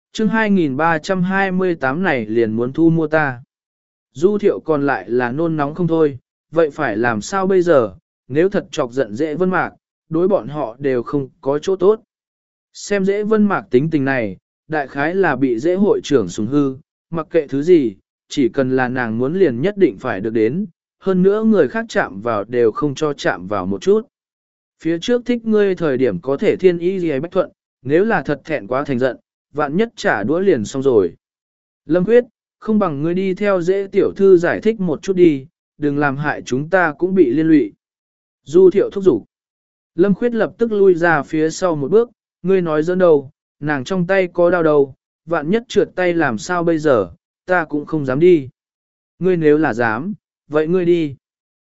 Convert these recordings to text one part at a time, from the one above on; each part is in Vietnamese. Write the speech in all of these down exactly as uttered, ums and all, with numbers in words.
chương hai nghìn ba trăm hai mươi tám này liền muốn thu mua ta. Du Thiệu còn lại là nôn nóng không thôi, vậy phải làm sao bây giờ, nếu thật chọc giận Dễ Vân Mạc, đối bọn họ đều không có chỗ tốt. Xem Dễ Vân Mạc tính tình này, đại khái là bị Dễ hội trưởng sủng hư, mặc kệ thứ gì, chỉ cần là nàng muốn liền nhất định phải được đến, hơn nữa người khác chạm vào đều không cho chạm vào một chút. Phía trước thích ngươi thời điểm có thể thiên ý gì bách thuận, nếu là thật thẹn quá thành giận, vạn nhất trả đũa liền xong rồi. Lâm Khuyết, không bằng ngươi đi theo Dễ tiểu thư giải thích một chút đi, đừng làm hại chúng ta cũng bị liên lụy. Du Thiệu thúc giục. Lâm Khuyết lập tức lui ra phía sau một bước, ngươi nói dẫn đâu, nàng trong tay có đau đầu, vạn nhất trượt tay làm sao bây giờ, ta cũng không dám đi. Ngươi nếu là dám, vậy ngươi đi.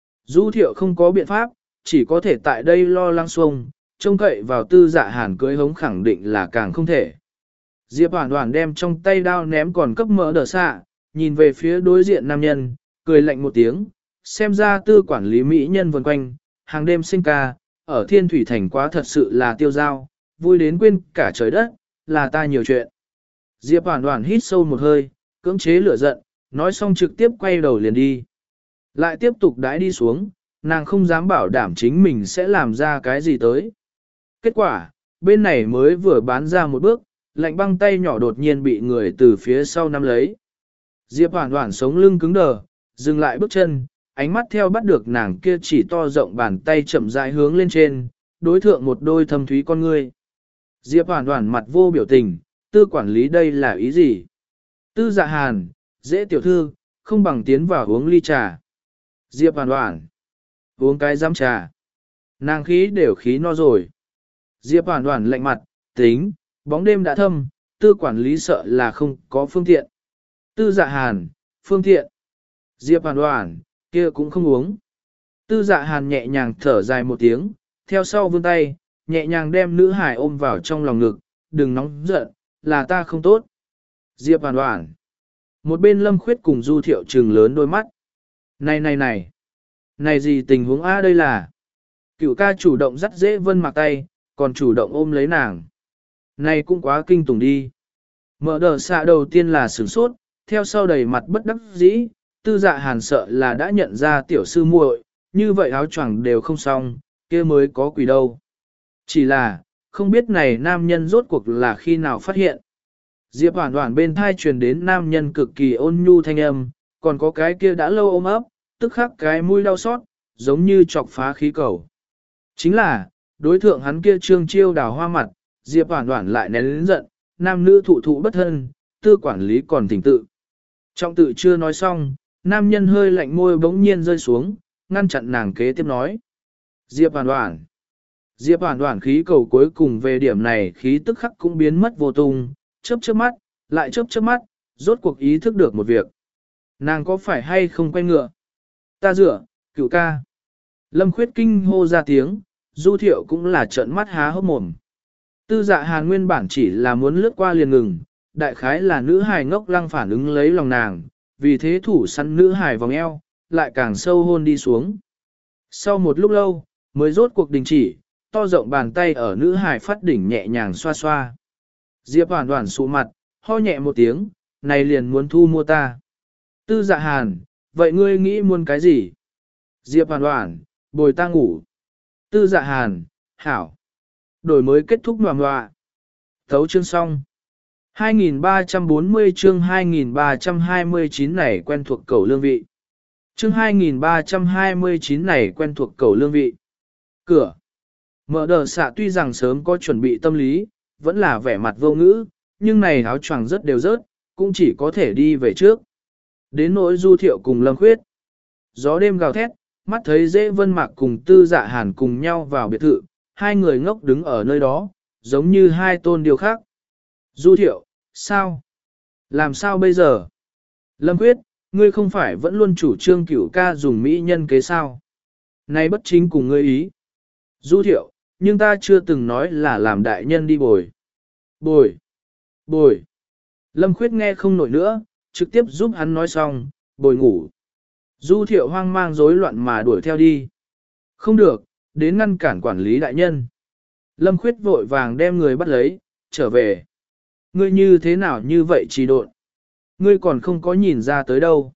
Du Thiệu không có biện pháp, chỉ có thể tại đây lo lắng xuông, trông cậy vào Tư Dạ Hàn cưới hống khẳng định là càng không thể. Diệp Hoản Hoản đem trong tay đao ném còn cấp mỡ đờ xạ, nhìn về phía đối diện nam nhân, cười lạnh một tiếng, xem ra Tư quản lý mỹ nhân vần quanh, hàng đêm sinh ca, ở Thiên Thủy Thành quá thật sự là tiêu dao, vui đến quên cả trời đất, là ta nhiều chuyện. Diệp Hoản Hoản hít sâu một hơi, cưỡng chế lửa giận, nói xong trực tiếp quay đầu liền đi. Lại tiếp tục đãi đi xuống, nàng không dám bảo đảm chính mình sẽ làm ra cái gì tới. Kết quả, bên này mới vừa bán ra một bước, lạnh băng tay nhỏ đột nhiên bị người từ phía sau nắm lấy. Diệp Hoản Hoản sống lưng cứng đờ, dừng lại bước chân, ánh mắt theo bắt được nàng kia chỉ to rộng bàn tay chậm rãi hướng lên trên, đối thượng một đôi thâm thúy con ngươi. Diệp Hoản Hoản mặt vô biểu tình, Tư quản lý đây là ý gì? Tư Dạ Hàn, Dễ tiểu thư, không bằng tiến vào uống ly trà. Diệp Hoản Hoản, uống cái giám trà. Nàng khí đều khí no rồi. Diệp Hoản Hoản lạnh mặt, tính, bóng đêm đã thâm, Tư quản lý sợ là không có phương tiện. Tư Dạ Hàn, phương tiện. Diệp Hoản Hoản, kia cũng không uống. Tư Dạ Hàn nhẹ nhàng thở dài một tiếng, theo sau vươn tay, nhẹ nhàng đem nữ hải ôm vào trong lòng ngực, đừng nóng giận, là ta không tốt. Diệp Hoản Hoản. Một bên Lâm Khuyết cùng Du Thiệu trừng lớn đôi mắt. Này này này, này gì tình huống a đây là? Cửu ca chủ động dắt Dễ Vân Mạc tay, còn chủ động ôm lấy nàng. Này cũng quá kinh tủng đi. Mở đờ xạ đầu tiên là sửng sốt, theo sau đầy mặt bất đắc dĩ, Tư Dạ Hàn sợ là đã nhận ra tiểu sư muội, như vậy áo choàng đều không xong, kia mới có quỷ đâu. Chỉ là, không biết này nam nhân rốt cuộc là khi nào phát hiện. Diệp Hoản Hoản bên thai truyền đến nam nhân cực kỳ ôn nhu thanh âm, còn có cái kia đã lâu ôm ấp, tức khắc cái mũi đau xót, giống như chọc phá khí cầu. Chính là, đối thượng hắn kia trương chiêu đào hoa mặt, Diệp Hoản Hoản lại nén lớn giận, nam nữ thụ thụ bất thân, Tư quản lý còn thỉnh tự. Trọng tự chưa nói xong, nam nhân hơi lạnh môi bỗng nhiên rơi xuống, ngăn chặn nàng kế tiếp nói. Diệp Hoản Hoản. Diệp Hoản Hoản khí cầu cuối cùng về điểm này khí tức khắc cũng biến mất vô tung, chớp chớp mắt, lại chớp chớp mắt, rốt cuộc ý thức được một việc. Nàng có phải hay không quay ngựa? Ta dựa, Cửu ca. Lâm Khuyết kinh hô ra tiếng, Du Thiệu cũng là trợn mắt há hốc mồm. Tư Dạ Hàn nguyên bản chỉ là muốn lướt qua liền ngừng, đại khái là nữ hài ngốc lăng phản ứng lấy lòng nàng, vì thế thủ săn nữ hài vòng eo, lại càng sâu hôn đi xuống. Sau một lúc lâu, mới rốt cuộc đình chỉ, to rộng bàn tay ở nữ hài phát đỉnh nhẹ nhàng xoa xoa. Diệp Hoản Hoản sụ mặt, ho nhẹ một tiếng, này liền muốn thu mua ta. Tư Dạ Hàn, vậy ngươi nghĩ muốn cái gì? Diệp Hoản Hoản, bồi ta ngủ. Tư Dạ Hàn, hảo. Đổi mới kết thúc ngoà ngoạ. Thấu chương xong. hai nghìn ba trăm bốn mươi chương hai nghìn ba trăm hai mươi chín này quen thuộc cầu lương vị. Chương hai nghìn ba trăm hai mươi chín này quen thuộc cầu lương vị. Cửa. Mở đờ xạ tuy rằng sớm có chuẩn bị tâm lý, vẫn là vẻ mặt vô ngữ, nhưng này áo choàng rất đều rớt, cũng chỉ có thể đi về trước. Đến nỗi Du Thiệu cùng Lâm Khuyết. Gió đêm gào thét, mắt thấy Dễ Vân Mạc cùng Tư Dạ Hàn cùng nhau vào biệt thự, hai người ngốc đứng ở nơi đó, giống như hai tôn điều khác. Du Thiệu, sao? Làm sao bây giờ? Lâm Khuyết, ngươi không phải vẫn luôn chủ trương Cửu ca dùng mỹ nhân kế sao? Này bất chính cùng ngươi ý. Du Thiệu, nhưng ta chưa từng nói là làm đại nhân đi bồi. Bồi. Bồi. Lâm Khuyết nghe không nổi nữa, trực tiếp giúp hắn nói xong, bồi ngủ. Du Thiệu hoang mang rối loạn mà đuổi theo đi. Không được, đến ngăn cản quản lý đại nhân. Lâm Khuyết vội vàng đem người bắt lấy, trở về. Ngươi như thế nào như vậy trì độn? Ngươi còn không có nhìn ra tới đâu.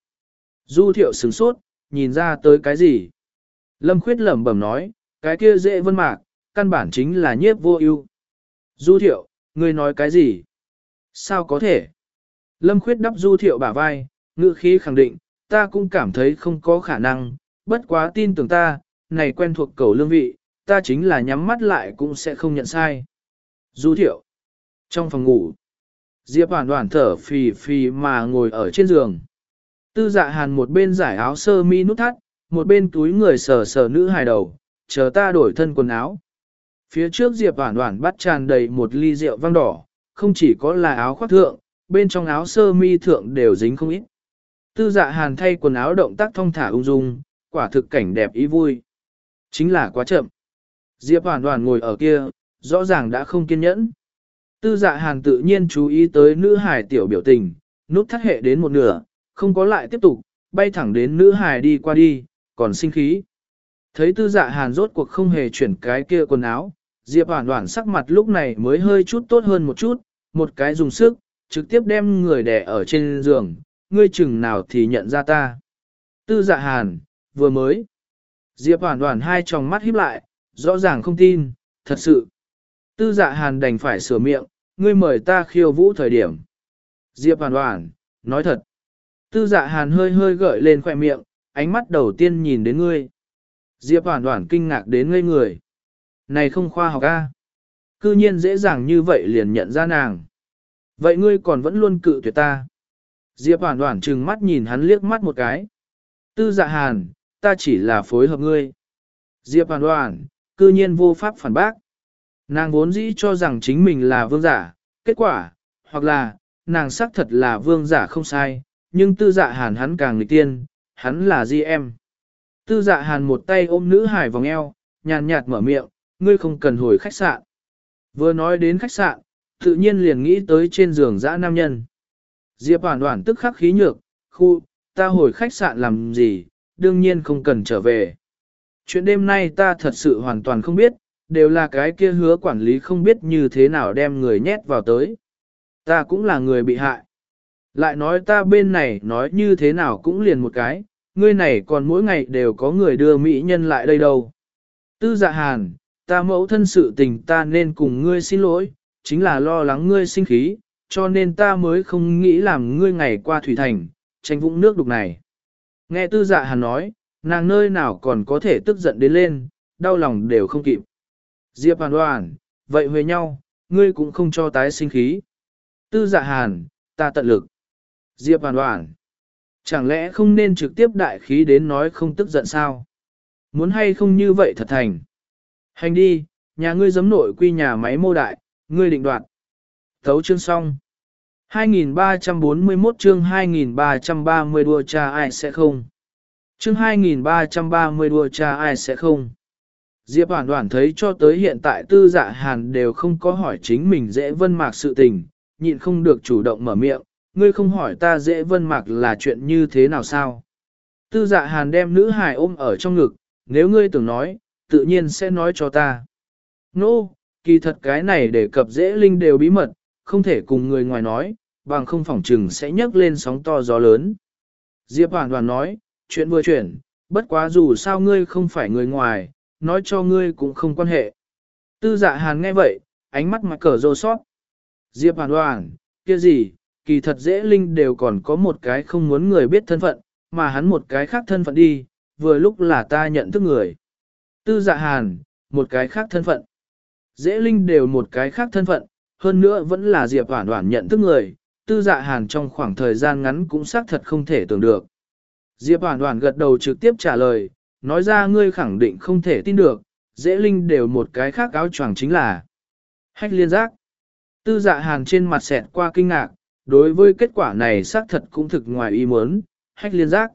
Du thiệu sửng sốt, nhìn ra tới cái gì? Lâm khuyết lẩm bẩm nói, cái kia dễ vân mạc, căn bản chính là nhiếp vô ưu. Du thiệu, ngươi nói cái gì? Sao có thể? Lâm khuyết đắp du thiệu bả vai, ngữ khí khẳng định, ta cũng cảm thấy không có khả năng, bất quá tin tưởng ta, này quen thuộc cầu lương vị, ta chính là nhắm mắt lại cũng sẽ không nhận sai. Du thiệu. Trong phòng ngủ, Diệp Hoàn Hoàn thở phì phì mà ngồi ở trên giường. Tư Dạ Hàn một bên giải áo sơ mi nút thắt, một bên túi người sờ sờ nữ hài đầu, chờ ta đổi thân quần áo. Phía trước Diệp Hoàn Hoàn bắt tràn đầy một ly rượu vang đỏ, không chỉ có là áo khoác thượng, bên trong áo sơ mi thượng đều dính không ít. Tư Dạ Hàn thay quần áo động tác thong thả ung dung, quả thực cảnh đẹp ý vui. Chính là quá chậm. Diệp Hoàn Hoàn ngồi ở kia, rõ ràng đã không kiên nhẫn. Tư Dạ Hàn tự nhiên chú ý tới nữ hài tiểu biểu tình, nút thắt hệ đến một nửa, không có lại tiếp tục, bay thẳng đến nữ hài đi qua đi, còn sinh khí. Thấy Tư Dạ Hàn rốt cuộc không hề chuyển cái kia quần áo, Diệp Hoàn Hoàn sắc mặt lúc này mới hơi chút tốt hơn một chút, một cái dùng sức, trực tiếp đem người đè ở trên giường, ngươi chừng nào thì nhận ra ta. Tư Dạ Hàn, vừa mới. Diệp Hoàn Hoàn hai tròng mắt híp lại, rõ ràng không tin, thật sự. Tư Dạ Hàn đành phải sửa miệng, ngươi mời ta khiêu vũ thời điểm. Diệp Hoàn Hoàn, nói thật. Tư Dạ Hàn hơi hơi gợi lên khỏe miệng, ánh mắt đầu tiên nhìn đến ngươi. Diệp Hoàn Hoàn kinh ngạc đến ngây người. Này không khoa học a, cư nhiên dễ dàng như vậy liền nhận ra nàng. Vậy ngươi còn vẫn luôn cự tuyệt ta. Diệp Hoàn Hoàn trừng mắt nhìn hắn liếc mắt một cái. Tư Dạ Hàn, ta chỉ là phối hợp ngươi. Diệp Hoàn Hoàn, cư nhiên vô pháp phản bác. Nàng vốn dĩ cho rằng chính mình là vương giả, kết quả, hoặc là, nàng xác thật là vương giả không sai, nhưng Tư Dạ Hàn hắn càng nghịch tiên, hắn là di em. Tư Dạ Hàn một tay ôm nữ hải vòng eo, nhàn nhạt mở miệng, ngươi không cần hồi khách sạn. Vừa nói đến khách sạn, tự nhiên liền nghĩ tới trên giường dã nam nhân. Diệp Hoàn Hoàn tức khắc khí nhược, khu, ta hồi khách sạn làm gì, đương nhiên không cần trở về. Chuyện đêm nay ta thật sự hoàn toàn không biết, đều là cái kia hứa quản lý không biết như thế nào đem người nhét vào tới. Ta cũng là người bị hại. Lại nói ta bên này nói như thế nào cũng liền một cái, ngươi này còn mỗi ngày đều có người đưa mỹ nhân lại đây đâu. Tư Dạ Hàn, ta mẫu thân sự tình ta nên cùng ngươi xin lỗi, chính là lo lắng ngươi sinh khí, cho nên ta mới không nghĩ làm ngươi ngày qua thủy thành, tranh vũng nước đục này. Nghe Tư Dạ Hàn nói, nàng nơi nào còn có thể tức giận đến lên, đau lòng đều không kịp. Diệp Hoàn Hoàn, vậy huề nhau, ngươi cũng không cho tái sinh khí. Tư Dạ Hàn, ta tận lực. Diệp Hoàn Hoàn, chẳng lẽ không nên trực tiếp đại khí đến nói không tức giận sao? Muốn hay không như vậy thật thành. Hành đi, nhà ngươi giấm nội quy nhà máy mô đại, ngươi định đoạt. Thấu chương xong. hai nghìn ba trăm bốn mươi mốt chương hai nghìn ba trăm ba mươi đua cha ai sẽ không. Chương hai nghìn ba trăm ba mươi đua cha ai sẽ không. Diệp Hoàn Hoàn thấy cho tới hiện tại Tư Dạ Hàn đều không có hỏi chính mình dễ vân mạc sự tình, nhịn không được chủ động mở miệng, ngươi không hỏi ta dễ vân mạc là chuyện như thế nào sao? Tư Dạ Hàn đem nữ hài ôm ở trong ngực, nếu ngươi tưởng nói, tự nhiên sẽ nói cho ta. Nô, no, kỳ thật cái này để cập dễ linh đều bí mật, không thể cùng người ngoài nói, bằng không phỏng trừng sẽ nhấc lên sóng to gió lớn. Diệp Hoàn Hoàn nói, chuyện vừa chuyển, bất quá dù sao ngươi không phải người ngoài, nói cho ngươi cũng không quan hệ. Tư Dạ Hàn nghe vậy, ánh mắt mặt cờ rô sót. Diệp Hoàn Hoàn, kia gì, kỳ thật dễ linh đều còn có một cái không muốn người biết thân phận, mà hắn một cái khác thân phận đi, vừa lúc là ta nhận thức người. Tư Dạ Hàn, một cái khác thân phận. Dễ linh đều một cái khác thân phận, hơn nữa vẫn là Diệp Hoàn Hoàn nhận thức người, Tư Dạ Hàn trong khoảng thời gian ngắn cũng xác thật không thể tưởng được. Diệp Hoàn Hoàn gật đầu trực tiếp trả lời, nói ra ngươi khẳng định không thể tin được, dễ linh đều một cái khác áo choàng chính là Hách Liên Giác. Tư Dạ Hàn trên mặt xẹt qua kinh ngạc, đối với kết quả này xác thật cũng thực ngoài ý muốn, Hách Liên Giác.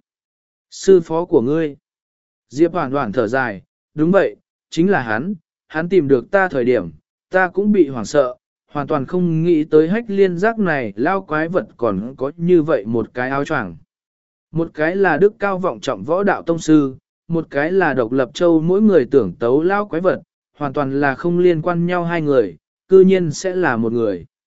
Sư phó của ngươi. Diệp Hoàn Hoàn thở dài, đúng vậy, chính là hắn, hắn tìm được ta thời điểm, ta cũng bị hoảng sợ, hoàn toàn không nghĩ tới Hách Liên Giác này lao quái vật còn có như vậy một cái áo choàng. Một cái là đức cao vọng trọng võ đạo tông sư, một cái là độc lập châu mỗi người tưởng tấu lao quái vật, hoàn toàn là không liên quan nhau hai người, cư nhiên sẽ là một người.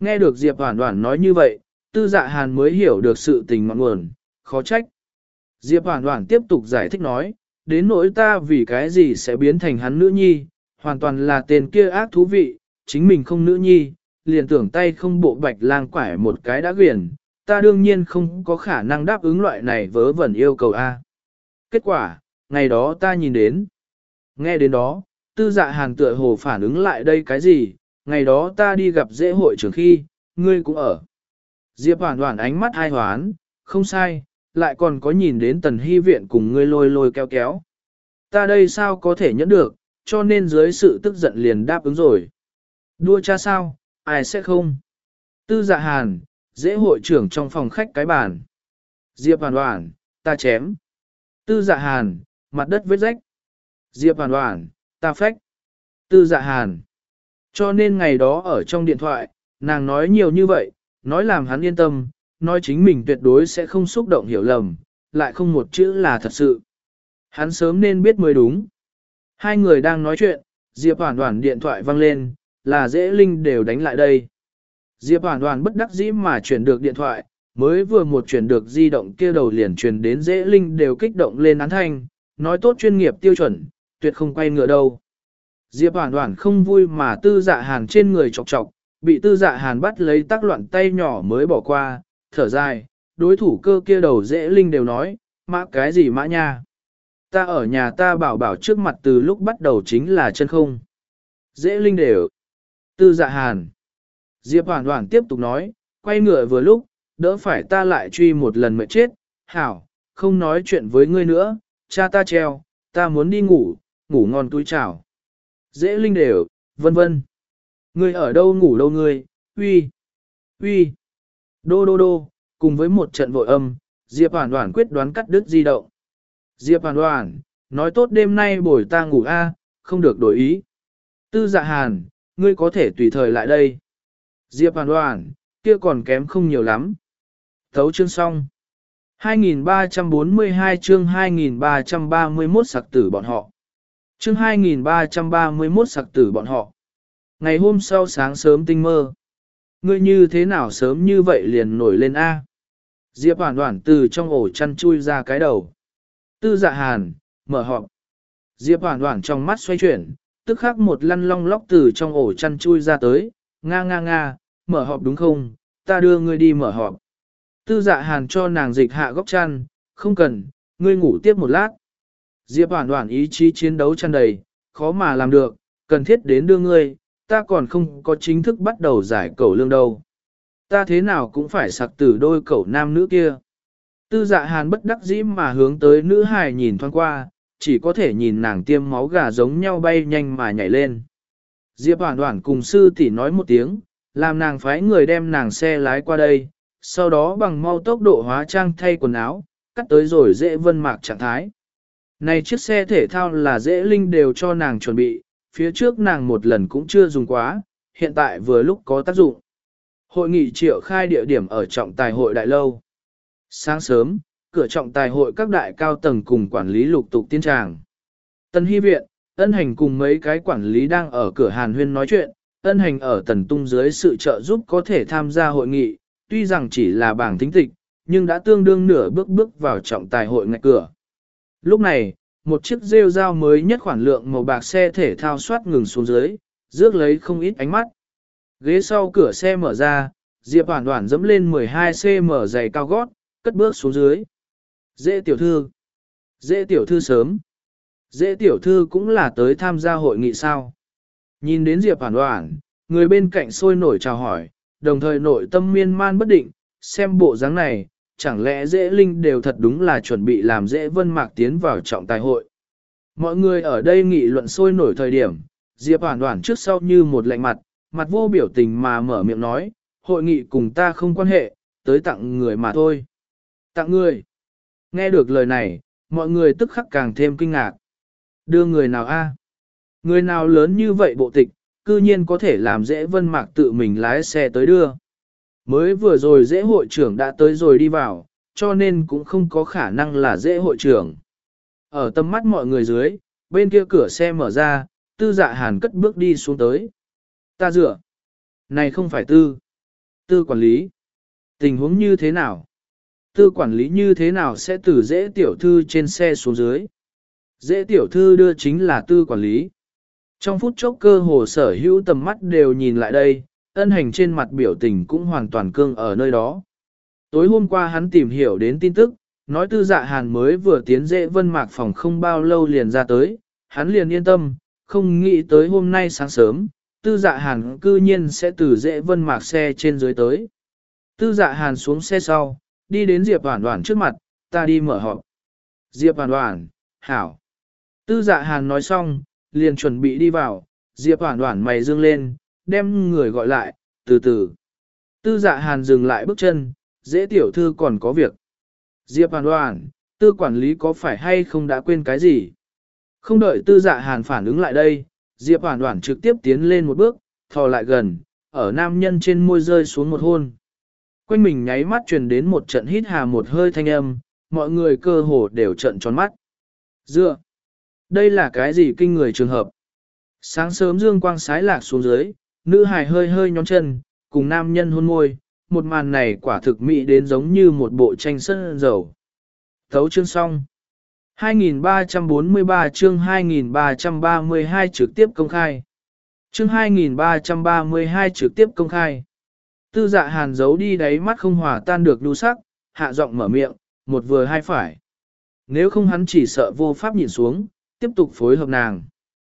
Nghe được Diệp Hoản Hoản nói như vậy, Tư Dạ Hàn mới hiểu được sự tình ngọn nguồn, khó trách. Diệp Hoản Hoản tiếp tục giải thích nói, đến nỗi ta vì cái gì sẽ biến thành hắn nữ nhi, hoàn toàn là tên kia ác thú vị, chính mình không nữ nhi, liền tưởng tay không bộ bạch lang quải một cái đã quyển, ta đương nhiên không có khả năng đáp ứng loại này vớ vẩn yêu cầu A. Kết quả, ngày đó ta nhìn đến. Nghe đến đó, Tư Dạ Hàn tựa hồ phản ứng lại đây cái gì, ngày đó ta đi gặp dễ hội trưởng khi, ngươi cũng ở. Diệp Hoản Hoản ánh mắt ai hoán, không sai, lại còn có nhìn đến Tần Hy viện cùng ngươi lôi lôi kéo kéo. Ta đây sao có thể nhẫn được, cho nên dưới sự tức giận liền đáp ứng rồi. Đua cha sao, ai sẽ không? Tư Dạ Hàn, dễ hội trưởng trong phòng khách cái bàn. Diệp Hoản Hoản, ta chém. Tư Dạ Hàn, mặt đất vết rách. Diệp Hoản Hoản, ta phách. Tư Dạ Hàn. Cho nên ngày đó ở trong điện thoại, nàng nói nhiều như vậy, nói làm hắn yên tâm, nói chính mình tuyệt đối sẽ không xúc động hiểu lầm, lại không một chữ là thật sự. Hắn sớm nên biết mới đúng. Hai người đang nói chuyện, Diệp Hoản Hoản điện thoại vang lên, là Dễ Linh đều đánh lại đây. Diệp Hoản Hoản bất đắc dĩ mà chuyển được điện thoại, mới vừa một chuyển được di động kia đầu liền truyền đến Dễ Linh đều kích động lên án thanh, nói tốt chuyên nghiệp tiêu chuẩn, tuyệt không quay ngựa đâu. Diệp Hoản Hoản không vui mà Tư Dạ Hàn trên người chọc chọc, bị Tư Dạ Hàn bắt lấy tác loạn tay nhỏ mới bỏ qua, thở dài, đối thủ cơ kia đầu Dễ Linh đều nói, mã cái gì mã nha. Ta ở nhà ta bảo bảo trước mặt từ lúc bắt đầu chính là chân không. Dễ Linh đều. Tư Dạ Hàn. Diệp Hoản Hoản tiếp tục nói, quay ngựa vừa lúc, đỡ phải ta lại truy một lần mệt chết, hảo, không nói chuyện với ngươi nữa, cha ta treo, ta muốn đi ngủ, ngủ ngon túi chảo. Dễ Linh đều, vân vân. Ngươi ở đâu ngủ đâu ngươi, uy, uy, đô đô đô, cùng với một trận vội âm, Diệp Hoản Hoản quyết đoán cắt đứt di động. Diệp Hoản Hoản, nói tốt đêm nay bồi ta ngủ a, không được đổi ý. Tư Dạ Hàn, ngươi có thể tùy thời lại đây. Diệp Hoản Hoản, kia còn kém không nhiều lắm. Thấu chương xong. hai nghìn ba trăm bốn mươi hai chương hai nghìn ba trăm ba mươi mốt sặc tử bọn họ. Chương hai nghìn ba trăm ba mươi mốt sặc tử bọn họ. Ngày hôm sau sáng sớm tinh mơ. Ngươi như thế nào sớm như vậy liền nổi lên A. Diệp Hoản Hoản từ trong ổ chăn chui ra cái đầu. Tư Dạ Hàn, mở họp. Diệp Hoản Hoản trong mắt xoay chuyển, tức khắc một lăn long lóc từ trong ổ chăn chui ra tới, nga nga nga, mở họp đúng không, ta đưa ngươi đi mở họp. Tư Dạ Hàn cho nàng dịch hạ góc chăn, không cần, ngươi ngủ tiếp một lát. Diệp Hoản Hoản ý chí chiến đấu tràn đầy, khó mà làm được, cần thiết đến đưa ngươi, ta còn không có chính thức bắt đầu giải cẩu lương đâu. Ta thế nào cũng phải sặc tử đôi cẩu nam nữ kia. Tư Dạ Hàn bất đắc dĩ mà hướng tới nữ hài nhìn thoáng qua, chỉ có thể nhìn nàng tiêm máu gà giống nhau bay nhanh mà nhảy lên. Diệp Hoản Hoản cùng sư tỷ nói một tiếng, làm nàng phái người đem nàng xe lái qua đây, sau đó bằng mau tốc độ hóa trang thay quần áo, cắt tới rồi Dễ Vân Mạc trạng thái. Này chiếc xe thể thao là Dễ Linh đều cho nàng chuẩn bị, phía trước nàng một lần cũng chưa dùng quá, hiện tại vừa lúc có tác dụng. Hội nghị triệu khai địa điểm ở trọng tài hội đại lâu. Sáng sớm, cửa trọng tài hội các đại cao tầng cùng quản lý lục tục tiến tràng. Tần Hy viện, Ân Hành cùng mấy cái quản lý đang ở cửa Hàn Huyên nói chuyện, Ân Hành ở Tần Tung dưới sự trợ giúp có thể tham gia hội nghị, tuy rằng chỉ là bảng thính tịch, nhưng đã tương đương nửa bước bước vào trọng tài hội ngạch cửa. Lúc này, một chiếc rêu dao mới nhất khoản lượng màu bạc xe thể thao soát ngừng xuống dưới, rước lấy không ít ánh mắt. Ghế sau cửa xe mở ra, Diệp Hoản Hoản dẫm lên mười hai xăng-ti-mét mở giày cao gót, cất bước xuống dưới. Dễ tiểu thư. Dễ tiểu thư sớm. Dễ tiểu thư cũng là tới tham gia hội nghị sao. Nhìn đến Diệp Hoản Hoản, người bên cạnh sôi nổi chào hỏi, đồng thời nội tâm miên man bất định, xem bộ dáng này, chẳng lẽ Dễ Linh đều thật đúng là chuẩn bị làm Dễ Vân Mạc tiến vào trọng tài hội. Mọi người ở đây nghị luận sôi nổi thời điểm, Diệp Hoản Hoản trước sau như một lạnh mặt, mặt vô biểu tình mà mở miệng nói, hội nghị cùng ta không quan hệ, tới tặng người mà thôi. Tặng người. Nghe được lời này, mọi người tức khắc càng thêm kinh ngạc. Đưa người nào a? Người nào lớn như vậy bộ tịch, cư nhiên có thể làm Dễ Vân Mạc tự mình lái xe tới đưa. Mới vừa rồi Dễ hội trưởng đã tới rồi đi vào, cho nên cũng không có khả năng là Dễ hội trưởng. Ở tầm mắt mọi người dưới, bên kia cửa xe mở ra, Tư Dạ Hàn cất bước đi xuống tới. Ta dựa. Này không phải Tư. Tư quản lý. Tình huống như thế nào? Tư quản lý như thế nào sẽ từ dễ tiểu thư trên xe xuống dưới? Dễ tiểu thư đưa chính là tư quản lý. Trong phút chốc cơ hồ sở hữu tầm mắt đều nhìn lại đây, ân hành trên mặt biểu tình cũng hoàn toàn cương ở nơi đó. Tối hôm qua hắn tìm hiểu đến tin tức, nói tư dạ hàn mới vừa tiến dễ vân mạc phòng không bao lâu liền ra tới, hắn liền yên tâm, không nghĩ tới hôm nay sáng sớm, tư dạ hàn cư nhiên sẽ từ dễ vân mạc xe trên dưới tới. Tư dạ hàn xuống xe sau, đi đến Diệp Hoản Hoản trước mặt, ta đi mở họp. Diệp Hoản Hoản, hảo. Tư dạ hàn nói xong, liền chuẩn bị đi vào, Diệp Hoản Hoản mày dương lên, đem người gọi lại, từ từ. Tư dạ hàn dừng lại bước chân, dễ tiểu thư còn có việc. Diệp Hoản Hoản, tư quản lý có phải hay không đã quên cái gì? Không đợi tư dạ hàn phản ứng lại đây, Diệp Hoản Hoản trực tiếp tiến lên một bước, thò lại gần, ở nam nhân trên môi rơi xuống một hôn. Quanh mình nháy mắt truyền đến một trận hít hà một hơi thanh âm, mọi người cơ hồ đều trợn tròn mắt. Dựa! Đây là cái gì kinh người trường hợp? Sáng sớm dương quang sái lạc xuống dưới, nữ hài hơi hơi nhón chân, cùng nam nhân hôn môi, một màn này quả thực mỹ đến giống như một bộ tranh sơn dầu. Thấu chương xong. hai nghìn ba trăm bốn mươi ba chương hai nghìn ba trăm ba mươi hai trực tiếp công khai. Chương hai nghìn ba trăm ba mươi hai trực tiếp công khai. Tư dạ hàn giấu đi đáy mắt không hòa tan được đu sắc, hạ giọng mở miệng, một vừa hai phải. Nếu không hắn chỉ sợ vô pháp nhìn xuống, tiếp tục phối hợp nàng.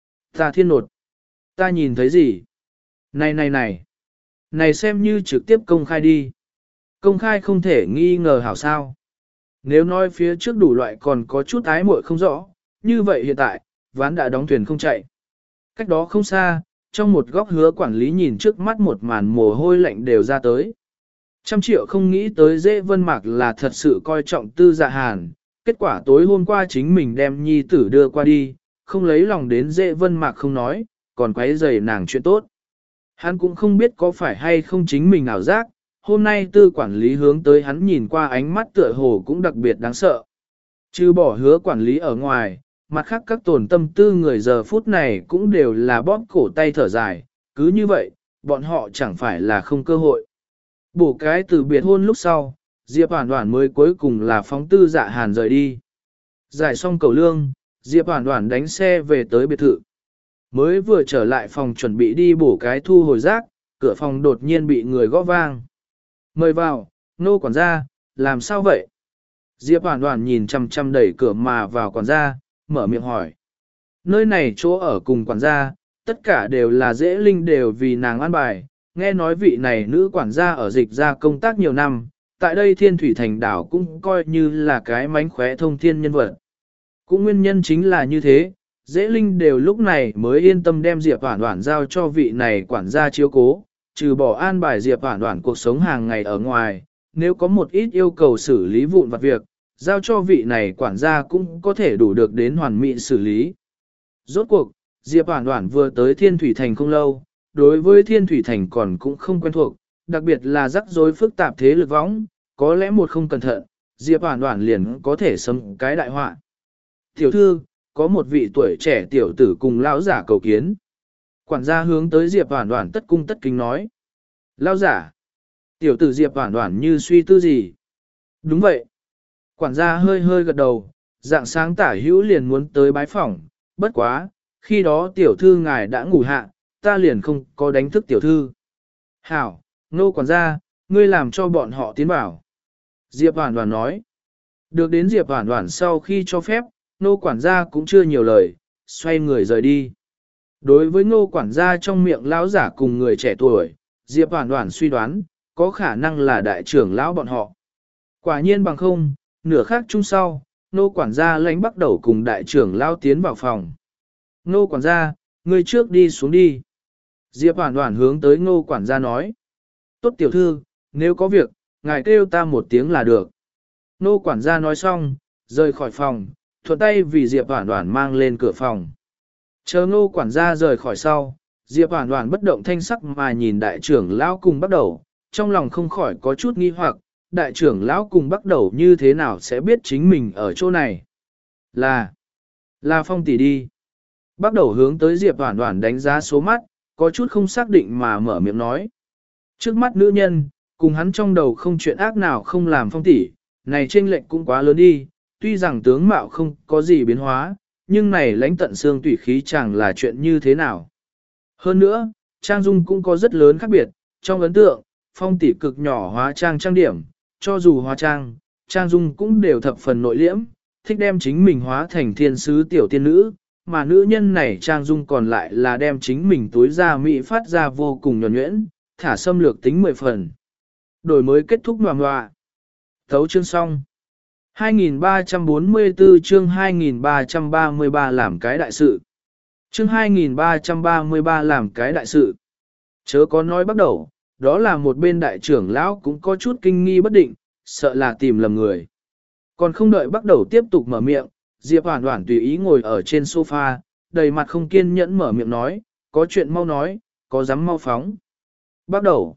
Ta thiên nột. Ta nhìn thấy gì? Này này này. Này xem như trực tiếp công khai đi. Công khai không thể nghi ngờ hảo sao. Nếu nói phía trước đủ loại còn có chút ái muội không rõ, như vậy hiện tại, ván đã đóng thuyền không chạy. Cách đó không xa, trong một góc hứa quản lý nhìn trước mắt một màn mồ hôi lạnh đều ra tới. Trăm triệu không nghĩ tới dễ vân mạc là thật sự coi trọng tư dạ hàn, kết quả tối hôm qua chính mình đem nhi tử đưa qua đi, không lấy lòng đến dễ vân mạc không nói, còn quấy rầy nàng chuyện tốt. Hắn cũng không biết có phải hay không chính mình ảo giác, hôm nay tư quản lý hướng tới hắn nhìn qua ánh mắt tựa hồ cũng đặc biệt đáng sợ. Trừ bỏ hứa quản lý ở ngoài, mặt khác các tổn tâm tư người giờ phút này cũng đều là bóp cổ tay thở dài, cứ như vậy, bọn họ chẳng phải là không cơ hội. Bổ cái từ biệt hôn lúc sau, Diệp Hoản Hoản mới cuối cùng là phóng tư dạ hàn rời đi. Giải xong cầu lương, Diệp Hoản Hoản đánh xe về tới biệt thự. Mới vừa trở lại phòng chuẩn bị đi bổ cái thu hồi rác, cửa phòng đột nhiên bị người gõ vang. Mời vào, nô quản gia, làm sao vậy? Diệp Hoản Hoản nhìn chăm chăm đẩy cửa mà vào quản gia, mở miệng hỏi. Nơi này chỗ ở cùng quản gia, tất cả đều là dễ linh đều vì nàng an bài, nghe nói vị này nữ quản gia ở dịch ra công tác nhiều năm, tại đây Thiên Thủy Thành đảo cũng coi như là cái mánh khóe thông thiên nhân vật. Cũng nguyên nhân chính là như thế, dễ linh đều lúc này mới yên tâm đem Diệp Hoản Hoản giao cho vị này quản gia chiếu cố, trừ bỏ an bài Diệp Hoản Hoản cuộc sống hàng ngày ở ngoài, nếu có một ít yêu cầu xử lý vụn vặt việc, giao cho vị này quản gia cũng có thể đủ được đến hoàn mỹ xử lý. Rốt cuộc, Diệp Hoản Hoản vừa tới Thiên Thủy Thành không lâu, đối với Thiên Thủy Thành còn cũng không quen thuộc, đặc biệt là rắc rối phức tạp thế lực võng, có lẽ một không cẩn thận, Diệp Hoản Hoản liền có thể xâm cái đại họa. Tiểu thư, có một vị tuổi trẻ tiểu tử cùng lão giả cầu kiến. Quản gia hướng tới Diệp Hoản Hoản tất cung tất kính nói. Lão giả. Tiểu tử Diệp Hoản Hoản như suy tư gì. Đúng vậy. Quản gia hơi hơi gật đầu, dạng sáng tả hữu liền muốn tới bái phỏng, bất quá, khi đó tiểu thư ngài đã ngủ hạ, ta liền không có đánh thức tiểu thư. Hảo, nô quản gia, ngươi làm cho bọn họ tiến vào. Diệp Hoản Hoản nói. Được đến Diệp Hoản Hoản sau khi cho phép, nô quản gia cũng chưa nhiều lời, xoay người rời đi. Đối với ngô quản gia trong miệng lão giả cùng người trẻ tuổi, Diệp Hoản Hoản suy đoán, có khả năng là đại trưởng lão bọn họ. Quả nhiên bằng không, nửa khắc chung sau, nô quản gia lãnh bắt đầu cùng đại trưởng lão tiến vào phòng. Nô quản gia, ngươi trước đi xuống đi. Diệp Hoản Hoản hướng tới ngô quản gia nói. Tốt tiểu thư, nếu có việc, ngài kêu ta một tiếng là được. Nô quản gia nói xong, rời khỏi phòng, thuận tay vì Diệp Hoản Hoản mang lên cửa phòng. Chờ ngô quản gia rời khỏi sau, Diệp Hoản Hoản bất động thanh sắc mà nhìn đại trưởng lão cùng bắt đầu, trong lòng không khỏi có chút nghi hoặc, đại trưởng lão cùng bắt đầu như thế nào sẽ biết chính mình ở chỗ này. Là, là Phong tỷ đi. Bắt đầu hướng tới Diệp Hoản Hoản đánh giá số mắt, có chút không xác định mà mở miệng nói. Trước mắt nữ nhân, Cùng hắn trong đầu không chuyện ác nào không làm Phong tỷ, này chênh lệch cũng quá lớn đi, tuy rằng tướng mạo không có gì biến hóa, nhưng này lãnh tận xương tủy khí chẳng là chuyện như thế nào. Hơn nữa, Trang Dung cũng có rất lớn khác biệt, trong ấn tượng, Phong tỷ cực nhỏ hóa trang trang điểm, cho dù hóa trang, Trang Dung cũng đều thập phần nội liễm, thích đem chính mình hóa thành thiên sứ tiểu tiên nữ, mà nữ nhân này Trang Dung còn lại là đem chính mình túi ra mỹ phát ra vô cùng nhuần nhuyễn, thả xâm lược tính mười phần. Đổi mới kết thúc ngoà ngoạ. Thấu chương xong. hai nghìn ba trăm bốn mươi tư chương hai nghìn ba trăm ba mươi ba làm cái đại sự. Chương hai nghìn ba trăm ba mươi ba làm cái đại sự. Chớ có nói bắt đầu, đó là một bên đại trưởng lão cũng có chút kinh nghi bất định, sợ là tìm lầm người. Còn không đợi bắt đầu tiếp tục mở miệng, Diệp Hoản Hoản tùy ý ngồi ở trên sofa, đầy mặt không kiên nhẫn mở miệng nói, có chuyện mau nói, có dám mau phóng. Bắt đầu.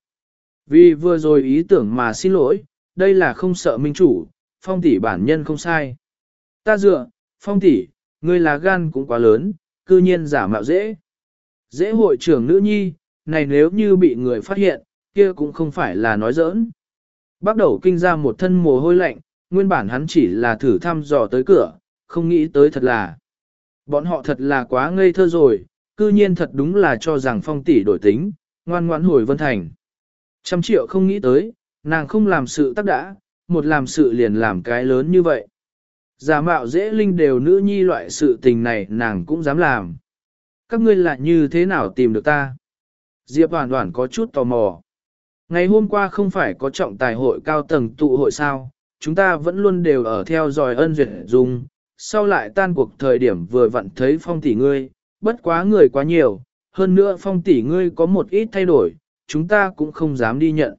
Vì vừa rồi ý tưởng mà xin lỗi, đây là không sợ minh chủ, Phong tỷ bản nhân không sai. Ta dựa, Phong tỷ, ngươi là gan cũng quá lớn, cư nhiên giả mạo dễ. Dễ hội trưởng nữ nhi, này nếu như bị người phát hiện, kia cũng không phải là nói giỡn. Bắt đầu kinh ra một thân mồ hôi lạnh, nguyên bản hắn chỉ là thử thăm dò tới cửa, không nghĩ tới thật là. Bọn họ thật là quá ngây thơ rồi, cư nhiên thật đúng là cho rằng Phong tỷ đổi tính, ngoan ngoãn hồi Vân Thành. Trăm triệu không nghĩ tới, nàng không làm sự tác đã, một làm sự liền làm cái lớn như vậy. Giả mạo dễ linh đều nữ nhi loại sự tình này nàng cũng dám làm. Các ngươi lại như thế nào tìm được ta? Diệp Hoàn Hoàn có chút tò mò. Ngày hôm qua không phải có trọng tài hội cao tầng tụ hội sao, chúng ta vẫn luôn đều ở theo dõi Ân Duyệt Dung, sau lại tan cuộc thời điểm vừa vặn thấy Phong tỷ ngươi, bất quá người quá nhiều, hơn nữa Phong tỷ ngươi có một ít thay đổi, chúng ta cũng không dám đi nhận.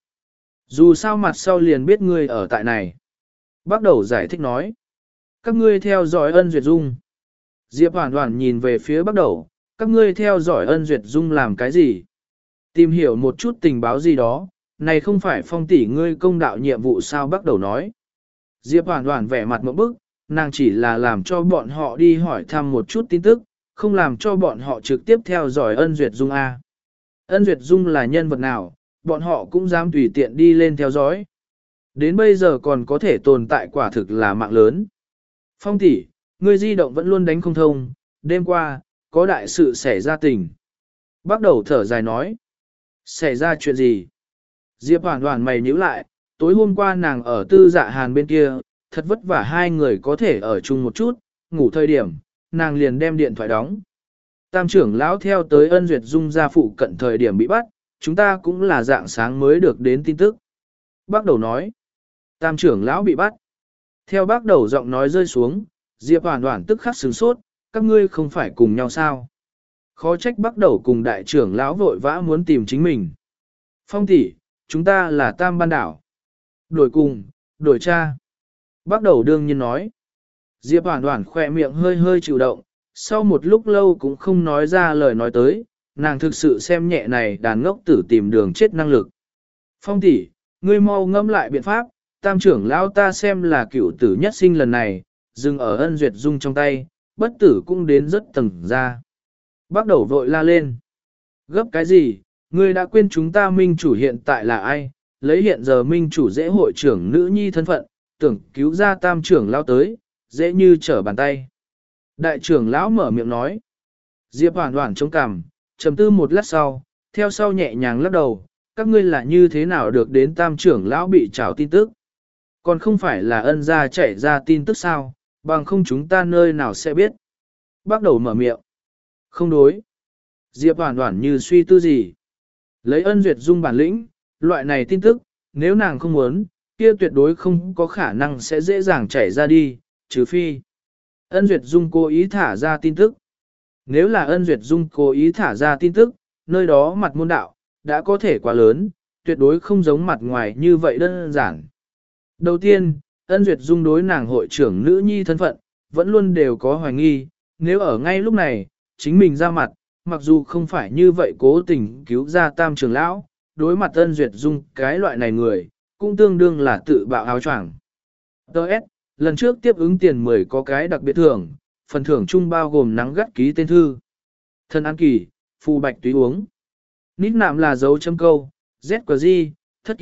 Dù sao mặt sau liền biết ngươi ở tại này. Bắt đầu giải thích nói. Các ngươi theo dõi Ân Duyệt Dung. Diệp Hoàn Hoàn nhìn về phía bắt đầu, các ngươi theo dõi Ân Duyệt Dung làm cái gì? Tìm hiểu một chút tình báo gì đó, này không phải Phong tỷ ngươi công đạo nhiệm vụ sao bắt đầu nói. Diệp Hoàn Hoàn vẻ mặt một bức, nàng chỉ là làm cho bọn họ đi hỏi thăm một chút tin tức, không làm cho bọn họ trực tiếp theo dõi Ân Duyệt Dung A. Ân Duyệt Dung là nhân vật nào, bọn họ cũng dám tùy tiện đi lên theo dõi. Đến bây giờ còn có thể tồn tại quả thực là mạng lớn. Phong tỷ, ngươi di động vẫn luôn đánh không thông, đêm qua, có đại sự xảy ra tình. Bắt đầu thở dài nói. Xảy ra chuyện gì? Diệp Hoàn Hoàn mày nhíu lại, tối hôm qua nàng ở tư dạ hàn bên kia, thật vất vả hai người có thể ở chung một chút, ngủ thời điểm, nàng liền đem điện thoại đóng. Tam trưởng lão theo tới Ân Duyệt Dung ra phụ cận thời điểm bị bắt, chúng ta cũng là dạng sáng mới được đến tin tức. Bác đầu nói, tam trưởng lão bị bắt. Theo bác đầu giọng nói rơi xuống, Diệp Hoàn Hoàn tức khắc sửng sốt, các ngươi không phải cùng nhau sao? Khó trách bác đầu cùng đại trưởng lão vội vã muốn tìm chính mình. Phong tỷ, chúng ta là tam ban đảo. Đổi cùng, đổi cha. Bác đầu đương nhiên nói. Diệp Hoàn Hoàn khỏe miệng hơi hơi chịu động, sau một lúc lâu cũng không nói ra lời nói tới, nàng thực sự xem nhẹ này đàn ngốc tử tìm đường chết năng lực. Phong tỷ, ngươi mau ngẫm lại biện pháp, tam trưởng lão ta xem là cựu tử nhất sinh lần này, dừng ở Ân Duyệt Dung trong tay, bất tử cũng đến rất tầng ra. Bắt đầu vội la lên. Gấp cái gì, ngươi đã quên chúng ta minh chủ hiện tại là ai, lấy hiện giờ minh chủ dễ hội trưởng nữ nhi thân phận, tưởng cứu ra tam trưởng lão tới, dễ như trở bàn tay. Đại trưởng lão mở miệng nói. Diệp Hoàn Hoàn chống cằm, trầm tư một lát sau, theo sau nhẹ nhàng lắc đầu, các ngươi là như thế nào được đến tam trưởng lão bị trảo tin tức. Còn không phải là Ân gia chạy ra tin tức sao, bằng không chúng ta nơi nào sẽ biết. Bắt đầu mở miệng. Không đối. Diệp Hoàn Hoàn như suy tư gì. Lấy Ân Duyệt Dung bản lĩnh, loại này tin tức, nếu nàng không muốn, kia tuyệt đối không có khả năng sẽ dễ dàng chảy ra đi, trừ phi. Ân Duyệt Dung cố ý thả ra tin tức. Nếu là Ân Duyệt Dung cố ý thả ra tin tức, nơi đó mặt môn đạo, đã có thể quá lớn, tuyệt đối không giống mặt ngoài như vậy đơn giản. Đầu tiên, Ân Duyệt Dung đối nàng hội trưởng nữ nhi thân phận, vẫn luôn đều có hoài nghi, nếu ở ngay lúc này, chính mình ra mặt, mặc dù không phải như vậy cố tình cứu ra tam trưởng lão, đối mặt Ân Duyệt Dung cái loại này người, cũng tương đương là tự bạo áo choàng. Đợt, lần trước tiếp ứng tiền mười có cái đặc biệt thưởng, phần thưởng chung bao gồm nắng gắt ký tên thư. Thân an kỳ, phù bạch túy uống. Nít nạm là dấu chấm câu, Z của Di, thất cửu,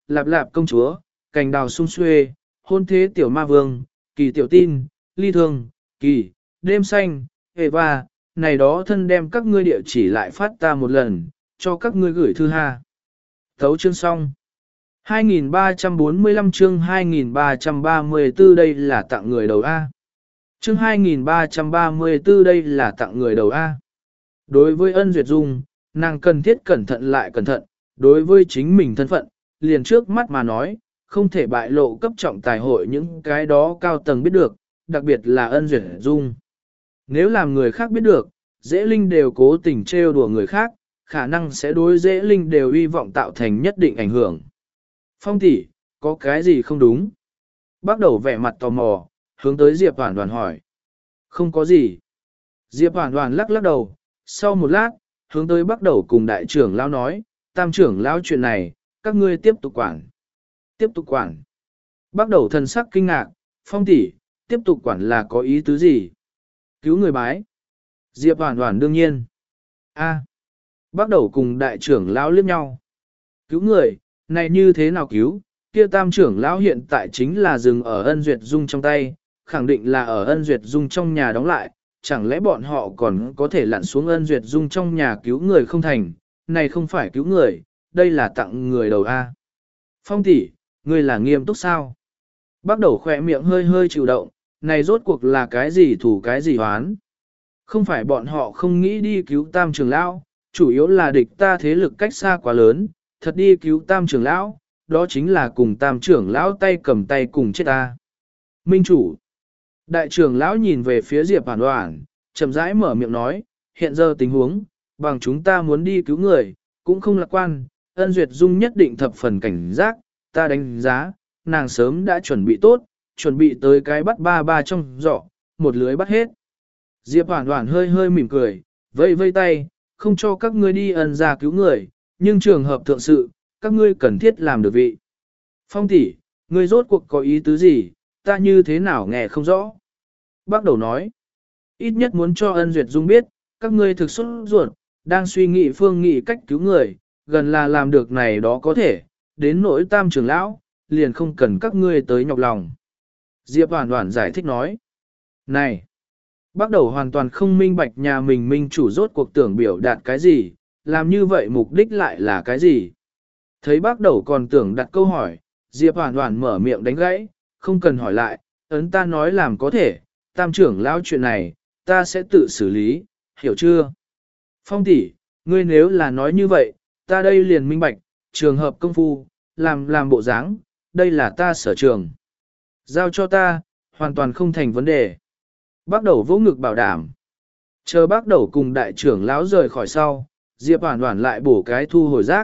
lạp lạp công chúa, cành đào sung xuê, hôn thế tiểu ma vương, kỳ tiểu tin, ly thương, kỳ, đêm xanh, Eva, này đó thân đem các ngươi địa chỉ lại phát ta một lần, cho các ngươi gửi thư ha. Thấu chương xong. hai nghìn ba trăm bốn mươi lăm chương hai nghìn ba trăm ba mươi tư đây là tặng người đầu A. Chương hai nghìn ba trăm ba mươi tư đây là tặng người đầu A. Đối với Ân Duyệt Dung, nàng cần thiết cẩn thận lại cẩn thận, đối với chính mình thân phận, liền trước mắt mà nói, không thể bại lộ cấp trọng tài hội những cái đó cao tầng biết được, đặc biệt là Ân Duyệt Dung. Nếu làm người khác biết được, dễ linh đều cố tình trêu đùa người khác, khả năng sẽ đối dễ linh đều hy vọng tạo thành nhất định ảnh hưởng. Phong tỷ, có cái gì không đúng? Bắt đầu vẻ mặt tò mò, hướng tới Diệp Hoàn Đoàn hỏi. Không có gì. Diệp Hoàn Đoàn lắc lắc đầu, sau một lát, hướng tới bắt đầu cùng đại trưởng lão nói, tam trưởng lão chuyện này, các ngươi tiếp tục quản. Tiếp tục quản. Bắt đầu thần sắc kinh ngạc, Phong tỷ, tiếp tục quản là có ý tứ gì? Cứu người bái. Diệp Hoàn Hoàn đương nhiên. A. Bắt đầu cùng đại trưởng lão liếc nhau. Cứu người, này như thế nào cứu? Kia tam trưởng lão hiện tại chính là dừng ở Ân Duyệt Dung trong tay, khẳng định là ở Ân Duyệt Dung trong nhà đóng lại, chẳng lẽ bọn họ còn có thể lặn xuống Ân Duyệt Dung trong nhà cứu người không thành? Này không phải cứu người, đây là tặng người đầu A. Phong tỷ, ngươi là nghiêm túc sao? Bắt đầu khỏe miệng hơi hơi chịu động, này rốt cuộc là cái gì thủ cái gì hoán? Không phải bọn họ không nghĩ đi cứu tam trưởng lão, chủ yếu là địch ta thế lực cách xa quá lớn, thật đi cứu tam trưởng lão, đó chính là cùng tam trưởng lão tay cầm tay cùng chết ta. Minh chủ. Đại trưởng lão nhìn về phía Diệp Hoàn Hoàn, chậm rãi mở miệng nói, hiện giờ tình huống, bằng chúng ta muốn đi cứu người, cũng không lạc quan, Ân Duyệt Dung nhất định thập phần cảnh giác, ta đánh giá, nàng sớm đã chuẩn bị tốt, chuẩn bị tới cái bắt ba ba trong giỏ, một lưới bắt hết. Diệp Hoàn Hoàn hơi hơi mỉm cười, vây vây tay, không cho các ngươi đi ân ra cứu người, nhưng trường hợp thượng sự, các ngươi cần thiết làm được vị. Phong tỷ, ngươi rốt cuộc có ý tứ gì, ta như thế nào nghe không rõ. Bác đầu nói, ít nhất muốn cho Ân Duyệt Dung biết, các ngươi thực xuất ruột, đang suy nghĩ phương nghị cách cứu người, gần là làm được này đó có thể, đến nỗi tam trưởng lão, liền không cần các ngươi tới nhọc lòng. Diệp Hoàn Hoàn giải thích nói, này, bắt đầu hoàn toàn không minh bạch nhà mình minh chủ rốt cuộc tưởng biểu đạt cái gì, làm như vậy mục đích lại là cái gì. Thấy bác đầu còn tưởng đặt câu hỏi, Diệp Hoàn Hoàn mở miệng đánh gãy, không cần hỏi lại, ấn ta nói làm có thể, tam trưởng lão chuyện này, ta sẽ tự xử lý, hiểu chưa? Phong tỷ, ngươi nếu là nói như vậy, ta đây liền minh bạch, trường hợp công phu, làm làm bộ dáng, đây là ta sở trường. Giao cho ta, hoàn toàn không thành vấn đề. Bác đầu vỗ ngực bảo đảm. Chờ bác đầu cùng đại trưởng lão rời khỏi sau, Diệp Hoàn Hoàn lại bổ cái thu hồi rác.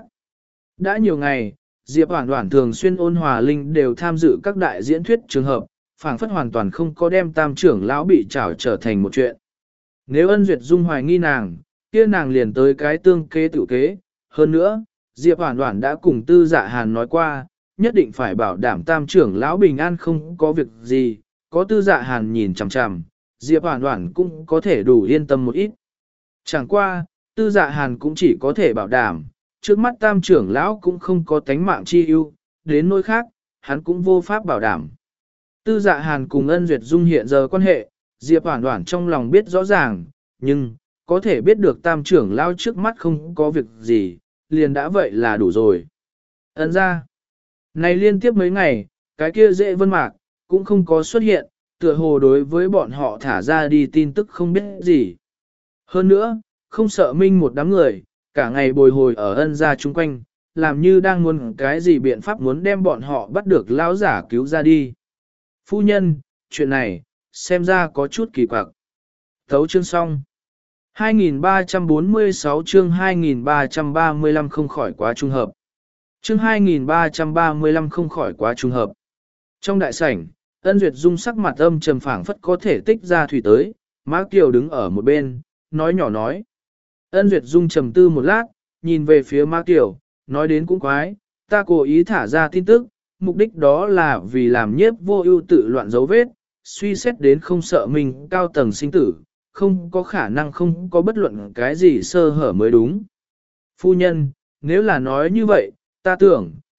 Đã nhiều ngày, Diệp Hoàn Hoàn thường xuyên ôn hòa linh đều tham dự các đại diễn thuyết trường hợp, phảng phất hoàn toàn không có đem tam trưởng lão bị trảo trở thành một chuyện. Nếu Ân Duyệt Dung hoài nghi nàng, kia nàng liền tới cái tương kế tự kế. Hơn nữa, Diệp Hoàn Hoàn đã cùng Tư Dạ Hàn nói qua, nhất định phải bảo đảm tam trưởng lão bình an không có việc gì, có Tư Dạ Hàn nhìn chằm chằm, Diệp Hoàn Hoàn cũng có thể đủ yên tâm một ít. Chẳng qua, Tư Dạ Hàn cũng chỉ có thể bảo đảm, trước mắt tam trưởng lão cũng không có tánh mạng chi ưu, đến nỗi khác, hắn cũng vô pháp bảo đảm. Tư Dạ Hàn cùng Ân Duyệt Dung hiện giờ quan hệ, Diệp Hoàn Hoàn trong lòng biết rõ ràng, nhưng, có thể biết được tam trưởng lão trước mắt không có việc gì, liền đã vậy là đủ rồi. Ấn ra, này liên tiếp mấy ngày, cái kia dễ vân mạc, cũng không có xuất hiện, tựa hồ đối với bọn họ thả ra đi tin tức không biết gì. Hơn nữa, không sợ minh một đám người, cả ngày bồi hồi ở ân gia chung quanh, làm như đang muốn cái gì biện pháp muốn đem bọn họ bắt được lão giả cứu ra đi. Phu nhân, chuyện này, xem ra có chút kỳ quặc. Thấu chương xong. hai nghìn ba trăm bốn mươi sáu chương hai nghìn ba trăm ba mươi lăm không khỏi quá trung hợp. Chương hai nghìn ba trăm ba mươi lăm không khỏi quá trung hợp. Trong đại sảnh, Ân Duyệt Dung sắc mặt âm trầm phảng phất có thể tích ra thủy tới, Mã Kiều đứng ở một bên, nói nhỏ nói. Ân Duyệt Dung trầm tư một lát, nhìn về phía Mã Kiều, nói đến cũng quái, ta cố ý thả ra tin tức, mục đích đó là vì làm nhiếp vô ưu tự loạn dấu vết, suy xét đến không sợ mình cao tầng sinh tử, không có khả năng không có bất luận cái gì sơ hở mới đúng. Phu nhân, nếu là nói như vậy, ta tưởng,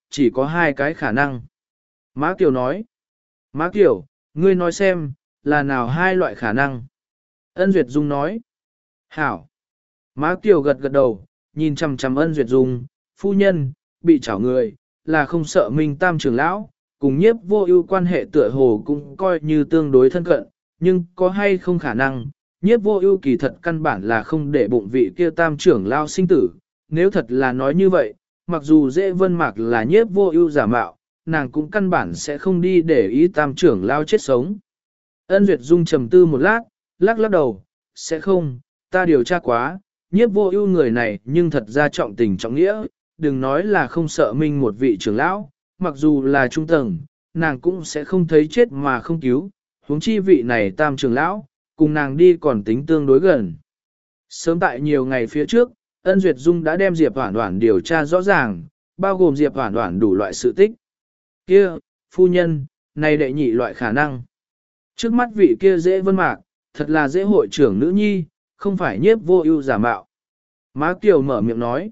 chỉ có hai cái khả năng. Má Kiều nói, Má Kiều, ngươi nói xem, là nào hai loại khả năng? Ân Duyệt Dung nói, hảo. Má Kiều gật gật đầu, nhìn chằm chằm Ân Duyệt Dung, phu nhân, bị chảo người, là không sợ Minh Tam trưởng lão, cùng nhiếp vô ưu quan hệ tựa hồ cũng coi như tương đối thân cận, nhưng có hay không khả năng, nhiếp vô ưu kỳ thật căn bản là không để bụng vị kia Tam trưởng lão sinh tử, nếu thật là nói như vậy, mặc dù dễ vân mạc là nhiếp vô ưu giả mạo, nàng cũng căn bản sẽ không đi để ý Tam trưởng lão chết sống. Ân Duyệt Dung trầm tư một lát, lắc lắc đầu, sẽ không, ta điều tra quá, nhiếp vô ưu người này nhưng thật ra trọng tình trọng nghĩa, đừng nói là không sợ Minh một vị trưởng lão, mặc dù là trung tầng, nàng cũng sẽ không thấy chết mà không cứu, huống chi vị này Tam trưởng lão, cùng nàng đi còn tính tương đối gần. Sớm tại nhiều ngày phía trước, Ân Duyệt Dung đã đem Diệp Hoản Hoản điều tra rõ ràng, bao gồm Diệp Hoản Hoản đủ loại sự tích. Kia, phu nhân, này đệ nhị loại khả năng. Trước mắt vị kia dễ vân mạc, thật là dễ hội trưởng nữ nhi, không phải nhiếp vô ưu giả mạo. Má Kiều mở miệng nói,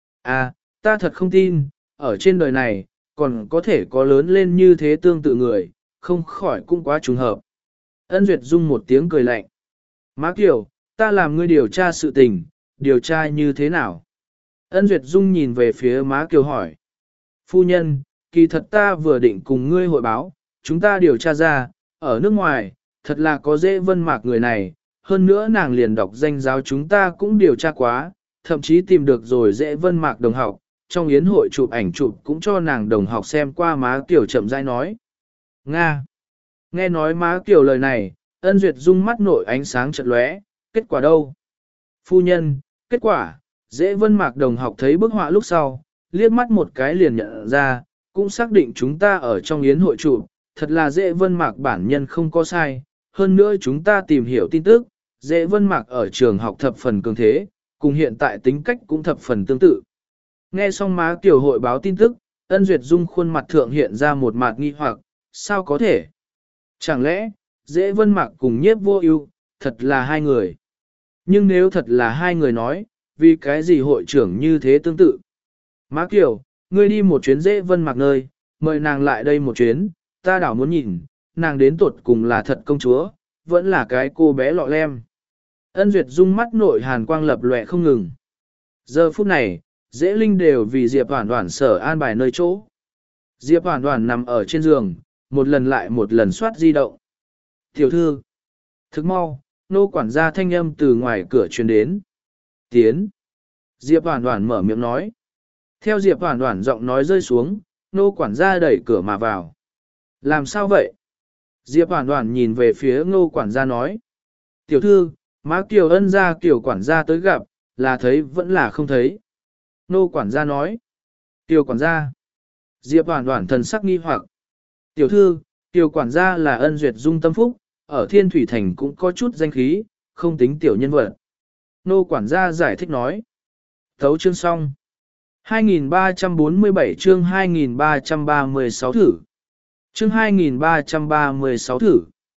à, ta thật không tin, ở trên đời này, còn có thể có lớn lên như thế tương tự người, không khỏi cũng quá trùng hợp. Ân Duyệt Dung một tiếng cười lạnh. Má Kiều, ta làm ngươi điều tra sự tình, điều tra như thế nào? Ân Duyệt Dung nhìn về phía Má Kiều hỏi. Phu nhân, kỳ thật ta vừa định cùng ngươi hội báo, chúng ta điều tra ra, ở nước ngoài, thật là có dễ vân mạc người này, hơn nữa nàng liền đọc danh giáo chúng ta cũng điều tra quá, thậm chí tìm được rồi dễ vân mạc đồng học, trong yến hội chụp ảnh chụp cũng cho nàng đồng học xem qua. Má Kiều chậm rãi nói. Nga. Nghe nói Má Kiều lời này, Ân Duyệt Dung mắt nội ánh sáng chợt lóe, kết quả đâu? Phu nhân, kết quả, dễ vân mạc đồng học thấy bức họa lúc sau, liếc mắt một cái liền nhận ra, cũng xác định chúng ta ở trong yến hội chụp, thật là dễ vân mạc bản nhân không có sai, hơn nữa chúng ta tìm hiểu tin tức, dễ vân mạc ở trường học thập phần cường thế, cùng hiện tại tính cách cũng thập phần tương tự. Nghe xong Má Kiều hội báo tin tức, Ân Duyệt Dung khuôn mặt thượng hiện ra một mặt nghi hoặc, sao có thể? Chẳng lẽ, dễ vân mạc cùng nhiếp vô ưu, thật là hai người? Nhưng nếu thật là hai người nói, vì cái gì hội trưởng như thế tương tự? Má Kiều, ngươi đi một chuyến dễ vân mạc nơi, mời nàng lại đây một chuyến, ta đảo muốn nhìn, nàng đến tuột cùng là thật công chúa, vẫn là cái cô bé lọ lem. Ân Duyệt Dung mắt nội hàn quang lập lòe không ngừng. Giờ phút này, dễ linh đều vì Diệp Hoản Hoản sở an bài nơi chỗ. Diệp Hoản Hoản nằm ở trên giường, một lần lại một lần soát di động. Tiểu thư, thức mau, nô quản gia thanh âm từ ngoài cửa truyền đến. Tiến. Diệp Hoản Hoản mở miệng nói. Theo Diệp Hoản Hoản giọng nói rơi xuống, nô quản gia đẩy cửa mà vào. Làm sao vậy? Diệp Hoản Hoản nhìn về phía nô quản gia nói. Tiểu thư, Má Kiều Ân gia Kiều quản gia tới gặp, là thấy vẫn là không thấy. Nô quản gia nói. Kiều quản gia. Diệp Hoản Hoản thần sắc nghi hoặc. Tiểu thư, Kiều quản gia là Ân Duyệt Dung tâm phúc, ở Thiên Thủy Thành cũng có chút danh khí, không tính tiểu nhân vật. Nô quản gia giải thích nói. Thấu chương xong. hai nghìn ba trăm bốn mươi bảy chương hai nghìn ba trăm ba mươi sáu thử. Chương hai nghìn ba trăm ba mươi sáu thử.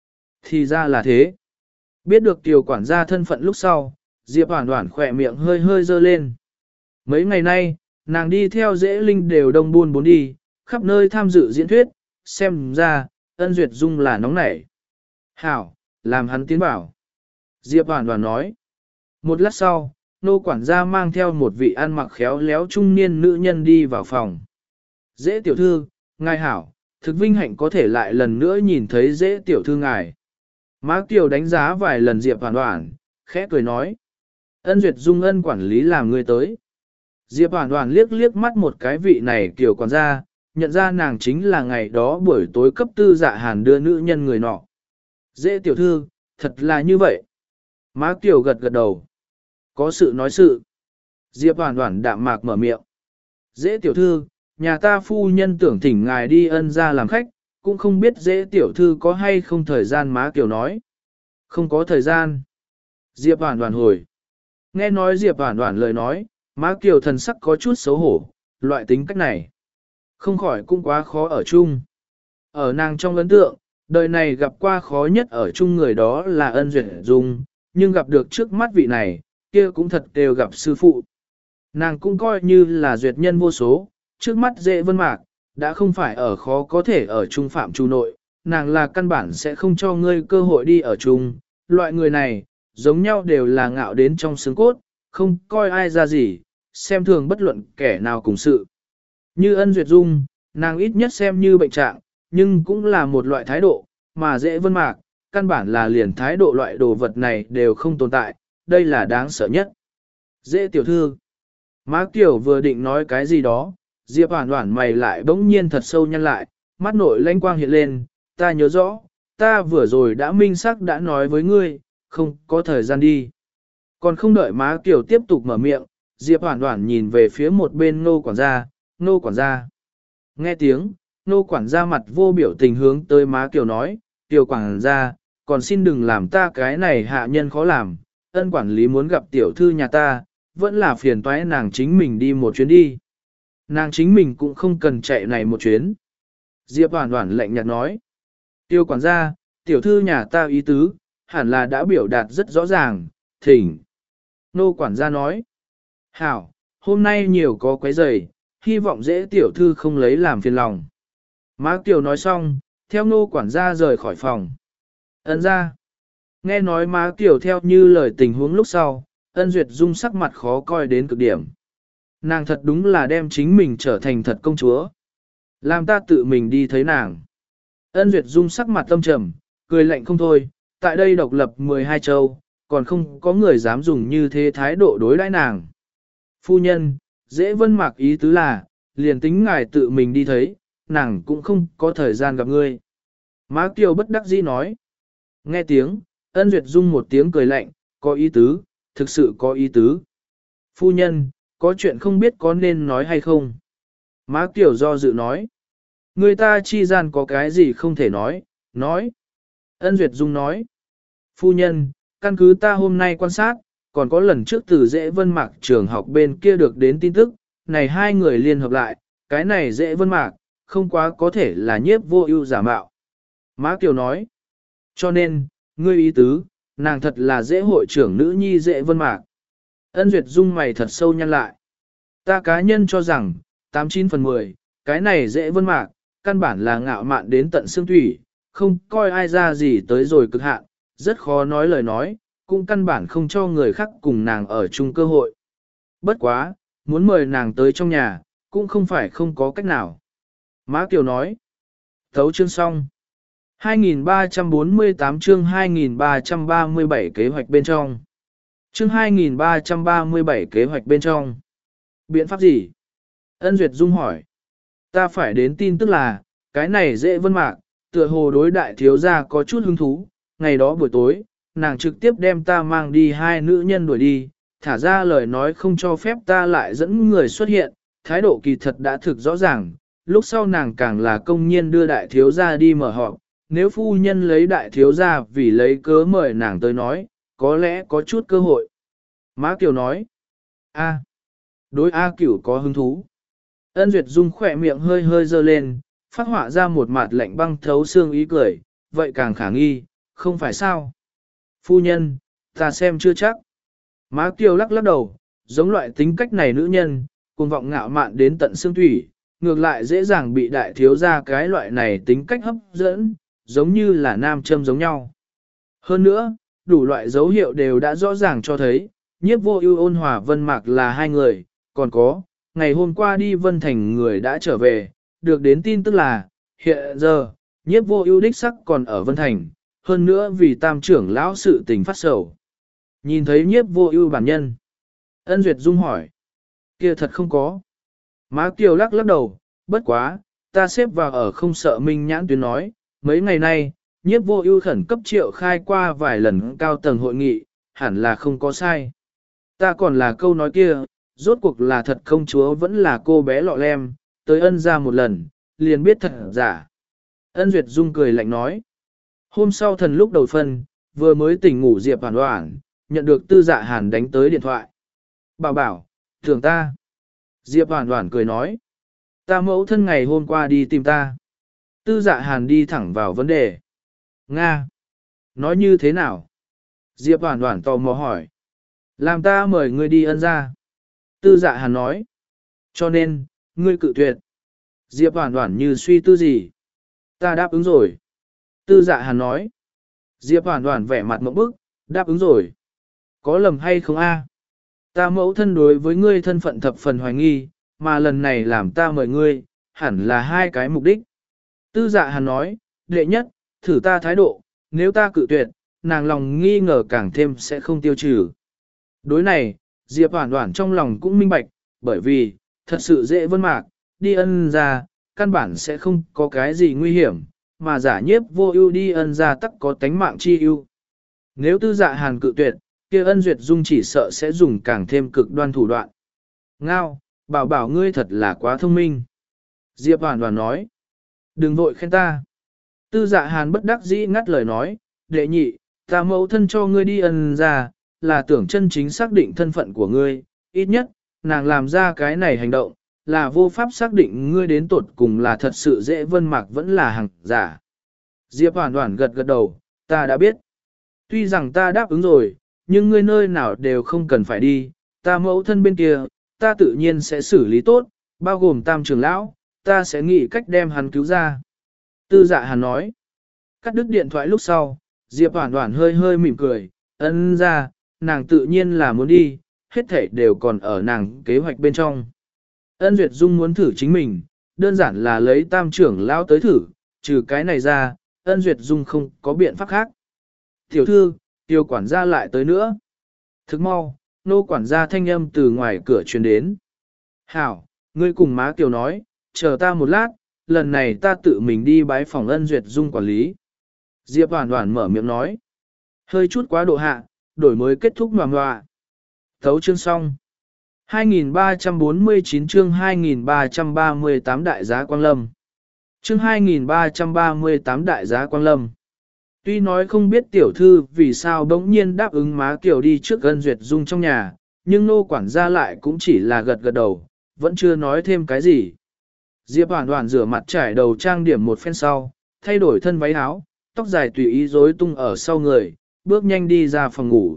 Thì ra là thế. Biết được Kiều quản gia thân phận lúc sau, Diệp Hoản Hoản khỏe miệng hơi hơi dơ lên. Mấy ngày nay, nàng đi theo dễ linh đều đông buôn bốn đi, khắp nơi tham dự diễn thuyết, xem ra, Ân Duyệt Dung là nóng nảy. Hảo, làm hắn tiến bảo. Diệp Hoản Hoản nói. Một lát sau, nô quản gia mang theo một vị ăn mặc khéo léo trung niên nữ nhân đi vào phòng. Dễ tiểu thư, ngài hảo, thực vinh hạnh có thể lại lần nữa nhìn thấy dễ tiểu thư ngài. Má Kiều đánh giá vài lần Diệp Hoản Hoản, khẽ cười nói. Ân Duyệt Dung ân quản lý làm người tới. Diệp Hoản Hoản liếc liếc mắt một cái vị này Kiều quản gia, nhận ra nàng chính là ngày đó buổi tối cấp tư dạ hàn đưa nữ nhân người nọ. Dễ tiểu thư, thật là như vậy. Má Kiều gật gật đầu. Có sự nói sự. Diệp Hoản Hoản đạm mạc mở miệng. Dễ tiểu thư, nhà ta phu nhân tưởng thỉnh ngài đi Ân gia làm khách, cũng không biết dễ tiểu thư có hay không thời gian. Má Kiều nói. Không có thời gian. Diệp Hoản Hoản hồi. Nghe nói Diệp Hoản Hoản lời nói, Má Kiều thần sắc có chút xấu hổ, loại tính cách này. Không khỏi cũng quá khó ở chung. Ở nàng trong ấn tượng, đời này gặp qua khó nhất ở chung người đó là Ân Duyệt Dung, nhưng gặp được trước mắt vị này, kia cũng thật đều gặp sư phụ. Nàng cũng coi như là duyệt nhân vô số, trước mắt dễ vân mạc, đã không phải ở khó có thể ở chung phạm chu nội, nàng là căn bản sẽ không cho ngươi cơ hội đi ở chung, loại người này, giống nhau đều là ngạo đến trong xương cốt, không coi ai ra gì, xem thường bất luận kẻ nào cùng sự. Như Ân Duyệt Dung, nàng ít nhất xem như bệnh trạng, nhưng cũng là một loại thái độ, mà dễ vân mạc, căn bản là liền thái độ loại đồ vật này đều không tồn tại, đây là đáng sợ nhất. Dễ tiểu thư, Má Kiều vừa định nói cái gì đó, Diệp Hoản Hoản mày lại bỗng nhiên thật sâu nhăn lại, mắt nội lanh quang hiện lên, ta nhớ rõ, ta vừa rồi đã minh xác đã nói với ngươi, không có thời gian đi. Còn không đợi Má Kiều tiếp tục mở miệng, Diệp Hoản Hoản nhìn về phía một bên Ngô quản gia, Ngô quản gia. Nghe tiếng, Ngô quản gia mặt vô biểu tình hướng tới Má Kiều nói, Kiều quản gia, còn xin đừng làm ta cái này hạ nhân khó làm, Ân quản lý muốn gặp tiểu thư nhà ta, vẫn là phiền toái nàng chính mình đi một chuyến đi. Nàng chính mình cũng không cần chạy này một chuyến. Diệp Hoản Hoản lạnh nhạt nói. Tiêu quản gia, tiểu thư nhà ta ý tứ, hẳn là đã biểu đạt rất rõ ràng, thỉnh. Nô quản gia nói. Hảo, hôm nay nhiều có quấy rầy, hy vọng dễ tiểu thư không lấy làm phiền lòng. Má Kiều nói xong, theo nô quản gia rời khỏi phòng. Ân ra. Nghe nói má Kiều theo như lời tình huống lúc sau, Ân Duyệt Dung sắc mặt khó coi đến cực điểm. Nàng thật đúng là đem chính mình trở thành thật công chúa. Làm ta tự mình đi thấy nàng. Ân Duyệt Dung sắc mặt tâm trầm, cười lạnh không thôi, tại đây độc lập mười hai châu, còn không có người dám dùng như thế thái độ đối đãi nàng. Phu nhân, dễ vân mạc ý tứ là, liền tính ngài tự mình đi thấy, nàng cũng không có thời gian gặp ngươi. Má Kiều bất đắc dĩ nói. Nghe tiếng, Ân Duyệt Dung một tiếng cười lạnh, có ý tứ, thực sự có ý tứ. Phu nhân, có chuyện không biết có nên nói hay không? Má Kiều do dự nói. Người ta chi gian có cái gì không thể nói, nói. Ân Duyệt Dung nói. Phu nhân, căn cứ ta hôm nay quan sát, còn có lần trước từ dễ vân mạc trường học bên kia được đến tin tức, này hai người liên hợp lại, cái này dễ vân mạc, không quá có thể là nhiếp vô ưu giả mạo. Má Kiều nói. Cho nên, ngươi ý tứ, nàng thật là dễ hội trưởng nữ nhi dễ vân mạc. Ân Duyệt Dung mày thật sâu nhăn lại. Ta cá nhân cho rằng, tám chín phần mười, cái này dễ vân mạc, căn bản là ngạo mạn đến tận xương thủy, không coi ai ra gì tới rồi cực hạn, rất khó nói lời nói, cũng căn bản không cho người khác cùng nàng ở chung cơ hội. Bất quá, muốn mời nàng tới trong nhà, cũng không phải không có cách nào. Má Kiều nói. Thấu chương xong. hai nghìn ba trăm bốn mươi tám chương hai nghìn ba trăm ba mươi bảy kế hoạch bên trong. Chương hai nghìn ba trăm ba mươi bảy kế hoạch bên trong. Biện pháp gì? Ân Duyệt Dung hỏi. Ta phải đến tin tức là, cái này dễ vân mạc, tựa hồ đối đại thiếu gia có chút hứng thú, ngày đó buổi tối, nàng trực tiếp đem ta mang đi hai nữ nhân đuổi đi, thả ra lời nói không cho phép ta lại dẫn người xuất hiện, thái độ kỳ thật đã thực rõ ràng, lúc sau nàng càng là công nhiên đưa đại thiếu gia đi mở họp, nếu phu nhân lấy đại thiếu gia vì lấy cớ mời nàng tới nói, có lẽ có chút cơ hội. Má Kiều nói, A, đối A Cửu có hứng thú. Ân Duyệt Dung khỏe miệng hơi hơi dơ lên, phát họa ra một mặt lạnh băng thấu xương ý cười, vậy càng khả nghi, không phải sao. Phu nhân, ta xem chưa chắc. Má Kiều lắc lắc đầu, giống loại tính cách này nữ nhân, cuồng vọng ngạo mạn đến tận xương thủy, ngược lại dễ dàng bị đại thiếu gia cái loại này tính cách hấp dẫn, giống như là nam châm giống nhau. Hơn nữa, đủ loại dấu hiệu đều đã rõ ràng cho thấy, nhiếp vô ưu ôn hòa vân mạc là hai người, còn có, ngày hôm qua đi Vân Thành người đã trở về, được đến tin tức là, hiện giờ, nhiếp vô ưu đích sắc còn ở Vân Thành, hơn nữa vì tam trưởng lão sự tình phát sầu. Nhìn thấy nhiếp vô ưu bản nhân. Ân Duyệt Dung hỏi. Kia thật không có. Má Kiều lắc lắc đầu, bất quá, ta xếp vào ở không sợ minh nhãn tuyến nói, mấy ngày nay, nhiếp vô ưu khẩn cấp triệu khai qua vài lần cao tầng hội nghị, hẳn là không có sai. Ta còn là câu nói kia, rốt cuộc là thật công chúa vẫn là cô bé lọ lem, tới ân ra một lần, liền biết thật giả. Ân Duyệt Dung cười lạnh nói. Hôm sau thần lúc đầu phân, vừa mới tỉnh ngủ Diệp Hoàn Hoảng, nhận được Tư Dạ Hàn đánh tới điện thoại. Bảo bảo, tưởng ta. Diệp Hoàn Hoảng cười nói. Ta mẫu thân ngày hôm qua đi tìm ta. Tư Dạ Hàn đi thẳng vào vấn đề. Nga. Nói như thế nào? Diệp Hoàn Hoảng tò mò hỏi. Làm ta mời ngươi đi ân ra. Tư Dạ Hàn nói. Cho nên, ngươi cự tuyệt. Diệp Hoản Hoản như suy tư gì. Ta đáp ứng rồi. Tư Dạ Hàn nói. Diệp Hoản Hoản vẻ mặt mộng bức, đáp ứng rồi. Có lầm hay không a? Ta mẫu thân đối với ngươi thân phận thập phần hoài nghi, mà lần này làm ta mời ngươi, hẳn là hai cái mục đích. Tư Dạ Hàn nói, đệ nhất, thử ta thái độ, nếu ta cự tuyệt, nàng lòng nghi ngờ càng thêm sẽ không tiêu trừ. Đối này, Diệp Hoản Hoản trong lòng cũng minh bạch, bởi vì, thật sự dễ vân mạc, đi ân ra, căn bản sẽ không có cái gì nguy hiểm, mà giả nhiếp vô ưu đi ân ra tắc có tánh mạng chi ưu. Nếu Tư Dạ Hàn cự tuyệt, kia Ân Duyệt Dung chỉ sợ sẽ dùng càng thêm cực đoan thủ đoạn. Ngao, bảo bảo ngươi thật là quá thông minh. Diệp Hoản Hoản nói, đừng vội khen ta. Tư Dạ Hàn bất đắc dĩ ngắt lời nói, đệ nhị, ta mẫu thân cho ngươi đi ân ra, là tưởng chân chính xác định thân phận của ngươi, ít nhất, nàng làm ra cái này hành động, là vô pháp xác định ngươi đến tột cùng là thật sự dễ vân mạc vẫn là hàng giả. Diệp Hoản Hoản gật gật đầu, ta đã biết. Tuy rằng ta đáp ứng rồi, nhưng ngươi nơi nào đều không cần phải đi, ta mẫu thân bên kia, ta tự nhiên sẽ xử lý tốt, bao gồm tam trưởng lão, ta sẽ nghĩ cách đem hắn cứu ra. Tư Dạ Hàn nói, cắt đứt điện thoại lúc sau, Diệp Hoản Hoản hơi hơi mỉm cười, ân ra, nàng tự nhiên là muốn đi, hết thảy đều còn ở nàng kế hoạch bên trong. Ân Duyệt Dung muốn thử chính mình, đơn giản là lấy tam trưởng lão tới thử, trừ cái này ra, Ân Duyệt Dung không có biện pháp khác. Tiểu thư, Tiêu quản gia lại tới nữa. Thức mau, nô quản gia thanh âm từ ngoài cửa truyền đến. Hảo, ngươi cùng má Kiều nói, chờ ta một lát, lần này ta tự mình đi bái phòng Ân Duyệt Dung quản lý. Diệp Hoản Hoản mở miệng nói. Hơi chút quá độ hạ, đổi mới kết thúc mà ngoạ. Thấu chương xong. hai nghìn ba trăm bốn mươi chín chương hai nghìn ba trăm ba mươi tám đại giá Quang Lâm. Chương hai nghìn ba trăm ba mươi tám đại giá Quang Lâm. Tuy nói không biết tiểu thư vì sao bỗng nhiên đáp ứng má Kiều đi trước Ân Duyệt Dung trong nhà, nhưng nô quản gia lại cũng chỉ là gật gật đầu, vẫn chưa nói thêm cái gì. Diệp Hoản Hoản rửa mặt trải đầu trang điểm một phen sau, thay đổi thân váy áo, tóc dài tùy ý rối tung ở sau người, bước nhanh đi ra phòng ngủ.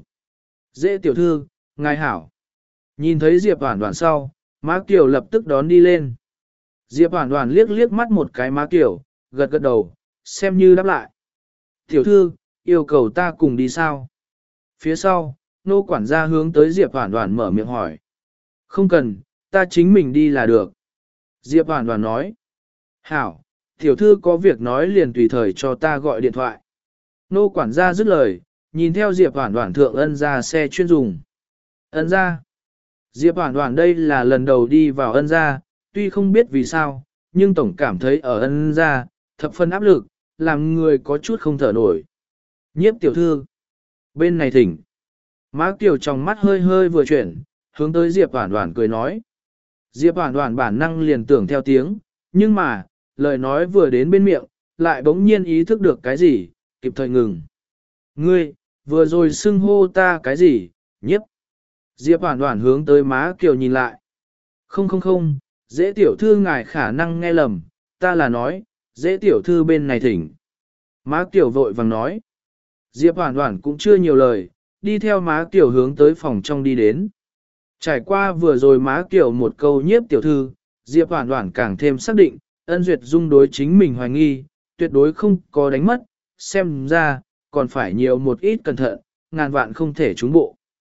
Dễ tiểu thư, ngài hảo. Nhìn thấy Diệp Hoản Hoản sau, má Kiều lập tức đón đi lên. Diệp Hoản Hoản liếc liếc mắt một cái má Kiều, gật gật đầu, xem như đáp lại. Tiểu thư, yêu cầu ta cùng đi sao? Phía sau, nô quản gia hướng tới Diệp Hoản Hoản mở miệng hỏi. Không cần, ta chính mình đi là được. Diệp Hoản Hoản nói. Hảo, tiểu thư có việc nói liền tùy thời cho ta gọi điện thoại. Nô quản gia dứt lời, nhìn theo Diệp Hoản Hoản thượng Ân gia xe chuyên dùng. Ân gia. Diệp Hoản Hoản đây là lần đầu đi vào Ân gia, tuy không biết vì sao, nhưng tổng cảm thấy ở Ân gia, thập phân áp lực, làm người có chút không thở nổi. Nhiếp tiểu thư. Bên này thỉnh. Má Kiều trong mắt hơi hơi vừa chuyển, hướng tới Diệp Hoản Hoản cười nói. Diệp Hoản Hoản bản năng liền tưởng theo tiếng, nhưng mà, lời nói vừa đến bên miệng, lại bỗng nhiên ý thức được cái gì, kịp thời ngừng. Ngươi, vừa rồi xưng hô ta cái gì, nhiếp. Diệp Hoản Hoản hướng tới má Kiều nhìn lại. Không không không, dễ tiểu thư ngài khả năng nghe lầm, ta là nói, dễ tiểu thư bên này thỉnh. Má Kiều vội vàng nói. Diệp Hoản Hoản cũng chưa nhiều lời, đi theo má Kiều hướng tới phòng trong đi đến. Trải qua vừa rồi má Kiều một câu nhiếp tiểu thư, Diệp Hoản Hoản càng thêm xác định, Ân Duyệt Dung đối chính mình hoài nghi, tuyệt đối không có đánh mất, xem ra, còn phải nhiều một ít cẩn thận, ngàn vạn không thể trúng bộ.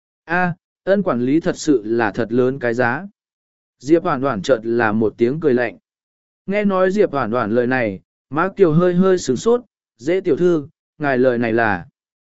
A, Ân quản lý thật sự là thật lớn cái giá. Diệp Hoản Hoản chợt là một tiếng cười lạnh. Nghe nói Diệp Hoản Hoản lời này, má Kiều hơi hơi sửng sốt, dễ tiểu thư, ngài lời này là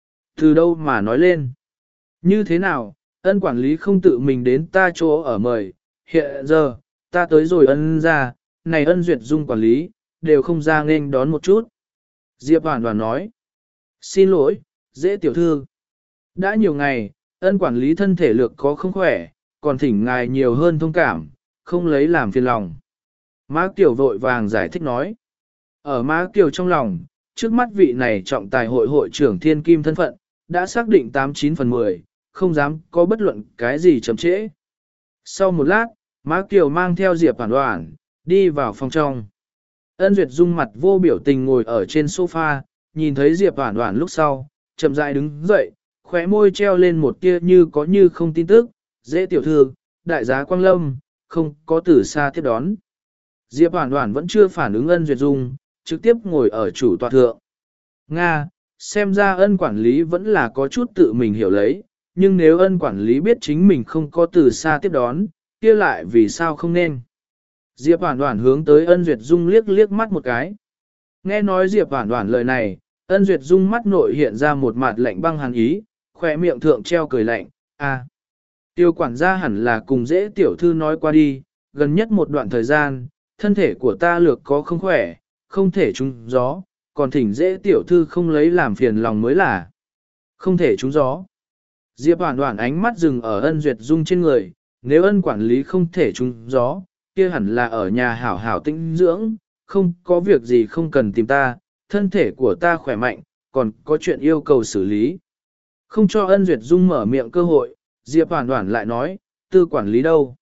từ đâu mà nói lên. Như thế nào, Ân quản lý không tự mình đến ta chỗ ở mời, hiện giờ, ta tới rồi Ân ra, này Ân Duyệt Dung quản lý, đều không ra nghênh đón một chút. Diệp Hoản Hoản nói, xin lỗi, dễ tiểu thư. Đã nhiều ngày, Ân quản lý thân thể lực có không khỏe, còn thỉnh ngài nhiều hơn thông cảm, không lấy làm phiền lòng. Má Kiều vội vàng giải thích nói. Ở Má Kiều trong lòng, trước mắt vị này trọng tài hội hội trưởng thiên kim thân phận, đã xác định tám chín phần mười, không dám có bất luận cái gì chậm trễ. Sau một lát, Má Kiều mang theo Diệp Hoản Hoản, đi vào phòng trong. Ân Duyệt Dung mặt vô biểu tình ngồi ở trên sofa, nhìn thấy Diệp Hoản Hoản lúc sau, chậm rãi đứng dậy, khóe môi treo lên một tia như có như không tin tức, dễ tiểu thư, đại giá Quang Lâm, không có từ xa tiếp đón. Diệp Hoản Hoản vẫn chưa phản ứng Ân Duyệt Dung, trực tiếp ngồi ở chủ tọa thượng. Nga, xem ra Ân quản lý vẫn là có chút tự mình hiểu lấy, nhưng nếu Ân quản lý biết chính mình không có từ xa tiếp đón, kia lại vì sao không nên. Diệp Hoản Hoản hướng tới Ân Duyệt Dung liếc liếc mắt một cái. Nghe nói Diệp Hoản Hoản lời này, Ân Duyệt Dung mắt nội hiện ra một mặt lạnh băng hàn ý, khỏe miệng thượng treo cười lạnh, à. Tiêu quản gia hẳn là cùng dễ tiểu thư nói qua đi, gần nhất một đoạn thời gian, thân thể của ta lược có không khỏe, không thể trúng gió, còn thỉnh dễ tiểu thư không lấy làm phiền lòng mới là. Không thể trúng gió. Diệp Hoản Hoản ánh mắt dừng ở Ân Duyệt Dung trên người, nếu Ân quản lý không thể trúng gió, kia hẳn là ở nhà hảo hảo tĩnh dưỡng, không có việc gì không cần tìm ta, thân thể của ta khỏe mạnh, còn có chuyện yêu cầu xử lý. Không cho Ân Duyệt Dung mở miệng cơ hội, Diệp Hoản Hoản lại nói, tư quản lý đâu?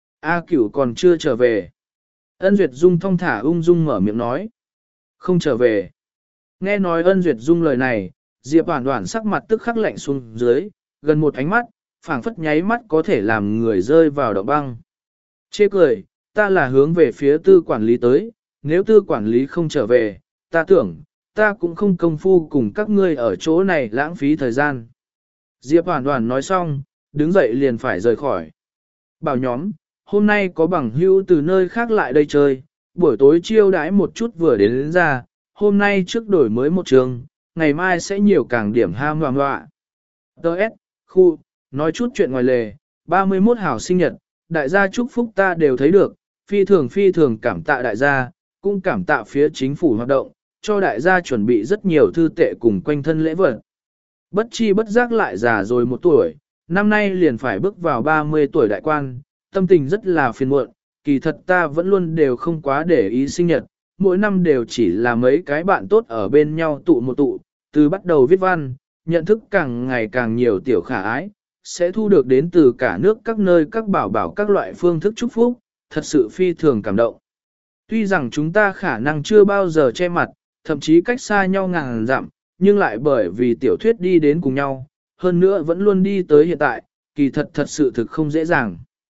A Cửu còn chưa trở về. Ân Duyệt Dung thong thả ung dung mở miệng nói. Không trở về. Nghe nói Ân Duyệt Dung lời này, Diệp Hoản Hoản sắc mặt tức khắc lạnh xuống dưới, gần một ánh mắt, phảng phất nháy mắt có thể làm người rơi vào động băng. Chê cười, ta là hướng về phía tư quản lý tới, nếu tư quản lý không trở về, ta tưởng, ta cũng không công phu cùng các ngươi ở chỗ này lãng phí thời gian. Diệp Hoản Hoản nói xong, đứng dậy liền phải rời khỏi. Bảo nhóm, hôm nay có bằng hữu từ nơi khác lại đây chơi, buổi tối chiêu đãi một chút vừa đến, đến ra, hôm nay trước đổi mới một trường, ngày mai sẽ nhiều càng điểm ham hoàng họa. Đợt, khu, nói chút chuyện ngoài lề, ba mươi mốt hảo sinh nhật, đại gia chúc phúc ta đều thấy được, phi thường phi thường cảm tạ đại gia, cũng cảm tạ phía chính phủ hoạt động, cho đại gia chuẩn bị rất nhiều thư tệ cùng quanh thân lễ vật. Bất chi bất giác lại già rồi một tuổi, năm nay liền phải bước vào ba mươi tuổi đại quan, tâm tình rất là phiền muộn, kỳ thật ta vẫn luôn đều không quá để ý sinh nhật, mỗi năm đều chỉ là mấy cái bạn tốt ở bên nhau tụ một tụ, từ bắt đầu viết văn, nhận thức càng ngày càng nhiều tiểu khả ái, sẽ thu được đến từ cả nước các nơi các bảo bảo các loại phương thức chúc phúc, thật sự phi thường cảm động. Tuy rằng chúng ta khả năng chưa bao giờ che mặt, thậm chí cách xa nhau ngàn dặm, nhưng lại bởi vì tiểu thuyết đi đến cùng nhau, hơn nữa vẫn luôn đi tới hiện tại, kỳ thật thật sự thực không dễ dàng.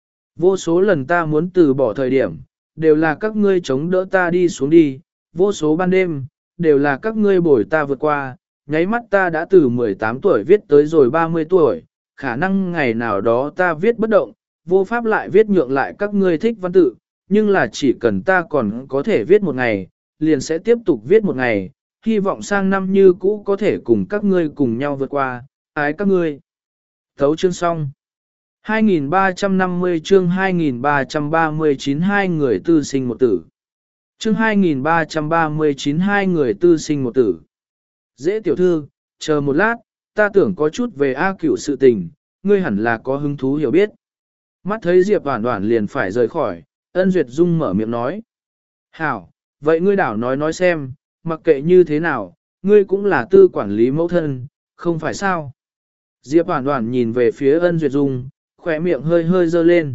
Vô số lần ta muốn từ bỏ thời điểm, đều là các ngươi chống đỡ ta đi xuống đi, vô số ban đêm, đều là các ngươi bồi ta vượt qua, nháy mắt ta đã từ mười tám tuổi viết tới rồi ba mươi tuổi, khả năng ngày nào đó ta viết bất động, vô pháp lại viết nhượng lại các ngươi thích văn tự, nhưng là chỉ cần ta còn có thể viết một ngày, liền sẽ tiếp tục viết một ngày, hy vọng sang năm như cũ có thể cùng các ngươi cùng nhau vượt qua, ái các ngươi. Thấu chương xong. hai nghìn ba trăm năm mươi chương hai nghìn ba trăm ba mươi chín hai người tư sinh một tử. Chương hai nghìn ba trăm ba mươi chín hai người tư sinh một tử. Dễ tiểu thư, chờ một lát, ta tưởng có chút về A Cửu sự tình, ngươi hẳn là có hứng thú hiểu biết. Mắt thấy Diệp Hoản Hoản liền phải rời khỏi, Ân Duyệt Dung mở miệng nói. Hảo, vậy ngươi đảo nói nói xem, mặc kệ như thế nào, ngươi cũng là tư quản lý mẫu thân, không phải sao? Diệp Hoản Hoản nhìn về phía Ân Duyệt Dung, khỏe miệng hơi hơi dơ lên.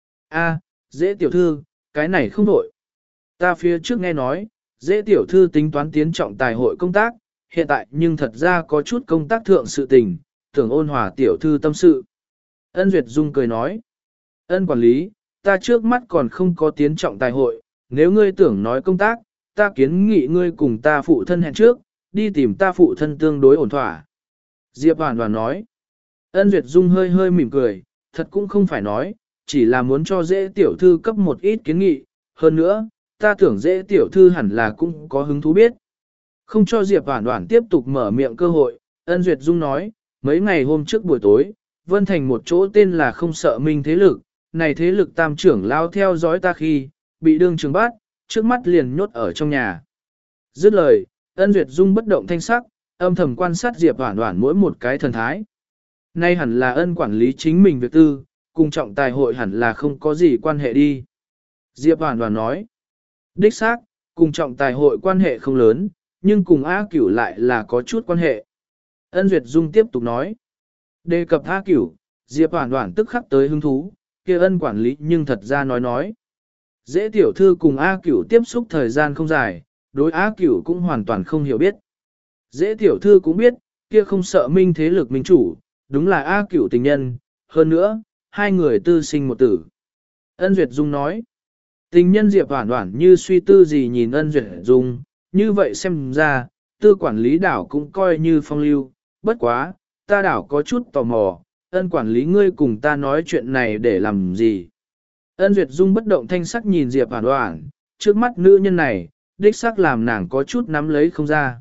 A, dễ tiểu thư, cái này không đổi. Ta phía trước nghe nói, dễ tiểu thư tính toán tiến trọng tài hội công tác, hiện tại nhưng thật ra có chút công tác thượng sự tình, tưởng ôn hòa tiểu thư tâm sự. Ân Duyệt Dung cười nói. Ân quản lý, ta trước mắt còn không có tiến trọng tài hội, nếu ngươi tưởng nói công tác, ta kiến nghị ngươi cùng ta phụ thân hẹn trước, đi tìm ta phụ thân tương đối ổn thỏa. Diệp Hoản Hoản nói. Ân Duyệt Dung hơi hơi mỉm cười, thật cũng không phải nói, chỉ là muốn cho dễ tiểu thư cấp một ít kiến nghị, hơn nữa, ta tưởng dễ tiểu thư hẳn là cũng có hứng thú biết. Không cho Diệp Hoản Hoản tiếp tục mở miệng cơ hội, Ân Duyệt Dung nói, mấy ngày hôm trước buổi tối, Vân Thành một chỗ tên là Không Sợ Minh thế lực, này thế lực tam trưởng lao theo dõi ta khi, bị đương trường bắt, trước mắt liền nhốt ở trong nhà. Dứt lời, Ân Duyệt Dung bất động thanh sắc, âm thầm quan sát Diệp Hoản Hoản mỗi một cái thần thái. Nay hẳn là Ân quản lý chính mình việc tư, cùng trọng tài hội hẳn là không có gì quan hệ đi. Diệp Hoản Hoản nói, đích xác, cùng trọng tài hội quan hệ không lớn, nhưng cùng A Cửu lại là có chút quan hệ. Ân Duyệt Dung tiếp tục nói, đề cập A Cửu, Diệp Hoản Hoản tức khắc tới hứng thú, kia Ân quản lý nhưng thật ra nói nói. Dễ tiểu thư cùng A Cửu tiếp xúc thời gian không dài, đối A Cửu cũng hoàn toàn không hiểu biết. Dễ tiểu thư cũng biết, kia Không Sợ Minh thế lực minh chủ, đúng là A Cửu tình nhân, hơn nữa, hai người tư sinh một tử. Ân Duyệt Dung nói, Tình nhân Diệp Hoản Hoản như suy tư gì nhìn Ân Duyệt Dung, như vậy xem ra, tư quản lý đảo cũng coi như phong lưu, bất quá, ta đảo có chút tò mò, Ân quản lý ngươi cùng ta nói chuyện này để làm gì. Ân Duyệt Dung bất động thanh sắc nhìn Diệp Hoản Hoản, trước mắt nữ nhân này, đích xác làm nàng có chút nắm lấy không ra.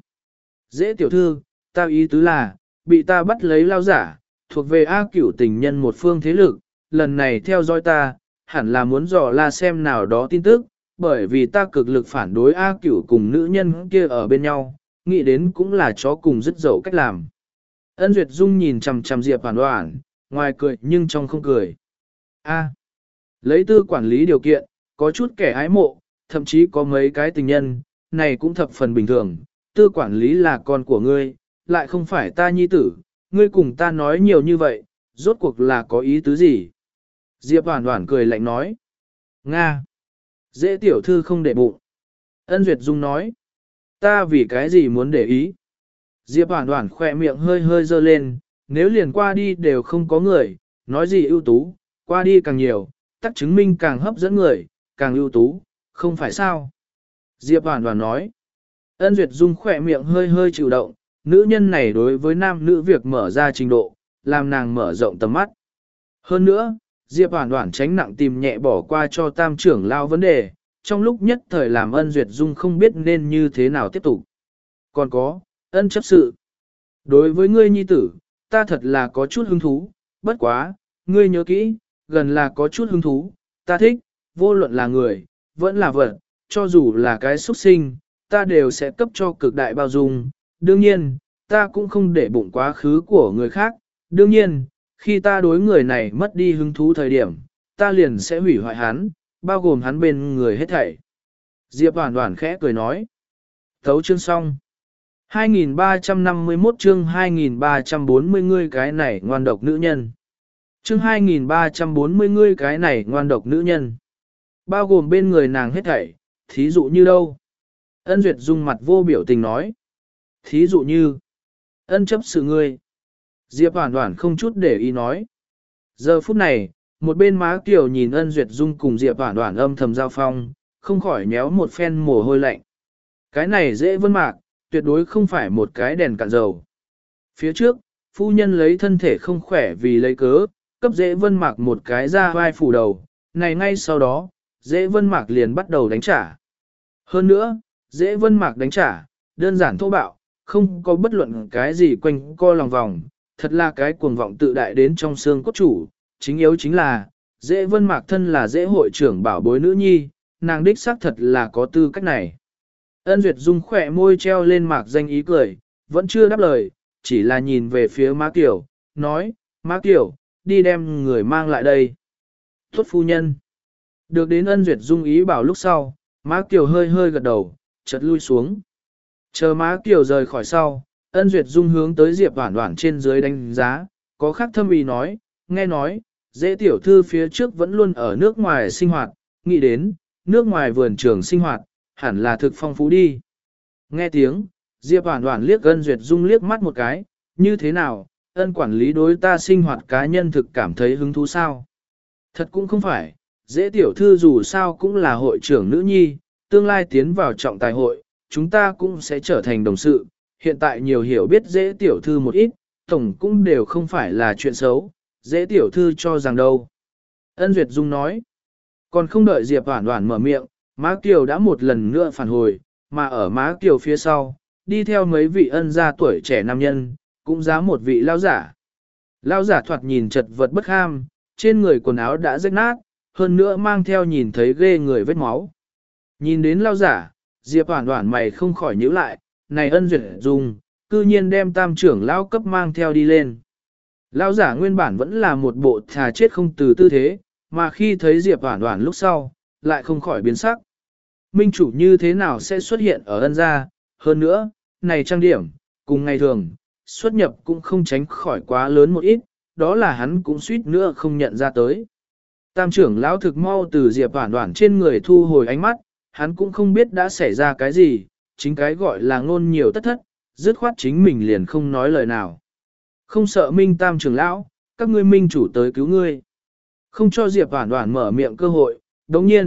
Dễ tiểu thư, ta ý tứ là, bị ta bắt lấy lao giả, thuộc về A Cửu tình nhân một phương thế lực, lần này theo dõi ta, hẳn là muốn dò la xem nào đó tin tức, bởi vì ta cực lực phản đối A Cửu cùng nữ nhân kia ở bên nhau, nghĩ đến cũng là chó cùng dứt dậu cách làm. Ân Duyệt Dung nhìn chằm chằm Diệp Hoản Hoản, ngoài cười nhưng trong không cười. A. Lấy tư quản lý điều kiện, có chút kẻ ái mộ, thậm chí có mấy cái tình nhân, này cũng thập phần bình thường, tư quản lý là con của ngươi, lại không phải ta nhi tử, ngươi cùng ta nói nhiều như vậy, rốt cuộc là có ý tứ gì? Diệp Hoản Hoản cười lạnh nói. Nga! Dễ tiểu thư không để bụng. Ân Duyệt Dung nói. Ta vì cái gì muốn để ý? Diệp Hoản Hoản khỏe miệng hơi hơi dơ lên, nếu liền qua đi đều không có người, nói gì ưu tú, qua đi càng nhiều, tác chứng minh càng hấp dẫn người, càng ưu tú, không phải sao? Diệp Hoản Hoản nói. Ân Duyệt Dung khỏe miệng hơi hơi chịu động, nữ nhân này đối với nam nữ việc mở ra trình độ, làm nàng mở rộng tầm mắt. Hơn nữa, Diệp Hoản Hoản tránh nặng tìm nhẹ bỏ qua cho tam trưởng lao vấn đề, trong lúc nhất thời làm Ân Duyệt Dung không biết nên như thế nào tiếp tục. Còn có, Ân chấp sự. Đối với ngươi nhi tử, ta thật là có chút hứng thú, bất quá, ngươi nhớ kỹ, gần là có chút hứng thú, ta thích, vô luận là người, vẫn là vật, cho dù là cái xuất sinh, ta đều sẽ cấp cho cực đại bao dung. Đương nhiên, ta cũng không để bụng quá khứ của người khác. Đương nhiên, khi ta đối người này mất đi hứng thú thời điểm, ta liền sẽ hủy hoại hắn, bao gồm hắn bên người hết thảy. Diệp Hoản Hoản khẽ cười nói. Thấu chương xong. hai nghìn ba trăm năm mươi mốt chương hai nghìn ba trăm bốn mươi ngươi cái này ngoan độc nữ nhân. Chương hai nghìn ba trăm bốn mươi ngươi cái này ngoan độc nữ nhân. Bao gồm bên người nàng hết thảy, thí dụ như đâu? Ân Duyệt Dung mặt vô biểu tình nói. Thí dụ như, Ân chấp sự ngươi. Diệp Hoản Hoản không chút để ý nói. Giờ phút này, một bên má Kiều nhìn Ân Duyệt Dung cùng Diệp Hoản Hoản âm thầm giao phong, không khỏi nhéo một phen mồ hôi lạnh. Cái này dễ vân mạc, tuyệt đối không phải một cái đèn cạn dầu. Phía trước, phu nhân lấy thân thể không khỏe vì lấy cớ, cấp dễ vân mạc một cái ra vai phủ đầu, này ngay sau đó, dễ vân mạc liền bắt đầu đánh trả. Hơn nữa, dễ vân mạc đánh trả, đơn giản thô bạo, không có bất luận cái gì quanh co lòng vòng, thật là cái cuồng vọng tự đại đến trong xương cốt chủ, chính yếu chính là, dễ vân mạc thân là dễ hội trưởng bảo bối nữ nhi, nàng đích xác thật là có tư cách này. Ân Duyệt Dung khỏe môi treo lên mạc danh ý cười, vẫn chưa đáp lời, chỉ là nhìn về phía má Kiều, nói, má Kiều, đi đem người mang lại đây. Tốt phu nhân. Được đến Ân Duyệt Dung ý bảo lúc sau, má Kiều hơi hơi gật đầu, chợt lui xuống. Chờ má Kiều rời khỏi sau, Ân Duyệt Dung hướng tới Diệp Hoản Hoản trên dưới đánh giá, có khác thâm ý nói, nghe nói, dễ tiểu thư phía trước vẫn luôn ở nước ngoài sinh hoạt, nghĩ đến, nước ngoài vườn trường sinh hoạt, hẳn là thực phong phú đi. Nghe tiếng, Diệp Hoản Hoản liếc Ân Duyệt Dung liếc mắt một cái, như thế nào, Ân quản lý đối ta sinh hoạt cá nhân thực cảm thấy hứng thú sao? Thật cũng không phải, dễ tiểu thư dù sao cũng là hội trưởng nữ nhi, tương lai tiến vào trọng tài hội, chúng ta cũng sẽ trở thành đồng sự, hiện tại nhiều hiểu biết dễ tiểu thư một ít, tổng cũng đều không phải là chuyện xấu, dễ tiểu thư cho rằng đâu. Ân Duyệt Dung nói, còn không đợi Diệp Hoản Hoản mở miệng, má Kiều đã một lần nữa phản hồi, mà ở má Kiều phía sau, đi theo mấy vị ân gia tuổi trẻ nam nhân, cũng giá một vị lao giả. Lao giả thoạt nhìn chật vật bất ham, trên người quần áo đã rách nát, hơn nữa mang theo nhìn thấy ghê người vết máu. Nhìn đến lao giả, Diệp Hoản Hoản mày không khỏi nhíu lại, này Ân Duyệt Dung, cư nhiên đem tam trưởng lao cấp mang theo đi lên. Lao giả nguyên bản vẫn là một bộ thà chết không từ tư thế, mà khi thấy Diệp Hoản Hoản lúc sau, lại không khỏi biến sắc. Minh chủ như thế nào sẽ xuất hiện ở ân gia, hơn nữa, này trang điểm, cùng ngày thường, xuất nhập cũng không tránh khỏi quá lớn một ít, đó là hắn cũng suýt nữa không nhận ra tới. Tam trưởng lão thực mau từ Diệp Hoản Hoản trên người thu hồi ánh mắt, hắn cũng không biết đã xảy ra cái gì, chính cái gọi là ngôn nhiều tất thất, dứt khoát chính mình liền không nói lời nào. Không sợ Minh Tam trưởng lão, các ngươi minh chủ tới cứu ngươi. Không cho Diệp Hoản Hoản mở miệng cơ hội, đồng nhiên,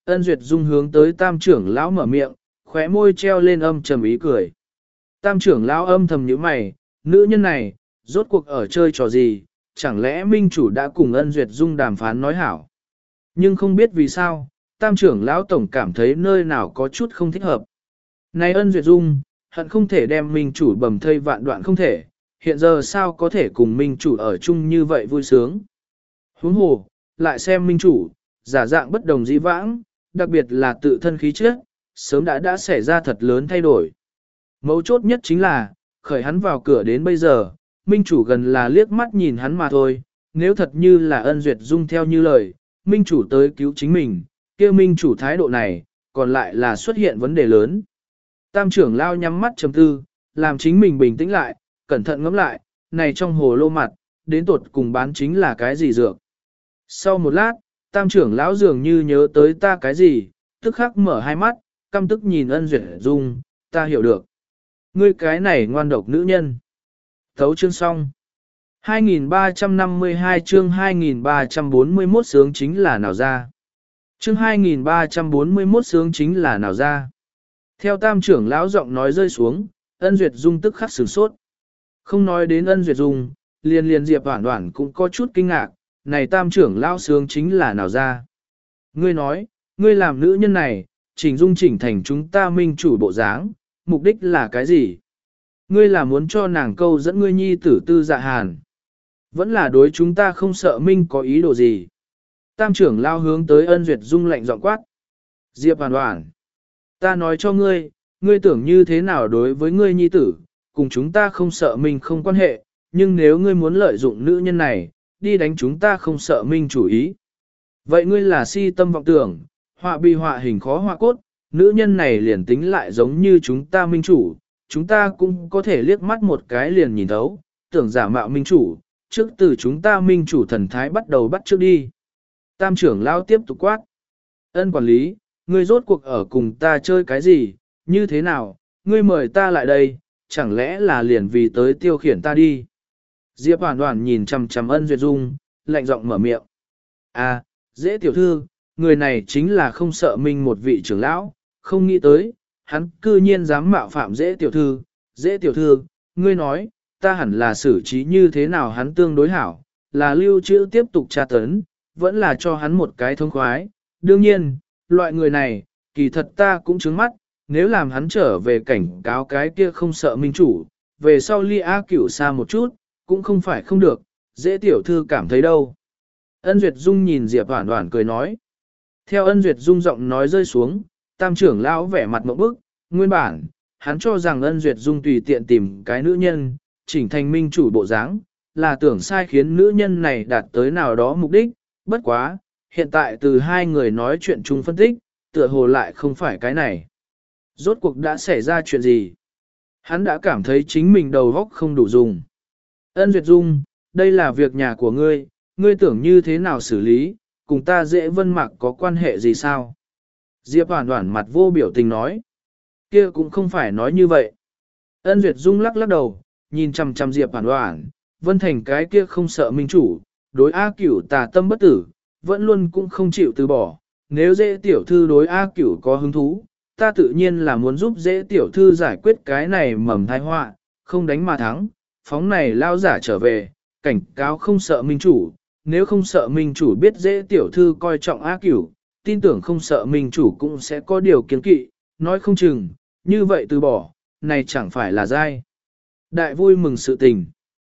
Ân Duyệt Dung hướng tới tam trưởng lão mở miệng, khóe môi treo lên âm trầm ý cười. Tam trưởng lão âm thầm nhíu mày, nữ nhân này, rốt cuộc ở chơi trò gì, chẳng lẽ minh chủ đã cùng Ân Duyệt Dung đàm phán nói hảo. Nhưng không biết vì sao, tam trưởng lão tổng cảm thấy nơi nào có chút không thích hợp. Này Ân Duyệt Dung, hận không thể đem minh chủ bầm thây vạn đoạn không thể, hiện giờ sao có thể cùng minh chủ ở chung như vậy vui sướng. Huống hồ, lại xem minh chủ, giả dạng bất đồng dĩ vãng, đặc biệt là tự thân khí chất, sớm đã đã xảy ra thật lớn thay đổi. Mấu chốt nhất chính là, khởi hắn vào cửa đến bây giờ, minh chủ gần là liếc mắt nhìn hắn mà thôi, nếu thật như là Ân Duyệt Dung theo như lời, minh chủ tới cứu chính mình, kia minh chủ thái độ này, còn lại là xuất hiện vấn đề lớn. Tam trưởng lao nhắm mắt chấm tư, làm chính mình bình tĩnh lại, cẩn thận ngẫm lại, này trong hồ lô mặt, đến tuột cùng bán chính là cái gì dược. Sau một lát, tam trưởng lão dường như nhớ tới ta cái gì, tức khắc mở hai mắt, căm tức nhìn Ân Duyệt Dung, ta hiểu được. Ngươi cái này ngoan độc nữ nhân. Thấu chương xong. hai nghìn ba trăm năm mươi hai chương hai nghìn ba trăm bốn mươi mốt sướng chính là nào ra. Chương hai nghìn ba trăm bốn mươi mốt sướng chính là nào ra. Theo tam trưởng lão giọng nói rơi xuống, Ân Duyệt Dung tức khắc sửng sốt. Không nói đến Ân Duyệt Dung, liền liền Diệp Hoản Hoản cũng có chút kinh ngạc, này tam trưởng lão sướng chính là nào ra. Ngươi nói, ngươi làm nữ nhân này, chỉnh dung chỉnh thành chúng ta minh chủ bộ dáng, mục đích là cái gì? Ngươi là muốn cho nàng câu dẫn ngươi nhi tử Tư Dạ Hàn. Vẫn là đối chúng ta không sợ minh có ý đồ gì. Tam trưởng lao hướng tới Ân Duyệt Dung lạnh giọng quát. Diệp Hoản Hoản, ta nói cho ngươi, ngươi tưởng như thế nào đối với ngươi nhi tử, cùng chúng ta không sợ minh không quan hệ, nhưng nếu ngươi muốn lợi dụng nữ nhân này, đi đánh chúng ta không sợ minh chủ ý. Vậy ngươi là si tâm vọng tưởng, họa bi họa hình khó họa cốt, nữ nhân này liền tính lại giống như chúng ta minh chủ, chúng ta cũng có thể liếc mắt một cái liền nhìn thấu, tưởng giả mạo minh chủ, trước từ chúng ta minh chủ thần thái bắt đầu bắt trước đi. Tam trưởng lao tiếp tục quát. Ân quản lý, ngươi rốt cuộc ở cùng ta chơi cái gì, như thế nào, ngươi mời ta lại đây, chẳng lẽ là liền vì tới tiêu khiển ta đi. Diệp Hoản Hoản nhìn chằm chằm Ân Duyệt Dung, lạnh giọng mở miệng. À, dễ tiểu thư, người này chính là không sợ minh một vị trưởng lão, không nghĩ tới, hắn cư nhiên dám mạo phạm dễ tiểu thư, dễ tiểu thư, ngươi nói, ta hẳn là xử trí như thế nào hắn tương đối hảo, là lưu trữ tiếp tục tra tấn, vẫn là cho hắn một cái thông khoái. Đương nhiên, loại người này, kỳ thật ta cũng trứng mắt, nếu làm hắn trở về cảnh cáo cái kia không sợ minh chủ, về sau ly A Cửu xa một chút, cũng không phải không được, dễ tiểu thư cảm thấy đâu. Ân Duyệt Dung nhìn Diệp Hoản Hoản cười nói. Theo Ân Duyệt Dung giọng nói rơi xuống, tam trưởng lão vẻ mặt mộng bức, nguyên bản, hắn cho rằng Ân Duyệt Dung tùy tiện tìm cái nữ nhân, chỉnh thành minh chủ bộ dáng, là tưởng sai khiến nữ nhân này đạt tới nào đó mục đích, bất quá, hiện tại từ hai người nói chuyện chung phân tích, tựa hồ lại không phải cái này. Rốt cuộc đã xảy ra chuyện gì? Hắn đã cảm thấy chính mình đầu óc không đủ dùng. Ân Duyệt Dung, đây là việc nhà của ngươi, ngươi tưởng như thế nào xử lý, cùng ta dễ vân mặc có quan hệ gì sao? Diệp Hoản Hoản mặt vô biểu tình nói. Kia cũng không phải nói như vậy. Ân Duyệt Dung lắc lắc đầu, nhìn chằm chằm Diệp Hoản Hoản, Vân Thành cái kia không sợ minh chủ, đối A Cửu tà tâm bất tử, vẫn luôn cũng không chịu từ bỏ. Nếu dễ tiểu thư đối A Cửu có hứng thú, ta tự nhiên là muốn giúp dễ tiểu thư giải quyết cái này mầm tai họa, không đánh mà thắng, phóng này lao giả trở về, cảnh cáo không sợ minh chủ, nếu không sợ minh chủ biết dễ tiểu thư coi trọng A Cửu, tin tưởng không sợ minh chủ cũng sẽ có điều kiến kỵ, nói không chừng, như vậy từ bỏ, này chẳng phải là dai. Đại vui mừng sự tình.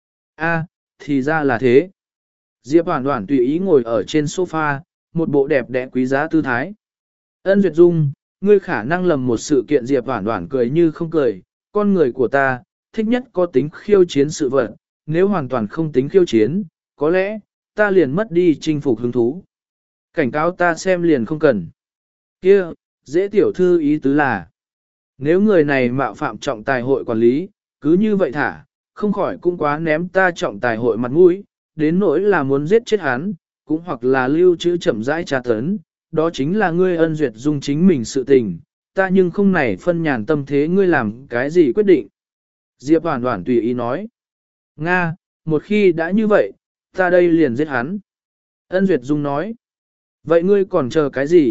A, thì ra là thế. Diệp Hoản Hoản tùy ý ngồi ở trên sofa, một bộ đẹp đẽ quý giá tư thái. Ân Duyệt Dung, ngươi khả năng lầm một sự kiện. Diệp Hoản Hoản cười như không cười, con người của ta, thích nhất có tính khiêu chiến sự vật, nếu hoàn toàn không tính khiêu chiến, có lẽ, ta liền mất đi chinh phục hứng thú. Cảnh cáo ta xem liền không cần. Kia, dễ tiểu thư ý tứ là, nếu người này mạo phạm trọng tài hội quản lý, cứ như vậy thả, không khỏi cũng quá ném ta trọng tài hội mặt mũi, đến nỗi là muốn giết chết hắn, cũng hoặc là lưu trữ chậm rãi tra tấn, đó chính là ngươi Ân Duyệt Dung chính mình sự tình, ta nhưng không này phân nhàn tâm thế ngươi làm cái gì quyết định. Diệp Hoản Hoản tùy ý nói. Nga, một khi đã như vậy, ta đây liền giết hắn. Ân Duyệt Dung nói. Vậy ngươi còn chờ cái gì,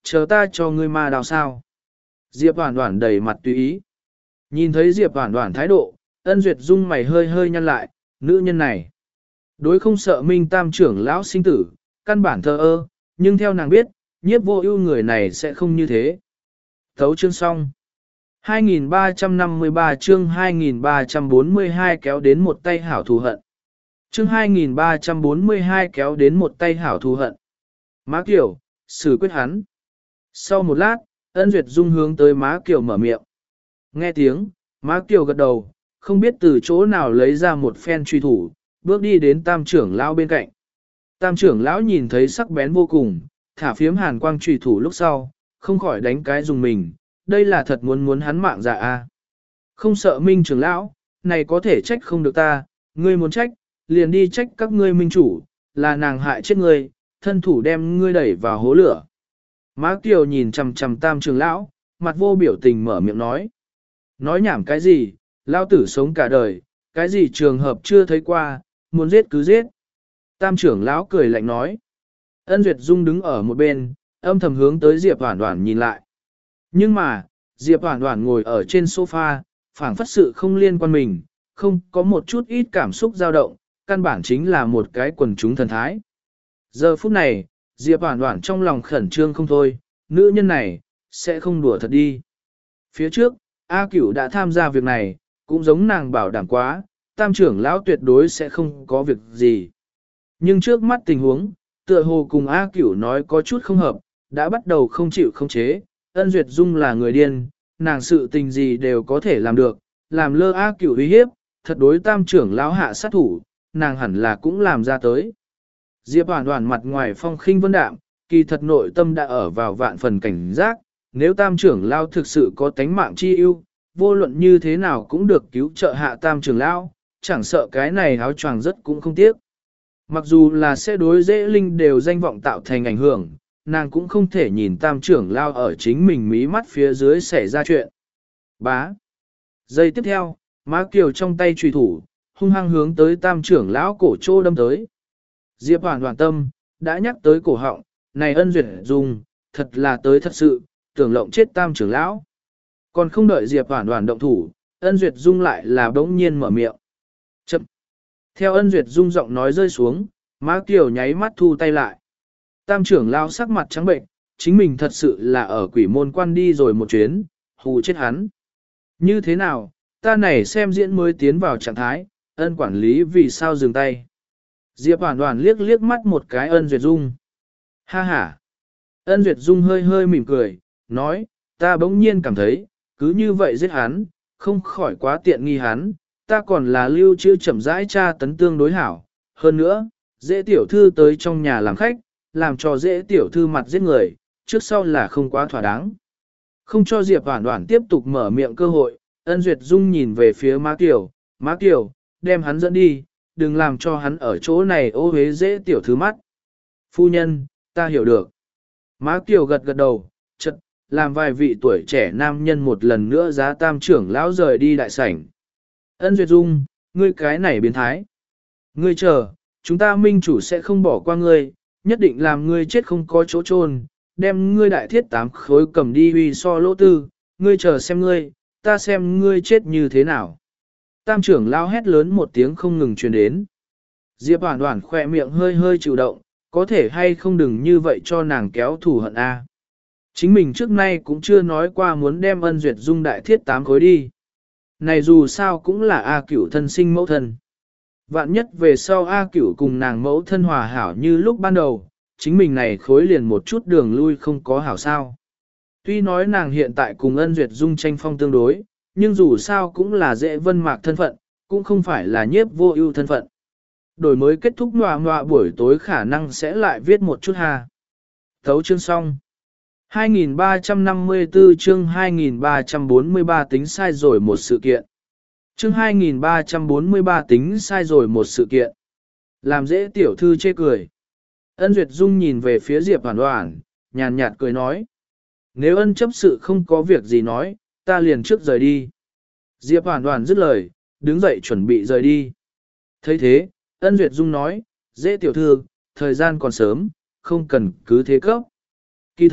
chờ ta cho ngươi ma đào sao. Diệp Hoản Hoản đầy mặt tùy ý. Nhìn thấy Diệp Hoản Hoản thái độ, Ân Duyệt Dung mày hơi hơi nhăn lại, nữ nhân này. Đối không sợ Minh Tam trưởng lão sinh tử, căn bản thờ ơ, nhưng theo nàng biết, nhiếp vô ưu người này sẽ không như thế. Thấu chương xong. hai nghìn ba trăm năm mươi ba chương hai nghìn ba trăm bốn mươi hai kéo đến một tay hảo thù hận. Chương hai nghìn ba trăm bốn mươi hai kéo đến một tay hảo thù hận. Má Kiều, xử quyết hắn. Sau một lát, Ân Duyệt Dung hướng tới Má Kiều mở miệng. Nghe tiếng, Má Kiều gật đầu, không biết từ chỗ nào lấy ra một phen truy thủ, bước đi đến tam trưởng lão bên cạnh. Tam trưởng lão nhìn thấy sắc bén vô cùng, thả phiếm hàn quang truy thủ lúc sau, không khỏi đánh cái dùng mình, đây là thật muốn muốn hắn mạng dạ a. Không sợ Minh trưởng lão, này có thể trách không được ta, ngươi muốn trách, liền đi trách các ngươi minh chủ, là nàng hại chết ngươi, thân thủ đem ngươi đẩy vào hố lửa. Má Kiều nhìn chằm chằm tam trưởng lão, mặt vô biểu tình mở miệng nói. Nói nhảm cái gì, lão tử sống cả đời, cái gì trường hợp chưa thấy qua, muốn giết cứ giết. Tam trưởng lão cười lạnh nói. Ân Duyệt Dung đứng ở một bên, âm thầm hướng tới Diệp Hoản Hoản nhìn lại. Nhưng mà, Diệp Hoản Hoản ngồi ở trên sofa, phảng phất sự không liên quan mình, không có một chút ít cảm xúc dao động, căn bản chính là một cái quần chúng thần thái. Giờ phút này, Diệp Hoản Hoản trong lòng khẩn trương không thôi, nữ nhân này, sẽ không đùa thật đi. Phía trước, A Cửu đã tham gia việc này, cũng giống nàng bảo đảm quá, tam trưởng lão tuyệt đối sẽ không có việc gì. Nhưng trước mắt tình huống, tựa hồ cùng A Cửu nói có chút không hợp, đã bắt đầu không chịu không chế, Ân Duyệt Dung là người điên, nàng sự tình gì đều có thể làm được, làm lơ A Cửu uy hiếp, thật đối tam trưởng lão hạ sát thủ, nàng hẳn là cũng làm ra tới. Diệp Hoản Hoản mặt ngoài phong khinh vân đạm, kỳ thật nội tâm đã ở vào vạn phần cảnh giác, nếu tam trưởng lão thực sự có tánh mạng chi ưu, vô luận như thế nào cũng được cứu trợ hạ tam trưởng lão, chẳng sợ cái này áo choàng rất cũng không tiếc. Mặc dù là sẽ đối dễ linh đều danh vọng tạo thành ảnh hưởng, nàng cũng không thể nhìn tam trưởng lão ở chính mình mí mắt phía dưới xảy ra chuyện. Bá. Giây tiếp theo, Má Kiều trong tay chùy thủ, hung hăng hướng tới tam trưởng lão cổ trô đâm tới. Diệp Hoản Hoản tâm, đã nhắc tới cổ họng, này Ân Duyệt Dung, thật là tới thật sự, tưởng lộng chết tam trưởng lão. Còn không đợi Diệp Hoản Hoản động thủ, Ân Duyệt Dung lại là bỗng nhiên mở miệng. Chậm. Theo Ân Duyệt Dung giọng nói rơi xuống, Má Kiều nháy mắt thu tay lại. Tam trưởng lão sắc mặt trắng bệnh, chính mình thật sự là ở quỷ môn quan đi rồi một chuyến, hù chết hắn. Như thế nào, ta này xem diễn mới tiến vào trạng thái, Ân quản lý vì sao dừng tay. Diệp Hoản Hoản liếc liếc mắt một cái Ân Duyệt Dung. Ha ha. Ân Duyệt Dung hơi hơi mỉm cười, nói, ta bỗng nhiên cảm thấy, cứ như vậy giết hắn, không khỏi quá tiện nghi hắn, ta còn là lưu trữ chậm rãi tra tấn tương đối hảo. Hơn nữa, dễ tiểu thư tới trong nhà làm khách, làm cho dễ tiểu thư mặt giết người, trước sau là không quá thỏa đáng. Không cho Diệp Hoản Hoản tiếp tục mở miệng cơ hội, Ân Duyệt Dung nhìn về phía Má Kiều, Má Kiều, đem hắn dẫn đi, đừng làm cho hắn ở chỗ này ô uế dễ tiểu thư mắt. Phu nhân, ta hiểu được. Má Kiều gật gật đầu, chật, làm vài vị tuổi trẻ nam nhân một lần nữa giá tam trưởng lão rời đi đại sảnh. Ân Duyệt Dung, ngươi cái này biến thái. Ngươi chờ, chúng ta minh chủ sẽ không bỏ qua ngươi, nhất định làm ngươi chết không có chỗ chôn, đem ngươi đại thiết tám khối cầm đi uy so lỗ tư, ngươi chờ xem ngươi, ta xem ngươi chết như thế nào. Tam trưởng lao hét lớn một tiếng không ngừng truyền đến. Diệp Hoản Hoản khỏe miệng hơi hơi chịu động, có thể hay không đừng như vậy cho nàng kéo thù hận a. Chính mình trước nay cũng chưa nói qua muốn đem Ân Duyệt Dung đại thiết tám khối đi. Này dù sao cũng là A Cửu thân sinh mẫu thân. Vạn nhất về sau A Cửu cùng nàng mẫu thân hòa hảo như lúc ban đầu, chính mình này khối liền một chút đường lui không có hảo sao. Tuy nói nàng hiện tại cùng Ân Duyệt Dung tranh phong tương đối, nhưng dù sao cũng là dễ vân mạc thân phận, cũng không phải là nhiếp vô ưu thân phận. Đổi mới kết thúc ngoà ngoà buổi tối khả năng sẽ lại viết một chút ha. Thấu chương xong. hai nghìn ba trăm năm mươi tư chương hai nghìn ba trăm bốn mươi ba tính sai rồi một sự kiện. Chương hai nghìn ba trăm bốn mươi ba tính sai rồi một sự kiện. Làm dễ tiểu thư chê cười. Ân Duyệt Dung nhìn về phía Diệp Hoản Hoản, nhàn nhạt cười nói. Nếu ân chấp sự không có việc gì nói, ta liền trước rời đi. Diệp Hoản Hoản dứt lời, đứng dậy chuẩn bị rời đi. thấy thế, Ân Duyệt Dung nói, dễ tiểu thư, thời gian còn sớm, không cần cứ thế cấp. Kỳ thật,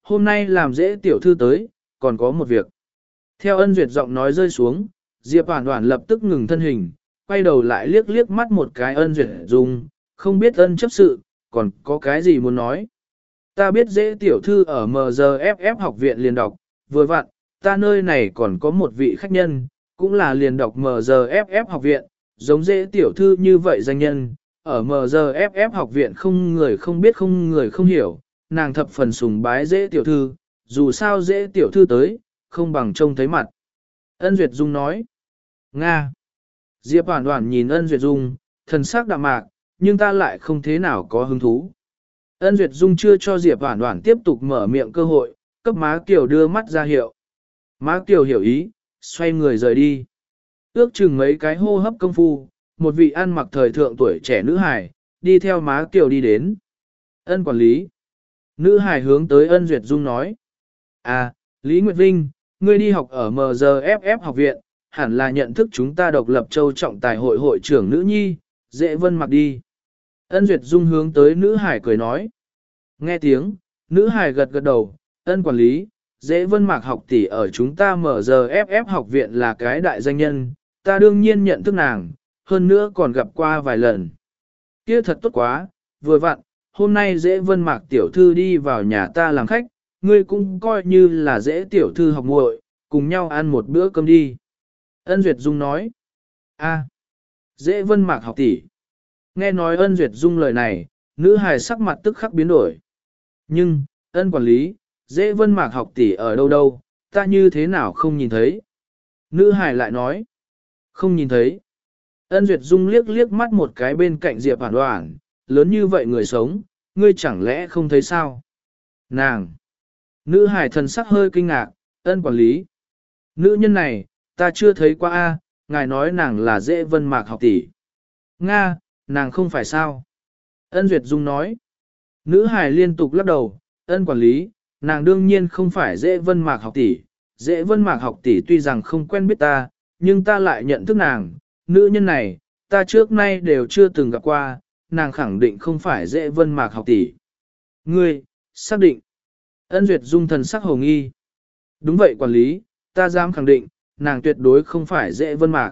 hôm nay làm dễ tiểu thư tới, còn có một việc. Theo ân duyệt giọng nói rơi xuống, Diệp Hoản Hoản lập tức ngừng thân hình, quay đầu lại liếc liếc mắt một cái ân duyệt dung, không biết ân chấp sự, còn có cái gì muốn nói. Ta biết dễ tiểu thư ở em giê ép ép học viện liền đọc, vừa vặn, ta nơi này còn có một vị khách nhân, cũng là liền đọc em giê ép ép học viện, giống dễ tiểu thư như vậy danh nhân, ở em giê ép ép học viện không người không biết không người không hiểu, nàng thập phần sùng bái dễ tiểu thư, dù sao dễ tiểu thư tới, không bằng trông thấy mặt. Ân Duyệt Dung nói, Nga. Diệp Hoản Hoản nhìn Ân Duyệt Dung, thần sắc đạm mạc, nhưng ta lại không thế nào có hứng thú. Ân Duyệt Dung chưa cho Diệp Hoản Hoản tiếp tục mở miệng cơ hội, cấp Má Kiều đưa mắt ra hiệu. Má Kiều hiểu ý, xoay người rời đi. Ước chừng mấy cái hô hấp công phu, một vị ăn mặc thời thượng tuổi trẻ nữ hài, đi theo Má Kiều đi đến. Ân quản lý. Nữ hài hướng tới Ân Duyệt Dung nói. À, Lý Nguyệt Vinh, ngươi đi học ở em giê ép ép học viện, hẳn là nhận thức chúng ta độc lập châu trọng tài hội hội trưởng nữ nhi, dễ vân mặc đi. Ân Duyệt Dung hướng tới nữ hải cười nói. Nghe tiếng, nữ hải gật gật đầu, ân quản lý, dễ vân mạc học tỷ ở chúng ta em giê ép ép học viện là cái đại danh nhân, ta đương nhiên nhận thức nàng, hơn nữa còn gặp qua vài lần. Kia thật tốt quá, vừa vặn, hôm nay dễ vân mạc tiểu thư đi vào nhà ta làm khách, ngươi cũng coi như là dễ tiểu thư học muội, cùng nhau ăn một bữa cơm đi. Ân Duyệt Dung nói, a, dễ vân mạc học tỷ. Nghe nói Ân Duyệt Dung lời này, nữ hài sắc mặt tức khắc biến đổi. Nhưng, ân quản lý, dễ vân mạc học tỷ ở đâu đâu, ta như thế nào không nhìn thấy. Nữ hài lại nói, không nhìn thấy. Ân Duyệt Dung liếc liếc mắt một cái bên cạnh Diệp Hoản Hoản, lớn như vậy người sống, ngươi chẳng lẽ không thấy sao? Nàng! Nữ hài thần sắc hơi kinh ngạc, ân quản lý. Nữ nhân này, ta chưa thấy qua a, ngài nói nàng là dễ vân mạc học tỷ. Nga, nàng không phải sao? Ân Duyệt Dung nói. Nữ hài liên tục lắc đầu, ân quản lý, nàng đương nhiên không phải dễ vân mạc học tỷ. Dễ vân mạc học tỷ tuy rằng không quen biết ta, nhưng ta lại nhận thức nàng. Nữ nhân này, ta trước nay đều chưa từng gặp qua, nàng khẳng định không phải dễ vân mạc học tỷ. Ngươi, xác định. Ân Duyệt Dung thần sắc hồ nghi. Đúng vậy quản lý, ta dám khẳng định, nàng tuyệt đối không phải dễ vân mạc.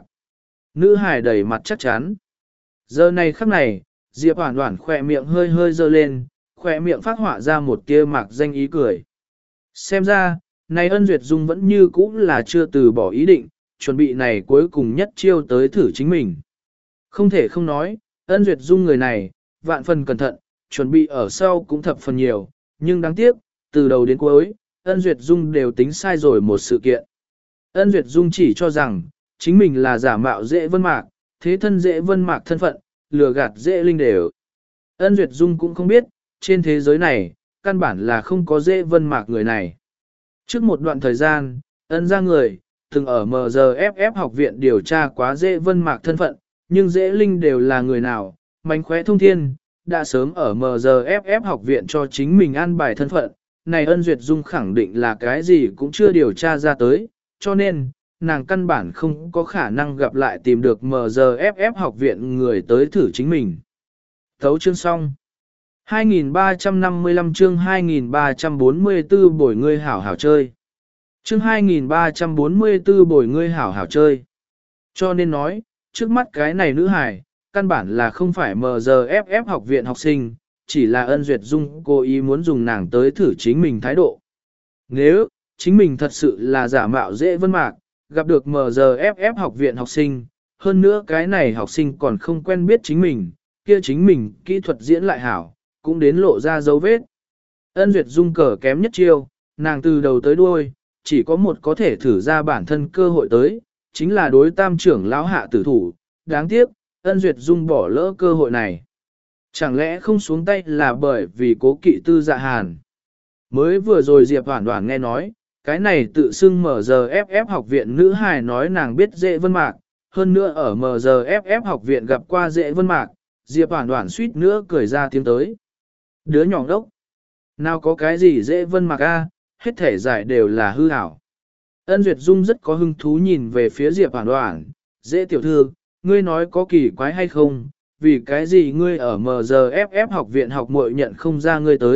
Nữ hài đầy mặt chắc chắn. Giờ này khắc này, Diệp Hoản Hoản khỏe miệng hơi hơi dơ lên, khỏe miệng phát họa ra một tia mạc danh ý cười. Xem ra, này Ân Duyệt Dung vẫn như cũ là chưa từ bỏ ý định, chuẩn bị này cuối cùng nhất chiêu tới thử chính mình. Không thể không nói, Ân Duyệt Dung người này, vạn phần cẩn thận, chuẩn bị ở sau cũng thập phần nhiều, nhưng đáng tiếc, từ đầu đến cuối, Ân Duyệt Dung đều tính sai rồi một sự kiện. Ân Duyệt Dung chỉ cho rằng, chính mình là giả mạo dễ vân mạc, thế thân dễ vân mạc thân phận, lừa gạt dễ linh đều. Ân Duyệt Dung cũng không biết, trên thế giới này, căn bản là không có dễ vân mạc người này. Trước một đoạn thời gian, ân ra người, từng ở em giê ép ép học viện điều tra quá dễ vân mạc thân phận, nhưng dễ linh đều là người nào, mánh khóe thông thiên, đã sớm ở em giê ép ép học viện cho chính mình an bài thân phận. Này Ân Duyệt Dung khẳng định là cái gì cũng chưa điều tra ra tới, cho nên, nàng căn bản không có khả năng gặp lại tìm được em giê ép ép học viện người tới thử chính mình. Thấu chương xong. hai nghìn ba trăm năm mươi lăm chương hai nghìn ba trăm bốn mươi tư bồi ngươi hảo hảo chơi. Chương hai nghìn ba trăm bốn mươi tư bồi ngươi hảo hảo chơi. Cho nên nói, trước mắt cái này nữ hài, căn bản là không phải em giê ép ép học viện học sinh, chỉ là Ân Duyệt Dung cố ý muốn dùng nàng tới thử chính mình thái độ. Nếu, chính mình thật sự là giả mạo dễ vân mạc, gặp được em giê ép ép học viện học sinh, hơn nữa cái này học sinh còn không quen biết chính mình, kia chính mình kỹ thuật diễn lại hảo, cũng đến lộ ra dấu vết. Ân Duyệt Dung cờ kém nhất chiêu, nàng từ đầu tới đuôi, chỉ có một có thể thử ra bản thân cơ hội tới, chính là đối tam trưởng lão hạ tử thủ, đáng tiếc, Ân Duyệt Dung bỏ lỡ cơ hội này. Chẳng lẽ không xuống tay là bởi vì cố kỵ tư dạ hàn. Mới vừa rồi Diệp Hoản Hoản nghe nói, cái này tự xưng em giê ép ép học viện nữ hài nói nàng biết dễ vân mạc, hơn nữa ở em giê ép ép học viện gặp qua dễ vân mạc, Diệp Hoản Hoản suýt nữa cười ra tiếng tới. Đứa nhỏ đốc, nào có cái gì dễ vân mạc a, hết thể giải đều là hư ảo. Ân Duyệt Dung rất có hứng thú nhìn về phía Diệp Hoản Hoản, dễ tiểu thư, ngươi nói có kỳ quái hay không, vì cái gì ngươi ở em giê ép ép học viện học muội nhận không ra ngươi tới,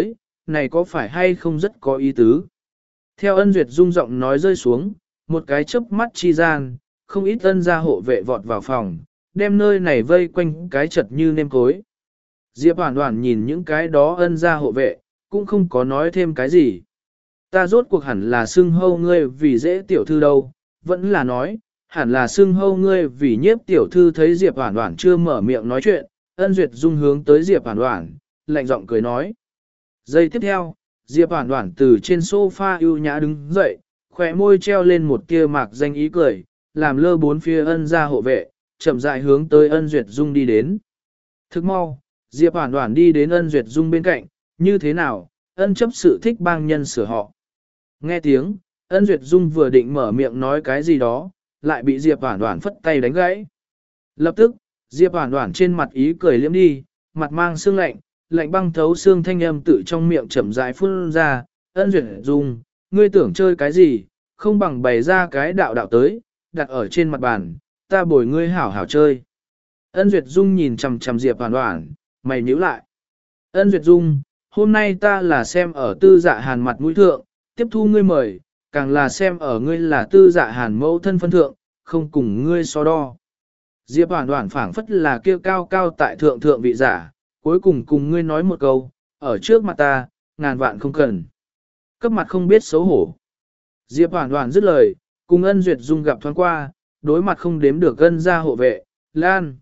này có phải hay không rất có ý tứ. Theo ân duyệt dung giọng nói rơi xuống, một cái chớp mắt chi gian, không ít ân gia hộ vệ vọt vào phòng, đem nơi này vây quanh cái chật như nêm cối. Diệp Hoản Hoản nhìn những cái đó ân gia hộ vệ, cũng không có nói thêm cái gì. Ta rốt cuộc hẳn là xưng hâu ngươi vì dễ tiểu thư đâu, vẫn là nói, hẳn là xưng hâu ngươi vì nhiếp tiểu thư. Thấy Diệp Hoản Hoản chưa mở miệng nói chuyện, ân duyệt dung hướng tới Diệp Hoản Hoản, lạnh giọng cười nói. Giây tiếp theo, Diệp Hoản Hoản từ trên sofa ưu nhã đứng dậy, khóe môi treo lên một tia mạc danh ý cười, làm lơ bốn phía ân gia hộ vệ, chậm rãi hướng tới ân duyệt dung đi đến. Thức mau, Diệp Hoản Hoản đi đến ân duyệt dung bên cạnh, như thế nào, ân chấp sự thích bang nhân sửa họ. Nghe tiếng, ân duyệt dung vừa định mở miệng nói cái gì đó, lại bị Diệp Hoản Hoản phất tay đánh gãy. Lập tức, Diệp Hoản Hoản trên mặt ý cười liễm đi, mặt mang sương lạnh, lạnh băng thấu xương thanh âm tự trong miệng chậm rãi phun ra, ân duyệt dung, ngươi tưởng chơi cái gì, không bằng bày ra cái đạo đạo tới, đặt ở trên mặt bàn, ta bồi ngươi hảo hảo chơi. Ân duyệt dung nhìn chằm chằm Diệp Hoản Hoản, mày nhíu lại. Ân duyệt dung, hôm nay ta là xem ở tư dạ hàn mặt mũi thượng, tiếp thu ngươi mời, càng là xem ở ngươi là tư dạ hàn mẫu thân phân thượng, không cùng ngươi so đo. Diệp Hoản Hoản phảng phất là kêu cao cao tại thượng thượng vị giả, cuối cùng cùng ngươi nói một câu, ở trước mặt ta, ngàn vạn không cần. Cấp mặt không biết xấu hổ. Diệp Hoản Hoản dứt lời, cùng ân duyệt dung gặp thoáng qua, đối mặt không đếm được ân gia hộ vệ, Lan.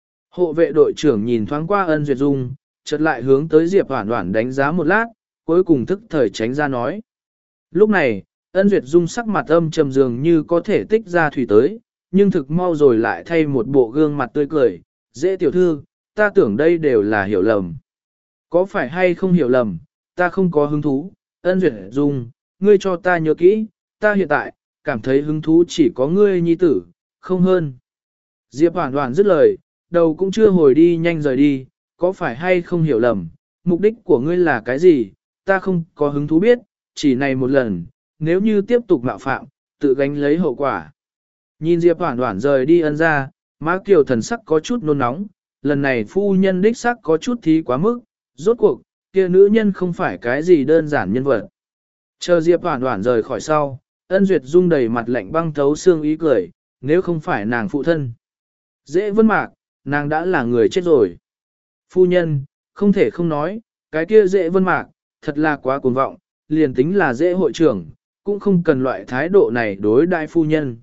Hộ vệ đội trưởng nhìn thoáng qua ân duyệt dung, chợt lại hướng tới Diệp Hoản Hoản đánh giá một lát, cuối cùng thức thời tránh ra nói. Lúc này, ân duyệt dung sắc mặt âm trầm dường như có thể tích ra thủy tới, nhưng thực mau rồi lại thay một bộ gương mặt tươi cười, dễ tiểu thư, ta tưởng đây đều là hiểu lầm. Có phải hay không hiểu lầm, ta không có hứng thú, ân duyệt dung, ngươi cho ta nhớ kỹ, ta hiện tại, cảm thấy hứng thú chỉ có ngươi nhi tử, không hơn. Diệp Hoản Hoản dứt lời, đầu cũng chưa hồi đi nhanh rời đi, có phải hay không hiểu lầm, mục đích của ngươi là cái gì, ta không có hứng thú biết, chỉ này một lần, nếu như tiếp tục mạo phạm, tự gánh lấy hậu quả. Nhìn Diệp Hoản Hoản rời đi ân ra, má kiều thần sắc có chút nôn nóng, lần này phu nhân đích sắc có chút thí quá mức, rốt cuộc, kia nữ nhân không phải cái gì đơn giản nhân vật. Chờ Diệp Hoản Hoản rời khỏi sau, ân duyệt dung đầy mặt lạnh băng thấu xương ý cười, nếu không phải nàng phụ thân. Dễ vân mạc, nàng đã là người chết rồi. Phu nhân, không thể không nói, cái kia dễ vân mạc, thật là quá cuồng vọng, liền tính là dễ hội trưởng, cũng không cần loại thái độ này đối đại phu nhân.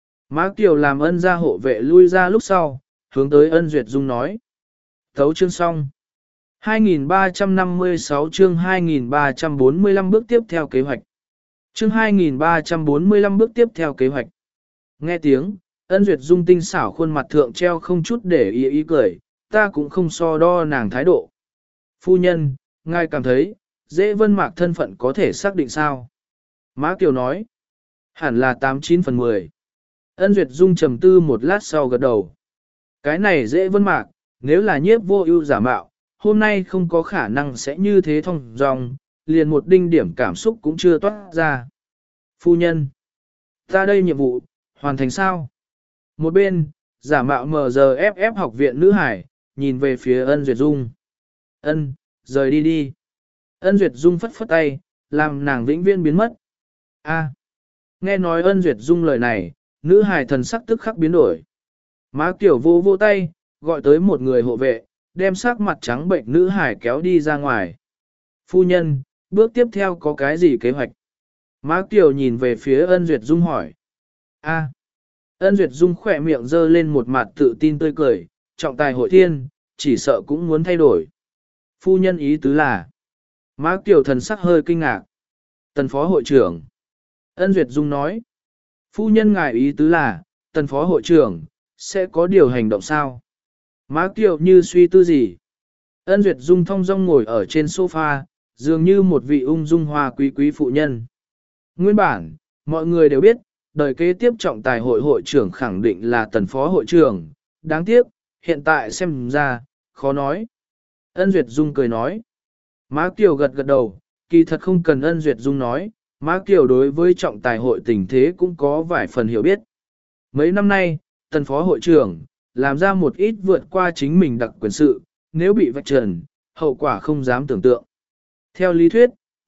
Má Kiều làm ân gia hộ vệ lui ra lúc sau, hướng tới ân duyệt dung nói. Thấu chương xong. hai nghìn ba trăm năm mươi sáu chương hai nghìn ba trăm bốn mươi lăm bước tiếp theo kế hoạch. Chương hai nghìn ba trăm bốn mươi lăm bước tiếp theo kế hoạch. Nghe tiếng, ân duyệt dung tinh xảo khuôn mặt thượng treo không chút để ý ý cười, ta cũng không so đo nàng thái độ. Phu nhân, ngài cảm thấy, dễ vân mạc thân phận có thể xác định sao? Má Kiều nói, hẳn là tám chín phần mười. Ân duyệt dung trầm tư một lát sau gật đầu. Cái này dễ vân mạc, nếu là nhiếp vô ưu giả mạo, hôm nay không có khả năng sẽ như thế thông dong, liền một đinh điểm cảm xúc cũng chưa toát ra. Phu nhân, ta đây nhiệm vụ, hoàn thành sao? Một bên, giả mạo em giê ép ép học viện nữ hải, nhìn về phía ân duyệt dung. Ân, rời đi đi. Ân duyệt dung phất phất tay, làm nàng vĩnh viễn biến mất. A, nghe nói ân duyệt dung lời này, nữ hải thần sắc tức khắc biến đổi. Má Kiều vô vô tay, gọi tới một người hộ vệ, đem sắc mặt trắng bệnh nữ hải kéo đi ra ngoài. Phu nhân, bước tiếp theo có cái gì kế hoạch? Má Kiều nhìn về phía ân duyệt dung hỏi. A, ân duyệt dung khỏe miệng dơ lên một mặt tự tin tươi cười, trọng tài hội thiên, chỉ sợ cũng muốn thay đổi. Phu nhân ý tứ là, má Kiều thần sắc hơi kinh ngạc. Tần phó hội trưởng. Ân duyệt dung nói, phu nhân ngài ý tứ là, tần phó hội trưởng, sẽ có điều hành động sao? Má Kiều như suy tư gì? Ân duyệt dung thong dong ngồi ở trên sofa, dường như một vị ung dung hoa quý quý phụ nhân. Nguyên bản, mọi người đều biết, đời kế tiếp trọng tài hội hội trưởng khẳng định là tần phó hội trưởng. Đáng tiếc, hiện tại xem ra, khó nói. Ân duyệt dung cười nói. Má Kiều gật gật đầu, kỳ thật không cần ân duyệt dung nói, má Kiều đối với trọng tài hội tình thế cũng có vài phần hiểu biết. Mấy năm nay, tần phó hội trưởng, làm ra một ít vượt qua chính mình đặc quyền sự, nếu bị vạch trần, hậu quả không dám tưởng tượng. Theo lý thuyết,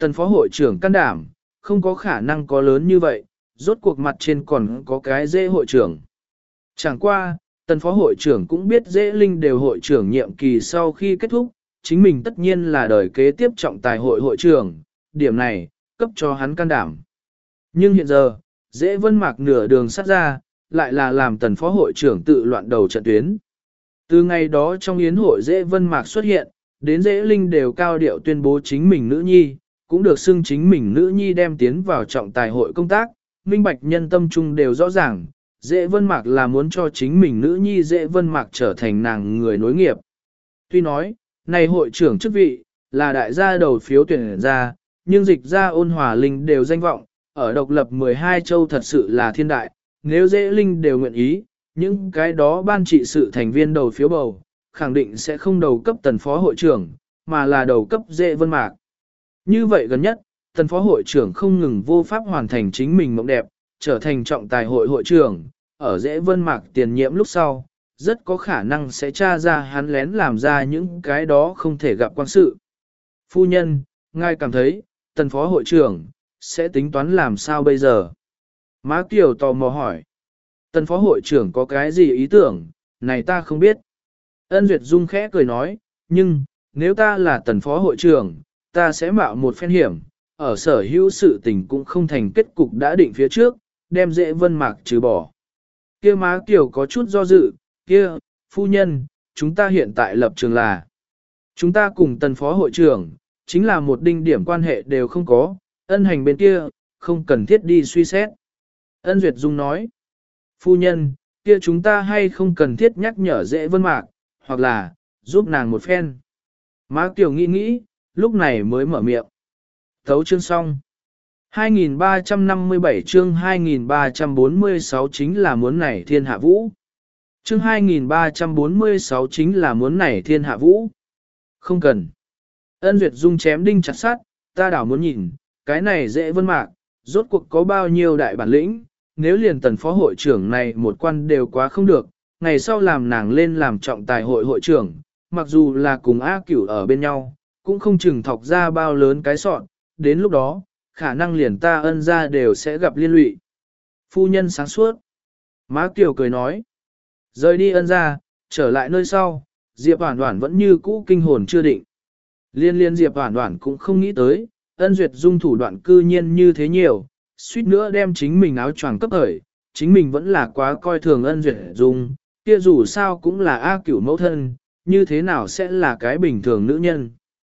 tần phó hội trưởng can đảm, không có khả năng có lớn như vậy, rốt cuộc mặt trên còn có cái dễ hội trưởng. Chẳng qua, tần phó hội trưởng cũng biết dễ linh đều hội trưởng nhiệm kỳ sau khi kết thúc, chính mình tất nhiên là đời kế tiếp trọng tài hội hội trưởng, điểm này, cấp cho hắn can đảm. Nhưng hiện giờ, dễ vân mạc nửa đường sắt ra, lại là làm tần phó hội trưởng tự loạn đầu trận tuyến. Từ ngày đó trong yến hội dễ vân mạc xuất hiện, đến dễ linh đều cao điệu tuyên bố chính mình nữ nhi, cũng được xưng chính mình nữ nhi đem tiến vào trọng tài hội công tác, minh bạch nhân tâm trung đều rõ ràng, dễ vân mạc là muốn cho chính mình nữ nhi dễ vân mạc trở thành nàng người nối nghiệp. Tuy nói, này hội trưởng chức vị, là đại gia đầu phiếu tuyển ra, nhưng dịch ra ôn hòa linh đều danh vọng, ở độc lập mười hai châu thật sự là thiên đại, nếu dễ linh đều nguyện ý, những cái đó ban trị sự thành viên đầu phiếu bầu, khẳng định sẽ không đầu cấp tần phó hội trưởng, mà là đầu cấp dễ vân mạc. Như vậy gần nhất, tần phó hội trưởng không ngừng vô pháp hoàn thành chính mình mộng đẹp, trở thành trọng tài hội hội trưởng, ở dễ vân mạc tiền nhiệm lúc sau, rất có khả năng sẽ tra ra hắn lén làm ra những cái đó không thể gặp quan sự. Phu nhân, ngài cảm thấy, tần phó hội trưởng, sẽ tính toán làm sao bây giờ? Má Kiều tò mò hỏi. Tần phó hội trưởng có cái gì ý tưởng, này ta không biết. Ân Duyệt Dung khẽ cười nói, nhưng, nếu ta là tần phó hội trưởng, ta sẽ mạo một phen hiểm, ở sở hữu sự tình cũng không thành kết cục đã định phía trước, đem dễ vân mạc trừ bỏ. Kia má Kiều có chút do dự, kia, phu nhân, chúng ta hiện tại lập trường là. Chúng ta cùng tần phó hội trưởng, chính là một đinh điểm quan hệ đều không có, ân hành bên kia, không cần thiết đi suy xét. Ân Duyệt Dung nói, phu nhân, kia chúng ta hay không cần thiết nhắc nhở dễ vân mạc, hoặc là, giúp nàng một phen. Má Kiều nghĩ nghĩ, lúc này mới mở miệng. Thấu chương xong. hai nghìn ba trăm năm mươi bảy chương hai nghìn ba trăm bốn mươi sáu chính là muốn nảy thiên hạ vũ. Chương hai nghìn ba trăm bốn mươi sáu chính là muốn nảy thiên hạ vũ. Không cần. Ân Duyệt Dung chém đinh chặt sắt, ta đảo muốn nhìn, cái này dễ vân mạc, rốt cuộc có bao nhiêu đại bản lĩnh, nếu liền tần phó hội trưởng này một quan đều quá không được, ngày sau làm nàng lên làm trọng tài hội hội trưởng, mặc dù là cùng A Cửu ở bên nhau, cũng không chừng thọc ra bao lớn cái sọn, đến lúc đó, khả năng liền ta ân ra đều sẽ gặp liên lụy. Phu nhân sáng suốt. Má Kiều cười nói. Rời đi ân ra, trở lại nơi sau, Diệp Hoản Hoản vẫn như cũ kinh hồn chưa định. Liên liên Diệp Hoản Hoản cũng không nghĩ tới, ân Duyệt Dung thủ đoạn cư nhiên như thế nhiều, suýt nữa đem chính mình áo choàng cấp hởi, chính mình vẫn là quá coi thường ân Duyệt Dung, kia dù sao cũng là A Cửu mẫu thân, như thế nào sẽ là cái bình thường nữ nhân.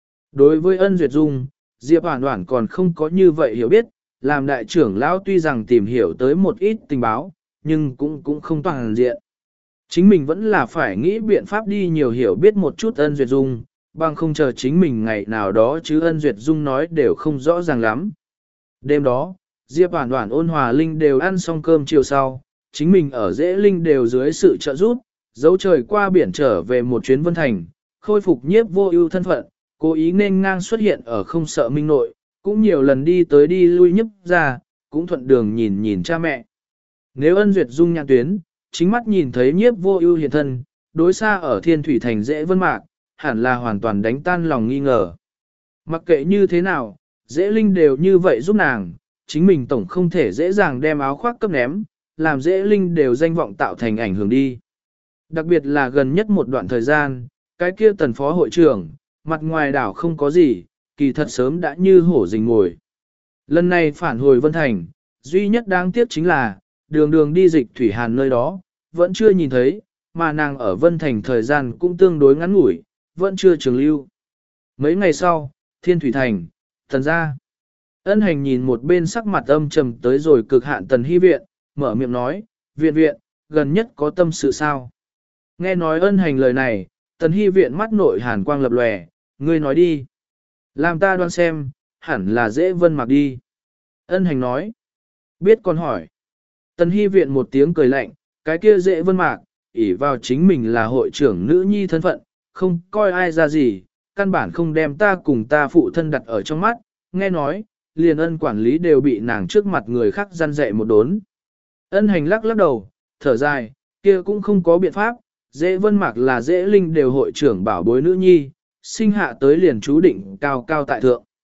Đối với ân Duyệt Dung, Diệp Hoản Hoản còn không có như vậy hiểu biết, làm đại trưởng lão tuy rằng tìm hiểu tới một ít tình báo, nhưng cũng cũng không toàn diện. Chính mình vẫn là phải nghĩ biện pháp đi nhiều hiểu biết một chút ân Duyệt Dung, bằng không chờ chính mình ngày nào đó chứ ân Duyệt Dung nói đều không rõ ràng lắm. Đêm đó, Diệp Hoản Hoản ôn hòa linh đều ăn xong cơm chiều sau, chính mình ở dễ linh đều dưới sự trợ giúp, dấu trời qua biển trở về một chuyến Vân Thành, khôi phục nhiếp vô ưu thân phận, cố ý nên ngang xuất hiện ở không sợ minh nội, cũng nhiều lần đi tới đi lui nhấp ra, cũng thuận đường nhìn nhìn cha mẹ. Nếu ân Duyệt Dung nhãn tuyến, chính mắt nhìn thấy nhiếp vô ưu hiện thân, đối xa ở Thiên Thủy Thành dễ vân mạc, hẳn là hoàn toàn đánh tan lòng nghi ngờ. Mặc kệ như thế nào, dễ linh đều như vậy giúp nàng, chính mình tổng không thể dễ dàng đem áo khoác cấp ném, làm dễ linh đều danh vọng tạo thành ảnh hưởng đi. Đặc biệt là gần nhất một đoạn thời gian, cái kia tần phó hội trưởng, mặt ngoài đảo không có gì, kỳ thật sớm đã như hổ rình ngồi. Lần này phản hồi Vân Thành, duy nhất đáng tiếc chính là, đường đường đi dịch Thủy Hàn nơi đó, vẫn chưa nhìn thấy, mà nàng ở Vân Thành thời gian cũng tương đối ngắn ngủi, vẫn chưa trường lưu. Mấy ngày sau, Thiên Thủy Thành, Tần gia. Ân Hành nhìn một bên sắc mặt âm trầm tới rồi cực hạn Tần Hy Viện, mở miệng nói, viện viện, gần nhất có tâm sự sao? Nghe nói Ân Hành lời này, Tần Hy Viện mắt nội hàn quang lập lòe, ngươi nói đi. Làm ta đoán xem, hẳn là dễ vân mặc đi. Ân Hành nói, biết còn hỏi. Tần Hy Viện một tiếng cười lạnh, cái kia dễ vân mạc, ỷ vào chính mình là hội trưởng nữ nhi thân phận, không coi ai ra gì, căn bản không đem ta cùng ta phụ thân đặt ở trong mắt, nghe nói, liền ân quản lý đều bị nàng trước mặt người khác gian dạy một đốn. Ân Hành lắc lắc đầu, thở dài, kia cũng không có biện pháp, dễ vân mạc là dễ linh đều hội trưởng bảo bối nữ nhi, sinh hạ tới liền chú định cao cao tại thượng.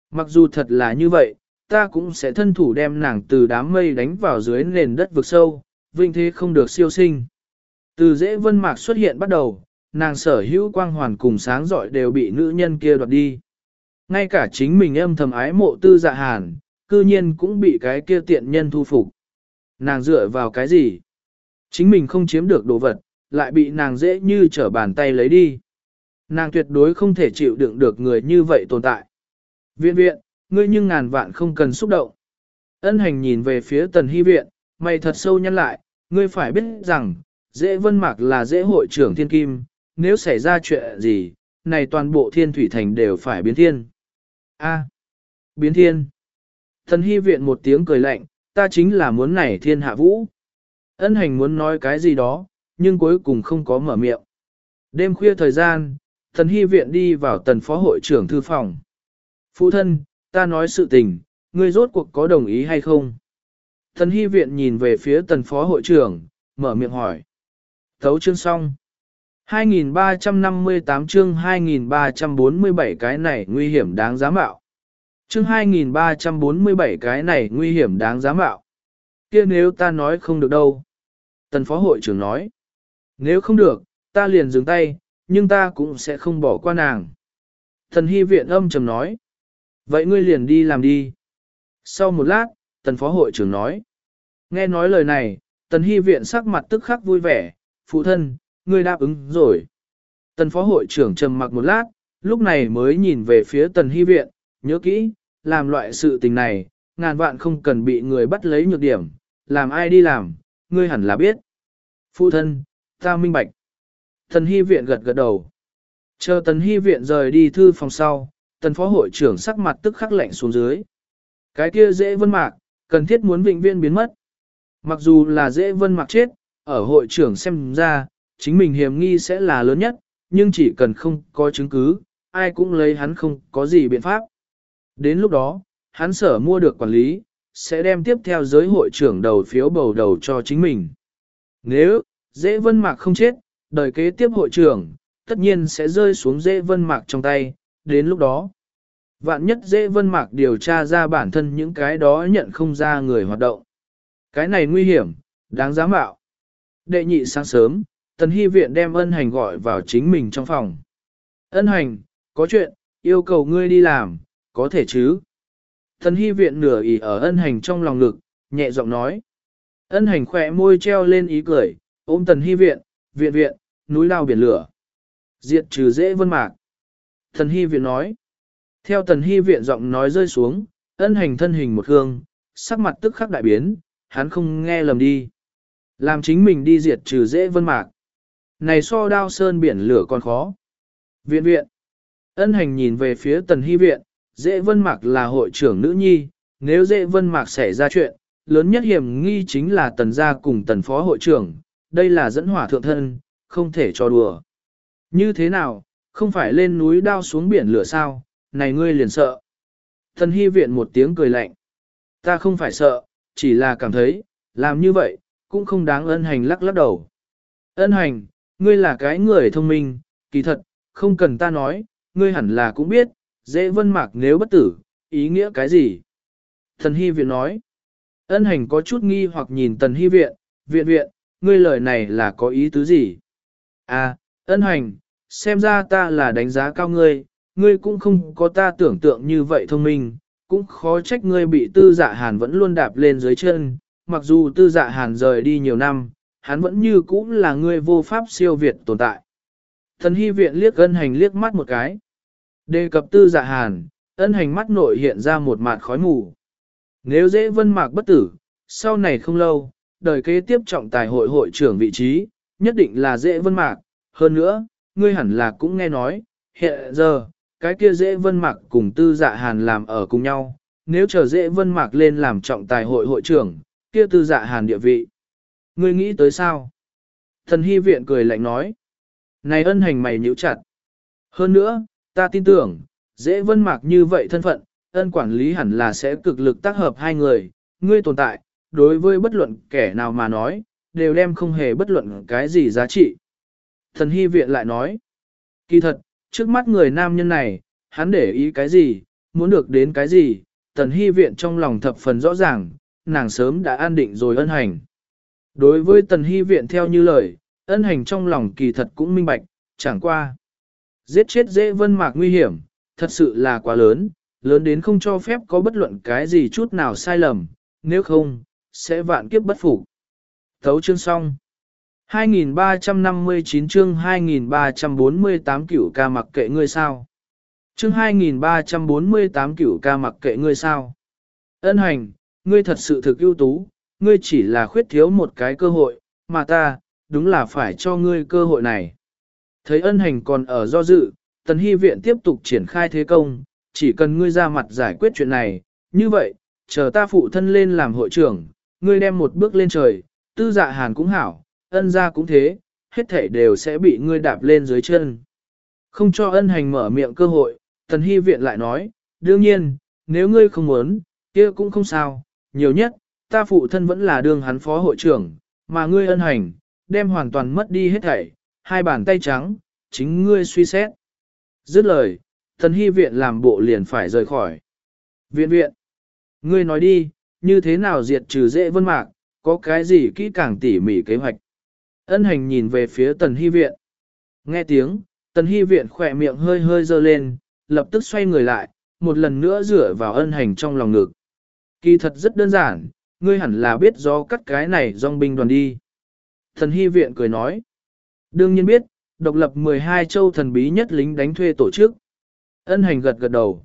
Mặc dù thật là như vậy, ta cũng sẽ thân thủ đem nàng từ đám mây đánh vào dưới nền đất vực sâu, vinh thế không được siêu sinh. Từ dễ vân mạc xuất hiện bắt đầu, nàng sở hữu quang hoàn cùng sáng rọi đều bị nữ nhân kia đoạt đi. Ngay cả chính mình âm thầm ái mộ tư dạ hàn, cư nhiên cũng bị cái kia tiện nhân thu phục. Nàng dựa vào cái gì? Chính mình không chiếm được đồ vật, lại bị nàng dễ như trở bàn tay lấy đi. Nàng tuyệt đối không thể chịu đựng được người như vậy tồn tại. Viện viện, ngươi nhưng ngàn vạn không cần xúc động. Ân hành nhìn về phía tần hy viện, mày thật sâu nhăn lại, ngươi phải biết rằng, dễ vân mạc là dễ hội trưởng thiên kim, nếu xảy ra chuyện gì, này toàn bộ thiên thủy thành đều phải biến thiên. A, biến thiên. Tần hy viện một tiếng cười lạnh, ta chính là muốn này thiên hạ vũ. Ân hành muốn nói cái gì đó, nhưng cuối cùng không có mở miệng. Đêm khuya thời gian, tần hy viện đi vào tần phó hội trưởng thư phòng. Phụ thân, ta nói sự tình, ngươi rốt cuộc có đồng ý hay không? Tần hy viện nhìn về phía tần phó hội trưởng, mở miệng hỏi. Thấu chương xong. hai nghìn ba trăm năm mươi tám chương hai nghìn ba trăm bốn mươi bảy cái này nguy hiểm đáng giá mạo. Chương hai nghìn ba trăm bốn mươi bảy cái này nguy hiểm đáng giá mạo. Kia nếu ta nói không được đâu. Tần phó hội trưởng nói. Nếu không được, ta liền dừng tay, nhưng ta cũng sẽ không bỏ qua nàng. Tần hy viện âm trầm nói. Vậy ngươi liền đi làm đi. Sau một lát, tần phó hội trưởng nói. Nghe nói lời này, tần hy viện sắc mặt tức khắc vui vẻ. Phụ thân, ngươi đáp ứng rồi. Tần phó hội trưởng trầm mặc một lát, lúc này mới nhìn về phía tần hy viện. Nhớ kỹ, làm loại sự tình này, ngàn vạn không cần bị người bắt lấy nhược điểm. Làm ai đi làm, ngươi hẳn là biết. Phụ thân, ta minh bạch. Tần hy viện gật gật đầu. Chờ tần hy viện rời đi thư phòng sau, tần phó hội trưởng sắc mặt tức khắc lạnh xuống dưới. Cái kia dễ vân mạc, cần thiết muốn vĩnh viễn biến mất. Mặc dù là dễ vân mạc chết, ở hội trưởng xem ra, chính mình hiểm nghi sẽ là lớn nhất, nhưng chỉ cần không có chứng cứ, ai cũng lấy hắn không có gì biện pháp. Đến lúc đó, hắn sở mua được quản lý, sẽ đem tiếp theo giới hội trưởng đầu phiếu bầu đầu cho chính mình. Nếu, dễ vân mạc không chết, đời kế tiếp hội trưởng, tất nhiên sẽ rơi xuống dễ vân mạc trong tay, đến lúc đó. Vạn nhất dễ vân mạc điều tra ra bản thân những cái đó nhận không ra người hoạt động. Cái này nguy hiểm, đáng giá mạo. Đệ nhị sáng sớm, tần hy viện đem ân hành gọi vào chính mình trong phòng. Ân hành, có chuyện, yêu cầu ngươi đi làm, có thể chứ? Tần hy viện nửa ỉ ở ân hành trong lòng ngực, nhẹ giọng nói. Ân hành khỏe môi treo lên ý cười, ôm tần hy viện, viện viện, núi lao biển lửa. Diệt trừ dễ vân mạc. Tần hy viện nói. Theo tần hy viện giọng nói rơi xuống, ân hành thân hình một hương, sắc mặt tức khắc đại biến, hắn không nghe lầm đi. Làm chính mình đi diệt trừ dễ vân mạc. Này so đao sơn biển lửa còn khó. Viện viện. Ân hành nhìn về phía tần hy viện, dễ vân mạc là hội trưởng nữ nhi, nếu dễ vân mạc xảy ra chuyện, lớn nhất hiểm nghi chính là tần gia cùng tần phó hội trưởng, đây là dẫn hỏa thượng thân, không thể cho đùa. Như thế nào, không phải lên núi đao xuống biển lửa sao, này ngươi liền sợ. Tần hy viện một tiếng cười lạnh. Ta không phải sợ, chỉ là cảm thấy, làm như vậy, cũng không đáng. Ân hành lắc lắc đầu. Ân hành, ngươi là cái người thông minh, kỳ thật, không cần ta nói, ngươi hẳn là cũng biết, dễ vân mạc nếu bất tử, ý nghĩa cái gì? Tần hy viện nói. Ân hành có chút nghi hoặc nhìn tần hy viện, viện viện, ngươi lời này là có ý tứ gì? À, ân hành, xem ra ta là đánh giá cao ngươi, ngươi cũng không có ta tưởng tượng như vậy thông minh, cũng khó trách ngươi bị tư dạ hàn vẫn luôn đạp lên dưới chân, mặc dù tư dạ hàn rời đi nhiều năm, hắn vẫn như cũ là ngươi vô pháp siêu việt tồn tại. Thần hy viện liếc ân hành liếc mắt một cái. Đề cập tư dạ hàn, ân hành mắt nội hiện ra một mạt khói mù. Nếu dễ vân mạc bất tử, sau này không lâu, đời kế tiếp trọng tài hội hội trưởng vị trí, nhất định là dễ vân mạc. Hơn nữa, ngươi hẳn là cũng nghe nói, hiện giờ, cái kia dễ vân mạc cùng tư dạ hàn làm ở cùng nhau. Nếu chờ dễ vân mạc lên làm trọng tài hội hội trưởng, kia tư dạ hàn địa vị. Ngươi nghĩ tới sao? Thần hy viện cười lạnh nói. Này ân hành mày nhíu chặt. Hơn nữa, ta tin tưởng, dễ vân mạc như vậy thân phận, ân quản lý hẳn là sẽ cực lực tác hợp hai người, ngươi tồn tại, đối với bất luận kẻ nào mà nói, đều đem không hề bất luận cái gì giá trị. Thần hy viện lại nói, kỳ thật, trước mắt người nam nhân này, hắn để ý cái gì, muốn được đến cái gì, tần hy viện trong lòng thập phần rõ ràng, nàng sớm đã an định rồi ân hành. Đối với tần hy viện theo như lời, ân hành trong lòng kỳ thật cũng minh bạch, chẳng qua. Giết chết dễ vân mạc nguy hiểm, thật sự là quá lớn, lớn đến không cho phép có bất luận cái gì chút nào sai lầm, nếu không, sẽ vạn kiếp bất phục. Thấu chương xong. hai nghìn ba trăm năm mươi chín chương hai nghìn ba trăm bốn mươi tám cửu ca mặc kệ ngươi sao. Chương hai nghìn ba trăm bốn mươi tám cửu ca mặc kệ ngươi sao. Ân hành, ngươi thật sự thực ưu tú, ngươi chỉ là khuyết thiếu một cái cơ hội, mà ta, đúng là phải cho ngươi cơ hội này. Thấy ân hành còn ở do dự, tần hy viện tiếp tục triển khai thế công, chỉ cần ngươi ra mặt giải quyết chuyện này, như vậy, chờ ta phụ thân lên làm hội trưởng, ngươi đem một bước lên trời, tư dạ hàn cũng hảo, ân gia cũng thế, hết thảy đều sẽ bị ngươi đạp lên dưới chân. Không cho ân hành mở miệng cơ hội, tần hy viện lại nói, đương nhiên, nếu ngươi không muốn, kia cũng không sao, nhiều nhất, ta phụ thân vẫn là đương hắn phó hội trưởng, mà ngươi ân hành, đem hoàn toàn mất đi hết thảy, hai bàn tay trắng, chính ngươi suy xét. Dứt lời, tần hy viện làm bộ liền phải rời khỏi. Viện viện, ngươi nói đi, như thế nào diệt trừ dễ vân mạc, có cái gì kỹ càng tỉ mỉ kế hoạch. Ân hành nhìn về phía tần hy viện. Nghe tiếng, tần hy viện khỏe miệng hơi hơi dơ lên, lập tức xoay người lại, một lần nữa rửa vào ân hành trong lòng ngực. Kỳ thật rất đơn giản, ngươi hẳn là biết do cắt cái này dòng binh đoàn đi. Tần hy viện cười nói. Đương nhiên biết, độc lập mười hai châu thần bí nhất lính đánh thuê tổ chức. Ân hành gật gật đầu.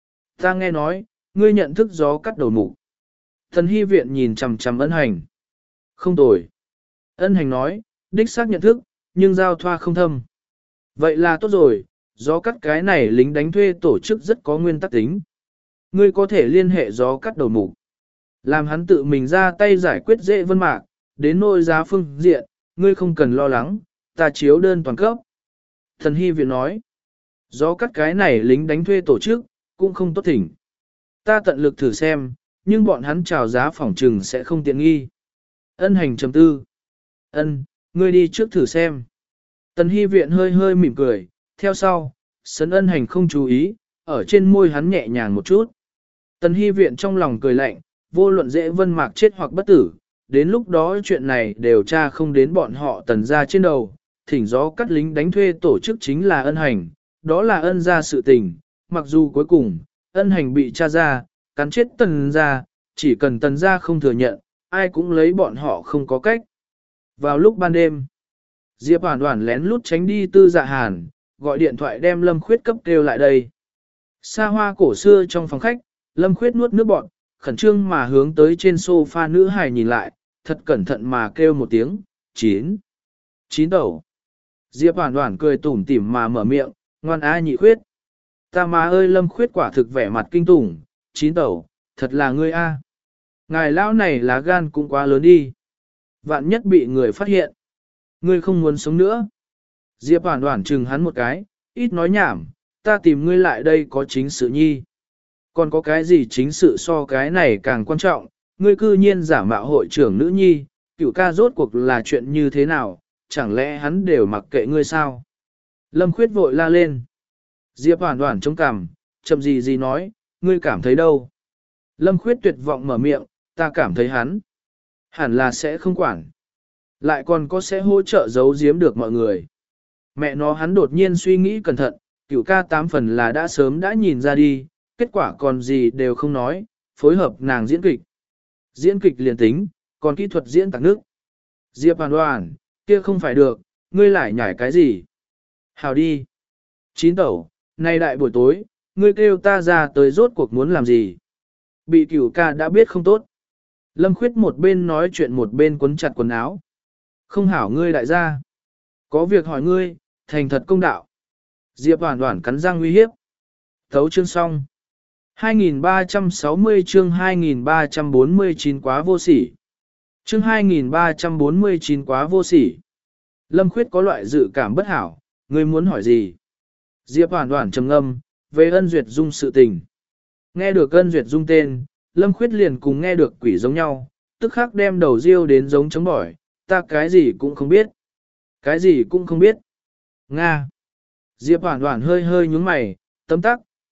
Ta nghe nói, ngươi nhận thức gió cắt đầu mục. Tần hy viện nhìn chằm chằm ân hành. Không tồi. Ân hành nói, đích xác nhận thức, nhưng giao thoa không thâm. Vậy là tốt rồi, gió cắt cái này lính đánh thuê tổ chức rất có nguyên tắc tính. Ngươi có thể liên hệ gió cắt đầu mục. Làm hắn tự mình ra tay giải quyết dễ vân mạc, đến nỗi giá phương diện, ngươi không cần lo lắng, ta chiếu đơn toàn cấp. Thần Hy Viện nói, gió cắt cái này lính đánh thuê tổ chức, cũng không tốt thỉnh. Ta tận lực thử xem, nhưng bọn hắn chào giá phỏng trừng sẽ không tiện nghi. Ân hành chấm tư. Ân, ngươi đi trước thử xem. Tần Hy Viện hơi hơi mỉm cười, theo sau, sấn ân hành không chú ý, ở trên môi hắn nhẹ nhàng một chút. Tần Hy Viện trong lòng cười lạnh, vô luận dễ vân mạc chết hoặc bất tử, đến lúc đó chuyện này đều tra không đến bọn họ tần ra trên đầu, thỉnh gió cắt lính đánh thuê tổ chức chính là ân hành, đó là ân ra sự tình, mặc dù cuối cùng, ân hành bị tra ra, cắn chết tần ra, chỉ cần tần ra không thừa nhận, ai cũng lấy bọn họ không có cách. Vào lúc ban đêm, Diệp Hoàn Hoàn lén lút tránh đi Tư Dạ Hàn, gọi điện thoại đem Lâm Khuyết cấp kêu lại đây. Xa hoa cổ xưa trong phòng khách, Lâm Khuyết nuốt nước bọt, khẩn trương mà hướng tới trên sofa nữ hài nhìn lại, thật cẩn thận mà kêu một tiếng, chín. Chín đầu. Diệp Hoàn Hoàn cười tủm tỉm mà mở miệng, ngoan á nhị Khuyết. Ta má ơi, Lâm Khuyết quả thực vẻ mặt kinh tủng, chín đầu, thật là ngươi a. Ngài lão này lá gan cũng quá lớn đi. Vạn nhất bị người phát hiện. Ngươi không muốn sống nữa. Diệp Hoàn Hoàn chừng hắn một cái, ít nói nhảm, ta tìm ngươi lại đây có chính sự nhi. Còn có cái gì chính sự so cái này càng quan trọng, ngươi cư nhiên giả mạo hội trưởng nữ nhi, cửu ca rốt cuộc là chuyện như thế nào, chẳng lẽ hắn đều mặc kệ ngươi sao? Lâm Khuyết vội la lên. Diệp Hoàn Hoàn chống cằm, chậm gì gì nói, ngươi cảm thấy đâu? Lâm Khuyết tuyệt vọng mở miệng, ta cảm thấy hắn. Hẳn là sẽ không quản. Lại còn có sẽ hỗ trợ giấu giếm được mọi người. Mẹ nó hắn đột nhiên suy nghĩ cẩn thận, cửu ca tám phần là đã sớm đã nhìn ra đi, kết quả còn gì đều không nói, phối hợp nàng diễn kịch. Diễn kịch liền tính, còn kỹ thuật diễn tạc nước. Diệp Hoàn Hoàn, kia không phải được, ngươi lại nhảy cái gì? Hào đi. Chín tẩu, nay đại buổi tối, ngươi kêu ta ra tới rốt cuộc muốn làm gì? Bị cửu ca đã biết không tốt. Lâm Khuyết một bên nói chuyện một bên quấn chặt quần áo. Không hảo ngươi đại gia. Có việc hỏi ngươi, thành thật công đạo. Diệp Hoàn Hoàn cắn răng uy hiếp. Thấu chương xong. hai nghìn ba trăm sáu mươi chương hai nghìn ba trăm bốn mươi chín quá vô sỉ. Chương hai nghìn ba trăm bốn mươi chín quá vô sỉ. Lâm Khuyết có loại dự cảm bất hảo, ngươi muốn hỏi gì? Diệp Hoàn Hoàn trầm ngâm, về Ân Duyệt Dung sự tình. Nghe được Ân Duyệt Dung tên, Lâm Khuyết liền cùng nghe được quỷ giống nhau, tức khắc đem đầu riêu đến giống chống bỏi, ta cái gì cũng không biết. Cái gì cũng không biết. Nga. Diệp Hoàn Hoàn hơi hơi nhúng mày, tấm tắc,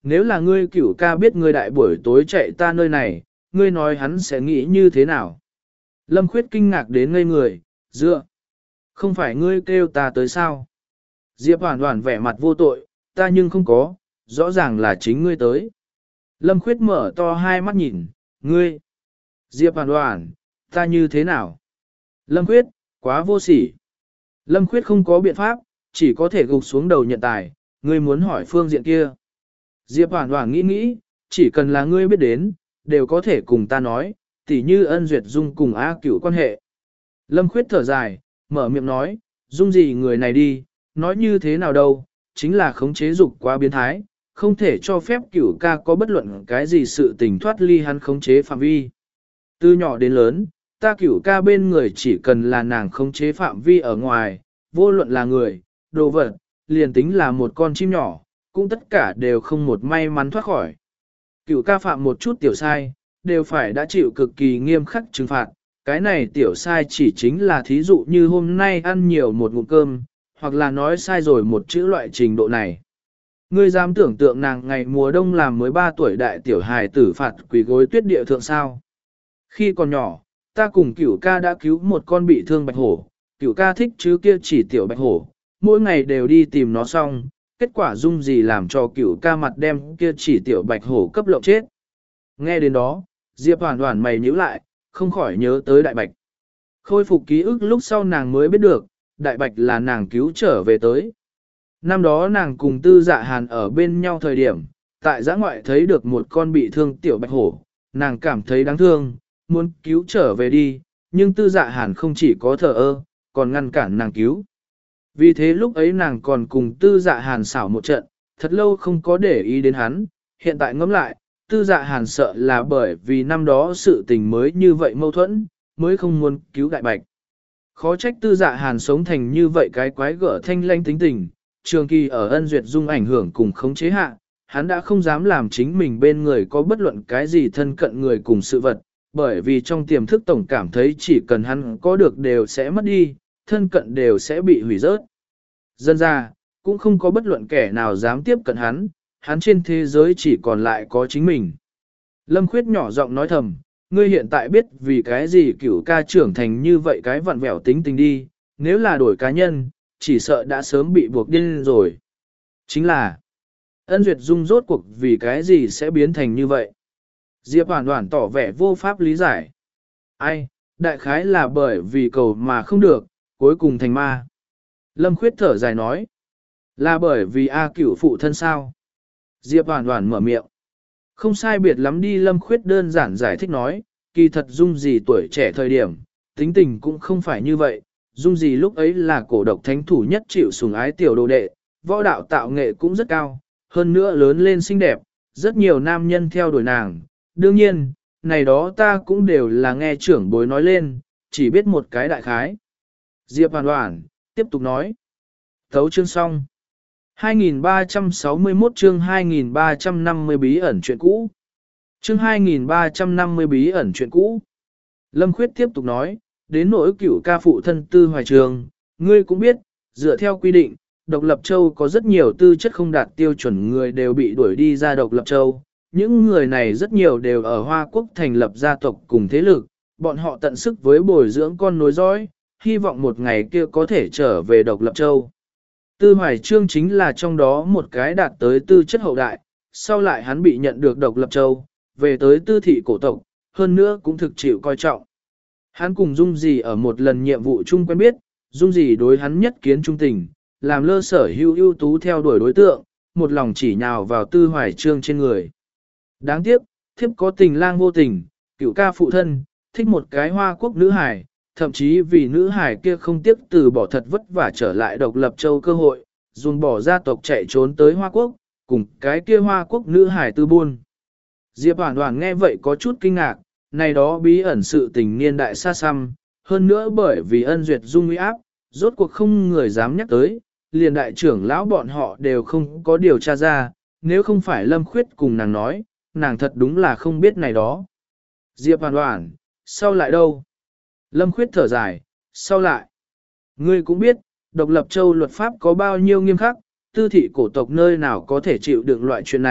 nếu là ngươi cửu ca biết ngươi đại buổi tối chạy ta nơi này, ngươi nói hắn sẽ nghĩ như thế nào? Lâm Khuyết kinh ngạc đến ngây người, dựa. Không phải ngươi kêu ta tới sao? Diệp Hoàn Hoàn vẻ mặt vô tội, ta nhưng không có, rõ ràng là chính ngươi tới. Lâm Khuyết mở to hai mắt nhìn, ngươi. Diệp Hoàn Hoàn, ta như thế nào? Lâm Khuyết, quá vô sỉ. Lâm Khuyết không có biện pháp, chỉ có thể gục xuống đầu nhận tài, ngươi muốn hỏi phương diện kia. Diệp Hoàn Hoàn nghĩ nghĩ, chỉ cần là ngươi biết đến, đều có thể cùng ta nói, tỉ như Ân Duyệt Dung cùng A Cửu quan hệ. Lâm Khuyết thở dài, mở miệng nói, Dung gì người này đi, nói như thế nào đâu, chính là khống chế dục quá biến thái, không thể cho phép Cửu ca có bất luận cái gì sự tình thoát ly hắn khống chế phạm vi. Từ nhỏ đến lớn, ta Cửu ca bên người chỉ cần là nàng khống chế phạm vi ở ngoài, vô luận là người, đồ vật, liền tính là một con chim nhỏ, cũng tất cả đều không một may mắn thoát khỏi. Cửu ca phạm một chút tiểu sai, đều phải đã chịu cực kỳ nghiêm khắc trừng phạt. Cái này tiểu sai chỉ chính là thí dụ như hôm nay ăn nhiều một ngụm cơm, hoặc là nói sai rồi một chữ loại trình độ này. Ngươi dám tưởng tượng nàng ngày mùa đông làm mới ba tuổi đại tiểu hài tử phạt quỳ gối tuyết địa thượng sao. Khi còn nhỏ, ta cùng Cửu ca đã cứu một con bị thương bạch hổ, Cửu ca thích chứ kia chỉ tiểu bạch hổ, mỗi ngày đều đi tìm nó xong, kết quả Dung gì làm cho Cửu ca mặt đem kia chỉ tiểu bạch hổ cấp lộng chết. Nghe đến đó, Diệp Hoàn Hoàn mày nhíu lại, không khỏi nhớ tới Đại Bạch. Khôi phục ký ức lúc sau nàng mới biết được, Đại Bạch là nàng cứu trở về tới. Năm đó nàng cùng Tư Dạ Hàn ở bên nhau thời điểm, tại giã ngoại thấy được một con bị thương tiểu bạch hổ, nàng cảm thấy đáng thương, muốn cứu trở về đi, nhưng Tư Dạ Hàn không chỉ có thờ ơ, còn ngăn cản nàng cứu. Vì thế lúc ấy nàng còn cùng Tư Dạ Hàn xảo một trận, thật lâu không có để ý đến hắn, hiện tại ngẫm lại, Tư Dạ Hàn sợ là bởi vì năm đó sự tình mới như vậy mâu thuẫn, mới không muốn cứu Đại Bạch. Khó trách Tư Dạ Hàn sống thành như vậy cái quái gở thanh lanh tính tình, trường kỳ ở Ân Duyệt Dung ảnh hưởng cùng khống chế hạ, hắn đã không dám làm chính mình bên người có bất luận cái gì thân cận người cùng sự vật, bởi vì trong tiềm thức tổng cảm thấy chỉ cần hắn có được đều sẽ mất đi, thân cận đều sẽ bị hủy rớt. Dân ra, cũng không có bất luận kẻ nào dám tiếp cận hắn, hắn trên thế giới chỉ còn lại có chính mình. Lâm Khuyết nhỏ giọng nói thầm, ngươi hiện tại biết vì cái gì Cửu ca trưởng thành như vậy cái vặn vẹo tính tình đi, nếu là đổi cá nhân, chỉ sợ đã sớm bị buộc điên rồi. Chính là, Ân Duyệt Dung rốt cuộc vì cái gì sẽ biến thành như vậy. Diệp Hoàn Hoàn tỏ vẻ vô pháp lý giải. Ai, đại khái là bởi vì cầu mà không được, cuối cùng thành ma. Lâm Khuyết thở dài nói, là bởi vì A Cửu phụ thân sao. Diệp Hoàn Hoàn mở miệng. Không sai biệt lắm đi. Lâm Khuyết đơn giản giải thích nói, kỳ thật Dung gì tuổi trẻ thời điểm, tính tình cũng không phải như vậy. Dung gì lúc ấy là cổ độc thánh thủ nhất chịu sủng ái tiểu đồ đệ, võ đạo tạo nghệ cũng rất cao, hơn nữa lớn lên xinh đẹp, rất nhiều nam nhân theo đuổi nàng. Đương nhiên, này đó ta cũng đều là nghe trưởng bối nói lên, chỉ biết một cái đại khái. Diệp Hoàn Hoàn tiếp tục nói. Thấu chương xong. hai nghìn ba trăm sáu mươi mốt chương hai nghìn ba trăm năm mươi bí ẩn chuyện cũ. Chương hai nghìn ba trăm năm mươi bí ẩn chuyện cũ. Lâm Khuyết tiếp tục nói, đến nỗi Cửu ca phụ thân Tư Hoài Trường, ngươi cũng biết, dựa theo quy định, Độc Lập Châu có rất nhiều tư chất không đạt tiêu chuẩn người đều bị đuổi đi ra Độc Lập Châu. Những người này rất nhiều đều ở Hoa Quốc thành lập gia tộc cùng thế lực, bọn họ tận sức với bồi dưỡng con nối dõi, hy vọng một ngày kia có thể trở về Độc Lập Châu. Tư Hoài Trương chính là trong đó một cái đạt tới tư chất hậu đại, sau lại hắn bị nhận được Độc Lập Châu, về tới tư thị cổ tộc, hơn nữa cũng thực chịu coi trọng. Hắn cùng Dung Dì ở một lần nhiệm vụ chung quen biết, Dung Dì đối hắn nhất kiến trung tình, làm lơ sở hữu ưu tú theo đuổi đối tượng, một lòng chỉ nhào vào Tư Hoài Trương trên người. Đáng tiếc, thiếp có tình lang vô tình, Cửu ca phụ thân, thích một cái Hoa Quốc nữ hải, thậm chí vì nữ hải kia không tiếc từ bỏ thật vất vả trở lại Độc Lập Châu cơ hội, dùng bỏ gia tộc chạy trốn tới Hoa Quốc, cùng cái kia Hoa Quốc nữ hải tư buôn. Diệp Hoàn Hoàn nghe vậy có chút kinh ngạc, này đó bí ẩn sự tình niên đại xa xăm, hơn nữa bởi vì Ân Duyệt Dung uy áp, rốt cuộc không người dám nhắc tới, liền đại trưởng lão bọn họ đều không có điều tra ra, nếu không phải Lâm Khuyết cùng nàng nói, nàng thật đúng là không biết này đó. Diệp Hoàn Hoàn, sau lại đâu? Lâm Khuyết thở dài, sau lại? Ngươi cũng biết, Độc Lập Châu luật pháp có bao nhiêu nghiêm khắc, tư thị cổ tộc nơi nào có thể chịu đựng loại chuyện này,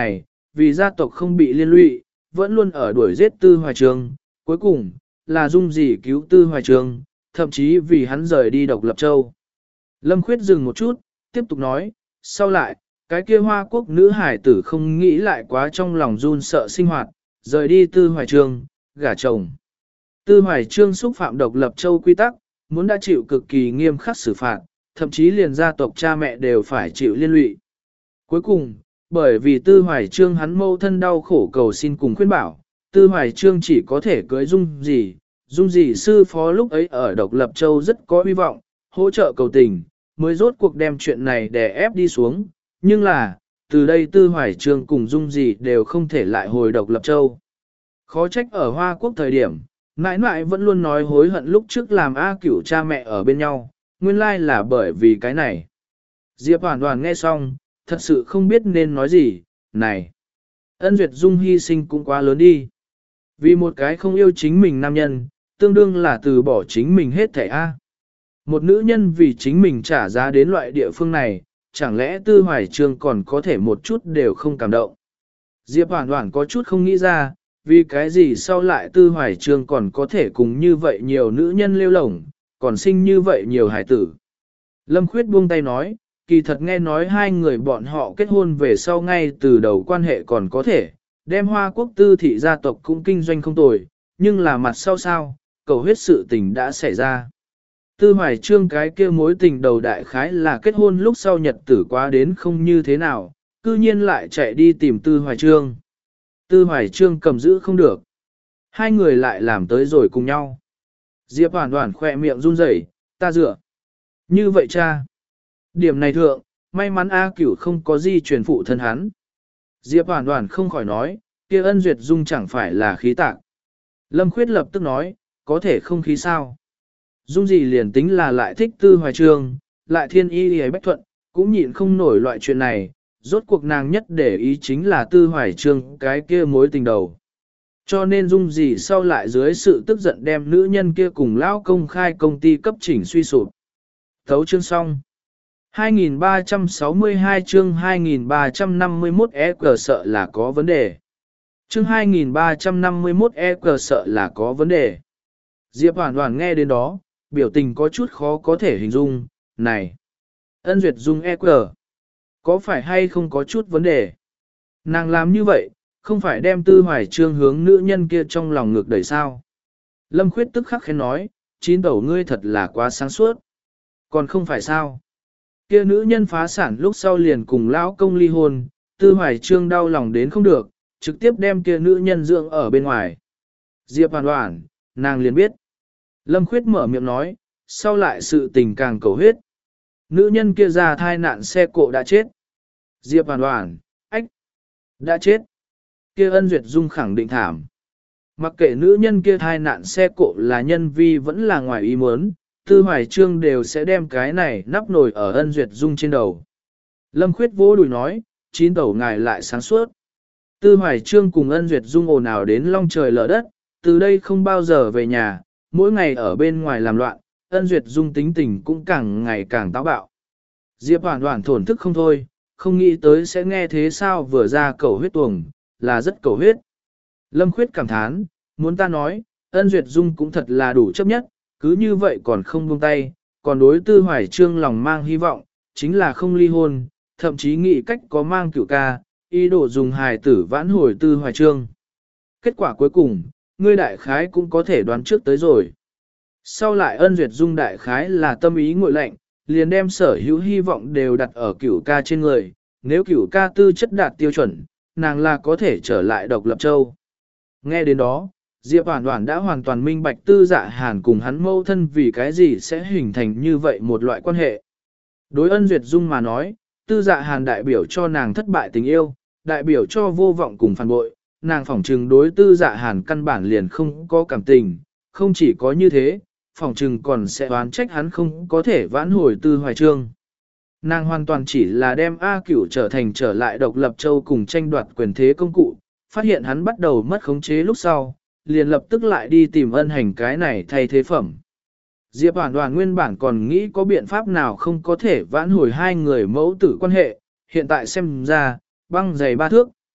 vì gia tộc không bị liên lụy, vẫn luôn ở đuổi giết Tư Hoài Trường, cuối cùng, là Dung Dì cứu Tư Hoài Trường, thậm chí vì hắn rời đi Độc Lập Châu. Lâm Khuyết dừng một chút, tiếp tục nói, sau lại, cái kia Hoa Quốc nữ hải tử không nghĩ lại quá trong lòng run sợ sinh hoạt, rời đi Tư Hoài Trường, gả chồng. Tư Hoài Trương xúc phạm Độc Lập Châu quy tắc, muốn đã chịu cực kỳ nghiêm khắc xử phạt, thậm chí liền gia tộc cha mẹ đều phải chịu liên lụy. Cuối cùng, bởi vì Tư Hoài Trương hắn mâu thân đau khổ cầu xin cùng khuyên bảo, Tư Hoài Trương chỉ có thể cưới Dung Dì. Dung Dì sư phó lúc ấy ở Độc Lập Châu rất có hy vọng, hỗ trợ cầu tình, mới rốt cuộc đem chuyện này đè ép đi xuống. Nhưng là, từ đây Tư Hoài Trương cùng Dung Dì đều không thể lại hồi Độc Lập Châu. Khó trách ở Hoa Quốc thời điểm, mãi mãi vẫn luôn nói hối hận lúc trước làm A Cửu cha mẹ ở bên nhau, nguyên lai là bởi vì cái này. Diệp Hoàn Hoàn nghe xong, thật sự không biết nên nói gì, này. Ân Duyệt Dung hy sinh cũng quá lớn đi. Vì một cái không yêu chính mình nam nhân, tương đương là từ bỏ chính mình hết thảy A. Một nữ nhân vì chính mình trả giá đến loại địa phương này, chẳng lẽ Tư Hoài Trương còn có thể một chút đều không cảm động. Diệp Hoàn Hoàn có chút không nghĩ ra, vì cái gì sau lại Tư Hoài Trương còn có thể cùng như vậy nhiều nữ nhân lêu lổng, còn sinh như vậy nhiều hải tử. Lâm Khuyết buông tay nói, kỳ thật nghe nói hai người bọn họ kết hôn về sau ngay từ đầu quan hệ còn có thể, đem Hoa Quốc tư thị gia tộc cũng kinh doanh không tồi, nhưng là mặt sau sao, cầu huyết sự tình đã xảy ra. Tư Hoài Trương cái kia mối tình đầu đại khái là kết hôn lúc sau nhật tử quá đến không như thế nào, cư nhiên lại chạy đi tìm Tư Hoài Trương. Tư Hoài Trương cầm giữ không được. Hai người lại làm tới rồi cùng nhau. Diệp Hoàn Hoàn khỏe miệng run rẩy, ta dựa. Như vậy cha. Điểm này thượng, may mắn A Cửu không có gì truyền phụ thân hắn. Diệp Hoàn Hoàn không khỏi nói, kia Ân Duyệt Dung chẳng phải là khí tạc. Lâm Khuyết lập tức nói, có thể không khí sao. Dung gì liền tính là lại thích Tư Hoài Trương, lại thiên y y bách thuận, cũng nhịn không nổi loại chuyện này, rốt cuộc nàng nhất để ý chính là Tư Hoài Trương cái kia mối tình đầu. Cho nên Dung gì sau lại dưới sự tức giận đem nữ nhân kia cùng lão công khai công ty cấp chỉnh suy sụp. Thấu chương xong. hai nghìn ba trăm sáu mươi hai chương hai nghìn ba trăm năm mươi mốt e cờ sợ là có vấn đề. Chương hai nghìn ba trăm năm mươi mốt e cờ sợ là có vấn đề. Diệp Hoàn Hoàn nghe đến đó, biểu tình có chút khó có thể hình dung, này. Ân Duyệt Dung e cờ. Có phải hay không có chút vấn đề? Nàng làm như vậy, không phải đem Tư Hoài Trương hướng nữ nhân kia trong lòng ngược đẩy sao? Lâm Khuyết tức khắc khen nói, chín tẩu ngươi thật là quá sáng suốt. Còn không phải sao? Kia nữ nhân phá sản lúc sau liền cùng lão công ly hôn, Tư Hoài Trương đau lòng đến không được, trực tiếp đem kia nữ nhân dưỡng ở bên ngoài. Diệp Hoàn Hoàn, nàng liền biết. Lâm Khuyết mở miệng nói, sau lại sự tình càng cầu huyết. Nữ nhân kia ra thai nạn xe cộ đã chết. Diệp Hoàn Hoàn, ách, đã chết. Kia Ân Duyệt Dung khẳng định thảm. Mặc kệ nữ nhân kia thai nạn xe cộ là nhân vi vẫn là ngoài ý muốn, Tư Hoài Trương đều sẽ đem cái này nắp nổi ở Ân Duyệt Dung trên đầu. Lâm Khuyết vỗ đùi nói, chín tẩu ngài lại sáng suốt. Tư Hoài Trương cùng Ân Duyệt Dung ồn ào đến long trời lở đất, từ đây không bao giờ về nhà, mỗi ngày ở bên ngoài làm loạn, Ân Duyệt Dung tính tình cũng càng ngày càng táo bạo. Diệp Hoàn Hoàn thổn thức không thôi, không nghĩ tới sẽ nghe thế sao vừa ra cầu huyết tuồng, là rất cầu huyết. Lâm Khuyết cảm thán, muốn ta nói, Ân Duyệt Dung cũng thật là đủ chấp nhất, cứ như vậy còn không buông tay, còn đối Tư Hoài Trương lòng mang hy vọng, chính là không ly hôn, thậm chí nghĩ cách có mang cửu ca, ý đồ dùng hài tử vãn hồi Tư Hoài Trương. Kết quả cuối cùng, ngươi đại khái cũng có thể đoán trước tới rồi. Sau lại Ân Duyệt Dung đại khái là tâm ý nguội lạnh, liền đem sở hữu hy vọng đều đặt ở cửu ca trên người, nếu cửu ca tư chất đạt tiêu chuẩn, nàng là có thể trở lại Độc Lập Châu. Nghe đến đó, Diệp Hoàn Hoàn đã hoàn toàn minh bạch Tư Dạ Hàn cùng hắn mâu thân vì cái gì sẽ hình thành như vậy một loại quan hệ. Đối Ân Duyệt Dung mà nói, Tư Dạ Hàn đại biểu cho nàng thất bại tình yêu, đại biểu cho vô vọng cùng phản bội, nàng phỏng trừng đối Tư Dạ Hàn căn bản liền không có cảm tình, không chỉ có như thế, phỏng trừng còn sẽ oán trách hắn không có thể vãn hồi Tư Hoài Trương. Nàng hoàn toàn chỉ là đem A Cửu trở thành trở lại Độc Lập Châu cùng tranh đoạt quyền thế công cụ, phát hiện hắn bắt đầu mất khống chế lúc sau, liền lập tức lại đi tìm Ân Hành cái này thay thế phẩm. Diệp Hoàn Hoàn nguyên bản còn nghĩ có biện pháp nào không có thể vãn hồi hai người mẫu tử quan hệ, hiện tại xem ra, băng giày ba thước,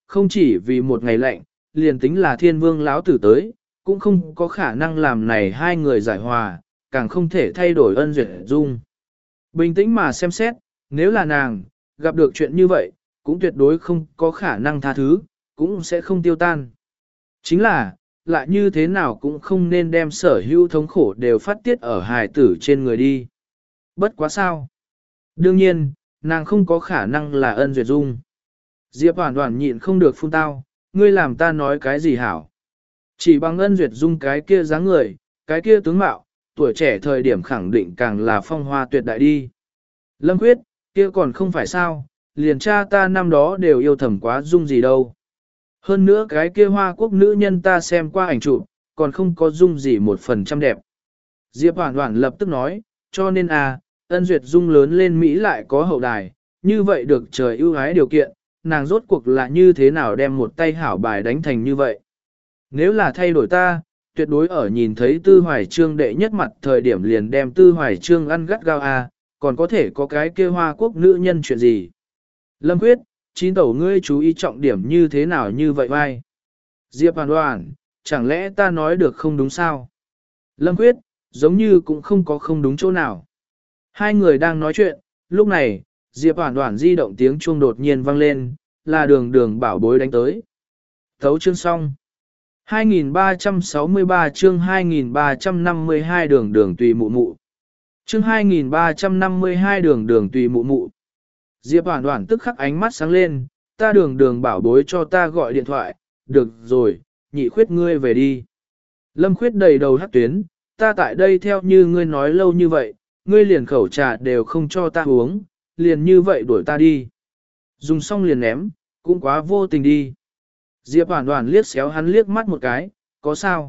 không chỉ vì một ngày lạnh, liền tính là thiên vương lão tử tới, cũng không có khả năng làm này hai người giải hòa, càng không thể thay đổi ân duyệt dung. Bình tĩnh mà xem xét, nếu là nàng, gặp được chuyện như vậy, cũng tuyệt đối không có khả năng tha thứ, cũng sẽ không tiêu tan. Chính là, lại như thế nào cũng không nên đem sở hữu thống khổ đều phát tiết ở hài tử trên người đi. Bất quá sao? Đương nhiên, nàng không có khả năng là ân duyệt dung. Diệp Hoàn Hoàn nhịn không được phun tao, ngươi làm ta nói cái gì hảo? Chỉ bằng ân duyệt dung cái kia dáng người, cái kia tướng mạo, tuổi trẻ thời điểm khẳng định càng là phong hoa tuyệt đại đi. Lâm Khuyết, kia còn không phải sao, liền cha ta năm đó đều yêu thầm quá dung gì đâu. Hơn nữa cái kia hoa quốc nữ nhân ta xem qua ảnh chụp, còn không có dung gì một phần trăm đẹp. Diệp Hoàn Hoàn lập tức nói, cho nên à, ân duyệt dung lớn lên Mỹ lại có hậu đài, như vậy được trời ưu ái điều kiện, nàng rốt cuộc là như thế nào đem một tay hảo bài đánh thành như vậy. Nếu là thay đổi ta, tuyệt đối ở nhìn thấy Tư Hoài Trương đệ nhất mặt thời điểm liền đem Tư Hoài Trương ăn gắt gao à, còn có thể có cái kia hoa quốc nữ nhân chuyện gì. Lâm Quyết, chín tẩu ngươi chú ý trọng điểm như thế nào như vậy vai? Diệp Hoàn Hoàn, chẳng lẽ ta nói được không đúng sao? Lâm Quyết, giống như cũng không có không đúng chỗ nào. Hai người đang nói chuyện, lúc này, Diệp Hoàn Hoàn di động tiếng chuông đột nhiên vang lên, là đường đường bảo bối đánh tới. Thấu chương xong. hai nghìn ba trăm sáu mươi ba chương hai nghìn ba trăm năm mươi hai đường đường tùy mụ mụ. Chương hai nghìn ba trăm năm mươi hai đường đường tùy mụ mụ. Diệp Hoàn Hoàn tức khắc ánh mắt sáng lên, ta đường đường bảo bối cho ta gọi điện thoại, được rồi, nhị khuyết ngươi về đi. Lâm khuyết đầy đầu hắc tuyến, ta tại đây theo như ngươi nói lâu như vậy, ngươi liền khẩu trà đều không cho ta uống, liền như vậy đuổi ta đi. Dùng xong liền ném, cũng quá vô tình đi. Diệp Hoàn Hoàn liếc xéo hắn liếc mắt một cái, có sao?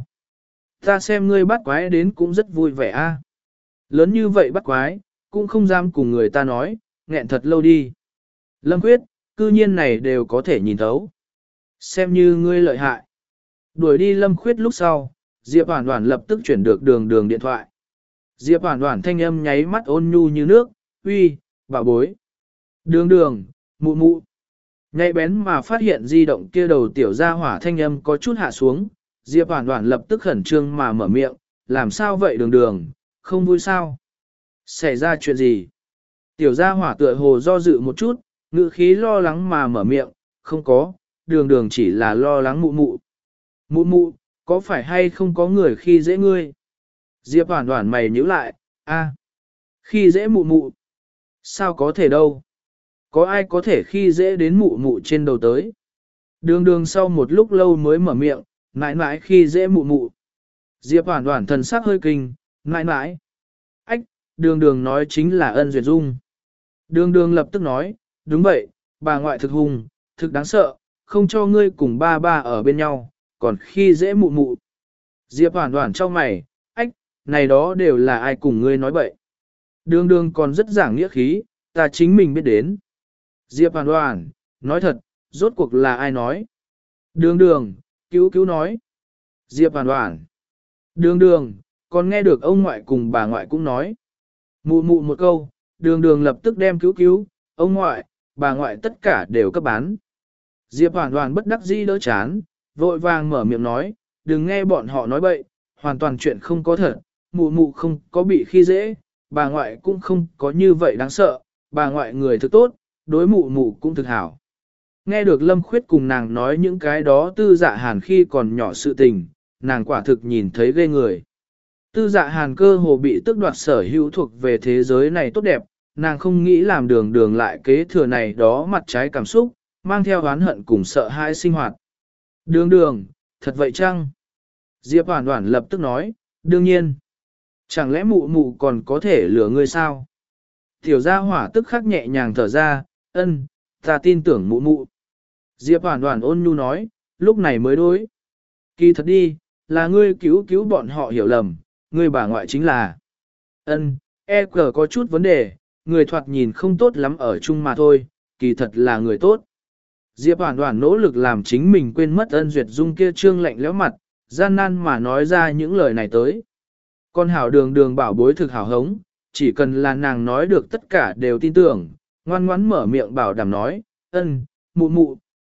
Ta xem ngươi bắt quái đến cũng rất vui vẻ a. Lớn như vậy bắt quái, cũng không dám cùng người ta nói, nghẹn thật lâu đi. Lâm Quyết, cư nhiên này đều có thể nhìn thấu. Xem như ngươi lợi hại. Đuổi đi Lâm Khuyết lúc sau, Diệp Hoàn Hoàn lập tức chuyển được đường đường điện thoại. Diệp Hoàn Hoàn thanh âm nháy mắt ôn nhu như nước, uy, bảo bối. Đường đường, mụ mụ. Nhạy bén mà phát hiện di động kia đầu tiểu gia hỏa thanh âm có chút hạ xuống, Diệp Hoàn Hoàn lập tức khẩn trương mà mở miệng, làm sao vậy đường đường, không vui sao? Xảy ra chuyện gì? Tiểu gia hỏa tựa hồ do dự một chút, ngữ khí lo lắng mà mở miệng, không có, đường đường chỉ là lo lắng mụ mụ. Mụ mụ, có phải hay không có người khi dễ ngươi? Diệp Hoàn Hoàn mày nhíu lại, a, khi dễ mụ mụ? Sao có thể đâu? Có ai có thể khi dễ đến mụ mụ trên đầu tới? Đường đường sau một lúc lâu mới mở miệng, mãi mãi khi dễ mụ mụ. Diệp Hoàn Hoàn thần sắc hơi kinh, mãi mãi. Ách, đường đường nói chính là ân duyệt dung. Đường đường lập tức nói, đúng vậy, bà ngoại thực hung, thực đáng sợ, không cho ngươi cùng ba ba ở bên nhau, còn khi dễ mụ mụ. Diệp Hoàn Hoàn trong mày, ách, này đó đều là ai cùng ngươi nói bậy. Đường đường còn rất giảng nghĩa khí, ta chính mình biết đến. Diệp Hoàn Hoàn, nói thật, rốt cuộc là ai nói? Đường đường, cứu cứu nói. Diệp Hoàn Hoàn. Đường đường, còn nghe được ông ngoại cùng bà ngoại cũng nói. Mụ mụ một câu, đường đường lập tức đem cứu cứu, ông ngoại, bà ngoại tất cả đều cấp bán. Diệp Hoàn Hoàn bất đắc dĩ đỡ chán, vội vàng mở miệng nói, đừng nghe bọn họ nói bậy, hoàn toàn chuyện không có thật, mụ mụ không có bị khi dễ, bà ngoại cũng không có như vậy đáng sợ, bà ngoại người thực tốt, đối mụ mụ cũng thực hảo. Nghe được Lâm Khuyết cùng nàng nói những cái đó Tư Dạ Hàn khi còn nhỏ sự tình, nàng quả thực nhìn thấy ghê người. Tư Dạ Hàn cơ hồ bị tước đoạt sở hữu thuộc về thế giới này tốt đẹp, nàng không nghĩ làm đường đường lại kế thừa này đó mặt trái cảm xúc, mang theo oán hận cùng sợ hãi sinh hoạt. Đường đường, thật vậy chăng? Diệp Hoàn Hoàn lập tức nói, đương nhiên. Chẳng lẽ mụ mụ còn có thể lừa ngươi sao? Tiểu gia hỏa tức khắc nhẹ nhàng thở ra, ân, ta tin tưởng mụ mụ. Diệp Hoàn Hoàn ôn nhu nói, lúc này mới đối. Kỳ thật đi, là ngươi cứu cứu bọn họ hiểu lầm, ngươi bà ngoại chính là. Ân, e cờ có chút vấn đề, người thoạt nhìn không tốt lắm ở chung mà thôi, kỳ thật là người tốt. Diệp Hoàn Hoàn nỗ lực làm chính mình quên mất ân duyệt dung kia trương lạnh lẽo mặt, gian nan mà nói ra những lời này tới. Con hảo đường đường bảo bối thực hảo hống, chỉ cần là nàng nói được tất cả đều tin tưởng, ngoan ngoãn mở miệng bảo đảm nói, ân, mụ mụ,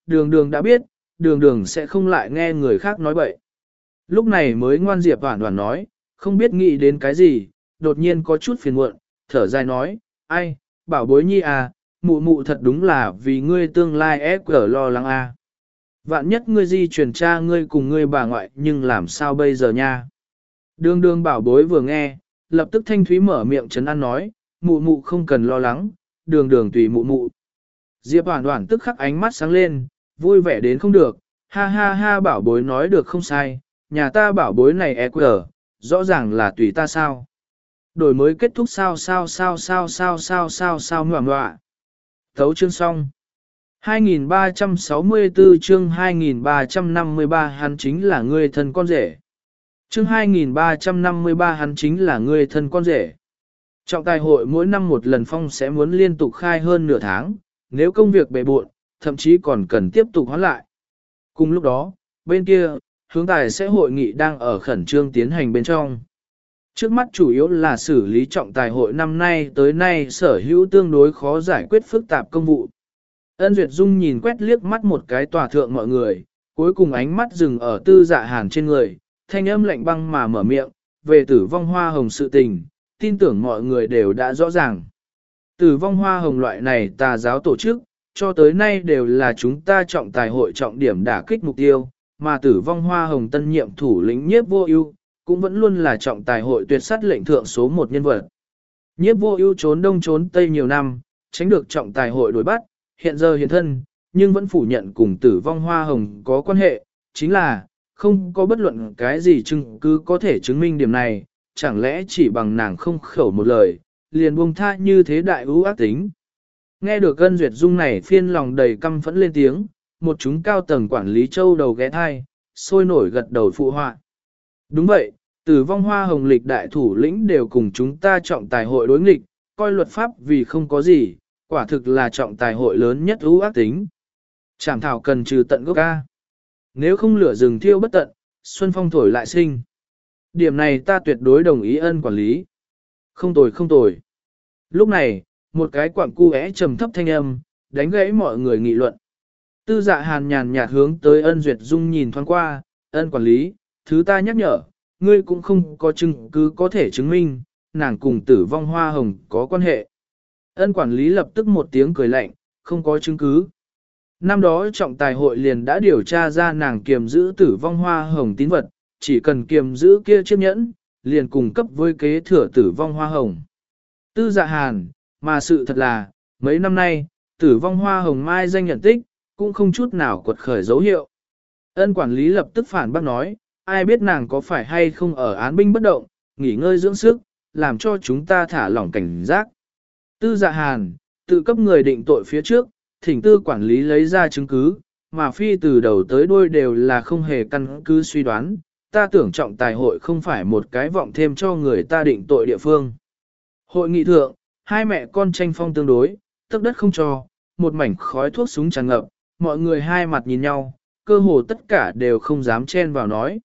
đường đường đã biết, đường đường sẽ không lại nghe người khác nói bậy. Lúc này mới ngoan Diệp Hoản Hoản nói, không biết nghĩ đến cái gì, đột nhiên có chút phiền muộn, thở dài nói, ai, bảo bối nhi à, mụ mụ thật đúng là vì ngươi tương lai ép cờ lo lắng à. Vạn nhất ngươi di chuyển cha ngươi cùng ngươi bà ngoại nhưng làm sao bây giờ nha. Đường đường bảo bối vừa nghe, lập tức thanh thúy mở miệng trấn an nói, mụ mụ không cần lo lắng, đường đường tùy mụ mụ. Diệp Hoản Hoản tức khắc ánh mắt sáng lên, vui vẻ đến không được, ha ha ha bảo bối nói được không sai, nhà ta bảo bối này e quờ, rõ ràng là tùy ta sao. Đổi mới kết thúc sao sao sao sao sao sao sao sao ngoạ ngoạ. Thấu chương xong. hai nghìn ba trăm sáu mươi tư chương hai nghìn ba trăm năm mươi ba hắn chính là người thân con rể. Chương hai nghìn ba trăm năm mươi ba hắn chính là người thân con rể. Trọng tài hội mỗi năm một lần phong sẽ muốn liên tục khai hơn nửa tháng, nếu công việc bề bộn, thậm chí còn cần tiếp tục hoãn lại. Cùng lúc đó, bên kia, hướng tài sẽ hội nghị đang ở khẩn trương tiến hành bên trong. Trước mắt chủ yếu là xử lý trọng tài hội năm nay tới nay sở hữu tương đối khó giải quyết phức tạp công vụ. Ân Duyệt Dung nhìn quét liếc mắt một cái tòa thượng mọi người, cuối cùng ánh mắt dừng ở tư dạ hàn trên người, thanh âm lạnh băng mà mở miệng, về tử vong hoa hồng sự tình, tin tưởng mọi người đều đã rõ ràng. Tử vong hoa hồng loại này tà giáo tổ chức, cho tới nay đều là chúng ta trọng tài hội trọng điểm đả kích mục tiêu, mà tử vong hoa hồng tân nhiệm thủ lĩnh Nhiếp Vô Ưu cũng vẫn luôn là trọng tài hội tuyệt sát lệnh thượng số một nhân vật. Nhiếp Vô Ưu trốn đông trốn tây nhiều năm, tránh được trọng tài hội đuổi bắt, hiện giờ hiện thân, nhưng vẫn phủ nhận cùng tử vong hoa hồng có quan hệ, chính là không có bất luận cái gì chứng cứ có thể chứng minh điểm này, chẳng lẽ chỉ bằng nàng không khẩu một lời, liền buông tha như thế đại ưu ác tính. Nghe được Ân Duyệt Dung này phiên lòng đầy căm phẫn lên tiếng, một chúng cao tầng quản lý châu đầu ghé thai, sôi nổi gật đầu phụ họa. Đúng vậy, tử vong hoa hồng lịch đại thủ lĩnh đều cùng chúng ta trọng tài hội đối nghịch, coi luật pháp vì không có gì, quả thực là trọng tài hội lớn nhất ưu ác tính. Trảm thảo cần trừ tận gốc ca. Nếu không lửa rừng thiêu bất tận, xuân phong thổi lại sinh. Điểm này ta tuyệt đối đồng ý Ân quản lý. Không tồi không tồi. Lúc này, một cái quặng cu é trầm thấp thanh âm, đánh gãy mọi người nghị luận. Tư dạ hàn nhàn nhạt hướng tới Ân Duyệt Dung nhìn thoáng qua, Ân quản lý, thứ ta nhắc nhở, ngươi cũng không có chứng cứ có thể chứng minh, nàng cùng tử vong hoa hồng có quan hệ. Ân quản lý lập tức một tiếng cười lạnh, không có chứng cứ. Năm đó trọng tài hội liền đã điều tra ra nàng kiềm giữ tử vong hoa hồng tín vật, chỉ cần kiềm giữ kia chiếc nhẫn, liền cung cấp với kế thừa tử vong hoa hồng. Tư dạ hàn, mà sự thật là, mấy năm nay, tử vong hoa hồng mai danh nhận tích, cũng không chút nào quật khởi dấu hiệu. Ân quản lý lập tức phản bác nói, ai biết nàng có phải hay không ở án binh bất động, nghỉ ngơi dưỡng sức, làm cho chúng ta thả lỏng cảnh giác. Tư dạ hàn, tự cấp người định tội phía trước, thỉnh tư quản lý lấy ra chứng cứ, mà phi từ đầu tới đuôi đều là không hề căn cứ suy đoán, ta tưởng trọng tài hội không phải một cái vọng thêm cho người ta định tội địa phương. Hội nghị thượng, hai mẹ con tranh phong tương đối, tức đất không cho, một mảnh khói thuốc súng tràn ngập, mọi người hai mặt nhìn nhau, cơ hồ tất cả đều không dám chen vào nói.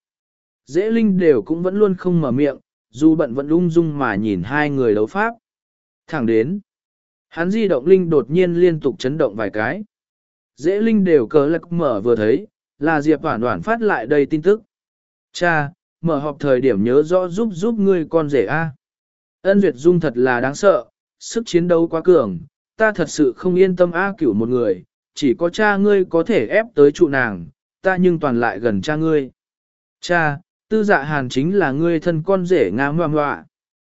Dễ Linh đều cũng vẫn luôn không mở miệng, dù bận vẫn ung dung mà nhìn hai người đấu pháp. Thẳng đến, hắn di động Linh đột nhiên liên tục chấn động vài cái. Dễ Linh đều cờ lạc mở vừa thấy, là Diệp Hoản Hoản phát lại đây tin tức. Cha, mở họp thời điểm nhớ rõ giúp giúp ngươi con rể A. Ân Duyệt Dung thật là đáng sợ, sức chiến đấu quá cường, ta thật sự không yên tâm A cửu một người, chỉ có cha ngươi có thể ép tới trụ nàng, ta nhưng toàn lại gần cha ngươi. Cha, tư dạ hàn chính là ngươi thân con rể ngam ngoạm ngoạ.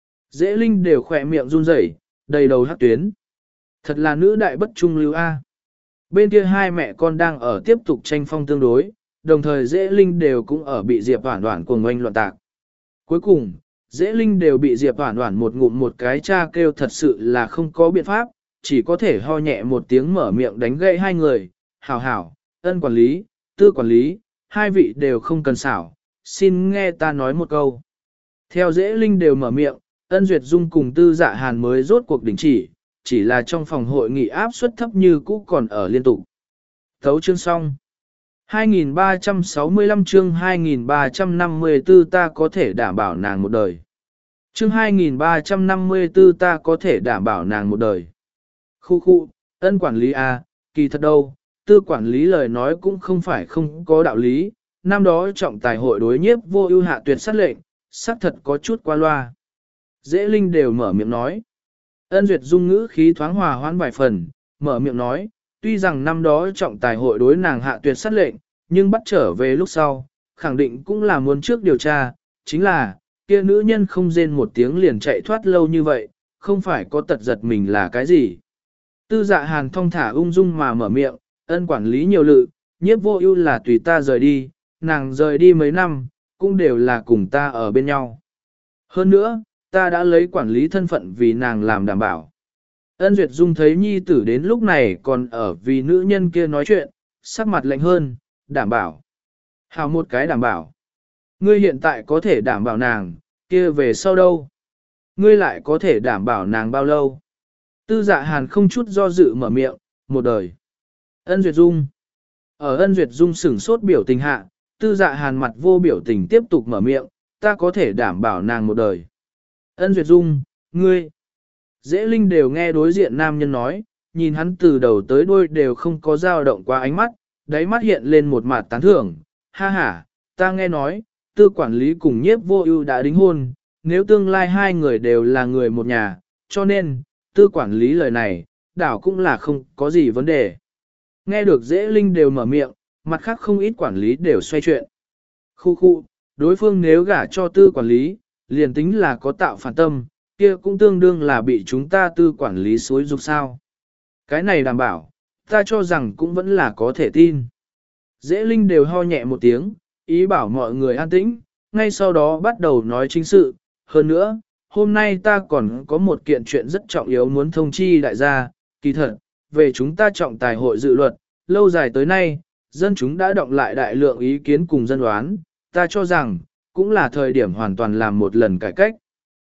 Dễ Linh đều khỏe miệng run rẩy, đầy đầu hắc tuyến. Thật là nữ đại bất trung lưu A. Bên kia hai mẹ con đang ở tiếp tục tranh phong tương đối, đồng thời Dễ Linh đều cũng ở bị Diệp Hoản Hoản cuồng oanh loạn tạc. Cuối cùng, Dễ Linh đều bị Diệp Hoản Hoản một ngụm một cái cha kêu thật sự là không có biện pháp, chỉ có thể ho nhẹ một tiếng mở miệng đánh gãy hai người. Hảo hảo, Ân quản lý, tư quản lý, hai vị đều không cần xảo, xin nghe ta nói một câu. Theo Dễ Linh đều mở miệng, Ân Duyệt Dung cùng tư dạ hàn mới rốt cuộc đình chỉ, chỉ là trong phòng hội nghị áp suất thấp như cũ còn ở liên tục. Thấu chương xong. hai nghìn ba trăm sáu mươi lăm chương hai nghìn ba trăm năm mươi tư ta có thể đảm bảo nàng một đời. Chương hai nghìn ba trăm năm mươi tư ta có thể đảm bảo nàng một đời. Khu khu, Ân quản lý A, kỳ thật đâu, tư quản lý lời nói cũng không phải không có đạo lý, năm đó trọng tài hội đối nhiếp vô ưu hạ tuyệt sát lệnh, xác thật có chút qua loa. Dễ Linh đều mở miệng nói. Ân Duyệt Dung ngữ khí thoáng hòa hoãn vài phần, mở miệng nói, tuy rằng năm đó trọng tài hội đối nàng hạ tuyệt sát lệnh, nhưng bắt trở về lúc sau, khẳng định cũng là muốn trước điều tra, chính là, kia nữ nhân không rên một tiếng liền chạy thoát lâu như vậy, không phải có tật giật mình là cái gì. Tư Dạ Hàn thong thả ung dung mà mở miệng, Ân quản lý nhiều lự, nhiếp vô ưu là tùy ta rời đi, nàng rời đi mấy năm, cũng đều là cùng ta ở bên nhau. Hơn nữa, ta đã lấy quản lý thân phận vì nàng làm đảm bảo. Ân Duyệt Dung thấy nhi tử đến lúc này còn ở vì nữ nhân kia nói chuyện, sắc mặt lạnh hơn, đảm bảo. Hào một cái đảm bảo. Ngươi hiện tại có thể đảm bảo nàng, kia về sau đâu? Ngươi lại có thể đảm bảo nàng bao lâu? Tư Dạ Hàn không chút do dự mở miệng, một đời. Ân Duyệt Dung. Ở Ân Duyệt Dung sửng sốt biểu tình hạ, Tư Dạ Hàn mặt vô biểu tình tiếp tục mở miệng, ta có thể đảm bảo nàng một đời. Ân Duyệt Dung, ngươi. Dễ Linh đều nghe đối diện nam nhân nói, nhìn hắn từ đầu tới đuôi đều không có dao động qua ánh mắt, đáy mắt hiện lên một mặt tán thưởng, ha ha, ta nghe nói, tư quản lý cùng nhiếp vô ưu đã đính hôn, nếu tương lai hai người đều là người một nhà, cho nên, tư quản lý lời này, đảo cũng là không có gì vấn đề. Nghe được Dễ Linh đều mở miệng, mặt khác không ít quản lý đều xoay chuyện. Khu khu, đối phương nếu gả cho tư quản lý, liền tính là có tạo phản tâm, kia cũng tương đương là bị chúng ta tư quản lý xối dục sao. Cái này đảm bảo, ta cho rằng cũng vẫn là có thể tin. Dễ Linh đều ho nhẹ một tiếng, ý bảo mọi người an tĩnh, ngay sau đó bắt đầu nói chính sự. Hơn nữa, hôm nay ta còn có một kiện chuyện rất trọng yếu muốn thông chi đại gia, kỳ thật, về chúng ta trọng tài hội dự luật, lâu dài tới nay, dân chúng đã động lại đại lượng ý kiến cùng dân đoán, ta cho rằng, cũng là thời điểm hoàn toàn làm một lần cải cách.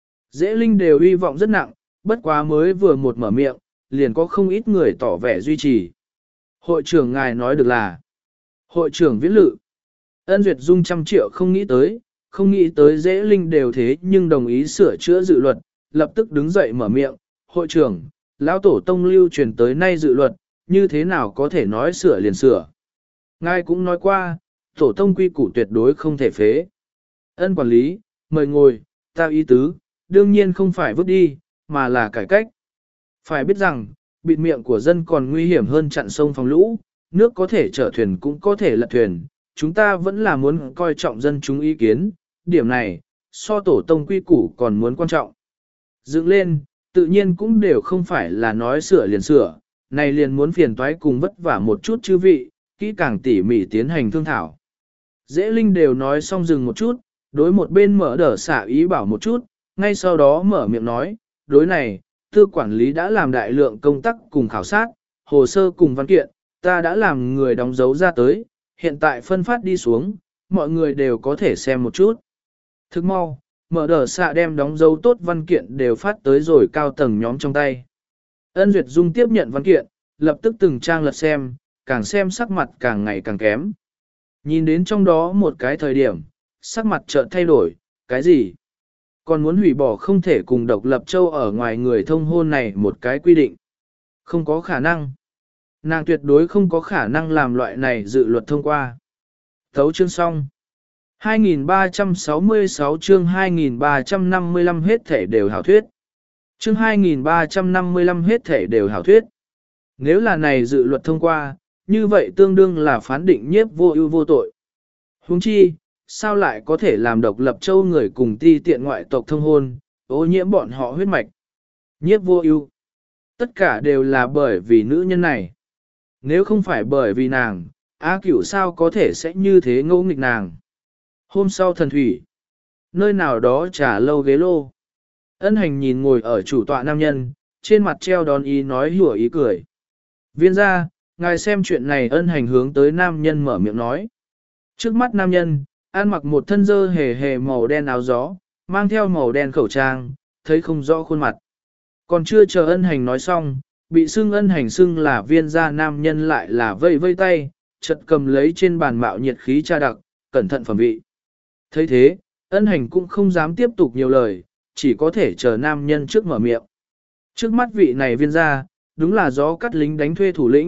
Dễ Linh đều hy vọng rất nặng, bất quá mới vừa một mở miệng, liền có không ít người tỏ vẻ duy trì. Hội trưởng ngài nói được là, hội trưởng Viễn Lự, Ân Duyệt Dung trăm triệu không nghĩ tới, không nghĩ tới Dễ Linh đều thế nhưng đồng ý sửa chữa dự luật, lập tức đứng dậy mở miệng, hội trưởng, lão tổ tông lưu truyền tới nay dự luật, như thế nào có thể nói sửa liền sửa. Ngài cũng nói qua, tổ tông quy củ tuyệt đối không thể phế. Ân quản lý, mời ngồi, ta ý tứ, đương nhiên không phải vứt đi, mà là cải cách. Phải biết rằng, bịt miệng của dân còn nguy hiểm hơn chặn sông phòng lũ, nước có thể chở thuyền cũng có thể lật thuyền, chúng ta vẫn là muốn coi trọng dân chúng ý kiến, điểm này, so tổ tông quy củ còn muốn quan trọng. Dựng lên, tự nhiên cũng đều không phải là nói sửa liền sửa, này liền muốn phiền toái cùng vất vả một chút chư vị, kỹ càng tỉ mỉ tiến hành thương thảo. Dễ Linh đều nói xong dừng một chút, đối một bên mở đở xả ý bảo một chút, ngay sau đó mở miệng nói, đối này, tư quản lý đã làm đại lượng công tác cùng khảo sát, hồ sơ cùng văn kiện, ta đã làm người đóng dấu ra tới, hiện tại phân phát đi xuống, mọi người đều có thể xem một chút. Thức mau, mở đờ xạ đem đóng dấu tốt văn kiện đều phát tới rồi cao tầng nhóm trong tay. Ân Duyệt Dung tiếp nhận văn kiện, lập tức từng trang lật xem, càng xem sắc mặt càng ngày càng kém. Nhìn đến trong đó một cái thời điểm, sắc mặt chợt thay đổi, cái gì? Còn muốn hủy bỏ không thể cùng độc lập châu ở ngoài người thông hôn này một cái quy định. Không có khả năng. Nàng tuyệt đối không có khả năng làm loại này dự luật thông qua. Thấu chương xong. hai nghìn ba trăm sáu mươi sáu chương hai nghìn ba trăm năm mươi lăm hết thể đều hảo thuyết. Chương hai nghìn ba trăm năm mươi lăm hết thể đều hảo thuyết. Nếu là này dự luật thông qua, như vậy tương đương là phán định nhiếp vô ưu vô tội. Huống chi, sao lại có thể làm độc lập châu người cùng ti tiện ngoại tộc thông hôn, ô nhiễm bọn họ huyết mạch. Nhiếp vô ưu. Tất cả đều là bởi vì nữ nhân này. Nếu không phải bởi vì nàng, Á Cửu sao có thể sẽ như thế ngỗ nghịch nàng. Hôm sau thần thủy, nơi nào đó trà lâu ghế lô. Ân Hành nhìn ngồi ở chủ tọa nam nhân, trên mặt treo đón ý nói hùa ý cười. Viên gia, ngài xem chuyện này. Ân Hành hướng tới nam nhân mở miệng nói. Trước mắt nam nhân, ăn mặc một thân dơ hề hề màu đen áo gió, mang theo màu đen khẩu trang, thấy không rõ khuôn mặt. Còn chưa chờ Ân Hành nói xong, bị xưng Ân Hành xưng là viên gia nam nhân lại là vây vây tay, chợt cầm lấy trên bàn mạo nhiệt khí trà đặc, cẩn thận phẩm vị. thấy thế, Ân Hành cũng không dám tiếp tục nhiều lời, chỉ có thể chờ nam nhân trước mở miệng. Trước mắt vị này viên gia, đúng là gió cắt lính đánh thuê thủ lĩnh,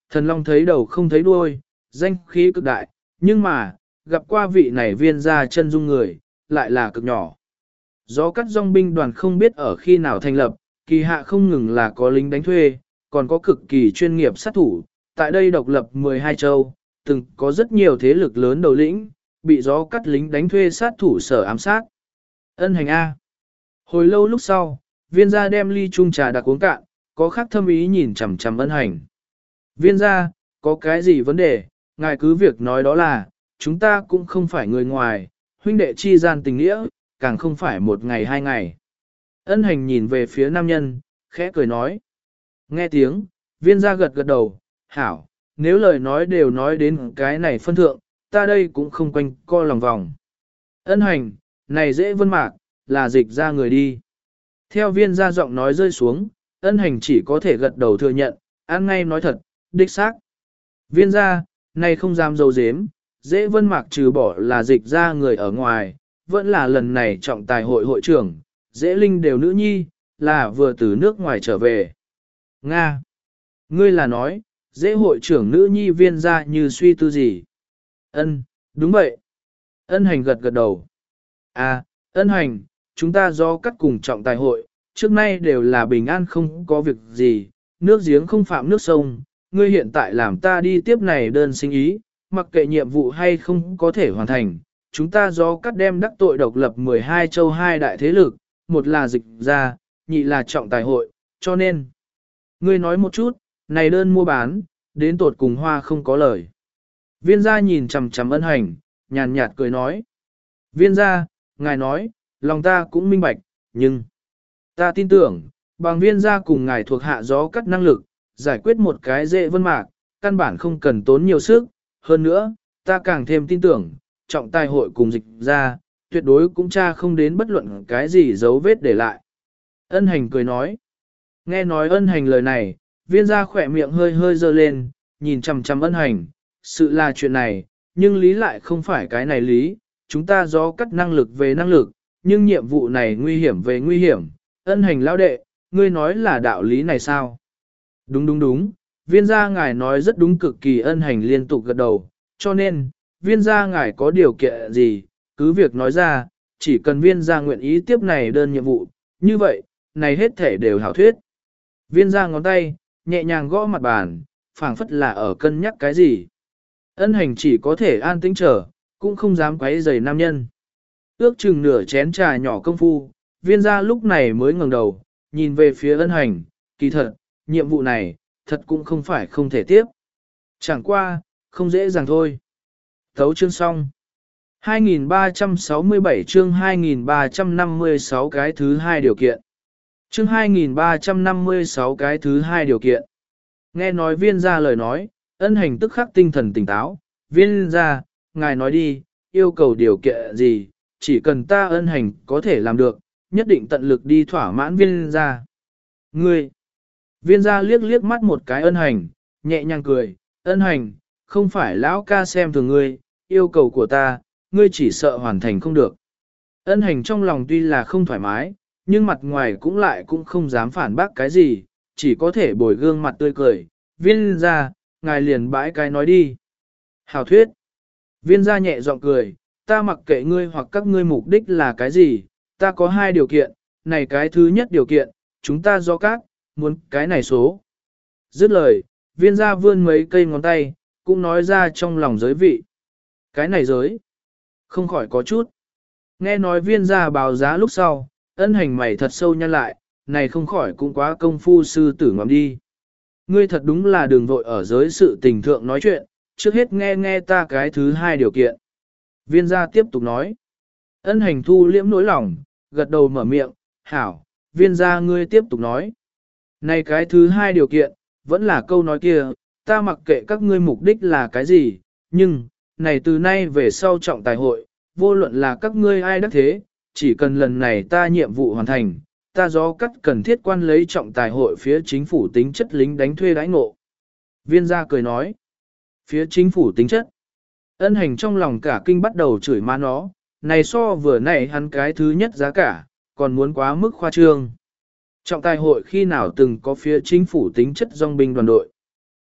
Thần Long thấy đầu không thấy đuôi, danh khí cực đại, nhưng mà, gặp qua vị này viên gia chân dung người, lại là cực nhỏ. Gió cắt dòng binh đoàn không biết ở khi nào thành lập, kỳ hạ không ngừng là có lính đánh thuê, còn có cực kỳ chuyên nghiệp sát thủ. Tại đây độc lập mười hai châu, từng có rất nhiều thế lực lớn đầu lĩnh, bị gió cắt lính đánh thuê sát thủ sở ám sát. Ân hành A. Hồi lâu lúc sau, viên gia đem ly chung trà đặc uống cạn, có khác thâm ý nhìn chằm chằm ân hành. Viên gia, có cái gì vấn đề, ngài cứ việc nói đó là, chúng ta cũng không phải người ngoài, huynh đệ chi gian tình nghĩa, càng không phải một ngày hai ngày. Ân hành nhìn về phía nam nhân, khẽ cười nói. Nghe tiếng, viên gia gật gật đầu, hảo, nếu lời nói đều nói đến cái này phân thượng, ta đây cũng không quanh co lòng vòng. Ân hành, này dễ vân mạc, là dịch ra người đi. Theo viên gia giọng nói rơi xuống, ân hành chỉ có thể gật đầu thừa nhận, ăn ngay nói thật, đích xác. Viên gia, này không dám dấu dếm, dễ vân mạc trừ bỏ là dịch ra người ở ngoài, vẫn là lần này trọng tài hội hội trưởng, dễ linh đều nữ nhi, là vừa từ nước ngoài trở về. Nga! Ngươi là nói, dễ hội trưởng nữ nhi viên gia như suy tư gì? Ân, đúng vậy. Ân hành gật gật đầu. À, ân hành, chúng ta do cắt cùng trọng tài hội, trước nay đều là bình an không có việc gì, nước giếng không phạm nước sông, ngươi hiện tại làm ta đi tiếp này đơn sinh ý, mặc kệ nhiệm vụ hay không có thể hoàn thành, chúng ta do cắt đem đắc tội độc lập mười hai châu hai đại thế lực, một là dịch ra, nhị là trọng tài hội, cho nên, ngươi nói một chút, này đơn mua bán, đến tột cùng hoa không có lời. Viên gia nhìn chằm chằm ân hành, nhàn nhạt cười nói. Viên gia, ngài nói, lòng ta cũng minh bạch, nhưng ta tin tưởng, bằng viên gia cùng ngài thuộc hạ gió cắt năng lực, giải quyết một cái dễ vân mạc, căn bản không cần tốn nhiều sức. Hơn nữa, ta càng thêm tin tưởng, trọng tài hội cùng dịch gia, tuyệt đối cũng tra không đến bất luận cái gì dấu vết để lại. Ân hành cười nói. Nghe nói ân hành lời này, viên gia khỏe miệng hơi hơi dơ lên, nhìn chằm chằm ân hành, sự là chuyện này, nhưng lý lại không phải cái này lý, chúng ta do cắt năng lực về năng lực, nhưng nhiệm vụ này nguy hiểm về nguy hiểm, ân hành lão đệ, ngươi nói là đạo lý này sao? Đúng đúng đúng, viên gia ngài nói rất đúng, cực kỳ ân hành liên tục gật đầu, cho nên, viên gia ngài có điều kiện gì, cứ việc nói ra, chỉ cần viên gia nguyện ý tiếp này đơn nhiệm vụ, như vậy, này hết thể đều hảo thuyết. Viên gia ngón tay, nhẹ nhàng gõ mặt bàn, phảng phất là ở cân nhắc cái gì. Ân hành chỉ có thể an tĩnh chờ, cũng không dám quấy rầy nam nhân. Ước chừng nửa chén trà nhỏ công phu, viên gia lúc này mới ngẩng đầu, nhìn về phía ân hành, kỳ thật, nhiệm vụ này, thật cũng không phải không thể tiếp. Chẳng qua, không dễ dàng thôi. Thấu chương xong. hai nghìn ba trăm sáu mươi bảy chương hai nghìn ba trăm năm mươi sáu cái thứ hai điều kiện. Chương hai nghìn ba trăm năm mươi sáu cái thứ hai điều kiện. Nghe nói viên gia lời nói, ân hành tức khắc tinh thần tỉnh táo. Viên gia, ngài nói đi, yêu cầu điều kiện gì, chỉ cần ta ân hành có thể làm được, nhất định tận lực đi thỏa mãn viên gia. Ngươi, viên gia liếc liếc mắt một cái ân hành, nhẹ nhàng cười, ân hành, không phải lão ca xem thường ngươi, yêu cầu của ta, ngươi chỉ sợ hoàn thành không được. Ân hành trong lòng tuy là không thoải mái, nhưng mặt ngoài cũng lại cũng không dám phản bác cái gì, chỉ có thể bồi gương mặt tươi cười, viên gia, ngài liền bãi cái nói đi. Hảo thuyết, viên gia nhẹ giọng cười, ta mặc kệ ngươi hoặc các ngươi mục đích là cái gì, ta có hai điều kiện, này cái thứ nhất điều kiện, chúng ta do các, muốn cái này số. Dứt lời, viên gia vươn mấy cây ngón tay, cũng nói ra trong lòng giới vị. Cái này giới, không khỏi có chút. Nghe nói viên gia báo giá lúc sau, ân hành mày thật sâu nhăn lại, này không khỏi cũng quá công phu sư tử ngắm đi. Ngươi thật đúng là đường vội ở giới sự tình thượng nói chuyện, trước hết nghe nghe ta cái thứ hai điều kiện. Viên gia tiếp tục nói. Ân hành thu liễm nỗi lòng, gật đầu mở miệng, hảo, viên gia ngươi tiếp tục nói. Này cái thứ hai điều kiện, vẫn là câu nói kia, ta mặc kệ các ngươi mục đích là cái gì, nhưng, này từ nay về sau trọng tài hội, vô luận là các ngươi ai đắc thế, chỉ cần lần này ta nhiệm vụ hoàn thành, ta do cắt cần thiết quan lấy trọng tài hội phía chính phủ tính chất lính đánh thuê đãi ngộ. Viên gia cười nói, phía chính phủ tính chất. Ân hành trong lòng cả kinh bắt đầu chửi má nó, này so vừa nãy hắn cái thứ nhất giá cả, còn muốn quá mức khoa trương. Trọng tài hội khi nào từng có phía chính phủ tính chất dòng binh đoàn đội.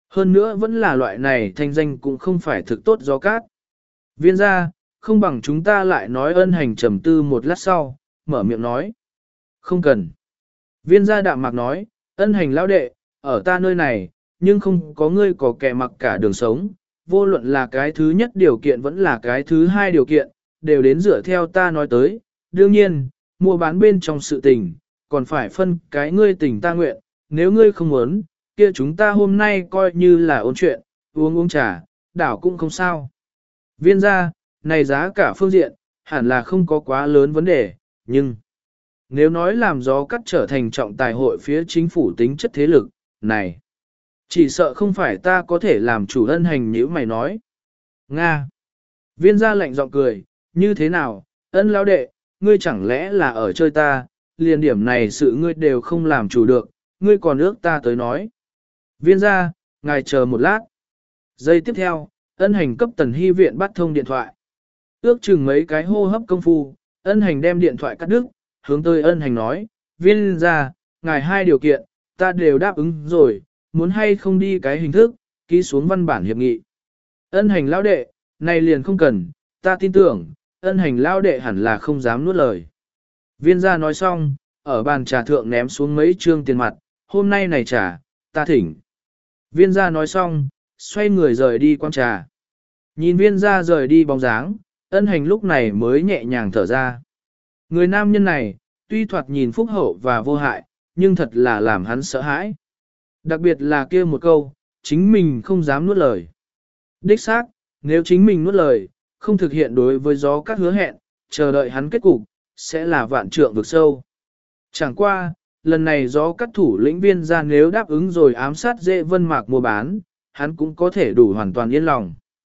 Hơn nữa vẫn là loại này thanh danh cũng không phải thực tốt gió cát. Viên gia, không bằng chúng ta lại nói ân hành trầm tư một lát sau, mở miệng nói. Không cần. Viên gia đạm mạc nói, ân hành lão đệ, ở ta nơi này, nhưng không có ngươi có kẻ mặc cả đường sống, vô luận là cái thứ nhất điều kiện vẫn là cái thứ hai điều kiện, đều đến dựa theo ta nói tới. Đương nhiên, mua bán bên trong sự tình, còn phải phân cái ngươi tình ta nguyện, nếu ngươi không muốn, kia chúng ta hôm nay coi như là ôn chuyện, uống uống trà, đảo cũng không sao. Viên gia, này giá cả phương diện, hẳn là không có quá lớn vấn đề, nhưng nếu nói làm gió cắt trở thành trọng tài hội phía chính phủ tính chất thế lực, này, chỉ sợ không phải ta có thể làm chủ ân hành như mày nói. Nga. Viên gia lạnh giọng cười, như thế nào, ân lão đệ, ngươi chẳng lẽ là ở chơi ta, liền điểm này sự ngươi đều không làm chủ được, ngươi còn ước ta tới nói. Viên gia, ngài chờ một lát. Giây tiếp theo, ân hành cấp tần hy viện bắt thông điện thoại. Ước chừng mấy cái hô hấp công phu, ân hành đem điện thoại cắt đứt, hướng tới ân hành nói, viên gia, ngài hai điều kiện, ta đều đáp ứng rồi, muốn hay không đi cái hình thức, ký xuống văn bản hiệp nghị. Ân hành lão đệ, này liền không cần, ta tin tưởng, ân hành lão đệ hẳn là không dám nuốt lời. Viên gia nói xong, ở bàn trà thượng ném xuống mấy trương tiền mặt, hôm nay này trà, ta thỉnh. Viên gia nói xong, xoay người rời đi quan trà. Nhìn viên gia rời đi bóng dáng, ân hành lúc này mới nhẹ nhàng thở ra. Người nam nhân này, tuy thoạt nhìn phúc hậu và vô hại, nhưng thật là làm hắn sợ hãi. Đặc biệt là kia một câu, chính mình không dám nuốt lời. Đích xác, nếu chính mình nuốt lời, không thực hiện đối với gió các hứa hẹn, chờ đợi hắn kết cục, sẽ là vạn trượng vực sâu. Chẳng qua, lần này gió cắt thủ lĩnh viên ra nếu đáp ứng rồi ám sát dễ vân mạc mua bán, hắn cũng có thể đủ hoàn toàn yên lòng.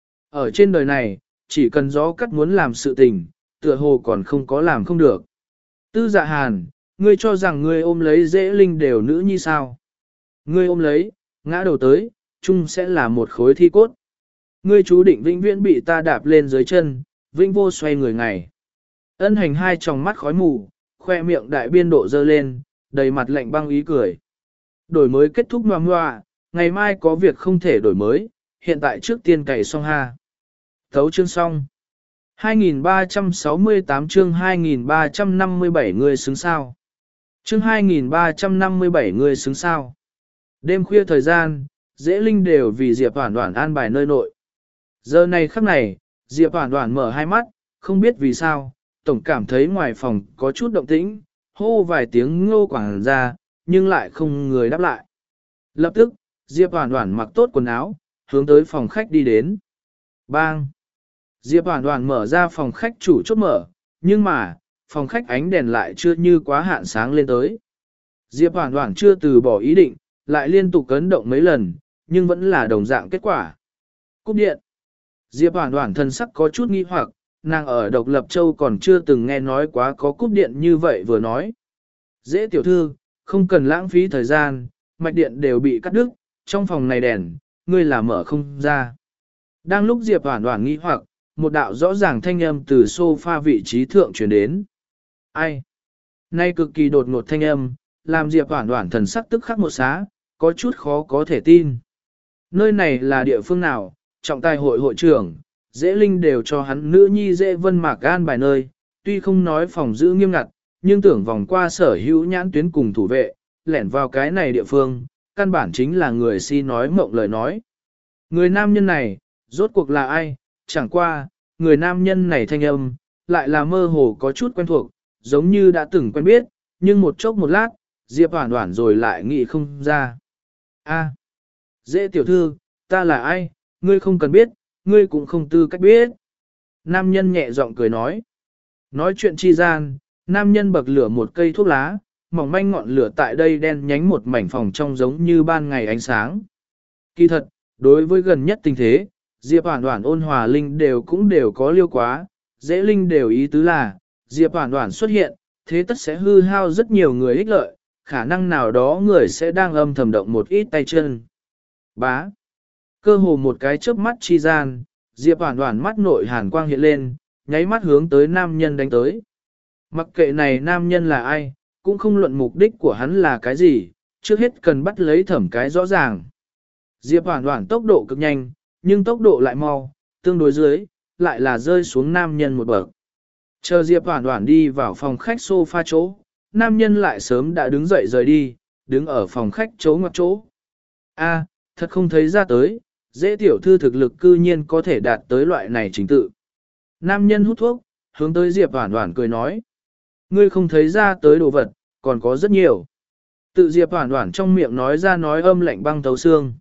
Ở trên đời này, chỉ cần gió cắt muốn làm sự tình, tựa hồ còn không có làm không được. Tư dạ hàn, ngươi cho rằng ngươi ôm lấy dễ linh đều nữ như sao? Ngươi ôm lấy, ngã đầu tới, chung sẽ là một khối thi cốt. Ngươi chú định vĩnh viễn bị ta đạp lên dưới chân, vĩnh vô xoay người ngày. Ân hành hai tròng mắt khói mù, khoe miệng đại biên độ dơ lên, đầy mặt lạnh băng ý cười. Đổi mới kết thúc ngoà ngoà, ngày mai có việc không thể đổi mới, hiện tại trước tiên cày xong ha. Thấu chương xong. hai nghìn ba trăm sáu mươi tám chương hai nghìn ba trăm năm mươi bảy người xứng sao. Chương hai nghìn ba trăm năm mươi bảy người xứng sao. Đêm khuya thời gian, dễ linh đều vì Diệp Hoản Hoản an bài nơi nội. Giờ này khắc này, Diệp Hoản Hoản mở hai mắt, không biết vì sao, tổng cảm thấy ngoài phòng có chút động tĩnh, hô vài tiếng ngô quảng ra, nhưng lại không người đáp lại. Lập tức, Diệp Hoản Hoản mặc tốt quần áo, hướng tới phòng khách đi đến. Bang! Diệp Hoản Hoản mở ra phòng khách chủ chốt mở, nhưng mà, phòng khách ánh đèn lại chưa như quá hạn sáng lên tới. Diệp Hoản Hoản chưa từ bỏ ý định, lại liên tục cấn động mấy lần, nhưng vẫn là đồng dạng kết quả. Cúp điện. Diệp Hoản Hoản thân sắc có chút nghi hoặc, nàng ở Độc Lập Châu còn chưa từng nghe nói quá có cúp điện như vậy vừa nói. Dễ tiểu thư, không cần lãng phí thời gian, mạch điện đều bị cắt đứt, trong phòng này đèn, ngươi là mở không ra. Đang lúc Diệp Hoản Hoản nghi hoặc, một đạo rõ ràng thanh âm từ sofa vị trí thượng truyền đến. Ai? Nay cực kỳ đột ngột thanh âm, làm Diệp Hoản Hoản thần sắc tức khắc một xá, có chút khó có thể tin. Nơi này là địa phương nào? Trọng tài hội hội trưởng, dễ linh đều cho hắn nữ nhi dễ vân mạc gan bài nơi, tuy không nói phòng giữ nghiêm ngặt, nhưng tưởng vòng qua sở hữu nhãn tuyến cùng thủ vệ, lẻn vào cái này địa phương, căn bản chính là người si nói mộng lời nói. Người nam nhân này, rốt cuộc là ai? Chẳng qua, người nam nhân này thanh âm, lại là mơ hồ có chút quen thuộc, giống như đã từng quen biết, nhưng một chốc một lát, Diệp Hoản Hoản rồi lại nghĩ không ra. A, dễ tiểu thư, ta là ai? Ngươi không cần biết, ngươi cũng không tư cách biết. Nam nhân nhẹ giọng cười nói. Nói chuyện chi gian, nam nhân bậc lửa một cây thuốc lá, mỏng manh ngọn lửa tại đây đen nhánh một mảnh phòng trong giống như ban ngày ánh sáng. Kỳ thật, đối với gần nhất tình thế, Diệp Hoản Hoản ôn hòa linh đều cũng đều có liêu quá, dễ linh đều ý tứ là, Diệp Hoản Hoản xuất hiện, thế tất sẽ hư hao rất nhiều người ích lợi, khả năng nào đó người sẽ đang âm thầm động một ít tay chân. Bá. Cơ hồ một cái chớp mắt chi gian, Diệp Hoản Hoản mắt nội hàn quang hiện lên, nháy mắt hướng tới nam nhân đánh tới. Mặc kệ này nam nhân là ai, cũng không luận mục đích của hắn là cái gì, trước hết cần bắt lấy thẩm cái rõ ràng. Diệp Hoản Hoản tốc độ cực nhanh, nhưng tốc độ lại mau, tương đối dưới, lại là rơi xuống nam nhân một bậc. Chờ Diệp Hoản Hoản đi vào phòng khách sofa chỗ, nam nhân lại sớm đã đứng dậy rời đi, đứng ở phòng khách chỗ ngoặc chỗ. A, thật không thấy ra tới, dễ tiểu thư thực lực cư nhiên có thể đạt tới loại này trình tự. Nam nhân hút thuốc, hướng tới Diệp Hoản Hoản cười nói. Ngươi không thấy ra tới đồ vật, còn có rất nhiều. Tự Diệp Hoản Hoản trong miệng nói ra nói âm lạnh băng thấu xương.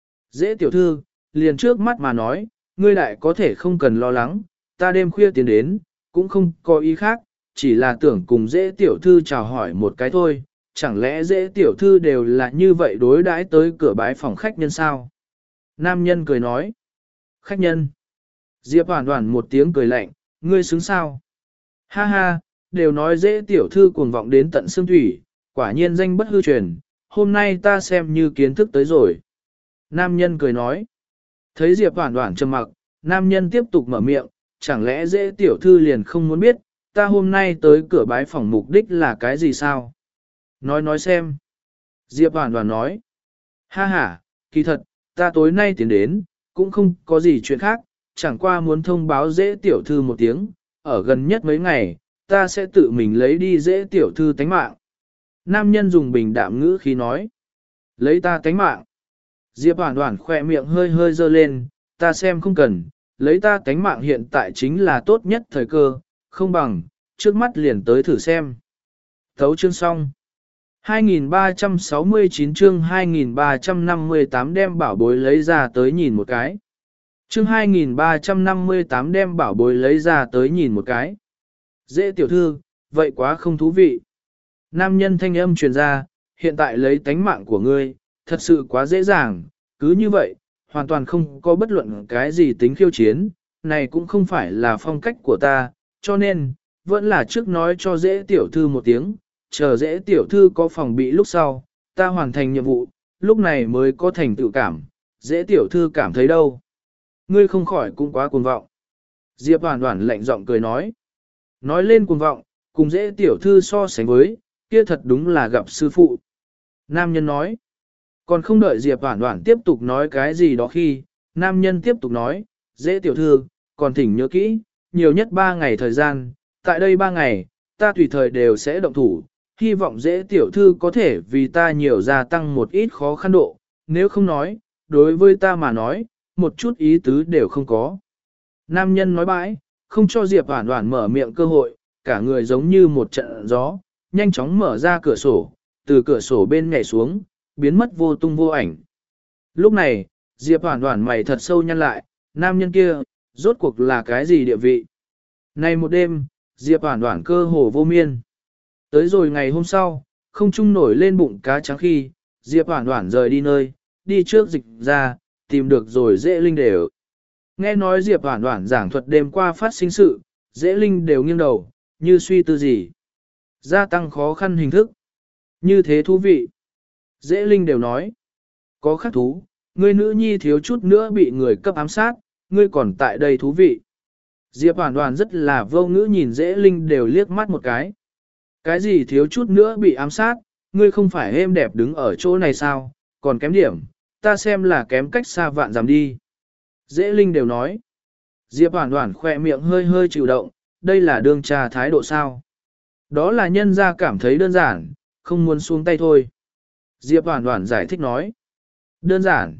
Dễ tiểu thư, liền trước mắt mà nói, ngươi lại có thể không cần lo lắng, ta đêm khuya tiến đến, cũng không có ý khác, chỉ là tưởng cùng dễ tiểu thư chào hỏi một cái thôi, chẳng lẽ dễ tiểu thư đều là như vậy đối đãi tới cửa bái phòng khách nhân sao? Nam nhân cười nói, khách nhân. Diệp Hoản Hoản một tiếng cười lạnh, ngươi xứng sao? Ha ha, đều nói dễ tiểu thư cuồng vọng đến tận xương thủy, quả nhiên danh bất hư truyền, hôm nay ta xem như kiến thức tới rồi. Nam nhân cười nói, thấy Diệp Hoản Hoản trầm mặc, nam nhân tiếp tục mở miệng, chẳng lẽ dễ tiểu thư liền không muốn biết, ta hôm nay tới cửa bái phòng mục đích là cái gì sao? Nói nói xem. Diệp Hoản Hoản nói, ha ha, kỳ thật, ta tối nay tiến đến, cũng không có gì chuyện khác, chẳng qua muốn thông báo dễ tiểu thư một tiếng, ở gần nhất mấy ngày, ta sẽ tự mình lấy đi dễ tiểu thư tánh mạng. Nam nhân dùng bình đạm ngữ khi nói, lấy ta tánh mạng. Diệp Hoản Hoản khỏe miệng hơi hơi dơ lên, ta xem không cần, lấy ta tánh mạng hiện tại chính là tốt nhất thời cơ, không bằng, trước mắt liền tới thử xem. Thấu chương xong. hai nghìn ba trăm sáu mươi chín chương hai nghìn ba trăm năm mươi tám đem bảo bối lấy ra tới nhìn một cái. Chương hai nghìn ba trăm năm mươi tám đem bảo bối lấy ra tới nhìn một cái. Dễ tiểu thư, vậy quá không thú vị. Nam nhân thanh âm truyền ra, hiện tại lấy tánh mạng của ngươi, thật sự quá dễ dàng, cứ như vậy, hoàn toàn không có bất luận cái gì tính khiêu chiến, này cũng không phải là phong cách của ta, cho nên, vẫn là trước nói cho dễ tiểu thư một tiếng, chờ dễ tiểu thư có phòng bị lúc sau, ta hoàn thành nhiệm vụ, lúc này mới có thành tựu cảm, dễ tiểu thư cảm thấy đâu. Ngươi không khỏi cũng quá cuồng vọng. Diệp Hoản Hoản lạnh giọng cười nói. Nói lên cuồng vọng, cùng dễ tiểu thư so sánh với, kia thật đúng là gặp sư phụ. Nam nhân nói. Còn không đợi Diệp Hoản Hoản tiếp tục nói cái gì đó khi, nam nhân tiếp tục nói, dễ tiểu thư, còn thỉnh nhớ kỹ, nhiều nhất ba ngày thời gian, tại đây ba ngày, ta tùy thời đều sẽ động thủ, hy vọng dễ tiểu thư có thể vì ta nhiều gia tăng một ít khó khăn độ, nếu không nói, đối với ta mà nói, một chút ý tứ đều không có. Nam nhân nói bãi, không cho Diệp Hoản Hoản mở miệng cơ hội, cả người giống như một trận gió, nhanh chóng mở ra cửa sổ, từ cửa sổ bên nhảy xuống, biến mất vô tung vô ảnh. Lúc này, Diệp Hoản Hoản mày thật sâu nhăn lại, nam nhân kia, rốt cuộc là cái gì địa vị? Này một đêm, Diệp Hoản Hoản cơ hồ vô miên. Tới rồi ngày hôm sau, không trung nổi lên bụng cá trắng khi, Diệp Hoản Hoản rời đi nơi, đi trước dịch ra, tìm được rồi dễ linh đều. Nghe nói Diệp Hoản Hoản giảng thuật đêm qua phát sinh sự, dễ linh đều nghiêng đầu, như suy tư gì. Gia tăng khó khăn hình thức. Như thế thú vị. Dễ linh đều nói. Có khác thú, ngươi nữ nhi thiếu chút nữa bị người cấp ám sát, ngươi còn tại đây thú vị. Diệp Hoản Hoản rất là vô ngữ nhìn dễ linh đều liếc mắt một cái. Cái gì thiếu chút nữa bị ám sát, ngươi không phải êm đẹp đứng ở chỗ này sao, còn kém điểm, ta xem là kém cách xa vạn dặm đi. Dễ linh đều nói. Diệp Hoản Hoản khỏe miệng hơi hơi chịu động, đây là đương trà thái độ sao. Đó là nhân ra cảm thấy đơn giản, không muốn xuống tay thôi. Diệp Hoản Hoản giải thích nói. Đơn giản.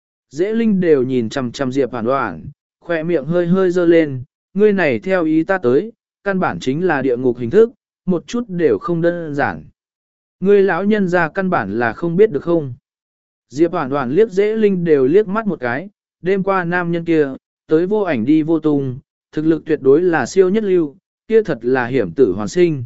Dễ linh đều nhìn chằm chằm Diệp Hoản Hoản, khỏe miệng hơi hơi dơ lên, ngươi này theo ý ta tới, căn bản chính là địa ngục hình thức, một chút đều không đơn giản. Ngươi lão nhân ra căn bản là không biết được không. Diệp Hoản Hoản liếc dễ linh đều liếc mắt một cái, đêm qua nam nhân kia, tới vô ảnh đi vô tung, thực lực tuyệt đối là siêu nhất lưu, kia thật là hiểm tử hoàn sinh.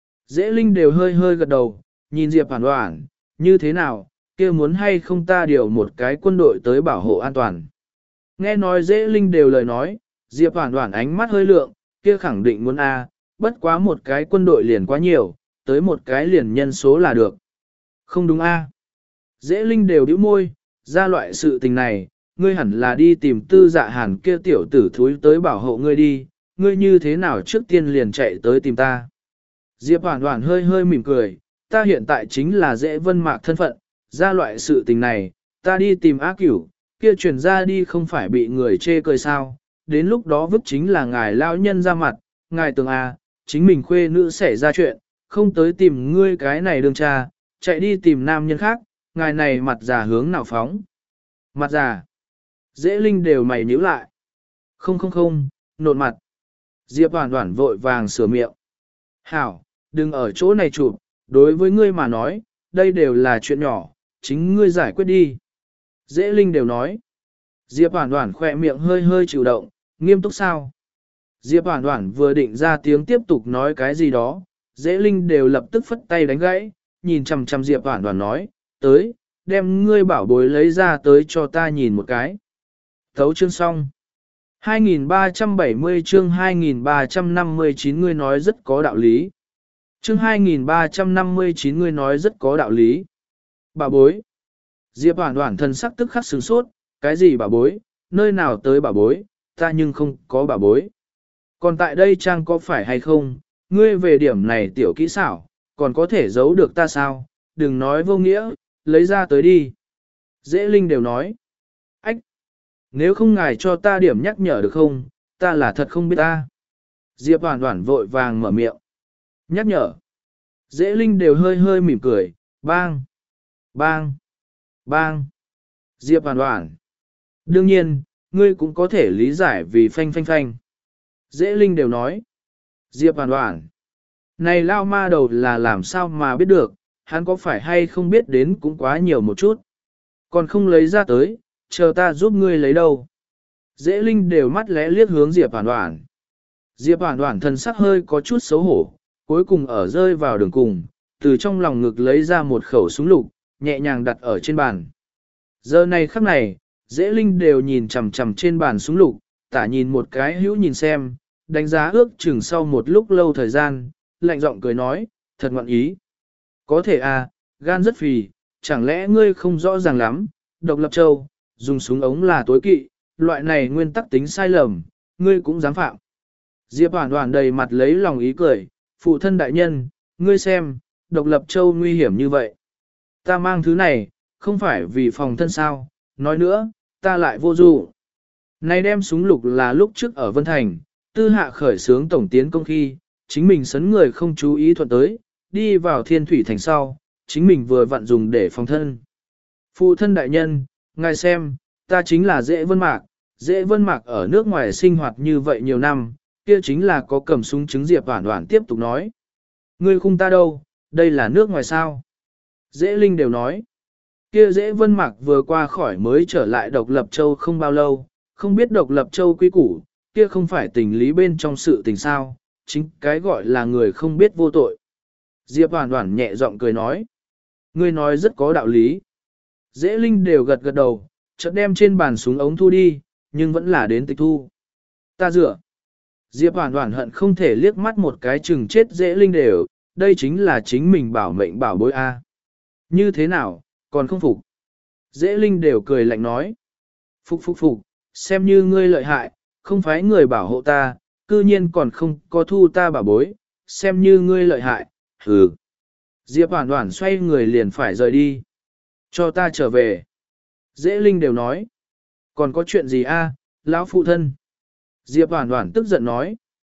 Dễ linh đều hơi hơi gật đầu, nhìn Diệp Hoản Hoản, như thế nào, kia muốn hay không ta điều một cái quân đội tới bảo hộ an toàn. Nghe nói dễ linh đều lời nói, Diệp Hoản Hoản ánh mắt hơi lượng, kia khẳng định muốn a, bất quá một cái quân đội liền quá nhiều, tới một cái liền nhân số là được. Không đúng a? Dễ linh đều bĩu môi, ra loại sự tình này, ngươi hẳn là đi tìm tư dạ hàn kia tiểu tử thúi tới bảo hộ ngươi đi, ngươi như thế nào trước tiên liền chạy tới tìm ta. Diệp Hoản Hoản hơi hơi mỉm cười, ta hiện tại chính là dễ vân mạc thân phận, ra loại sự tình này, ta đi tìm A Cửu, kia truyền ra đi không phải bị người chê cười sao, đến lúc đó vứt chính là ngài lao nhân ra mặt, ngài tưởng à, chính mình khuê nữ xảy ra chuyện, không tới tìm ngươi cái này đương cha, chạy đi tìm nam nhân khác, ngài này mặt già hướng nào phóng. Mặt già, dễ linh đều mày nhíu lại. Không không không, nộn mặt. Diệp Hoàn Hoàn vội vàng sửa miệng. Hảo, đừng ở chỗ này chụp, đối với ngươi mà nói, đây đều là chuyện nhỏ, chính ngươi giải quyết đi. Dễ linh đều nói. Diệp Hoàn Hoàn khỏe miệng hơi hơi chịu động, nghiêm túc sao? Diệp Hoàn Hoàn vừa định ra tiếng tiếp tục nói cái gì đó, dễ linh đều lập tức phất tay đánh gãy, nhìn chằm chằm Diệp Hoàn Hoàn nói, tới, đem ngươi bảo bối lấy ra tới cho ta nhìn một cái. Thấu chương xong. hai nghìn ba trăm bảy mươi chương hai nghìn ba trăm năm mươi chín ngươi nói rất có đạo lý. Chương hai nghìn ba trăm năm mươi chín ngươi nói rất có đạo lý. Bảo bối. Diệp Hoàn Hoàn thân sắc tức khắc sửng sốt, cái gì bảo bối, nơi nào tới bảo bối, ta nhưng không có bảo bối. Còn tại đây trang có phải hay không, ngươi về điểm này tiểu kỹ xảo, còn có thể giấu được ta sao, đừng nói vô nghĩa, lấy ra tới đi. Dễ linh đều nói. Ách! Nếu không ngài cho ta điểm nhắc nhở được không, ta là thật không biết ta. Diệp Hoàn Hoàn vội vàng mở miệng. Nhắc nhở. Dễ linh đều hơi hơi mỉm cười, bang, bang, bang. Diệp Hoàn Hoàn. Đương nhiên, ngươi cũng có thể lý giải vì phanh phanh phanh. Dễ linh đều nói. Diệp Hoàn Hoàn. Này lao ma đầu là làm sao mà biết được, hắn có phải hay không biết đến cũng quá nhiều một chút. Còn không lấy ra tới, chờ ta giúp ngươi lấy đâu. Dễ linh đều mắt lẽ liếc hướng Diệp Hoàn Hoàn. Diệp Hoàn Hoàn thân sắc hơi có chút xấu hổ, cuối cùng ở rơi vào đường cùng, từ trong lòng ngực lấy ra một khẩu súng lục, nhẹ nhàng đặt ở trên bàn. Giờ này khắc này, dễ linh đều nhìn chằm chằm trên bàn súng lục, tả nhìn một cái hữu nhìn xem, đánh giá ước chừng sau một lúc lâu thời gian, lạnh giọng cười nói, thật ngoạn ý. Có thể à, gan rất phì, chẳng lẽ ngươi không rõ ràng lắm, độc lập châu, dùng súng ống là tối kỵ, loại này nguyên tắc tính sai lầm, ngươi cũng dám phạm. Diệp Hoàn Hoàn đầy mặt lấy lòng ý cười, phụ thân đại nhân, ngươi xem, độc lập châu nguy hiểm như vậy. Ta mang thứ này, không phải vì phòng thân sao, nói nữa, ta lại vô dụng. Này đem súng lục là lúc trước ở Vân Thành, tư hạ khởi sướng tổng tiến công khi, chính mình sấn người không chú ý thuận tới, đi vào thiên thủy thành sau, chính mình vừa vặn dùng để phòng thân. Phụ thân đại nhân, ngài xem, ta chính là dễ vân mạc, dễ vân mạc ở nước ngoài sinh hoạt như vậy nhiều năm, kia chính là có cầm súng chứng. Diệp Hoàn Hoàn tiếp tục nói. Ngươi khung ta đâu, đây là nước ngoài sao? Dễ linh đều nói. Kia dễ vân mạc vừa qua khỏi mới trở lại độc lập châu không bao lâu, không biết độc lập châu quy củ, kia không phải tình lý bên trong sự tình sao, chính cái gọi là người không biết vô tội. Diệp Hoàn Hoàn nhẹ giọng cười nói. Ngươi nói rất có đạo lý. Dễ linh đều gật gật đầu, chợt đem trên bàn súng ống thu đi, nhưng vẫn là đến tịch thu. Ta dựa. Diệp Hoàn Hoàn hận không thể liếc mắt một cái chừng chết dễ linh đều, đây chính là chính mình bảo mệnh bảo bối A. Như thế nào, còn không phục. Dễ linh đều cười lạnh nói. Phục phục phục, xem như ngươi lợi hại, không phải người bảo hộ ta, cư nhiên còn không có thu ta bảo bối, xem như ngươi lợi hại, hừ. Diệp Hoàn Hoàn xoay người liền phải rời đi. Cho ta trở về. Dễ linh đều nói. Còn có chuyện gì a, lão phụ thân? Diệp Hoàn Hoàn tức giận nói.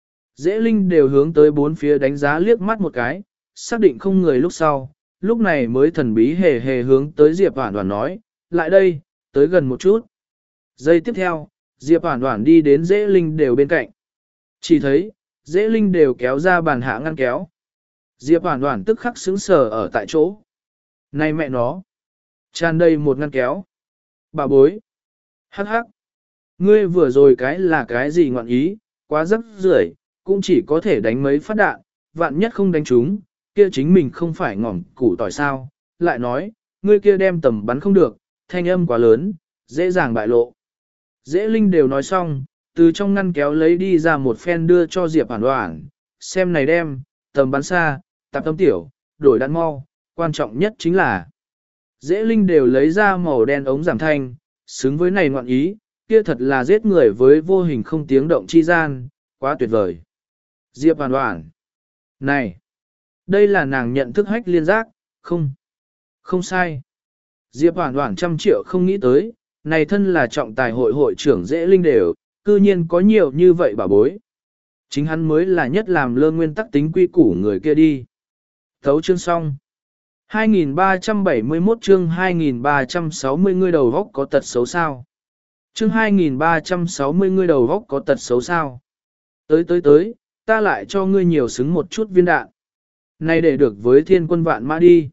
Dễ linh đều hướng tới bốn phía đánh giá liếc mắt một cái, xác định không người lúc sau, lúc này mới thần bí hề hề hướng tới Diệp Hoàn Hoàn nói, lại đây, tới gần một chút. Giây tiếp theo, Diệp Hoàn Hoàn đi đến dễ linh đều bên cạnh. Chỉ thấy, dễ linh đều kéo ra bàn hạ ngăn kéo. Diệp Hoàn Hoàn tức khắc sững sờ ở tại chỗ. Này mẹ nó! Tràn đầy một ngăn kéo. Bà bối! Hắc hắc! Ngươi vừa rồi cái là cái gì ngọn ý, quá rắc rưởi, cũng chỉ có thể đánh mấy phát đạn, vạn nhất không đánh chúng, kia chính mình không phải ngỏm củ tỏi sao. Lại nói, ngươi kia đem tầm bắn không được, thanh âm quá lớn, dễ dàng bại lộ. Dễ linh đều nói xong, từ trong ngăn kéo lấy đi ra một phen đưa cho Diệp Hoàn Hoàn, xem này đem, tầm bắn xa, tạp tâm tiểu, đổi đạn mau, quan trọng nhất chính là dễ linh đều lấy ra màu đen ống giảm thanh, xứng với này ngoạn ý, kia thật là giết người với vô hình không tiếng động chi gian, quá tuyệt vời. Diệp Hoàn Hoàn, này, đây là nàng nhận thức hách liên giác, không, không sai. Diệp Hoản Hoản trăm triệu không nghĩ tới, này thân là trọng tài hội hội trưởng dễ linh đều, cư nhiên có nhiều như vậy bà bối. Chính hắn mới là nhất làm lơ nguyên tắc tính quy củ người kia đi. Thấu chương xong. hai nghìn ba trăm bảy mươi mốt chương hai nghìn ba trăm sáu mươi người đầu góc có tật xấu sao? Chương hai nghìn ba trăm sáu mươi người đầu góc có tật xấu sao? Tới tới tới, ta lại cho ngươi nhiều xứng một chút viên đạn. Này để được với thiên quân vạn mã đi.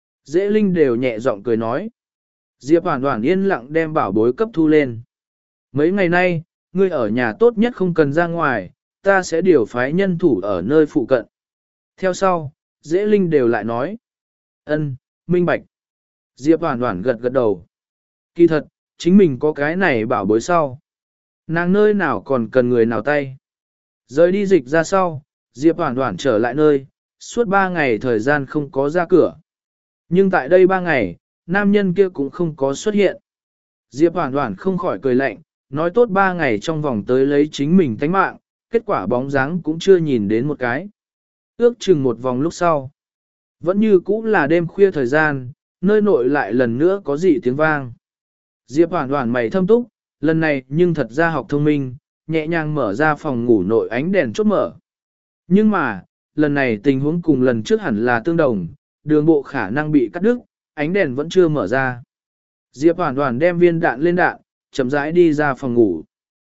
Dễ linh đều nhẹ giọng cười nói. Diệp Hoản Hoản yên lặng đem bảo bối cấp thu lên. Mấy ngày nay, ngươi ở nhà tốt nhất không cần ra ngoài, ta sẽ điều phái nhân thủ ở nơi phụ cận. Theo sau, dễ linh đều lại nói. Ân, minh bạch. Diệp Hoản Hoản gật gật đầu. Kỳ thật, chính mình có cái này bảo bối sau. Nàng nơi nào còn cần người nào tay. Rời đi dịch ra sau, Diệp Hoản Hoản trở lại nơi, suốt ba ngày thời gian không có ra cửa. Nhưng tại đây ba ngày, nam nhân kia cũng không có xuất hiện. Diệp Hoản Hoản không khỏi cười lạnh, nói tốt ba ngày trong vòng tới lấy chính mình tánh mạng, kết quả bóng dáng cũng chưa nhìn đến một cái. Ước chừng một vòng lúc sau. Vẫn như cũ là đêm khuya thời gian, nơi nội lại lần nữa có dị tiếng vang. Diệp Hoản Hoản mày thâm túc, lần này nhưng thật ra học thông minh, nhẹ nhàng mở ra phòng ngủ nội ánh đèn chốt mở. Nhưng mà, lần này tình huống cùng lần trước hẳn là tương đồng, đường bộ khả năng bị cắt đứt, ánh đèn vẫn chưa mở ra. Diệp Hoản Hoản đem viên đạn lên đạn, chậm rãi đi ra phòng ngủ.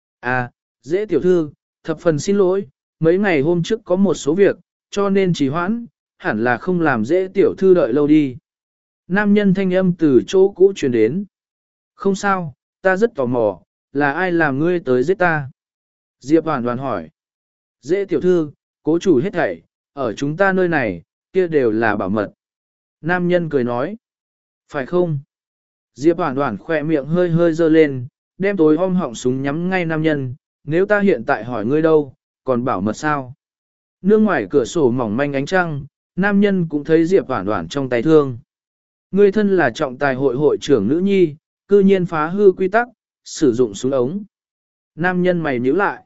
À, dễ tiểu thư, thập phần xin lỗi, mấy ngày hôm trước có một số việc, cho nên trì hoãn, hẳn là không làm dễ tiểu thư đợi lâu đi. Nam nhân thanh âm từ chỗ cũ truyền đến. Không sao, ta rất tò mò, là ai làm ngươi tới giết ta? Diệp Hoản Hoản hỏi. Dễ tiểu thư, cố chủ hết thảy, ở chúng ta nơi này, kia đều là bảo mật. Nam nhân cười nói. Phải không? Diệp Hoản Hoản khỏe miệng hơi hơi dơ lên, đem tối om họng súng nhắm ngay nam nhân, nếu ta hiện tại hỏi ngươi đâu, còn bảo mật sao? Nương ngoài cửa sổ mỏng manh ánh trăng, nam nhân cũng thấy Diệp Hoản Hoản trong tay thương. Ngươi thân là trọng tài hội hội trưởng nữ nhi, cư nhiên phá hư quy tắc, sử dụng súng ống. Nam nhân mày nhíu lại.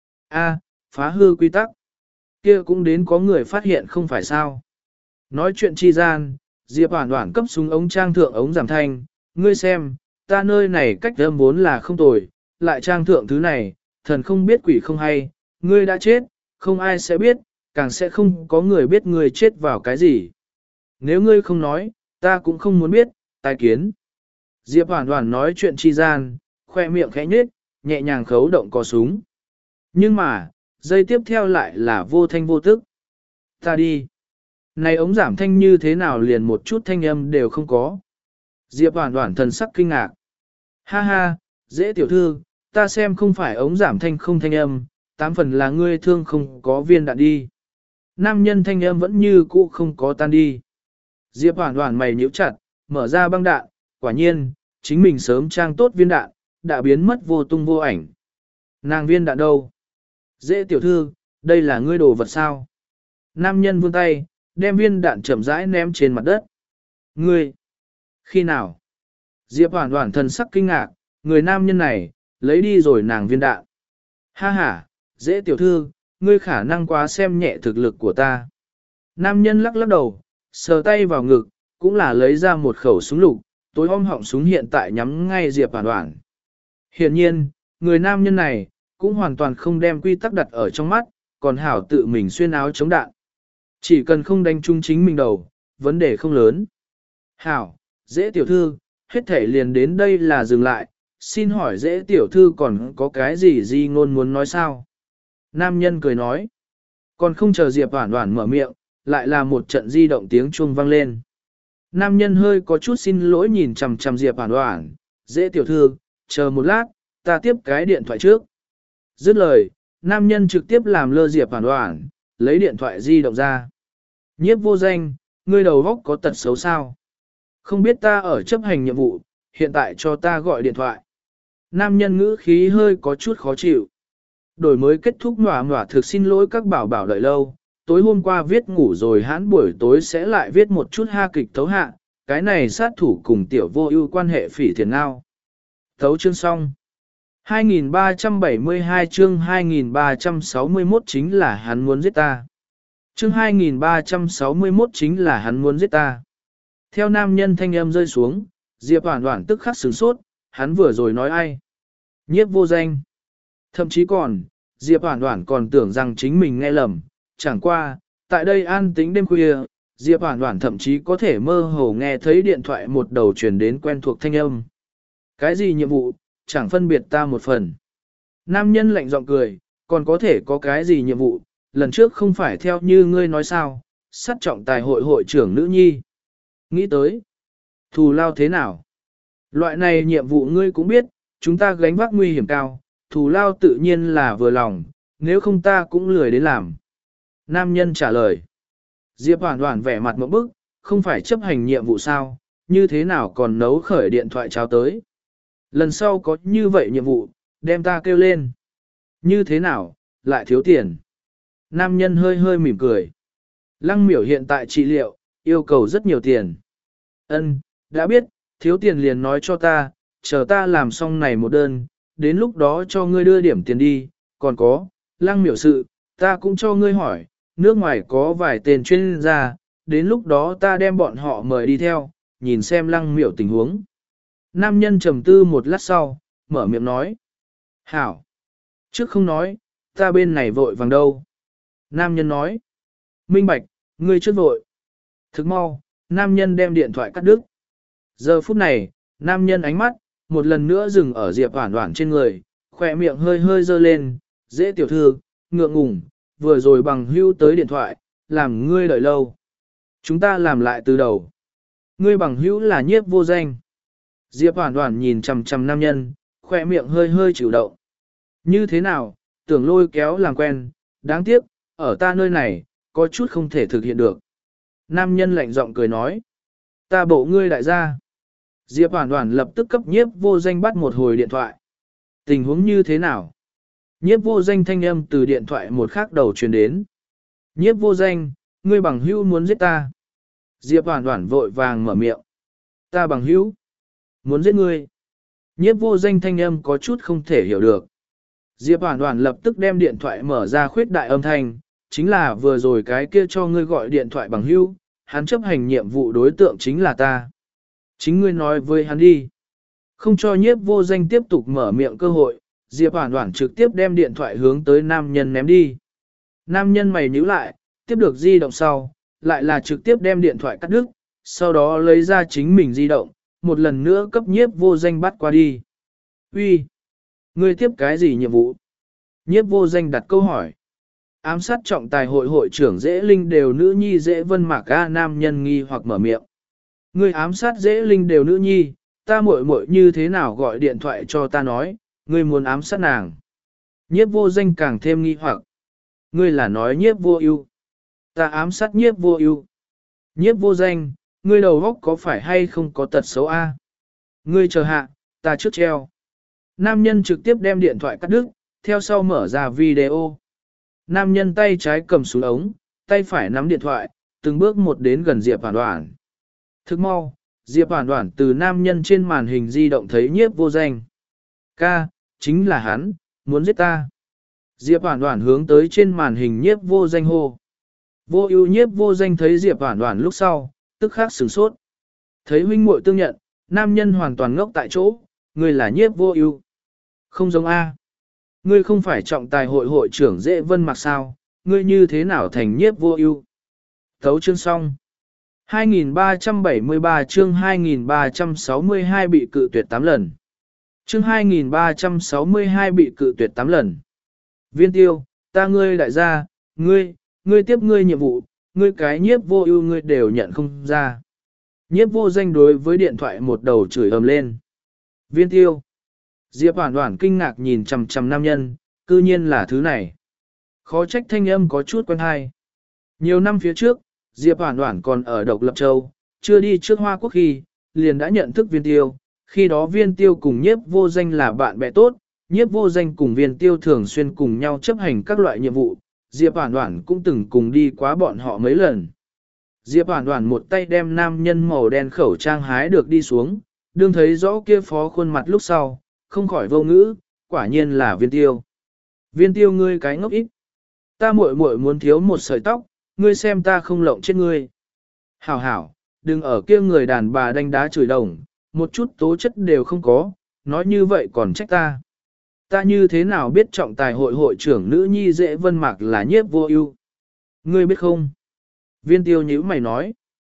A, phá hư quy tắc. Kia cũng đến có người phát hiện không phải sao? Nói chuyện chi gian, Diệp Hoản Hoản cấp súng ống trang thượng ống giảm thanh, ngươi xem, ta nơi này cách âm vốn là không tồi, lại trang thượng thứ này, thần không biết quỷ không hay, ngươi đã chết, không ai sẽ biết, càng sẽ không có người biết ngươi chết vào cái gì. Nếu ngươi không nói, ta cũng không muốn biết, tai kiến. Diệp Hoản Hoản nói chuyện chi gian, khoe miệng khẽ nhếch, nhẹ nhàng khấu động cò súng. Nhưng mà, giây tiếp theo lại là vô thanh vô tức. Ta đi. Này ống giảm thanh như thế nào liền một chút thanh âm đều không có. Diệp Hoản Hoản thần sắc kinh ngạc. Ha ha, dễ tiểu thư, ta xem không phải ống giảm thanh không thanh âm, tám phần là ngươi thương không có viên đạn đi. Nam nhân thanh âm vẫn như cũ không có tan đi. Diệp Hoản Hoản mày nhíu chặt, mở ra băng đạn, quả nhiên, chính mình sớm trang tốt viên đạn, đã biến mất vô tung vô ảnh. Nàng viên đạn đâu? Dễ tiểu thư, đây là ngươi đồ vật sao? Nam nhân vươn tay, đem viên đạn chậm rãi ném trên mặt đất. Ngươi? Khi nào? Diệp Hoản Hoản thần sắc kinh ngạc, người nam nhân này, lấy đi rồi nàng viên đạn. Ha ha, dễ tiểu thư, ngươi khả năng quá xem nhẹ thực lực của ta. Nam nhân lắc lắc đầu, sờ tay vào ngực, cũng là lấy ra một khẩu súng lục, tối om họng súng hiện tại nhắm ngay Diệp Hoản Hoản. Hiển nhiên, người nam nhân này, cũng hoàn toàn không đem quy tắc đặt ở trong mắt, còn hảo tự mình xuyên áo chống đạn. Chỉ cần không đánh trúng chính mình đầu, vấn đề không lớn. Hảo, dễ tiểu thư, hết thể liền đến đây là dừng lại, xin hỏi dễ tiểu thư còn có cái gì gì ngôn muốn nói sao? Nam nhân cười nói, còn không chờ Diệp Hoản Hoản mở miệng, lại là một trận di động tiếng chuông vang lên. Nam nhân hơi có chút xin lỗi nhìn chằm chằm Diệp Hoản Hoản, dễ tiểu thư, chờ một lát, ta tiếp cái điện thoại trước. Dứt lời, nam nhân trực tiếp làm lơ Diệp Hoản Hoản, lấy điện thoại di động ra. Nhiếp vô danh, ngươi đầu óc có tật xấu sao? Không biết ta ở chấp hành nhiệm vụ, hiện tại cho ta gọi điện thoại. Nam nhân ngữ khí hơi có chút khó chịu. Đổi mới kết thúc nỏa nỏa thực xin lỗi các bảo bảo đợi lâu. Tối hôm qua viết ngủ rồi hãn buổi tối sẽ lại viết một chút ha kịch thấu hạ. Cái này sát thủ cùng tiểu vô ưu quan hệ phỉ thiền ngao. Thấu chương xong. hai nghìn ba trăm bảy mươi hai chương hai nghìn ba trăm sáu mươi mốt chính là hắn muốn giết ta. Chương hai nghìn ba trăm sáu mươi mốt chính là hắn muốn giết ta. Theo nam nhân thanh âm rơi xuống, Diệp Hoản Hoản tức khắc sửng sốt, hắn vừa rồi nói ai? Nhiếp vô danh. Thậm chí còn, Diệp Hoản Hoản còn tưởng rằng chính mình nghe lầm, chẳng qua, tại đây an tĩnh đêm khuya, Diệp Hoản Hoản thậm chí có thể mơ hồ nghe thấy điện thoại một đầu truyền đến quen thuộc thanh âm. Cái gì nhiệm vụ, chẳng phân biệt ta một phần. Nam nhân lạnh giọng cười, còn có thể có cái gì nhiệm vụ, lần trước không phải theo như ngươi nói sao, sát trọng tài hội hội trưởng nữ nhi. Nghĩ tới, thù lao thế nào? Loại này nhiệm vụ ngươi cũng biết, chúng ta gánh vác nguy hiểm cao, thù lao tự nhiên là vừa lòng, nếu không ta cũng lười đến làm. Nam nhân trả lời. Diệp Hoản Hoản vẻ mặt một bức, không phải chấp hành nhiệm vụ sao, như thế nào còn nấu khởi điện thoại cháo tới. Lần sau có như vậy nhiệm vụ, đem ta kêu lên. Như thế nào, lại thiếu tiền. Nam nhân hơi hơi mỉm cười. Lăng miểu hiện tại trị liệu, yêu cầu rất nhiều tiền. Ân, đã biết, thiếu tiền liền nói cho ta, chờ ta làm xong này một đơn, đến lúc đó cho ngươi đưa điểm tiền đi, còn có, lăng miểu sự, ta cũng cho ngươi hỏi, nước ngoài có vài tên chuyên gia, đến lúc đó ta đem bọn họ mời đi theo, nhìn xem lăng miểu tình huống. Nam nhân trầm tư một lát sau, mở miệng nói. Hảo! Trước không nói, ta bên này vội vàng đâu. Nam nhân nói. Minh bạch, ngươi trước vội. Thức mau, nam nhân đem điện thoại cắt đứt. Giờ phút này, nam nhân ánh mắt, một lần nữa dừng ở Diệp Hoản Hoản trên người, khỏe miệng hơi hơi dơ lên, dễ tiểu thư, ngượng ngùng, vừa rồi bằng hưu tới điện thoại, làm ngươi đợi lâu. Chúng ta làm lại từ đầu. Ngươi bằng hữu là nhiếp vô danh. Diệp Hoản Hoản nhìn chằm chằm nam nhân, khỏe miệng hơi hơi chịu động. Như thế nào, tưởng lôi kéo làm quen, đáng tiếc, ở ta nơi này, có chút không thể thực hiện được. Nam nhân lạnh giọng cười nói. Ta bộ ngươi đại gia. Diệp Hoản Hoản lập tức cấp nhiếp vô danh bắt một hồi điện thoại. Tình huống như thế nào? Nhiếp vô danh thanh âm từ điện thoại một khắc đầu truyền đến. Nhiếp vô danh, ngươi bằng hữu muốn giết ta. Diệp Hoản Hoản vội vàng mở miệng. Ta bằng hữu muốn giết ngươi. Nhiếp vô danh thanh âm có chút không thể hiểu được. Diệp Hoản Hoản lập tức đem điện thoại mở ra khuyết đại âm thanh, chính là vừa rồi cái kia cho ngươi gọi điện thoại bằng hữu, hắn chấp hành nhiệm vụ đối tượng chính là ta. Chính ngươi nói với hắn đi. Không cho nhiếp vô danh tiếp tục mở miệng cơ hội, Diệp Hoản Hoản trực tiếp đem điện thoại hướng tới nam nhân ném đi. Nam nhân mày nhíu lại, tiếp được di động sau, lại là trực tiếp đem điện thoại cắt đứt, sau đó lấy ra chính mình di động, một lần nữa cấp nhiếp vô danh bắt qua đi. Uy, ngươi tiếp cái gì nhiệm vụ? Nhiếp vô danh đặt câu hỏi. Ám sát trọng tài hội hội trưởng Dễ Linh đều nữ nhi Dễ Vân Mạc A nam nhân nghi hoặc mở miệng. Ngươi ám sát Dễ Linh đều nữ nhi, ta muội muội như thế nào gọi điện thoại cho ta nói, ngươi muốn ám sát nàng. Nhiếp vô danh càng thêm nghi hoặc. Ngươi là nói nhiếp vô ưu. Ta ám sát nhiếp vô ưu. Nhiếp vô danh, ngươi đầu óc có phải hay không có tật xấu a? Ngươi chờ hạ, ta trước treo. Nam nhân trực tiếp đem điện thoại cắt đứt, theo sau mở ra video. Nam nhân tay trái cầm súng ống, tay phải nắm điện thoại, từng bước một đến gần Diệp Hoản Hoản. Thức mau, Diệp Hoản Hoản từ nam nhân trên màn hình di động thấy nhiếp vô danh. Ca, chính là hắn, muốn giết ta. Diệp Hoản Hoản hướng tới trên màn hình nhiếp vô danh hô. Vô ưu nhiếp vô danh thấy Diệp Hoản Hoản lúc sau, tức khắc sửng sốt. Thấy huynh muội tương nhận, nam nhân hoàn toàn ngốc tại chỗ, ngươi là nhiếp vô ưu. Không giống A. Ngươi không phải trọng tài hội hội trưởng Dễ Vân Mạc sao, ngươi như thế nào thành nhiếp vô ưu? Thấu chương xong. hai nghìn ba trăm bảy mươi ba chương hai nghìn ba trăm sáu mươi hai bị cự tuyệt tám lần. Chương hai nghìn ba trăm sáu mươi hai bị cự tuyệt tám lần. Viên tiêu, ta ngươi đại gia, ngươi, ngươi tiếp ngươi nhiệm vụ, ngươi cái nhiếp vô ưu ngươi đều nhận không ra. Nhiếp vô danh đối với điện thoại một đầu chửi ầm lên. Viên tiêu. Diệp Hoản Hoản kinh ngạc nhìn chằm chằm nam nhân, cư nhiên là thứ này. Khó trách thanh âm có chút quen hay. Nhiều năm phía trước, Diệp Hoản Hoản còn ở Độc Lập Châu, chưa đi trước Hoa Quốc khi, liền đã nhận thức viên tiêu. Khi đó viên tiêu cùng nhiếp vô danh là bạn bè tốt, nhiếp vô danh cùng viên tiêu thường xuyên cùng nhau chấp hành các loại nhiệm vụ. Diệp Hoản Hoản cũng từng cùng đi quá bọn họ mấy lần. Diệp Hoản Hoản một tay đem nam nhân màu đen khẩu trang hái được đi xuống, đương thấy rõ kia phó khuôn mặt lúc sau, không khỏi vô ngữ, quả nhiên là viên tiêu. Viên tiêu ngươi cái ngốc ít. Ta muội muội muốn thiếu một sợi tóc, ngươi xem ta không lộng chết ngươi. Hảo hảo, đừng ở kia người đàn bà đánh đá chửi đồng, một chút tố chất đều không có, nói như vậy còn trách ta. Ta như thế nào biết trọng tài hội hội trưởng nữ nhi dễ vân mạc là nhiếp vô ưu? Ngươi biết không? Viên tiêu nhíu mày nói.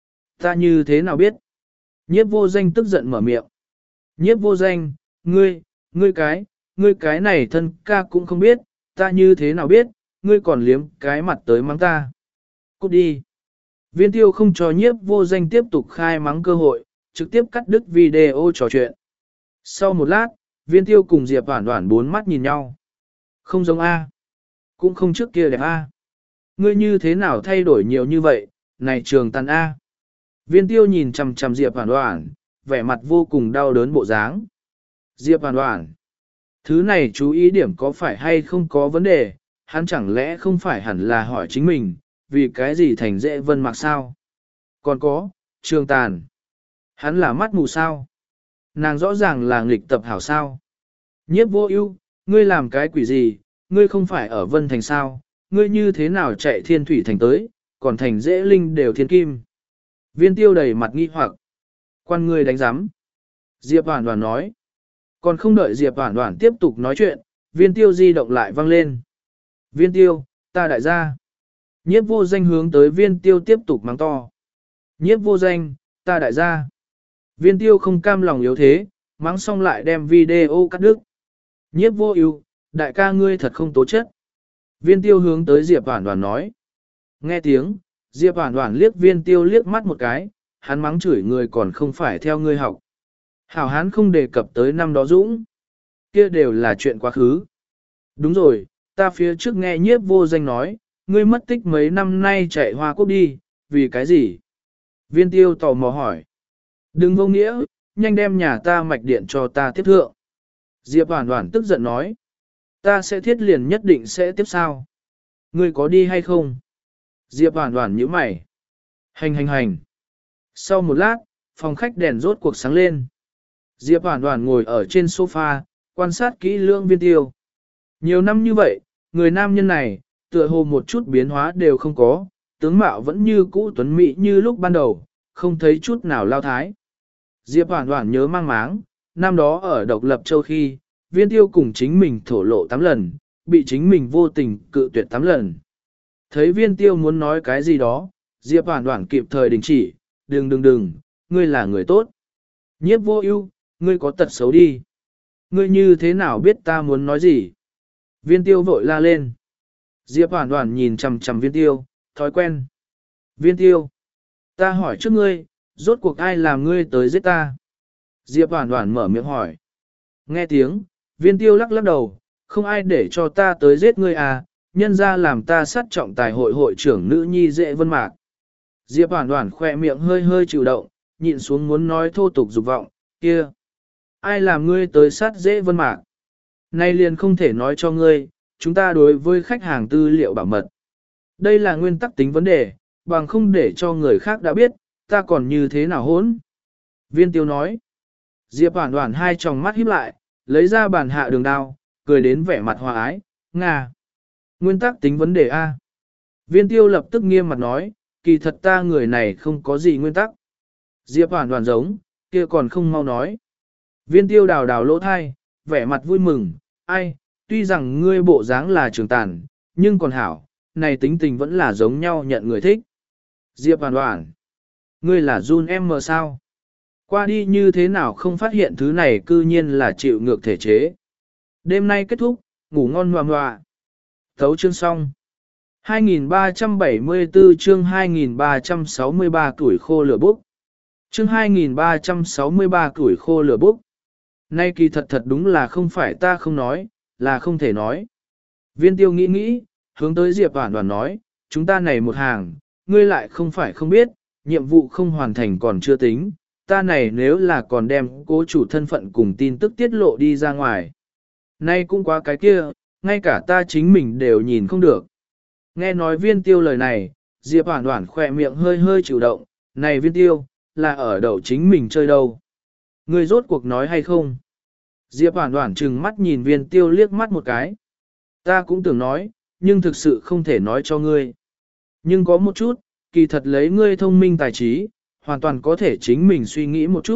Ta như thế nào biết? Nhiếp vô danh tức giận mở miệng. Nhiếp vô danh, ngươi, ngươi cái, ngươi cái này thân ca cũng không biết, ta như thế nào biết, ngươi còn liếm cái mặt tới mắng ta. Cút đi. Viên tiêu không cho nhiếp vô danh tiếp tục khai mắng cơ hội, trực tiếp cắt đứt video trò chuyện. Sau một lát, viên tiêu cùng Diệp Hoản Hoản bốn mắt nhìn nhau. Không giống A. Cũng không trước kia đẹp A. Ngươi như thế nào thay đổi nhiều như vậy, này trường tàn A. Viên tiêu nhìn chằm chằm Diệp Hoản Hoản, vẻ mặt vô cùng đau đớn bộ dáng. Diệp Hoản Hoản. Thứ này chú ý điểm có phải hay không có vấn đề, hắn chẳng lẽ không phải hẳn là hỏi chính mình, vì cái gì thành dễ vân mặc sao? Còn có, trường tàn. Hắn là mắt mù sao? Nàng rõ ràng là nghịch tập hảo sao? Nhiếp vô ưu, ngươi làm cái quỷ gì, ngươi không phải ở vân thành sao, ngươi như thế nào chạy thiên thủy thành tới, còn thành dễ linh đều thiên kim. Viên tiêu đầy mặt nghi hoặc. Quan ngươi đánh giám. Diệp Hoản Hoản nói. Còn không đợi Diệp Hoản Hoản tiếp tục nói chuyện, viên tiêu di động lại vang lên. Viên tiêu, ta đại gia. Nhiếp vô danh hướng tới viên tiêu tiếp tục mắng to. Nhiếp vô danh, ta đại gia. Viên tiêu không cam lòng yếu thế, mắng xong lại đem video cắt đứt. Nhiếp vô ưu, đại ca ngươi thật không tố chất. Viên tiêu hướng tới Diệp Hoản Hoản nói. Nghe tiếng, Diệp Hoản Hoản liếc viên tiêu liếc mắt một cái, hắn mắng chửi người còn không phải theo ngươi học. Hảo hán không đề cập tới năm đó dũng. Kia đều là chuyện quá khứ. Đúng rồi, ta phía trước nghe nhiếp vô danh nói, ngươi mất tích mấy năm nay chạy Hoa Quốc đi, vì cái gì? Viên tiêu tò mò hỏi. Đừng vô nghĩa, nhanh đem nhà ta mạch điện cho ta tiếp thượng. Diệp Hoản Hoản tức giận nói. Ta sẽ thiết liền nhất định sẽ tiếp sao? Ngươi có đi hay không? Diệp Hoản Hoản nhíu mày. Hành hành hành. Sau một lát, phòng khách đèn rốt cuộc sáng lên. Diệp Hoản Hoản ngồi ở trên sofa, quan sát kỹ lưỡng viên tiêu. Nhiều năm như vậy, người nam nhân này, tựa hồ một chút biến hóa đều không có, tướng mạo vẫn như cũ tuấn mỹ như lúc ban đầu, không thấy chút nào lao thái. Diệp Hoản Hoản nhớ mang máng, năm đó ở độc lập châu khi, viên tiêu cùng chính mình thổ lộ tám lần, bị chính mình vô tình cự tuyệt tám lần. Thấy viên tiêu muốn nói cái gì đó, Diệp Hoản Hoản kịp thời đình chỉ, đừng đừng đừng, ngươi là người tốt. Nhiếp vô ưu, ngươi có tật xấu đi. Ngươi như thế nào biết ta muốn nói gì? Viên tiêu vội la lên. Diệp Hoản Hoản nhìn chằm chằm viên tiêu, thói quen. Viên tiêu, ta hỏi trước ngươi, rốt cuộc ai làm ngươi tới giết ta? Diệp Hoản Hoản mở miệng hỏi. Nghe tiếng, viên tiêu lắc lắc đầu, không ai để cho ta tới giết ngươi à, nhân ra làm ta sát trọng tài hội hội trưởng nữ nhi dễ vân mạc. Diệp Hoản Hoản khỏe miệng hơi hơi chịu động, nhịn xuống muốn nói thô tục dục vọng, kia. Ai làm ngươi tới sát dễ vân mạc? Nay liền không thể nói cho ngươi, chúng ta đối với khách hàng tư liệu bảo mật. Đây là nguyên tắc tính vấn đề, bằng không để cho người khác đã biết, ta còn như thế nào hỗn. Viên tiêu nói. Diệp Hoản Hoản hai tròng mắt híp lại, lấy ra bàn hạ đường đao, cười đến vẻ mặt hòa ái, Nga. Nguyên tắc tính vấn đề A. Viên tiêu lập tức nghiêm mặt nói, kỳ thật ta người này không có gì nguyên tắc. Diệp Hoản Hoản giống, kia còn không mau nói. Viên tiêu đào đào lỗ thai, vẻ mặt vui mừng, ai, tuy rằng ngươi bộ dáng là trường tàn, nhưng còn hảo, này tính tình vẫn là giống nhau nhận người thích. Diệp Hoản Hoản, ngươi là Jun em mờ sao? Qua đi như thế nào không phát hiện thứ này cư nhiên là chịu ngược thể chế. Đêm nay kết thúc, ngủ ngon ngoà ngoà. Thấu chương xong. hai nghìn ba trăm bảy mươi tư chương hai nghìn ba trăm sáu mươi ba tuổi khô lửa bốc. Chương hai nghìn ba trăm sáu mươi ba tuổi khô lửa bốc. Nay kỳ thật thật đúng là không phải ta không nói, là không thể nói. Viên tiêu nghĩ nghĩ, hướng tới Diệp Hoản Hoản nói, chúng ta này một hàng, ngươi lại không phải không biết, nhiệm vụ không hoàn thành còn chưa tính, ta này nếu là còn đem cố chủ thân phận cùng tin tức tiết lộ đi ra ngoài. Nay cũng quá cái kia, ngay cả ta chính mình đều nhìn không được. Nghe nói viên tiêu lời này, Diệp Hoản Hoản khỏe miệng hơi hơi chịu động, này viên tiêu, là ở đậu chính mình chơi đâu. Ngươi rốt cuộc nói hay không? Diệp Hoản Hoản trừng mắt nhìn viên tiêu liếc mắt một cái. Ta cũng tưởng nói, nhưng thực sự không thể nói cho ngươi. Nhưng có một chút, kỳ thật lấy ngươi thông minh tài trí, hoàn toàn có thể chính mình suy nghĩ một chút,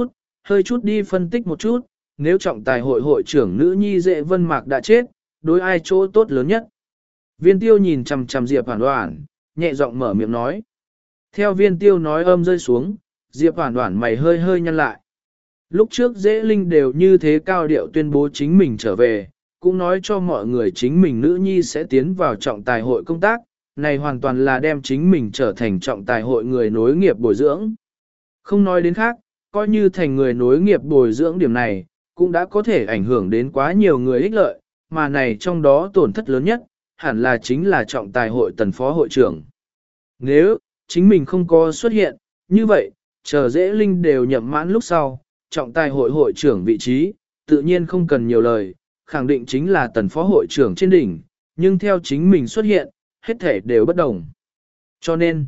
hơi chút đi phân tích một chút, nếu trọng tài hội hội trưởng nữ nhi Dễ Vân Mạc đã chết, đối ai chỗ tốt lớn nhất. Viên tiêu nhìn chằm chằm Diệp Hoản Hoản, nhẹ giọng mở miệng nói. Theo viên tiêu nói âm rơi xuống, Diệp Hoản Hoản mày hơi hơi nhăn lại. Lúc trước Dễ Linh đều như thế cao điệu tuyên bố chính mình trở về, cũng nói cho mọi người chính mình nữ nhi sẽ tiến vào trọng tài hội công tác, này hoàn toàn là đem chính mình trở thành trọng tài hội người nối nghiệp bồi dưỡng. Không nói đến khác, coi như thành người nối nghiệp bồi dưỡng điểm này, cũng đã có thể ảnh hưởng đến quá nhiều người ích lợi, mà này trong đó tổn thất lớn nhất, hẳn là chính là trọng tài hội tần phó hội trưởng. Nếu, chính mình không có xuất hiện, như vậy, chờ Dễ Linh đều nhậm mãn lúc sau, trọng tài hội hội trưởng vị trí, tự nhiên không cần nhiều lời, khẳng định chính là tần phó hội trưởng trên đỉnh, nhưng theo chính mình xuất hiện, hết thể đều bất đồng. Cho nên,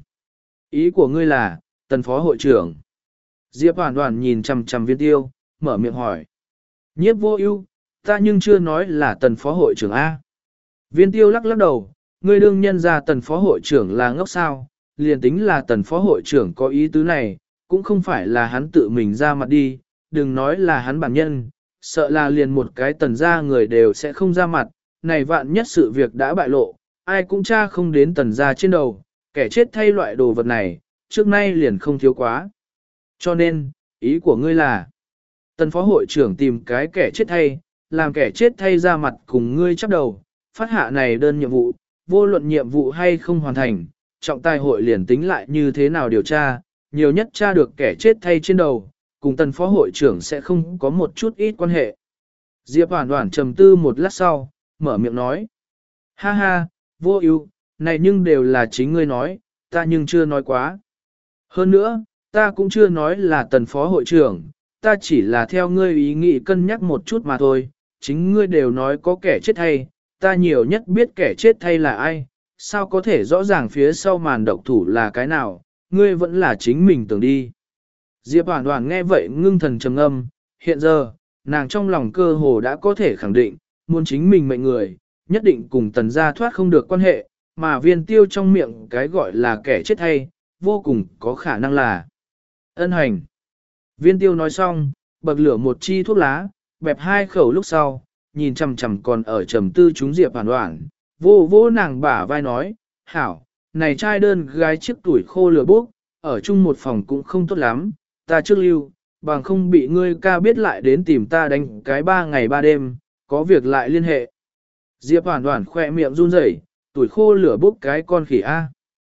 ý của ngươi là, tần phó hội trưởng. Diệp Hoản Hoản nhìn chằm chằm viên tiêu, mở miệng hỏi. Nhiếp vô ưu, ta nhưng chưa nói là tần phó hội trưởng A. Viên tiêu lắc lắc đầu, ngươi đương nhân ra tần phó hội trưởng là ngốc sao, liền tính là tần phó hội trưởng có ý tứ này, cũng không phải là hắn tự mình ra mặt đi, đừng nói là hắn bản nhân, sợ là liền một cái tần gia người đều sẽ không ra mặt, này vạn nhất sự việc đã bại lộ, ai cũng tra không đến tần gia trên đầu, kẻ chết thay loại đồ vật này, trước nay liền không thiếu quá. Cho nên, ý của ngươi là, tần phó hội trưởng tìm cái kẻ chết thay, làm kẻ chết thay ra mặt cùng ngươi chấp đầu, phát hạ này đơn nhiệm vụ, vô luận nhiệm vụ hay không hoàn thành, trọng tài hội liền tính lại như thế nào điều tra, nhiều nhất tra được kẻ chết thay trên đầu, cùng tần phó hội trưởng sẽ không có một chút ít quan hệ. Diệp Hoản Hoản trầm tư một lát sau, mở miệng nói. Ha ha, vô ưu, này nhưng đều là chính ngươi nói, ta nhưng chưa nói quá. Hơn nữa, ta cũng chưa nói là tần phó hội trưởng, ta chỉ là theo ngươi ý nghĩ cân nhắc một chút mà thôi, chính ngươi đều nói có kẻ chết thay, ta nhiều nhất biết kẻ chết thay là ai, sao có thể rõ ràng phía sau màn độc thủ là cái nào, ngươi vẫn là chính mình tưởng đi. Diệp Hoản Hoản nghe vậy ngưng thần trầm ngâm, hiện giờ, nàng trong lòng cơ hồ đã có thể khẳng định, muốn chính mình mệnh người, nhất định cùng tần gia thoát không được quan hệ, mà viên tiêu trong miệng cái gọi là kẻ chết hay, vô cùng có khả năng là ân hành. Viên tiêu nói xong, bậc lửa một chi thuốc lá, bẹp hai khẩu lúc sau, nhìn chằm chằm còn ở trầm tư chúng Diệp Hoản Hoản, vô vô nàng bả vai nói, hảo, này trai đơn gái chiếc tuổi khô lửa bốc, ở chung một phòng cũng không tốt lắm, ta trước lưu, bằng không bị ngươi ca biết lại đến tìm ta đánh cái ba ngày ba đêm, có việc lại liên hệ. Diệp Hoản Hoản khoe miệng run rẩy, tuổi khô lửa bốc cái con khỉ A.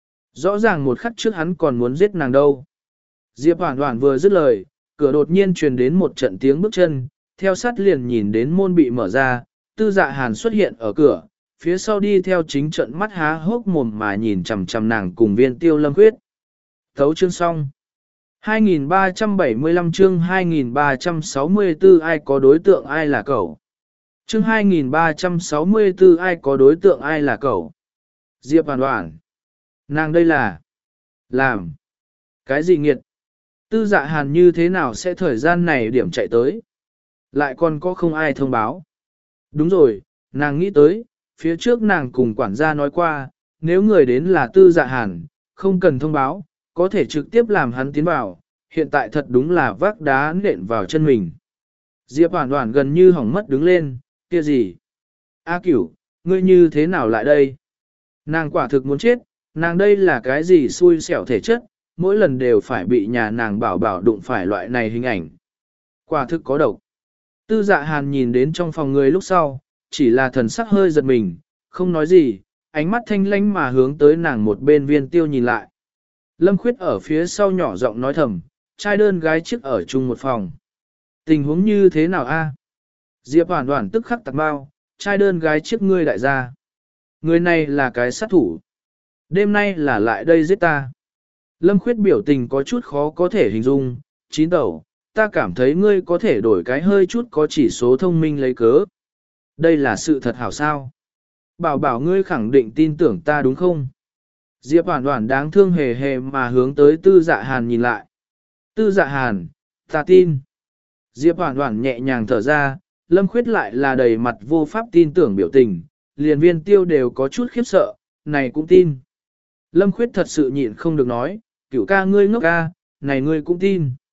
Rõ ràng một khắc trước hắn còn muốn giết nàng đâu. Diệp Hoản Hoản vừa dứt lời, cửa đột nhiên truyền đến một trận tiếng bước chân, theo sát liền nhìn đến môn bị mở ra, Tư Dạ Hàn xuất hiện ở cửa, phía sau đi theo chính trận mắt há hốc mồm mà nhìn chằm chằm nàng cùng Viên Tiêu Lâm Khuyết. Thấu chương xong. hai nghìn ba trăm bảy mươi lăm chương hai nghìn ba trăm sáu mươi tư ai có đối tượng ai là cậu. Chương hai nghìn ba trăm sáu mươi tư ai có đối tượng ai là cậu. Diệp Hoản Hoản. Nàng đây là. Làm. Cái gì nghiệt? Tư Dạ Hàn như thế nào sẽ thời gian này điểm chạy tới? Lại còn có không ai thông báo. Đúng rồi, nàng nghĩ tới, phía trước nàng cùng quản gia nói qua, nếu người đến là Tư Dạ Hàn, không cần thông báo, có thể trực tiếp làm hắn tiến vào, hiện tại thật đúng là vác đá nện vào chân mình. Diệp Hoản Hoản gần như hỏng mất đứng lên, kia gì? A Cửu, ngươi như thế nào lại đây? Nàng quả thực muốn chết, nàng đây là cái gì xui xẻo thể chất, mỗi lần đều phải bị nhà nàng bảo bảo đụng phải loại này hình ảnh. Quả thực có độc. Tư Dạ Hàn nhìn đến trong phòng người lúc sau, chỉ là thần sắc hơi giật mình, không nói gì, ánh mắt thanh lãnh mà hướng tới nàng một bên Viên Tiêu nhìn lại. Lâm Khuyết ở phía sau nhỏ giọng nói thầm, trai đơn gái chiếc ở chung một phòng. Tình huống như thế nào a? Diệp Hoản Hoản tức khắc tạc bao, trai đơn gái chiếc ngươi đại gia. Người này là cái sát thủ. Đêm nay là lại đây giết ta. Lâm Khuyết biểu tình có chút khó có thể hình dung, chín tẩu, ta cảm thấy ngươi có thể đổi cái hơi chút có chỉ số thông minh lấy cớ. Đây là sự thật hảo sao? Bảo bảo ngươi khẳng định tin tưởng ta đúng không? Diệp Hoản Hoản đáng thương hề hề mà hướng tới Tư Dạ Hàn nhìn lại. Tư Dạ Hàn, ta tin. Diệp Hoản Hoản nhẹ nhàng thở ra, Lâm Khuyết lại là đầy mặt vô pháp tin tưởng biểu tình, liền Viên Tiêu đều có chút khiếp sợ, này cũng tin. Lâm Khuyết thật sự nhịn không được nói, cửu ca ngươi ngốc ca, này ngươi cũng tin.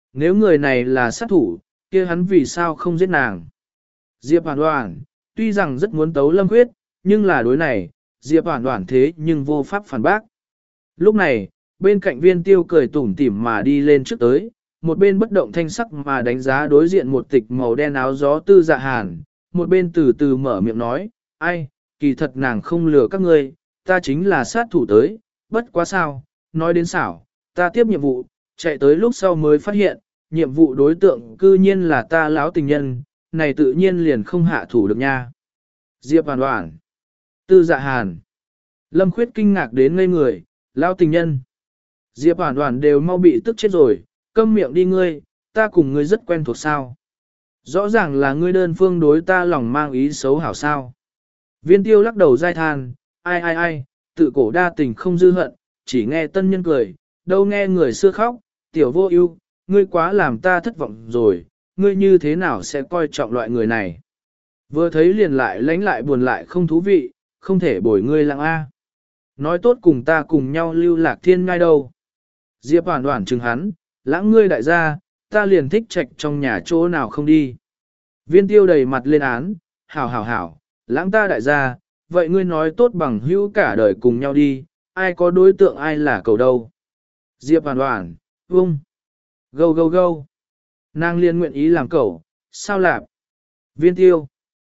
Nếu người này là sát thủ, kia hắn vì sao không giết nàng? Diệp Hoàn Hoàn, tuy rằng rất muốn tấu Lâm Khuyết, nhưng là đối này, Diệp Hoàn Hoàn thế nhưng vô pháp phản bác. Lúc này, bên cạnh Viên Tiêu cười tủm tỉm mà đi lên trước tới, một bên bất động thanh sắc mà đánh giá đối diện một tịch màu đen áo gió Tư Dạ Hàn, một bên từ từ mở miệng nói, ai, kỳ thật nàng không lừa các ngươi, ta chính là sát thủ tới, bất quá sao, nói đến xảo, ta tiếp nhiệm vụ, chạy tới lúc sau mới phát hiện, nhiệm vụ đối tượng cư nhiên là ta lão tình nhân, này tự nhiên liền không hạ thủ được nha. Diệp Hoàn Hoàn, Tư Dạ Hàn, Lâm Khuyết kinh ngạc đến ngây người, lão tình nhân. Diệp Hoàn Hoàn đều mau bị tức chết rồi, câm miệng đi ngươi, ta cùng ngươi rất quen thuộc sao. Rõ ràng là ngươi đơn phương đối ta lòng mang ý xấu hảo sao. Viên Tiêu lắc đầu dai than, ai ai ai, tự cổ đa tình không dư hận, chỉ nghe tân nhân cười, đâu nghe người xưa khóc, tiểu vô ưu, ngươi quá làm ta thất vọng rồi, ngươi như thế nào sẽ coi trọng loại người này. Vừa thấy liền lại lánh lại buồn lại không thú vị, không thể bồi ngươi lặng a. Nói tốt cùng ta cùng nhau lưu lạc thiên ngai đâu. Diệp Hoàn Hoàn chừng hắn, lãng ngươi đại gia, ta liền thích trạch trong nhà chỗ nào không đi. Viên Tiêu đầy mặt lên án, hảo hảo hảo, lãng ta đại gia, vậy ngươi nói tốt bằng hữu cả đời cùng nhau đi, ai có đối tượng ai là cầu đâu. Diệp Hoàn Hoàn, vung, gâu gâu gâu, nàng liên nguyện ý làm cẩu, sao lạp? Viên Tiêu,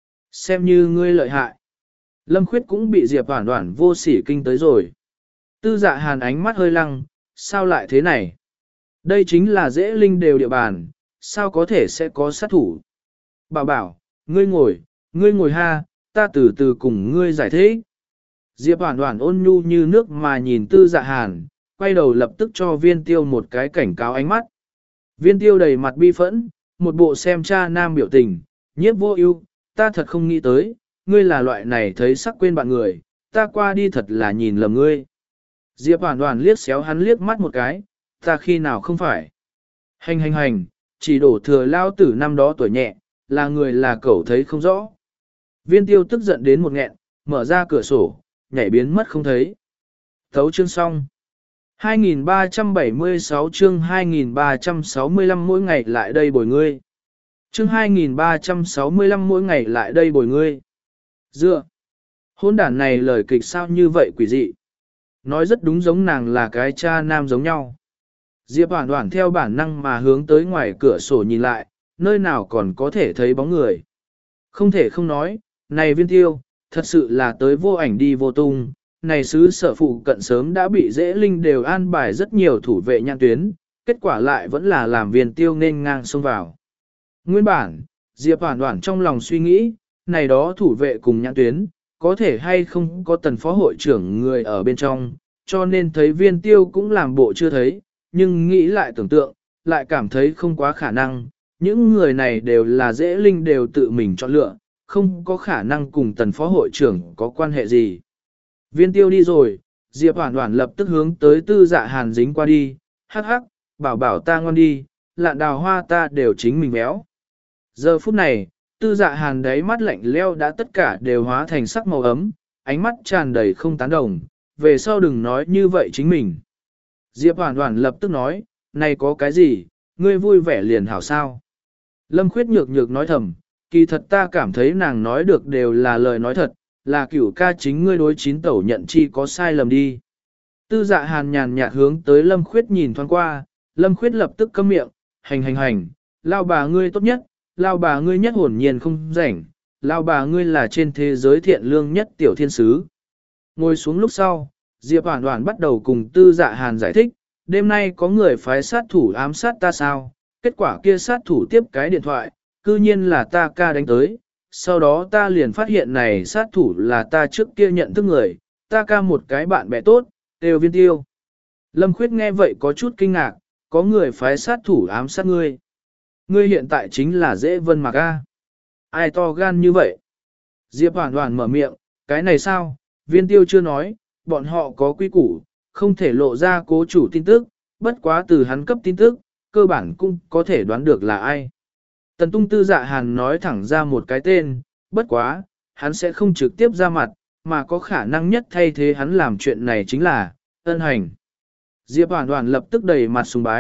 xem như ngươi lợi hại. Lâm Khuyết cũng bị Diệp Hoàn Hoàn vô sỉ kinh tới rồi. Tư Dạ Hàn ánh mắt hơi lăng, sao lại thế này? Đây chính là dễ linh đều địa bàn, sao có thể sẽ có sát thủ? Bảo bảo, ngươi ngồi, ngươi ngồi ha, ta từ từ cùng ngươi giải thích. Diệp Hoàn Hoàn ôn nhu như nước mà nhìn Tư Dạ Hàn, quay đầu lập tức cho Viên Tiêu một cái cảnh cáo ánh mắt. Viên Tiêu đầy mặt bi phẫn, một bộ xem cha nam biểu tình, nhiếp vô ưu, ta thật không nghĩ tới, ngươi là loại này thấy sắc quên bạn người, ta qua đi thật là nhìn lầm ngươi. Diệp Hoàn Hoàn liếc xéo hắn liếc mắt một cái, ta khi nào không phải. Hành hành hành, chỉ đổ thừa lao tử năm đó tuổi nhẹ, là người là cẩu thấy không rõ. Viên Tiêu tức giận đến một nghẹn, mở ra cửa sổ, nhảy biến mất không thấy. Thấu chương xong. hai nghìn ba trăm bảy mươi sáu chương hai nghìn ba trăm sáu mươi lăm mỗi ngày lại đây bồi ngươi. Chương hai nghìn ba trăm sáu mươi lăm mỗi ngày lại đây bồi ngươi. Dựa. Hôn đản này lời kịch sao như vậy quỷ dị. Nói rất đúng giống nàng là cái cha nam giống nhau. Diệp Hoàn Hoàn theo bản năng mà hướng tới ngoài cửa sổ nhìn lại, nơi nào còn có thể thấy bóng người. Không thể không nói, này Viên Tiêu, thật sự là tới vô ảnh đi vô tung, này sứ sở phụ cận sớm đã bị dễ linh đều an bài rất nhiều thủ vệ nhãn tuyến, kết quả lại vẫn là làm Viên Tiêu nên ngang xông vào. Nguyên bản, Diệp Hoàn Hoàn trong lòng suy nghĩ, này đó thủ vệ cùng nhãn tuyến, có thể hay không có tần phó hội trưởng người ở bên trong, cho nên thấy Viên Tiêu cũng làm bộ chưa thấy, nhưng nghĩ lại tưởng tượng, lại cảm thấy không quá khả năng, những người này đều là dễ linh đều tự mình chọn lựa, không có khả năng cùng tần phó hội trưởng có quan hệ gì. Viên Tiêu đi rồi, Diệp Hoàn Hoàn lập tức hướng tới Tư Dạ Hàn dính qua đi, hắc hắc, bảo bảo ta ngon đi, lạn đào hoa ta đều chính mình béo. Giờ phút này, Tư Dạ Hàn đáy mắt lạnh leo đã tất cả đều hóa thành sắc màu ấm, ánh mắt tràn đầy không tán đồng, về sau đừng nói như vậy chính mình. Diệp Hoàn Hoàn lập tức nói, này có cái gì, ngươi vui vẻ liền hảo sao. Lâm Khuyết nhược nhược nói thầm, kỳ thật ta cảm thấy nàng nói được đều là lời nói thật, là cửu ca chính ngươi đối chín tẩu nhận chi có sai lầm đi. Tư Dạ Hàn nhàn nhạt hướng tới Lâm Khuyết nhìn thoáng qua, Lâm Khuyết lập tức câm miệng, hành hành hành, lao bà ngươi tốt nhất, lao bà ngươi nhất hồn nhiên không rảnh, lao bà ngươi là trên thế giới thiện lương nhất tiểu thiên sứ. Ngồi xuống lúc sau, Diệp Hoàn Hoàn bắt đầu cùng Tư Dạ Hàn giải thích, đêm nay có người phái sát thủ ám sát ta sao, kết quả kia sát thủ tiếp cái điện thoại, cư nhiên là ta ca đánh tới, sau đó ta liền phát hiện này sát thủ là ta trước kia nhận thức người, ta ca một cái bạn bè tốt, đều Viên Tiêu. Lâm Khuyết nghe vậy có chút kinh ngạc, có người phái sát thủ ám sát ngươi. Ngươi hiện tại chính là Dễ Vân Mạc A. Ai to gan như vậy? Diệp Hoàn Hoàn mở miệng, cái này sao? Viên Tiêu chưa nói, bọn họ có quy củ, không thể lộ ra cố chủ tin tức, bất quá từ hắn cấp tin tức, cơ bản cũng có thể đoán được là ai. Tần Tung Tư Dạ Hàn nói thẳng ra một cái tên, bất quá, hắn sẽ không trực tiếp ra mặt, mà có khả năng nhất thay thế hắn làm chuyện này chính là, ân hành. Diệp Hoàn Hoàn lập tức đầy mặt sùng bái,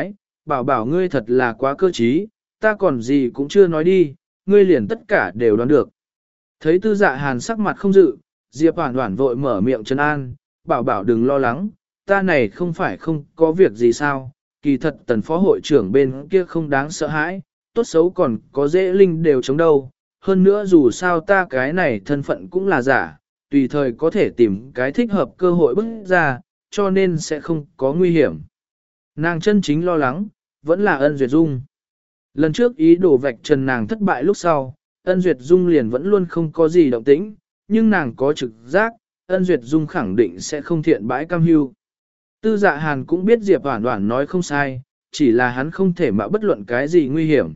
bảo bảo ngươi thật là quá cơ trí, ta còn gì cũng chưa nói đi, ngươi liền tất cả đều đoán được. Thấy tư dạ hàn sắc mặt không dự, Diệp Hoản Hoản vội mở miệng trấn an, bảo bảo đừng lo lắng, ta này không phải không có việc gì sao, kỳ thật tần phó hội trưởng bên kia không đáng sợ hãi, tốt xấu còn có dễ linh đều chống đâu, hơn nữa dù sao ta cái này thân phận cũng là giả, tùy thời có thể tìm cái thích hợp cơ hội bước ra, cho nên sẽ không có nguy hiểm. Nàng chân chính lo lắng, vẫn là Ân Duyệt Dung. Lần trước ý đồ vạch trần nàng thất bại lúc sau, Ân Duyệt Dung liền vẫn luôn không có gì động tĩnh, nhưng nàng có trực giác, Ân Duyệt Dung khẳng định sẽ không thiện bãi cam hưu. Tư Dạ Hàn cũng biết Diệp Hoản Hoản nói không sai, chỉ là hắn không thể mạo bất luận cái gì nguy hiểm.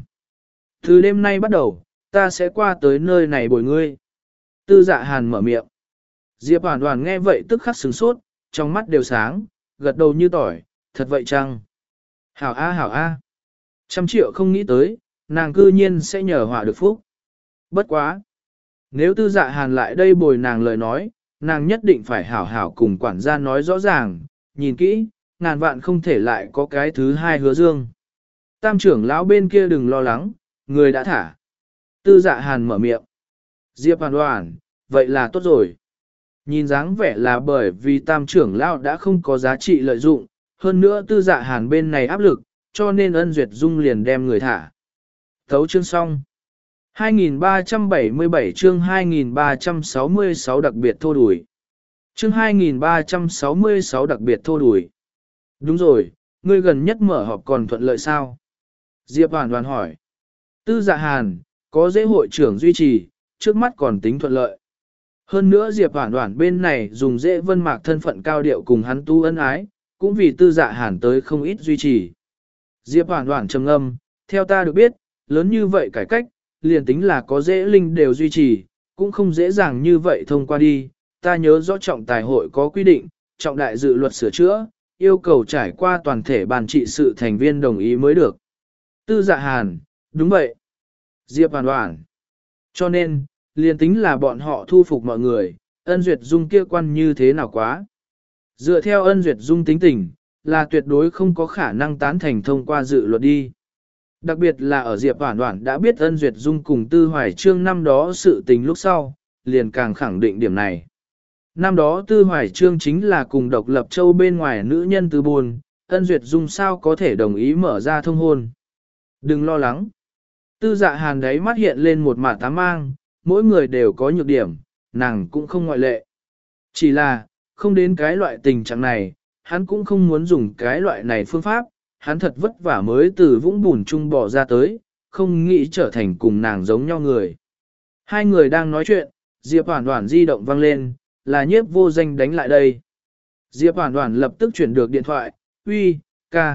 Từ đêm nay bắt đầu, ta sẽ qua tới nơi này bồi ngươi. Tư Dạ Hàn mở miệng. Diệp Hoản Hoản nghe vậy tức khắc sửng sốt, trong mắt đều sáng, gật đầu như tỏi, thật vậy chăng? Hảo a hảo a. Trăm triệu không nghĩ tới, nàng cư nhiên sẽ nhờ họa được phúc. Bất quá. Nếu Tư Dạ Hàn lại đây bồi nàng lời nói, nàng nhất định phải hảo hảo cùng quản gia nói rõ ràng, nhìn kỹ, ngàn vạn không thể lại có cái thứ hai hứa dương. Tam trưởng lão bên kia đừng lo lắng, người đã thả. Tư Dạ Hàn mở miệng. Diệp Hoản Hoản, vậy là tốt rồi. Nhìn dáng vẻ là bởi vì tam trưởng lão đã không có giá trị lợi dụng, hơn nữa Tư Dạ Hàn bên này áp lực, cho nên Ân Duyệt Dung liền đem người thả. Thấu chương xong. hai nghìn ba trăm bảy mươi bảy chương hai nghìn ba trăm sáu mươi sáu đặc biệt thô đuổi. Chương hai nghìn ba trăm sáu mươi sáu đặc biệt thô đuổi. Đúng rồi, ngươi gần nhất mở họp còn thuận lợi sao? Diệp Hoản Hoản hỏi. Tư Dạ Hàn, có dễ hội trưởng duy trì, trước mắt còn tính thuận lợi. Hơn nữa Diệp Hoản Hoản bên này dùng dễ vân mạc thân phận cao điệu cùng hắn tu ân ái, cũng vì Tư Dạ Hàn tới không ít duy trì. Diệp Hoản Hoản trầm ngâm, theo ta được biết, lớn như vậy cải cách, liền tính là có dễ linh đều duy trì, cũng không dễ dàng như vậy thông qua đi. Ta nhớ rõ trọng tài hội có quy định, trọng đại dự luật sửa chữa, yêu cầu trải qua toàn thể bàn trị sự thành viên đồng ý mới được. Tư Dạ Hàn, đúng vậy. Diệp Hoản Hoản. Cho nên, liền tính là bọn họ thu phục mọi người, Ân Duyệt Dung kia quan như thế nào quá. Dựa theo Ân Duyệt Dung tính tình, là tuyệt đối không có khả năng tán thành thông qua dự luật đi. Đặc biệt là ở Diệp Hoản Hoản đã biết Ân Duyệt Dung cùng Tư Hoài Trương năm đó sự tình lúc sau, liền càng khẳng định điểm này. Năm đó Tư Hoài Trương chính là cùng độc lập châu bên ngoài nữ nhân Tư Bồn, Ân Duyệt Dung sao có thể đồng ý mở ra thông hôn. Đừng lo lắng. Tư Dạ Hàn đấy mắt hiện lên một mả tám mang, mỗi người đều có nhược điểm, nàng cũng không ngoại lệ. Chỉ là, không đến cái loại tình trạng này, hắn cũng không muốn dùng cái loại này phương pháp, hắn thật vất vả mới từ vũng bùn chung bỏ ra tới, không nghĩ trở thành cùng nàng giống nhau người. Hai người đang nói chuyện, Diệp Hoản Hoản di động vang lên, là Nhiếp Vô Danh đánh lại đây. Diệp Hoản Hoản lập tức chuyển được điện thoại, uy, ca.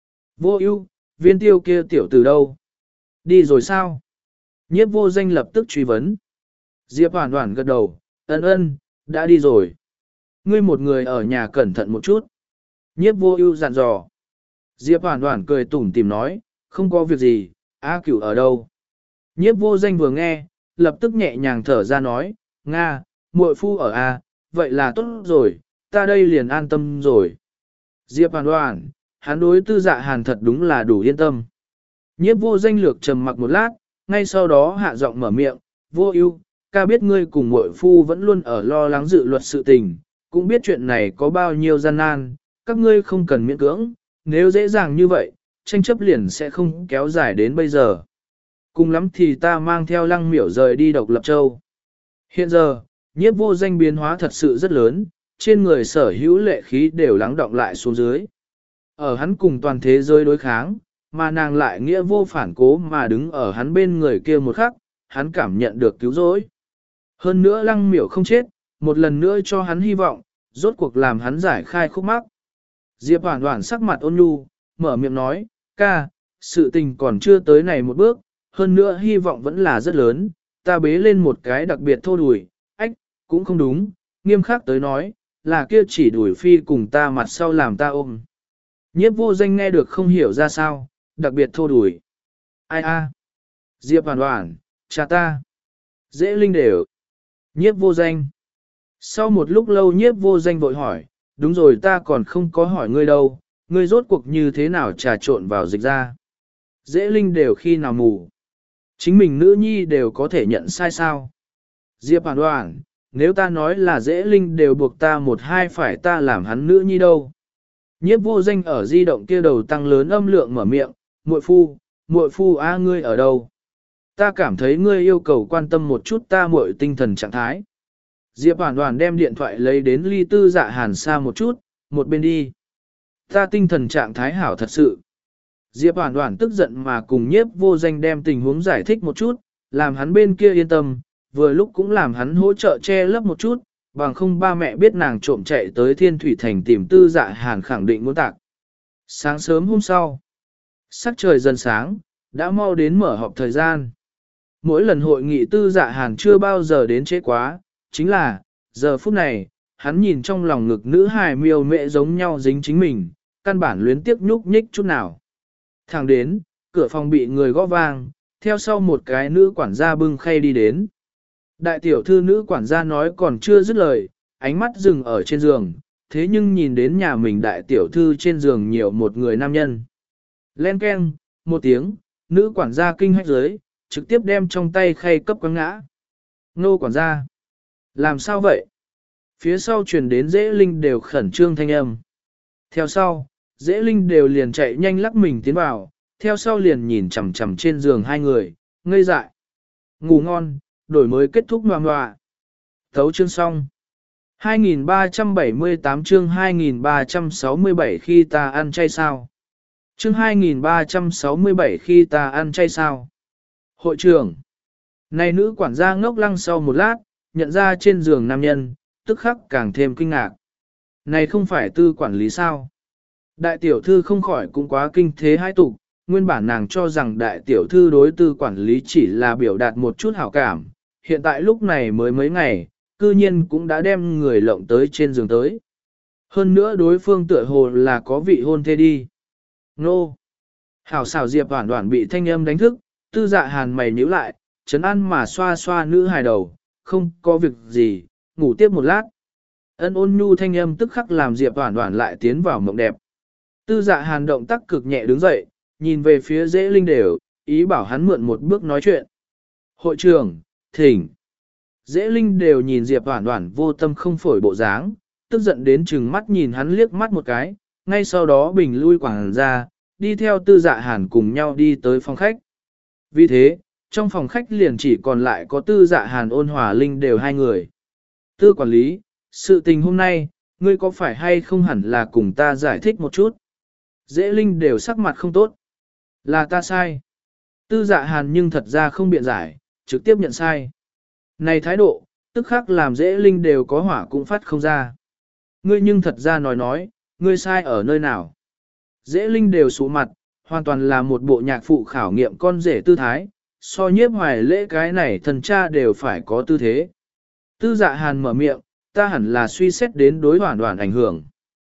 Vô ưu, viên tiêu kia tiểu từ đâu? Đi rồi sao? Nhiếp Vô Danh lập tức truy vấn. Diệp Hoản Hoản gật đầu, ân ân, đã đi rồi. Ngươi một người ở nhà cẩn thận một chút. Nhiếp Vô ưu dặn dò. Diệp Hoản Hoản cười tủm tỉm nói, không có việc gì, A Cửu ở đâu? Nhiếp Vô Danh vừa nghe, lập tức nhẹ nhàng thở ra nói, Nga, muội phu ở A, vậy là tốt rồi, ta đây liền an tâm rồi. Diệp Hoản Hoản, hắn đối Tư Dạ Hàn thật đúng là đủ yên tâm. Nhiếp Vô Danh lược trầm mặc một lát, ngay sau đó hạ giọng mở miệng, Vô ưu, ca biết ngươi cùng muội phu vẫn luôn ở lo lắng dự luật sự tình, cũng biết chuyện này có bao nhiêu gian nan, các ngươi không cần miễn cưỡng, nếu dễ dàng như vậy, tranh chấp liền sẽ không kéo dài đến bây giờ. Cùng lắm thì ta mang theo Lăng Miểu rời đi Độc Lập Châu. Hiện giờ, Nhiếp Vô Danh biến hóa thật sự rất lớn, trên người sở hữu lệ khí đều lắng động lại xuống dưới. Ở hắn cùng toàn thế giới đối kháng, mà nàng lại nghĩa vô phản cố mà đứng ở hắn bên người kia một khắc, hắn cảm nhận được cứu rỗi. Hơn nữa Lăng Miểu không chết, một lần nữa cho hắn hy vọng, rốt cuộc làm hắn giải khai khúc mắc. Diệp Hoản Hoản sắc mặt ôn nhu, mở miệng nói, ca, sự tình còn chưa tới này một bước, hơn nữa hy vọng vẫn là rất lớn, ta bế lên một cái đặc biệt thô đùi, ách, cũng không đúng, nghiêm khắc tới nói, là kia chỉ đuổi phi cùng ta mặt sau làm ta ôm. Nhiếp Vô Danh nghe được không hiểu ra sao, đặc biệt thô đuổi. Ai a? Diệp Hoản Hoản, cha ta. Dễ linh đều. Nhiếp Vô Danh. Sau một lúc lâu Nhiếp Vô Danh vội hỏi, đúng rồi ta còn không có hỏi ngươi đâu, ngươi rốt cuộc như thế nào trà trộn vào dịch ra. Dễ linh đều khi nào mù. Chính mình nữ nhi đều có thể nhận sai sao. Diệp Hoàn Hoàn, nếu ta nói là dễ linh đều buộc ta một hai phải ta làm hắn nữ nhi đâu. Nhiếp vô danh ở di động kia đầu tăng lớn âm lượng mở miệng, muội phu, muội phu a ngươi ở đâu? Ta cảm thấy ngươi yêu cầu quan tâm một chút ta muội tinh thần trạng thái. Diệp Hoàn Hoàn đem điện thoại lấy đến ly Tư Dạ Hàn xa một chút, một bên đi. Ta tinh thần trạng thái hảo thật sự. Diệp Hoàn Hoàn tức giận mà cùng nhiếp vô danh đem tình huống giải thích một chút, làm hắn bên kia yên tâm, vừa lúc cũng làm hắn hỗ trợ che lấp một chút, bằng không ba mẹ biết nàng trộm chạy tới Thiên Thủy Thành tìm Tư Dạ Hàn khẳng định muốn tạc. Sáng sớm hôm sau, sắc trời dần sáng, đã mau đến mở họp thời gian. Mỗi lần hội nghị Tư Dạ Hàn chưa bao giờ đến trễ quá, chính là, giờ phút này, hắn nhìn trong lòng ngực nữ hài miêu mẹ giống nhau dính chính mình, căn bản luyến tiếc nhúc nhích chút nào. Thẳng đến, cửa phòng bị người gõ vang, theo sau một cái nữ quản gia bưng khay đi đến. Đại tiểu thư nữ quản gia nói còn chưa dứt lời, ánh mắt dừng ở trên giường, thế nhưng nhìn đến nhà mình đại tiểu thư trên giường nhiều một người nam nhân. Len keng, một tiếng, nữ quản gia kinh hách dưới, trực tiếp đem trong tay khay cấp quăng ngã. Nô quản gia, làm sao vậy? Phía sau truyền đến dễ linh đều khẩn trương thanh âm. Theo sau, dễ linh đều liền chạy nhanh lắc mình tiến vào, theo sau liền nhìn chằm chằm trên giường hai người, ngây dại. Ngủ ngon, đổi mới kết thúc ngoà ngoà. Thấu chương xong. hai nghìn ba trăm bảy mươi tám chương hai nghìn ba trăm sáu mươi bảy khi ta ăn chay sao? Chương hai nghìn ba trăm sáu mươi bảy khi ta ăn chay sao? Hội trưởng. Này nữ quản gia ngốc lăng sau một lát, nhận ra trên giường nam nhân, tức khắc càng thêm kinh ngạc. Này không phải tư quản lý sao? Đại tiểu thư không khỏi cũng quá kinh thế hai tục, nguyên bản nàng cho rằng đại tiểu thư đối tư quản lý chỉ là biểu đạt một chút hảo cảm, hiện tại lúc này mới mấy ngày, cư nhiên cũng đã đem người lộng tới trên giường tới. Hơn nữa đối phương tựa hồ là có vị hôn thê đi. Nô! Hảo xảo Diệp Hoản Hoản bị thanh âm đánh thức, Tư Dạ Hàn mày nhíu lại, chấn an mà xoa xoa nữ hài đầu, không có việc gì, ngủ tiếp một lát. Ân ôn nhu thanh âm tức khắc làm Diệp Hoản Hoản lại tiến vào mộng đẹp. Tư Dạ Hàn động tác cực nhẹ đứng dậy, nhìn về phía Dễ Linh đều, ý bảo hắn mượn một bước nói chuyện. Hội trưởng, thỉnh. Dễ Linh đều nhìn Diệp Hoản Hoản vô tâm không phổi bộ dáng, tức giận đến chừng mắt nhìn hắn liếc mắt một cái, ngay sau đó bình lui quảng ra, đi theo Tư Dạ Hàn cùng nhau đi tới phòng khách. Vì thế, trong phòng khách liền chỉ còn lại có Tư Dạ Hàn ôn hòa Linh đều hai người. Tư quản lý, sự tình hôm nay, ngươi có phải hay không hẳn là cùng ta giải thích một chút? Dễ Linh đều sắc mặt không tốt. Là ta sai. Tư Dạ Hàn nhưng thật ra không biện giải, trực tiếp nhận sai. Này thái độ, tức khắc làm Dễ Linh đều có hỏa cũng phát không ra. Ngươi nhưng thật ra nói nói, ngươi sai ở nơi nào? Dễ Linh đều sụ mặt, hoàn toàn là một bộ nhạc phụ khảo nghiệm con rể tư thái, so nhiếp hoài lễ cái này thần cha đều phải có tư thế. Tư Dạ Hàn mở miệng, ta hẳn là suy xét đến đối hoàn hoàn ảnh hưởng.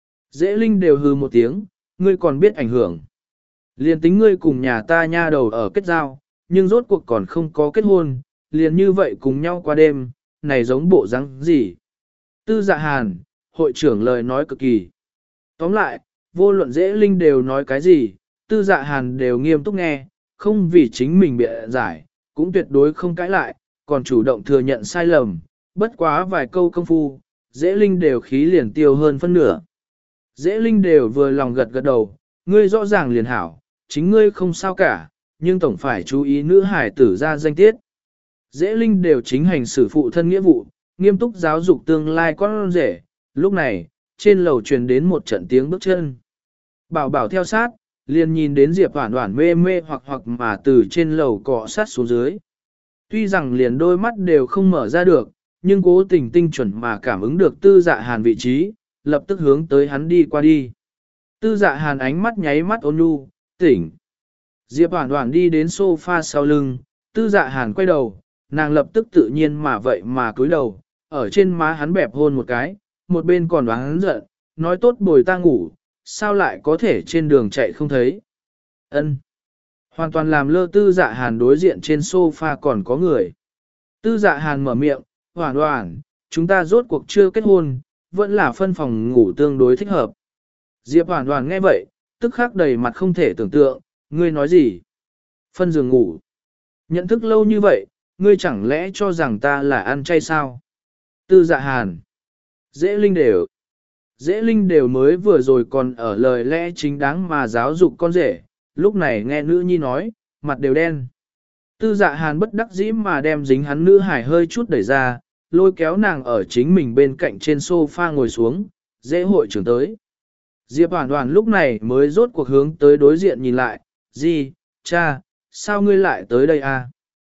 Dễ Linh đều hừ một tiếng, ngươi còn biết ảnh hưởng. Liền tính ngươi cùng nhà ta nha đầu ở kết giao, nhưng rốt cuộc còn không có kết hôn, liền như vậy cùng nhau qua đêm, này giống bộ răng gì. Tư Dạ Hàn, hội trưởng lời nói cực kỳ. Tóm lại, vô luận Dễ Linh đều nói cái gì, Tư Dạ Hàn đều nghiêm túc nghe, không vì chính mình bịa giải, cũng tuyệt đối không cãi lại, còn chủ động thừa nhận sai lầm, bất quá vài câu công phu, Dễ Linh đều khí liền tiêu hơn phân nửa. Dễ Linh đều vừa lòng gật gật đầu, ngươi rõ ràng liền hảo, chính ngươi không sao cả, nhưng tổng phải chú ý nữ hải tử ra danh tiết. Dễ Linh đều chính hành xử phụ thân nghĩa vụ, nghiêm túc giáo dục tương lai con rể, lúc này, trên lầu truyền đến một trận tiếng bước chân. Bảo bảo theo sát, liền nhìn đến Diệp Hoản Hoản mê mê hoặc hoặc mà từ trên lầu cọ sát xuống dưới. Tuy rằng liền đôi mắt đều không mở ra được, nhưng cố tình tinh chuẩn mà cảm ứng được Tư Dạ Hàn vị trí, lập tức hướng tới hắn đi qua đi. Tư Dạ Hàn ánh mắt nháy mắt ôn nhu, tỉnh. Diệp Hoản Hoản đi đến sofa sau lưng, Tư Dạ Hàn quay đầu, nàng lập tức tự nhiên mà vậy mà cúi đầu, ở trên má hắn bẹp hôn một cái, một bên còn đoán giận, nói tốt bồi ta ngủ, sao lại có thể trên đường chạy không thấy. Ân. Hoàn toàn làm lơ Tư Dạ Hàn đối diện trên sofa còn có người. Tư Dạ Hàn mở miệng, Hoản Hoản, chúng ta rốt cuộc chưa kết hôn, vẫn là phân phòng ngủ tương đối thích hợp. Diệp Hoản Hoản nghe vậy, tức khắc đầy mặt không thể tưởng tượng, ngươi nói gì? Phân giường ngủ. Nhận thức lâu như vậy, ngươi chẳng lẽ cho rằng ta là ăn chay sao? Tư Dạ Hàn. Dễ Linh đều. Dễ Linh đều mới vừa rồi còn ở lời lẽ chính đáng mà giáo dục con rể, lúc này nghe nữ nhi nói, mặt đều đen. Tư Dạ Hàn bất đắc dĩ mà đem dính hắn nữ hải hơi chút đẩy ra, lôi kéo nàng ở chính mình bên cạnh trên sofa ngồi xuống, dễ hội trưởng tới. Diệp Hoàn Hoàn lúc này mới rốt cuộc hướng tới đối diện nhìn lại, gì, cha, sao ngươi lại tới đây à?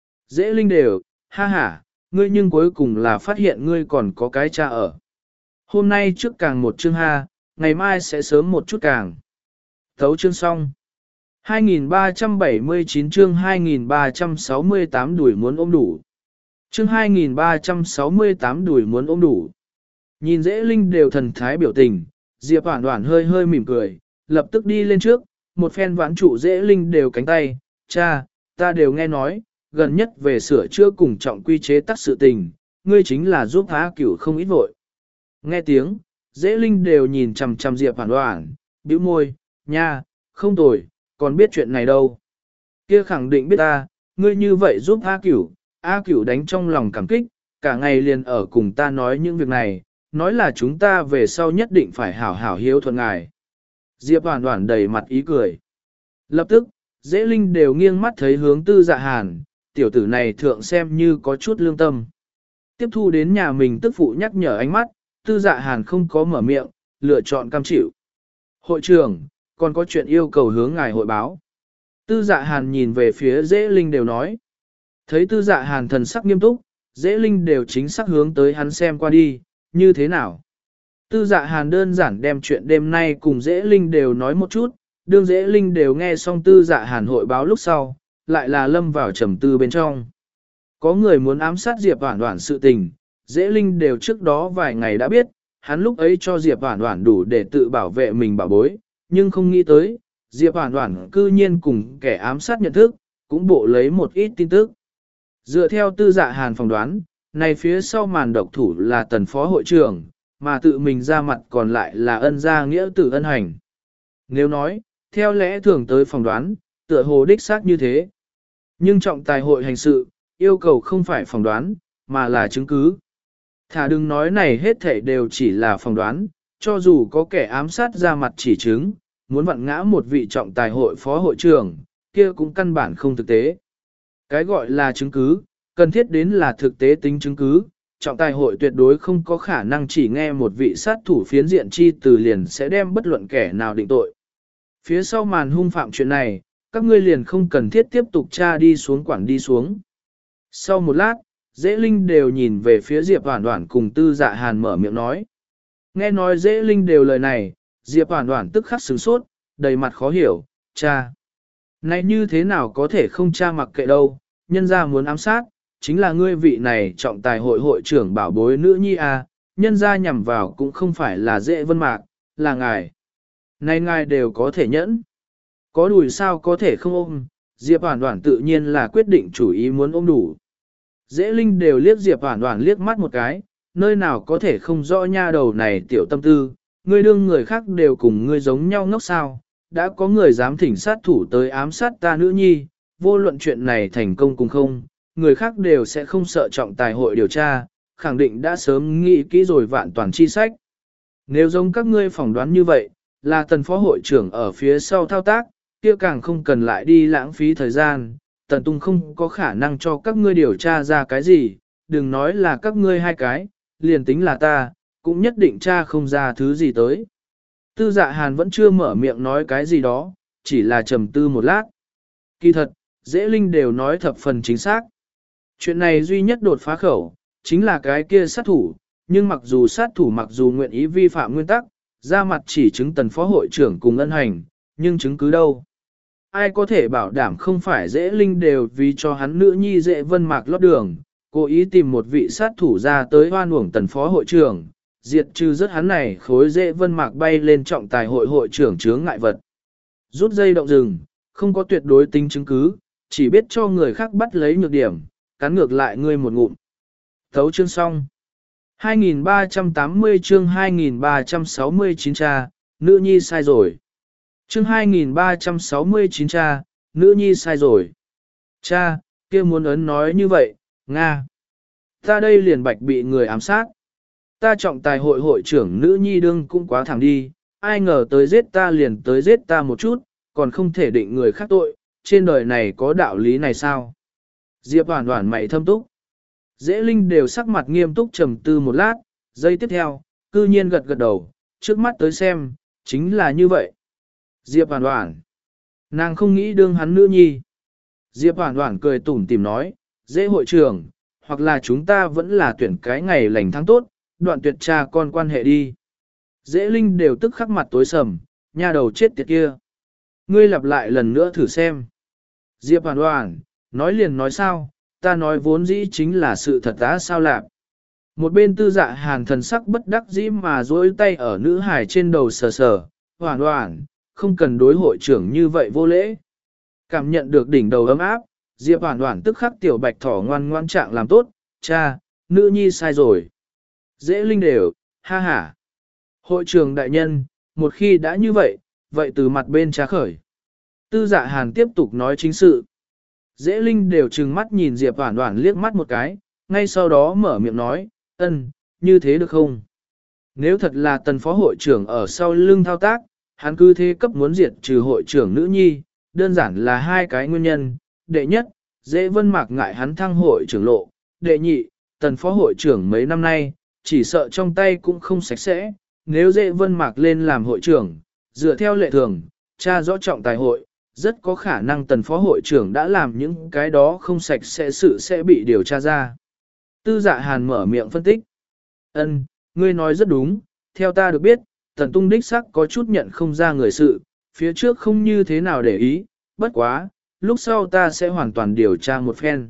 Dễ Linh đều, ha ha, ngươi nhưng cuối cùng là phát hiện ngươi còn có cái cha ở. Hôm nay trước càng một chương ha, ngày mai sẽ sớm một chút càng. Thấu chương xong. hai nghìn ba trăm bảy mươi chín chương hai nghìn ba trăm sáu mươi tám đuổi muốn ôm đủ. Chương hai nghìn ba trăm sáu mươi tám đuổi muốn ôm đủ. Nhìn Dễ Linh đều thần thái biểu tình, Diệp Hoản Hoản hơi hơi mỉm cười, lập tức đi lên trước, một phen vãn trụ Dễ Linh đều cánh tay, cha, ta đều nghe nói, gần nhất về sửa chữa cùng trọng quy chế tắc sự tình, ngươi chính là giúp Á Cửu không ít vội. Nghe tiếng, Dễ Linh đều nhìn chằm chằm Diệp Hoản Hoản, bĩu môi, nha, không tồi, còn biết chuyện này đâu. Kia khẳng định biết ta, ngươi như vậy giúp A Cửu, A Cửu đánh trong lòng cảm kích, cả ngày liền ở cùng ta nói những việc này, nói là chúng ta về sau nhất định phải hảo hảo hiếu thuận ngài. Diệp Hoản Hoản đầy mặt ý cười. Lập tức, Dễ Linh đều nghiêng mắt thấy hướng Tư Dạ Hàn, tiểu tử này thượng xem như có chút lương tâm. Tiếp thu đến nhà mình tức phụ nhắc nhở ánh mắt, Tư Dạ Hàn không có mở miệng, lựa chọn cam chịu. Hội trưởng, còn có chuyện yêu cầu hướng ngài hội báo. Tư Dạ Hàn nhìn về phía Dễ Linh đều nói. Thấy Tư Dạ Hàn thần sắc nghiêm túc, Dễ Linh đều chính xác hướng tới hắn xem qua đi, như thế nào. Tư Dạ Hàn đơn giản đem chuyện đêm nay cùng Dễ Linh đều nói một chút, đương Dễ Linh đều nghe xong Tư Dạ Hàn hội báo lúc sau, lại là lâm vào trầm tư bên trong. Có người muốn ám sát Diệp Hoản Hoản sự tình, Dễ Linh đều trước đó vài ngày đã biết, hắn lúc ấy cho Diệp Hoản Hoản đủ để tự bảo vệ mình bảo bối, nhưng không nghĩ tới, Diệp Hoản Hoản cư nhiên cùng kẻ ám sát nhận thức, cũng bộ lấy một ít tin tức. Dựa theo Tư Dạ Hàn phỏng đoán, này phía sau màn độc thủ là Tần phó hội trưởng, mà tự mình ra mặt còn lại là Ân gia nghĩa tử Ân Hành. Nếu nói, theo lẽ thường tới phỏng đoán, tựa hồ đích xác như thế. Nhưng trọng tài hội hành sự, yêu cầu không phải phỏng đoán, mà là chứng cứ. Thả đừng nói này hết thảy đều chỉ là phỏng đoán, cho dù có kẻ ám sát ra mặt chỉ chứng, muốn vặn ngã một vị trọng tài hội phó hội trưởng, kia cũng căn bản không thực tế. Cái gọi là chứng cứ, cần thiết đến là thực tế tính chứng cứ, trọng tài hội tuyệt đối không có khả năng chỉ nghe một vị sát thủ phiến diện chi từ liền sẽ đem bất luận kẻ nào định tội. Phía sau màn hung phạm chuyện này, các ngươi liền không cần thiết tiếp tục tra đi xuống quản đi xuống. Sau một lát, Dễ Linh đều nhìn về phía Diệp Hoản Hoản cùng Tư Dạ Hàn mở miệng nói. Nghe nói Dễ Linh đều lời này, Diệp Hoản Hoản tức khắc sửng sốt, đầy mặt khó hiểu, cha. Này như thế nào có thể không cha mặc kệ đâu, nhân ra muốn ám sát, chính là ngươi vị này trọng tài hội hội trưởng bảo bối nữ nhi à, nhân ra nhằm vào cũng không phải là Dễ Vân Mạc, là ngài. Này ngài đều có thể nhẫn. Có đùi sao có thể không ôm, Diệp Hoản Hoản tự nhiên là quyết định chủ ý muốn ôm đủ. Dễ Linh đều liếc Diệp Hoản Hoản liếc mắt một cái, nơi nào có thể không rõ nha đầu này tiểu tâm tư, ngươi đương người khác đều cùng ngươi giống nhau ngốc sao, đã có người dám thỉnh sát thủ tới ám sát ta nữ nhi, vô luận chuyện này thành công cùng không, người khác đều sẽ không sợ trọng tài hội điều tra, khẳng định đã sớm nghĩ kỹ rồi vạn toàn chi sách. Nếu giống các ngươi phỏng đoán như vậy, là Tần phó hội trưởng ở phía sau thao tác, kia càng không cần lại đi lãng phí thời gian, Tần Tung không có khả năng cho các ngươi điều tra ra cái gì, đừng nói là các ngươi hai cái, liền tính là ta, cũng nhất định tra không ra thứ gì tới. Tư Dạ Hàn vẫn chưa mở miệng nói cái gì đó, chỉ là trầm tư một lát. Kỳ thật, Dễ Linh đều nói thập phần chính xác. Chuyện này duy nhất đột phá khẩu, chính là cái kia sát thủ, nhưng mặc dù sát thủ mặc dù nguyện ý vi phạm nguyên tắc, ra mặt chỉ chứng Tần phó hội trưởng cùng Ân Hành, nhưng chứng cứ đâu? Ai có thể bảo đảm không phải Dễ Linh đều vì cho hắn nữ nhi Dễ Vân Mạc lót đường, cố ý tìm một vị sát thủ ra tới hoan uổng Tần phó hội trưởng, diệt trừ rất hắn này khối Dễ Vân Mạc bay lên trọng tài hội hội trưởng chướng ngại vật. Rút dây động rừng, không có tuyệt đối tính chứng cứ, chỉ biết cho người khác bắt lấy nhược điểm, cắn ngược lại ngươi một ngụm. Thấu chương xong. hai nghìn ba trăm tám mươi chương hai nghìn ba trăm sáu mươi chín cha, nữ nhi sai rồi. chương hai nghìn ba trăm sáu mươi chín cha, nữ nhi sai rồi. Cha, kia muốn ấn nói như vậy, Nga. Ta đây liền bạch bị người ám sát. Ta trọng tài hội hội trưởng nữ nhi đương cũng quá thẳng đi, ai ngờ tới giết ta liền tới giết ta một chút, còn không thể định người khác tội, trên đời này có đạo lý này sao? Diệp Hoản Hoản mày thâm túc. Dễ Linh đều sắc mặt nghiêm túc trầm tư một lát, giây tiếp theo, cư nhiên gật gật đầu, trước mắt tới xem, chính là như vậy. Diệp Hoản Hoản, nàng không nghĩ đương hắn nữ nhi. Diệp Hoản Hoản cười tủm tỉm nói, dễ hội trưởng, hoặc là chúng ta vẫn là tuyển cái ngày lành tháng tốt, đoạn tuyệt cha con quan hệ đi. Dễ Linh đều tức khắc mặt tối sầm, nha đầu chết tiệt kia. Ngươi lặp lại lần nữa thử xem. Diệp Hoản Hoản, nói liền nói sao, ta nói vốn dĩ chính là sự thật á sao lạc. Một bên tư dạ hàn thần sắc bất đắc dĩ mà duỗi tay ở nữ hải trên đầu sờ sờ, Hoản Hoản, không cần đối hội trưởng như vậy vô lễ. Cảm nhận được đỉnh đầu ấm áp, Diệp Hoản Hoản tức khắc tiểu bạch thỏ ngoan ngoan trạng làm tốt, cha, nữ nhi sai rồi. Dễ Linh đều, ha ha. Hội trưởng đại nhân, một khi đã như vậy, vậy từ mặt bên cha khởi. Tư dạ hàn tiếp tục nói chính sự. Dễ Linh đều trừng mắt nhìn Diệp Hoản Hoản liếc mắt một cái, ngay sau đó mở miệng nói, ân, như thế được không? Nếu thật là tần phó hội trưởng ở sau lưng thao tác, hắn cứ thế cấp muốn diệt trừ hội trưởng nữ nhi, đơn giản là hai cái nguyên nhân. Đệ nhất, dễ vân mạc ngại hắn thăng hội trưởng lộ. Đệ nhị, tần phó hội trưởng mấy năm nay, chỉ sợ trong tay cũng không sạch sẽ. Nếu dễ vân mạc lên làm hội trưởng, dựa theo lệ thường, tra rõ trọng tài hội, rất có khả năng tần phó hội trưởng đã làm những cái đó không sạch sẽ sự sẽ bị điều tra ra. Tư dạ hàn mở miệng phân tích. Ân, ngươi nói rất đúng, theo ta được biết, tần tung đích sắc có chút nhận không ra người sự, phía trước không như thế nào để ý, bất quá, lúc sau ta sẽ hoàn toàn điều tra một phen.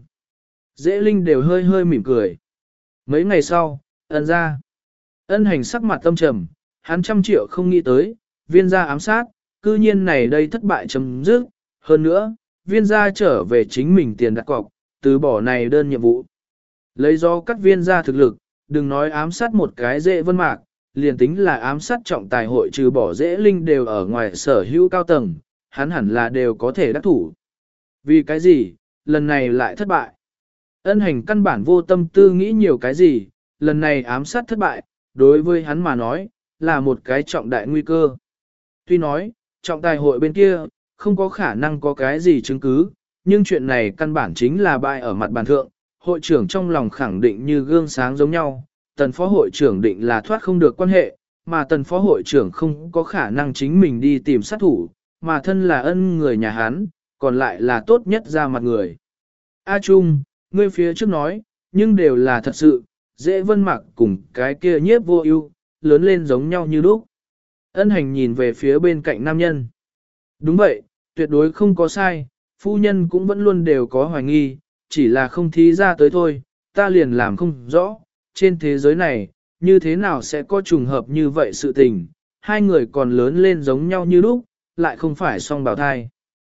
Dễ Linh đều hơi hơi mỉm cười. Mấy ngày sau, ân ra. Ân hành sắc mặt tâm trầm, hắn trăm triệu không nghĩ tới, viên gia ám sát, cư nhiên này đây thất bại chấm dứt. Hơn nữa, viên gia trở về chính mình tiền đặt cọc, từ bỏ này đơn nhiệm vụ. Lấy do các viên gia thực lực, đừng nói ám sát một cái dễ vân mạc, liền tính là ám sát trọng tài hội trừ bỏ dễ Linh đều ở ngoài sở hữu cao tầng, hắn hẳn là đều có thể đắc thủ. Vì cái gì, lần này lại thất bại? Ân hành căn bản vô tâm tư nghĩ nhiều cái gì, lần này ám sát thất bại, đối với hắn mà nói, là một cái trọng đại nguy cơ. Tuy nói, trọng tài hội bên kia, không có khả năng có cái gì chứng cứ, nhưng chuyện này căn bản chính là bại ở mặt bàn thượng, hội trưởng trong lòng khẳng định như gương sáng giống nhau, tần phó hội trưởng định là thoát không được quan hệ, mà tần phó hội trưởng không có khả năng chính mình đi tìm sát thủ, mà thân là ân người nhà hắn, còn lại là tốt nhất ra mặt người. A Trung, ngươi phía trước nói, nhưng đều là thật sự, dễ vân mặc cùng cái kia nhiếp vô ưu lớn lên giống nhau như lúc. Ân hành nhìn về phía bên cạnh nam nhân. Đúng vậy, tuyệt đối không có sai, phu nhân cũng vẫn luôn đều có hoài nghi, chỉ là không thí ra tới thôi, ta liền làm không rõ, trên thế giới này, như thế nào sẽ có trùng hợp như vậy sự tình, hai người còn lớn lên giống nhau như lúc, lại không phải song bào thai.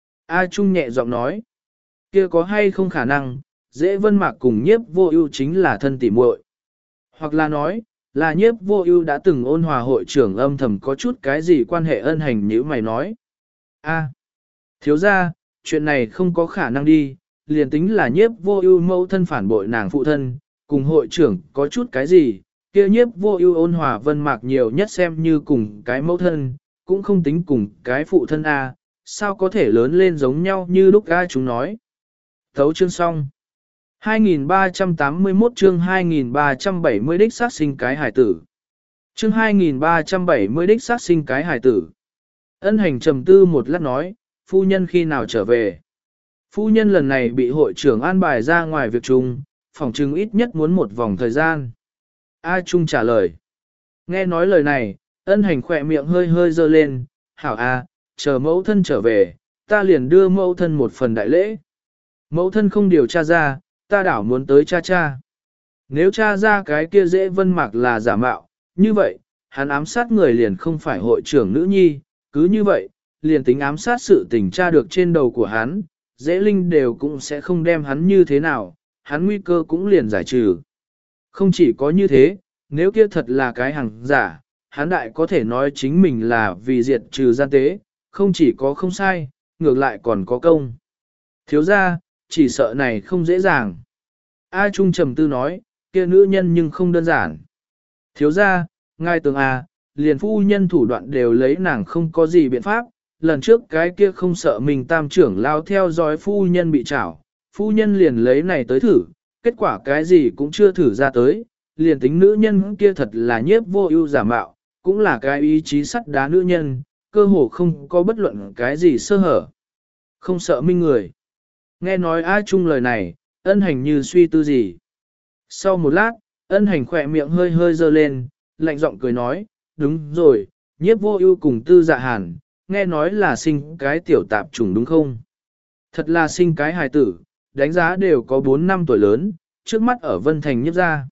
A Trung nhẹ giọng nói, kia có hay không khả năng, dễ vân mạc cùng nhiếp vô ưu chính là thân tỉ muội, hoặc là nói, là nhiếp vô ưu đã từng ôn hòa hội trưởng âm thầm có chút cái gì quan hệ ân hành như mày nói. A, thiếu ra, chuyện này không có khả năng đi, liền tính là nhiếp vô ưu mẫu thân phản bội nàng phụ thân, cùng hội trưởng có chút cái gì, kia nhiếp vô ưu ôn hòa vân mạc nhiều nhất xem như cùng cái mẫu thân, cũng không tính cùng cái phụ thân A, sao có thể lớn lên giống nhau như lúc A chúng nói. Thấu chương xong. hai nghìn ba trăm tám mươi mốt chương hai nghìn ba trăm bảy mươi đích sát sinh cái hải tử. Chương hai nghìn ba trăm bảy mươi đích sát sinh cái hải tử. Ân hành trầm tư một lát nói, phu nhân khi nào trở về. Phu nhân lần này bị hội trưởng an bài ra ngoài việc chung, phòng trừng ít nhất muốn một vòng thời gian. A Trung trả lời. Nghe nói lời này, ân hành khỏe miệng hơi hơi dơ lên, hảo A, chờ mẫu thân trở về, ta liền đưa mẫu thân một phần đại lễ. Mẫu thân không điều tra ra, ta đảo muốn tới cha cha. Nếu cha ra cái kia dễ vân mạc là giả mạo, như vậy, hắn ám sát người liền không phải hội trưởng nữ nhi, cứ như vậy, liền tính ám sát sự tình tra được trên đầu của hắn, dễ linh đều cũng sẽ không đem hắn như thế nào, hắn nguy cơ cũng liền giải trừ. Không chỉ có như thế, nếu kia thật là cái hàng giả, hắn đại có thể nói chính mình là vì diệt trừ gian tế, không chỉ có không sai, ngược lại còn có công. Thiếu ra, chỉ sợ này không dễ dàng. A Trung trầm tư nói, kia nữ nhân nhưng không đơn giản. Thiếu ra, ngài tưởng à, liền phu nhân thủ đoạn đều lấy nàng không có gì biện pháp, lần trước cái kia không sợ mình tam trưởng lao theo dõi phu nhân bị trảo, phu nhân liền lấy này tới thử, kết quả cái gì cũng chưa thử ra tới, liền tính nữ nhân kia thật là nhiếp vô ưu giả mạo, cũng là cái ý chí sắt đá nữ nhân, cơ hồ không có bất luận cái gì sơ hở. Không sợ minh người. Nghe nói A Trung lời này, ân hành như suy tư gì. Sau một lát, ân hành khỏe miệng hơi hơi dơ lên, lạnh giọng cười nói, đúng rồi, nhiếp vô ưu cùng tư dạ hàn, nghe nói là sinh cái tiểu tạp chủng đúng không? Thật là sinh cái hài tử, đánh giá đều có bốn năm tuổi lớn, trước mắt ở Vân Thành nhiếp ra.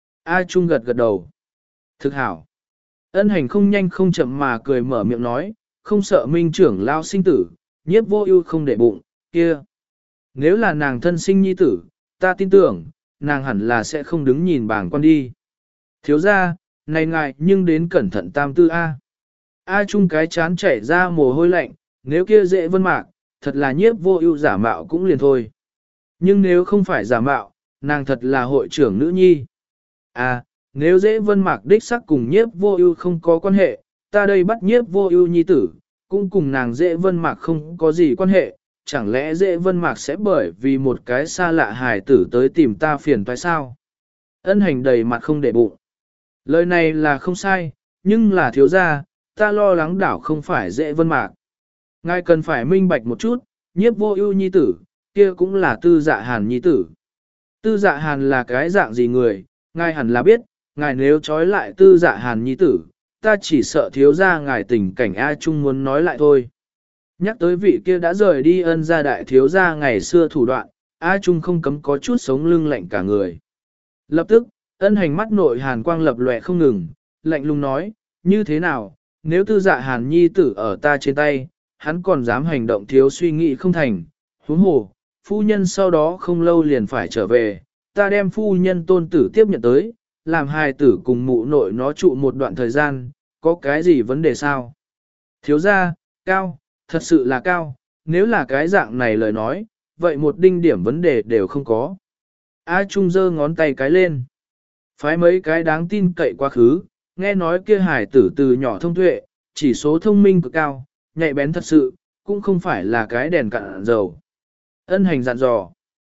A Trung gật gật đầu. Thực hảo. Ân hành không nhanh không chậm mà cười mở miệng nói, không sợ minh trưởng lao sinh tử, nhiếp vô ưu không để bụng, kia. Nếu là nàng thân sinh nhi tử, ta tin tưởng, nàng hẳn là sẽ không đứng nhìn bảng quan đi. Thiếu ra, này ngại nhưng đến cẩn thận tam tư A. A Trung cái chán chảy ra mồ hôi lạnh, nếu kia dễ vân mạc, thật là nhiếp vô ưu giả mạo cũng liền thôi. Nhưng nếu không phải giả mạo, nàng thật là hội trưởng nữ nhi. À, nếu dễ vân mạc đích sắc cùng nhiếp vô ưu không có quan hệ, ta đây bắt nhiếp vô ưu nhi tử, cũng cùng nàng dễ vân mạc không có gì quan hệ, chẳng lẽ dễ vân mạc sẽ bởi vì một cái xa lạ hài tử tới tìm ta phiền toái sao? Ân hành đầy mặt không để bụng. Lời này là không sai, nhưng là thiếu gia, ta lo lắng đảo không phải dễ vân mạc. Ngài cần phải minh bạch một chút, nhiếp vô ưu nhi tử, kia cũng là tư dạ hàn nhi tử. Tư dạ hàn là cái dạng gì người, ngài hẳn là biết, ngài nếu trói lại tư dạ hàn nhi tử, ta chỉ sợ thiếu gia ngài tình cảnh A Trung muốn nói lại thôi. Nhắc tới vị kia đã rời đi ân gia đại thiếu gia ngày xưa thủ đoạn, A Trung không cấm có chút sống lưng lạnh cả người. Lập tức, ân hành mắt nội hàn quang lập lòe không ngừng, lạnh lùng nói, như thế nào, nếu tư dạ hàn nhi tử ở ta trên tay, hắn còn dám hành động thiếu suy nghĩ không thành, huống hồ, phu nhân sau đó không lâu liền phải trở về, ta đem phu nhân tôn tử tiếp nhận tới, làm hài tử cùng mụ nội nó trụ một đoạn thời gian, có cái gì vấn đề sao? Thiếu gia, cao, thật sự là cao, nếu là cái dạng này lời nói, vậy một đinh điểm vấn đề đều không có. A Trung giơ ngón tay cái lên. Phái mấy cái đáng tin cậy quá khứ, nghe nói kia hải tử từ nhỏ thông tuệ, chỉ số thông minh cực cao, nhạy bén thật sự, cũng không phải là cái đèn cạn dầu. Ân hành dặn dò.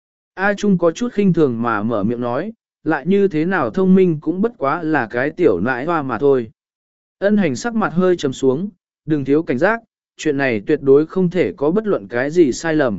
A Trung có chút khinh thường mà mở miệng nói, lại như thế nào thông minh cũng bất quá là cái tiểu nãi hoa mà thôi. Ân hành sắc mặt hơi trầm xuống, đừng thiếu cảnh giác, chuyện này tuyệt đối không thể có bất luận cái gì sai lầm.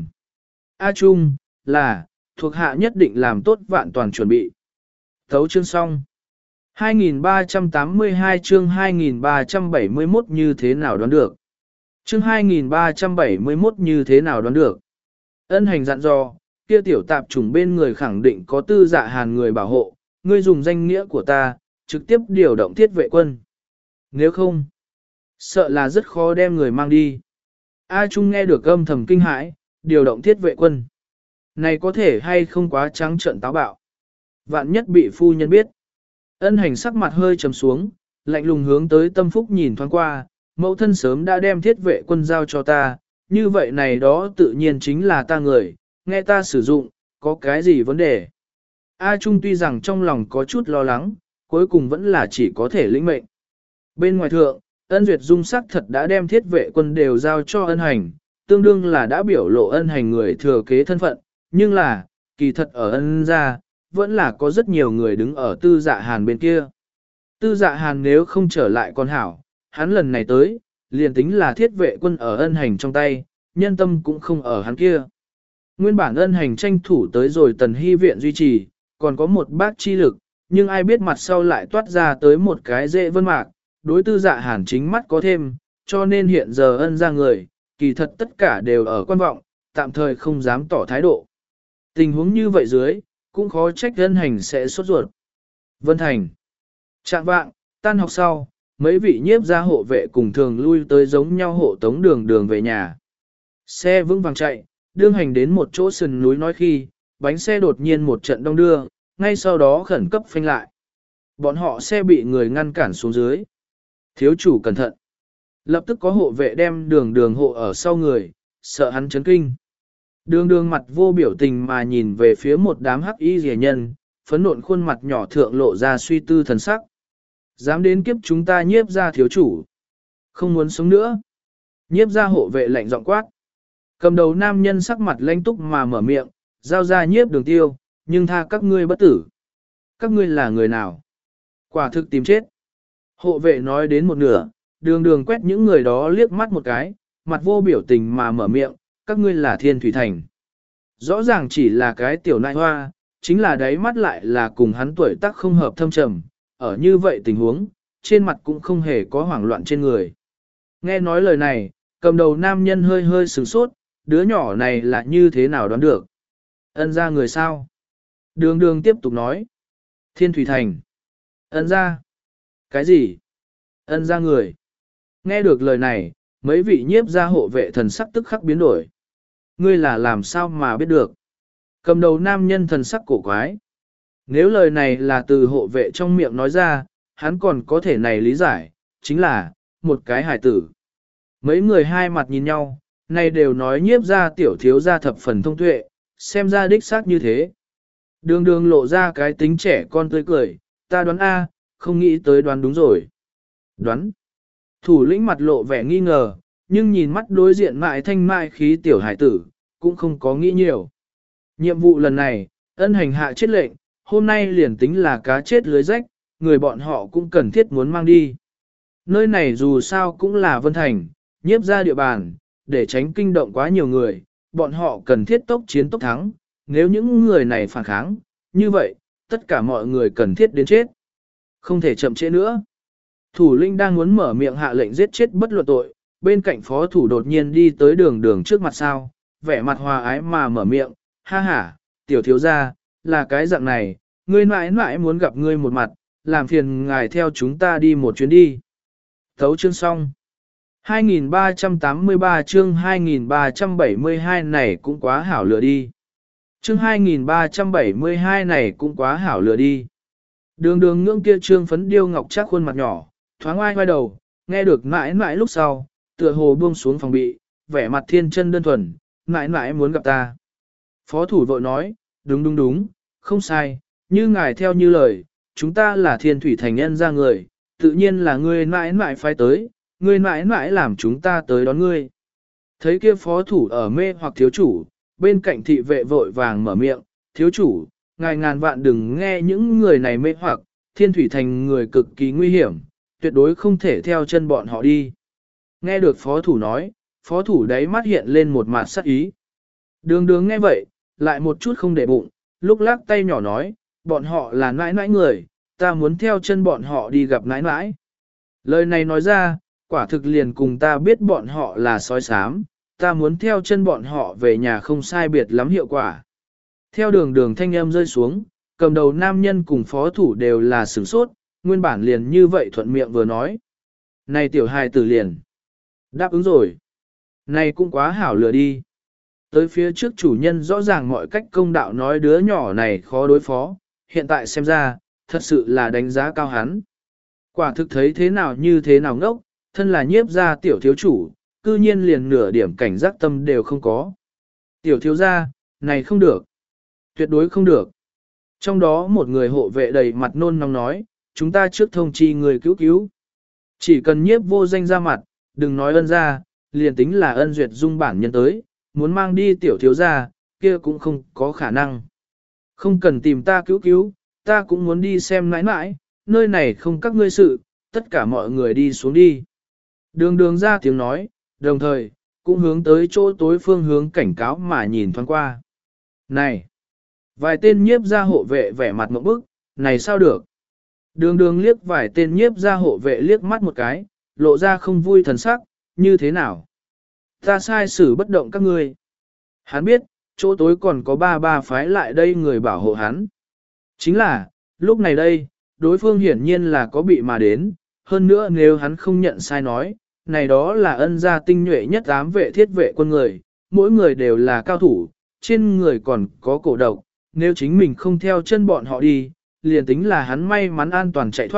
A Trung, là, thuộc hạ nhất định làm tốt vạn toàn chuẩn bị. Thấu chương xong. hai nghìn ba trăm tám mươi hai chương hai nghìn ba trăm bảy mươi mốt như thế nào đoán được? Chương hai nghìn ba trăm bảy mươi mốt như thế nào đoán được? Ân hành dặn dò, kia tiểu tạp chủng bên người khẳng định có tư dạ hàn người bảo hộ, ngươi dùng danh nghĩa của ta, trực tiếp điều động thiết vệ quân. Nếu không, sợ là rất khó đem người mang đi. A Trung nghe được âm thầm kinh hãi, điều động thiết vệ quân. Này có thể hay không quá trắng trợn táo bạo. Vạn nhất bị phu nhân biết. Ân hành sắc mặt hơi trầm xuống, lạnh lùng hướng tới Tâm Phúc nhìn thoáng qua, mẫu thân sớm đã đem thiết vệ quân giao cho ta, như vậy này đó tự nhiên chính là ta người, nghe ta sử dụng, có cái gì vấn đề. A Trung tuy rằng trong lòng có chút lo lắng, cuối cùng vẫn là chỉ có thể lĩnh mệnh. Bên ngoài thượng, Ân Duyệt Dung sắc thật đã đem thiết vệ quân đều giao cho ân hành, tương đương là đã biểu lộ ân hành người thừa kế thân phận, nhưng là, kỳ thật ở ân gia, vẫn là có rất nhiều người đứng ở tư dạ hàn bên kia. Tư dạ hàn nếu không trở lại con hảo, hắn lần này tới, liền tính là thiết vệ quân ở ân hành trong tay, nhân tâm cũng không ở hắn kia. Nguyên bản ân hành tranh thủ tới rồi tần hy viện duy trì, còn có một bác chi lực, nhưng ai biết mặt sau lại toát ra tới một cái dễ vân mạc, đối tư dạ hàn chính mắt có thêm, cho nên hiện giờ ân ra người, kỳ thật tất cả đều ở quan vọng, tạm thời không dám tỏ thái độ. Tình huống như vậy dưới, cũng khó trách ân hành sẽ sốt ruột. Vân Thành. Trạng vạng, tan học sau, mấy vị nhiếp gia hộ vệ cùng thường lui tới giống nhau hộ tống đường đường về nhà. Xe vững vàng chạy, đương hành đến một chỗ sườn núi nói khi, bánh xe đột nhiên một trận đông đưa, ngay sau đó khẩn cấp phanh lại. Bọn họ xe bị người ngăn cản xuống dưới. Thiếu chủ cẩn thận. Lập tức có hộ vệ đem đường đường hộ ở sau người, sợ hắn chấn kinh. Đường đường mặt vô biểu tình mà nhìn về phía một đám hắc y rẻ nhân, phấn nộn khuôn mặt nhỏ thượng lộ ra suy tư thần sắc. Dám đến kiếp chúng ta nhiếp ra thiếu chủ. Không muốn sống nữa. Nhiếp ra hộ vệ lạnh giọng quát. Cầm đầu nam nhân sắc mặt lãnh túc mà mở miệng, giao ra nhiếp đường tiêu, nhưng tha các ngươi bất tử. Các ngươi là người nào? Quả thực tìm chết. Hộ vệ nói đến một nửa, đường đường quét những người đó liếc mắt một cái, mặt vô biểu tình mà mở miệng, các ngươi là Thiên Thủy Thành. Rõ ràng chỉ là cái tiểu nại hoa, chính là đáy mắt lại là cùng hắn tuổi tác không hợp thâm trầm, ở như vậy tình huống, trên mặt cũng không hề có hoảng loạn trên người. Nghe nói lời này, cầm đầu nam nhân hơi hơi sửng sốt, đứa nhỏ này là như thế nào đoán được. Ân ra người sao? Đường đường tiếp tục nói. Thiên Thủy Thành. Ân ra. Cái gì? Ân ra người. Nghe được lời này, mấy vị nhiếp gia hộ vệ thần sắc tức khắc biến đổi. Ngươi là làm sao mà biết được? Cầm đầu nam nhân thần sắc cổ quái. Nếu lời này là từ hộ vệ trong miệng nói ra, hắn còn có thể này lý giải, chính là, một cái hài tử. Mấy người hai mặt nhìn nhau, này đều nói nhiếp ra tiểu thiếu ra thập phần thông tuệ, xem ra đích xác như thế. Đường đường lộ ra cái tính trẻ con tươi cười, ta đoán A, không nghĩ tới đoán đúng rồi. Đoán. Thủ lĩnh mặt lộ vẻ nghi ngờ, nhưng nhìn mắt đối diện mại thanh mại khí tiểu hải tử, cũng không có nghĩ nhiều. Nhiệm vụ lần này, ân hành hạ chết lệnh, hôm nay liền tính là cá chết lưới rách, người bọn họ cũng cần thiết muốn mang đi. Nơi này dù sao cũng là Vân Thành, nhiếp ra địa bàn, để tránh kinh động quá nhiều người, bọn họ cần thiết tốc chiến tốc thắng, nếu những người này phản kháng, như vậy, tất cả mọi người cần thiết đến chết. Không thể chậm trễ nữa. Thủ lĩnh đang muốn mở miệng hạ lệnh giết chết bất luận tội, bên cạnh phó thủ đột nhiên đi tới đường đường trước mặt sao, vẻ mặt hòa ái mà mở miệng, ha ha, tiểu thiếu gia, là cái dạng này, ngươi mãi mãi muốn gặp ngươi một mặt, làm phiền ngài theo chúng ta đi một chuyến đi. Thấu chương xong. hai nghìn ba trăm tám mươi ba chương hai nghìn ba trăm bảy mươi hai này cũng quá hảo lựa đi. Chương hai nghìn ba trăm bảy mươi hai này cũng quá hảo lựa đi. Đường đường ngưỡng kia trương phấn điêu ngọc chắc khuôn mặt nhỏ, thoáng oai oai đầu, nghe được mãi mãi lúc sau, tựa hồ buông xuống phòng bị, vẻ mặt thiên chân đơn thuần, mãi mãi muốn gặp ta. Phó thủ vội nói, đúng đúng đúng, không sai, như ngài theo như lời, chúng ta là Thiên Thủy Thành nhân ra người, tự nhiên là ngươi mãi mãi phải tới, ngươi mãi mãi làm chúng ta tới đón ngươi. Thấy kia phó thủ ở mê hoặc thiếu chủ, bên cạnh thị vệ vội vàng mở miệng, thiếu chủ, ngài ngàn vạn đừng nghe những người này mê hoặc, Thiên Thủy Thành người cực kỳ nguy hiểm, tuyệt đối không thể theo chân bọn họ đi. Nghe được phó thủ nói, phó thủ đáy mắt hiện lên một mặt sắc ý. Đường đường nghe vậy, lại một chút không để bụng, lúc lắc tay nhỏ nói, bọn họ là nãi nãi người, ta muốn theo chân bọn họ đi gặp nãi nãi. Lời này nói ra, quả thực liền cùng ta biết bọn họ là sói xám, ta muốn theo chân bọn họ về nhà không sai biệt lắm hiệu quả. Theo đường đường thanh âm rơi xuống, cầm đầu nam nhân cùng phó thủ đều là sửng sốt, nguyên bản liền như vậy thuận miệng vừa nói. Này tiểu hài tử liền. Đáp ứng rồi. Này cũng quá hảo lừa đi. Tới phía trước chủ nhân rõ ràng mọi cách công đạo nói đứa nhỏ này khó đối phó, hiện tại xem ra, thật sự là đánh giá cao hắn. Quả thực thấy thế nào như thế nào ngốc, thân là nhiếp gia tiểu thiếu chủ, cư nhiên liền nửa điểm cảnh giác tâm đều không có. Tiểu thiếu gia, này không được. Tuyệt đối không được. Trong đó một người hộ vệ đầy mặt nôn nóng nói, chúng ta trước thông chi người cứu cứu. Chỉ cần nhiếp vô danh ra mặt, đừng nói ân ra, liền tính là ân duyệt dung bản nhân tới, muốn mang đi tiểu thiếu gia, kia cũng không có khả năng. Không cần tìm ta cứu cứu, ta cũng muốn đi xem nãi nãi, nơi này không các ngươi sự, tất cả mọi người đi xuống đi. Đường đường ra tiếng nói, đồng thời, cũng hướng tới chỗ tối phương hướng cảnh cáo mà nhìn thoáng qua. Này! Vài tên nhiếp gia hộ vệ vẻ mặt một bức, này sao được? Đường đường liếc vài tên nhiếp gia hộ vệ liếc mắt một cái, lộ ra không vui thần sắc, như thế nào? Ta sai xử bất động các ngươi. Hắn biết, chỗ tối còn có ba ba phái lại đây người bảo hộ hắn. Chính là, lúc này đây, đối phương hiển nhiên là có bị mà đến, hơn nữa nếu hắn không nhận sai nói, này đó là ân gia tinh nhuệ nhất ám vệ thiết vệ quân người, mỗi người đều là cao thủ, trên người còn có cổ độc, nếu chính mình không theo chân bọn họ đi, liền tính là hắn may mắn an toàn chạy thoát,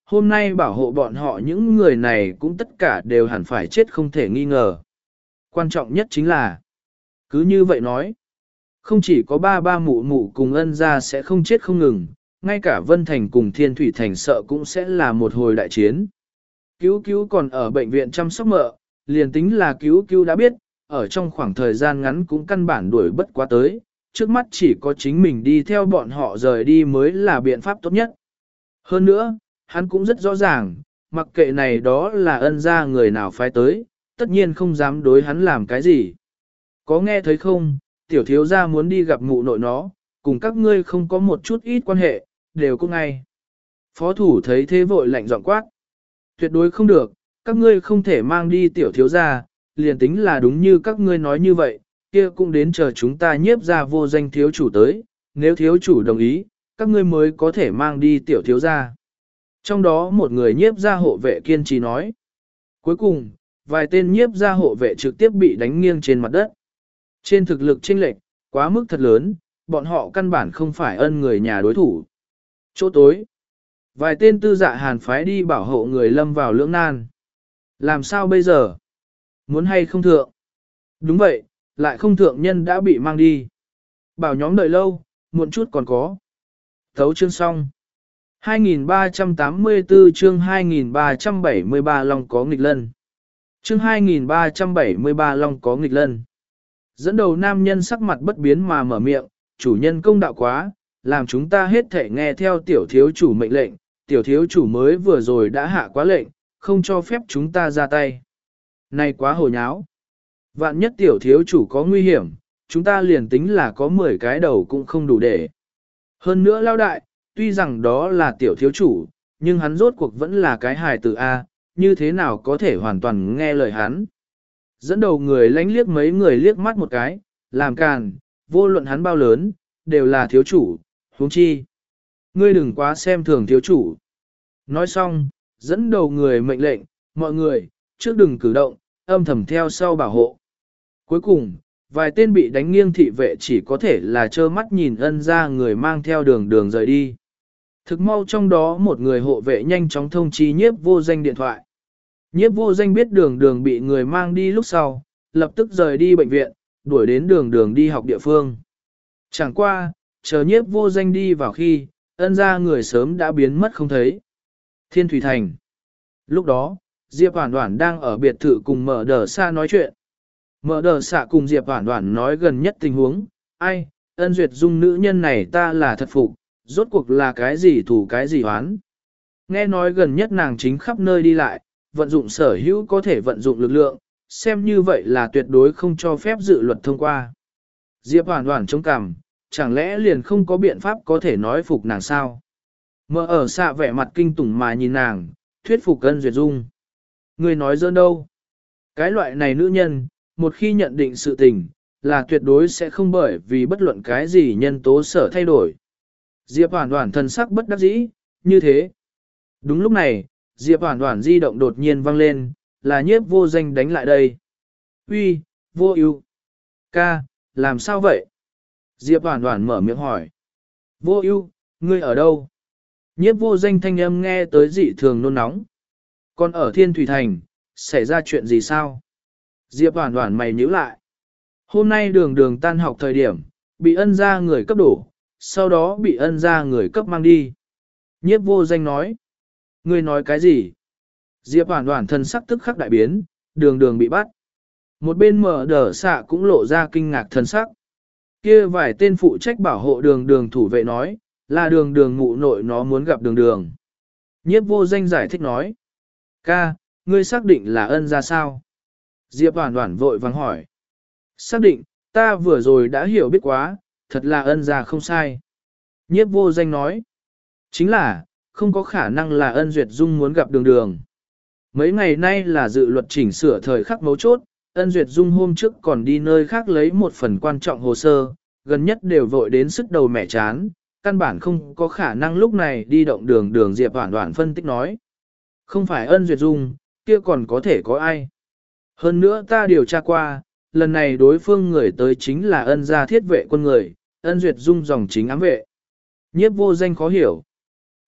hôm nay bảo hộ bọn họ những người này cũng tất cả đều hẳn phải chết không thể nghi ngờ. Quan trọng nhất chính là, cứ như vậy nói, không chỉ có ba ba mụ mụ cùng ân gia sẽ không chết không ngừng, ngay cả Vân Thành cùng Thiên Thủy Thành sợ cũng sẽ là một hồi đại chiến. Cứu cứu còn ở bệnh viện chăm sóc mợ, liền tính là cứu cứu đã biết, ở trong khoảng thời gian ngắn cũng căn bản đuổi bất quá tới, trước mắt chỉ có chính mình đi theo bọn họ rời đi mới là biện pháp tốt nhất. Hơn nữa, hắn cũng rất rõ ràng, mặc kệ này đó là ân gia người nào phái tới, tất nhiên không dám đối hắn làm cái gì. Có nghe thấy không, tiểu thiếu gia muốn đi gặp mụ nội nó, cùng các ngươi không có một chút ít quan hệ, đều cũng ngay. Phó thủ thấy thế vội lạnh giọng quát. Tuyệt đối không được, các ngươi không thể mang đi tiểu thiếu gia, liền tính là đúng như các ngươi nói như vậy, kia cũng đến chờ chúng ta nhiếp ra vô danh thiếu chủ tới, nếu thiếu chủ đồng ý, các ngươi mới có thể mang đi tiểu thiếu gia. Trong đó một người nhiếp gia hộ vệ kiên trì nói. Cuối cùng, vài tên nhiếp gia hộ vệ trực tiếp bị đánh nghiêng trên mặt đất. Trên thực lực chênh lệch, quá mức thật lớn, bọn họ căn bản không phải ân người nhà đối thủ. Chỗ tối, vài tên tư dạ hàn phái đi bảo hộ người lâm vào lưỡng nan. Làm sao bây giờ? Muốn hay không thượng? Đúng vậy, lại không thượng nhân đã bị mang đi. Bảo nhóm đợi lâu, muộn chút còn có. Thấu chương xong. hai nghìn ba trăm tám mươi tư chương hai nghìn ba trăm bảy mươi ba Long có nghịch lân. Chương hai nghìn ba trăm bảy mươi ba Long có nghịch lân. Dẫn đầu nam nhân sắc mặt bất biến mà mở miệng, chủ nhân công đạo quá, làm chúng ta hết thể nghe theo tiểu thiếu chủ mệnh lệnh, tiểu thiếu chủ mới vừa rồi đã hạ quá lệnh, không cho phép chúng ta ra tay. Này quá hồ nháo. Vạn nhất tiểu thiếu chủ có nguy hiểm, chúng ta liền tính là có mười cái đầu cũng không đủ để. Hơn nữa lao đại, tuy rằng đó là tiểu thiếu chủ, nhưng hắn rốt cuộc vẫn là cái hài tử A, như thế nào có thể hoàn toàn nghe lời hắn. Dẫn đầu người lánh liếc mấy người liếc mắt một cái, làm càn, vô luận hắn bao lớn, đều là thiếu chủ, huống chi. Ngươi đừng quá xem thường thiếu chủ. Nói xong, dẫn đầu người mệnh lệnh, mọi người, trước đừng cử động, âm thầm theo sau bảo hộ. Cuối cùng, vài tên bị đánh nghiêng thị vệ chỉ có thể là trơ mắt nhìn ân ra người mang theo đường đường rời đi. Thực mau trong đó một người hộ vệ nhanh chóng thông chi nhiếp vô danh điện thoại. Nhiếp vô danh biết đường đường bị người mang đi lúc sau, lập tức rời đi bệnh viện, đuổi đến đường đường đi học địa phương. Chẳng qua, chờ nhiếp vô danh đi vào khi, ân ra người sớm đã biến mất không thấy. Thiên Thủy Thành. Lúc đó, Diệp Hoản Hoản đang ở biệt thự cùng Mở Đờ Sa nói chuyện. Mở Đờ Sa cùng Diệp Hoản Hoản nói gần nhất tình huống, ai, ân duyệt dung nữ nhân này ta là thật phục, rốt cuộc là cái gì thủ cái gì hoán. Nghe nói gần nhất nàng chính khắp nơi đi lại, vận dụng sở hữu có thể vận dụng lực lượng, xem như vậy là tuyệt đối không cho phép dự luật thông qua. Diệp Hoản Hoản chống cằm, chẳng lẽ liền không có biện pháp có thể nói phục nàng sao? Mở ở xạ vẻ mặt kinh tủng mà nhìn nàng, thuyết phục ân duyệt dung. Người nói dơ đâu? Cái loại này nữ nhân, một khi nhận định sự tình, là tuyệt đối sẽ không bởi vì bất luận cái gì nhân tố sở thay đổi. Diệp Hoản Hoản thần sắc bất đắc dĩ, như thế. Đúng lúc này, Diệp Hoản Hoản di động đột nhiên vang lên, là nhiếp vô danh đánh lại đây. Uy, vô ưu, ca, làm sao vậy? Diệp Hoản Hoản mở miệng hỏi. Vô ưu, ngươi ở đâu? Nhiếp vô danh thanh âm nghe tới dị thường nôn nóng. Còn ở Thiên Thủy Thành, xảy ra chuyện gì sao? Diệp Hoản Hoản mày nhíu lại. Hôm nay đường đường tan học thời điểm, bị ân gia người cấp đổ, sau đó bị ân gia người cấp mang đi. Nhiếp vô danh nói. Ngươi nói cái gì? Diệp Hoản Hoản thân sắc tức khắc đại biến, đường đường bị bắt. Một bên Mở Đờ Sa cũng lộ ra kinh ngạc thân sắc. Kia vài tên phụ trách bảo hộ đường đường thủ vệ nói, là đường đường mụ nội nó muốn gặp đường đường. Nhiếp vô danh giải thích nói. Ca, ngươi xác định là ân gia sao? Diệp Hoản Hoản vội vàng hỏi. Xác định, ta vừa rồi đã hiểu biết quá, thật là ân gia không sai. Nhiếp vô danh nói. Chính là, không có khả năng là ân duyệt dung muốn gặp đường đường. Mấy ngày nay là dự luật chỉnh sửa thời khắc mấu chốt, ân duyệt dung hôm trước còn đi nơi khác lấy một phần quan trọng hồ sơ, gần nhất đều vội đến sức đầu mẹ chán, căn bản không có khả năng lúc này đi động đường đường. Diệp Hoản Hoản phân tích nói. Không phải ân duyệt dung, kia còn có thể có ai. Hơn nữa ta điều tra qua, lần này đối phương người tới chính là ân gia thiết vệ quân người, ân duyệt dung dòng chính ám vệ. Nhiếp vô danh khó hiểu.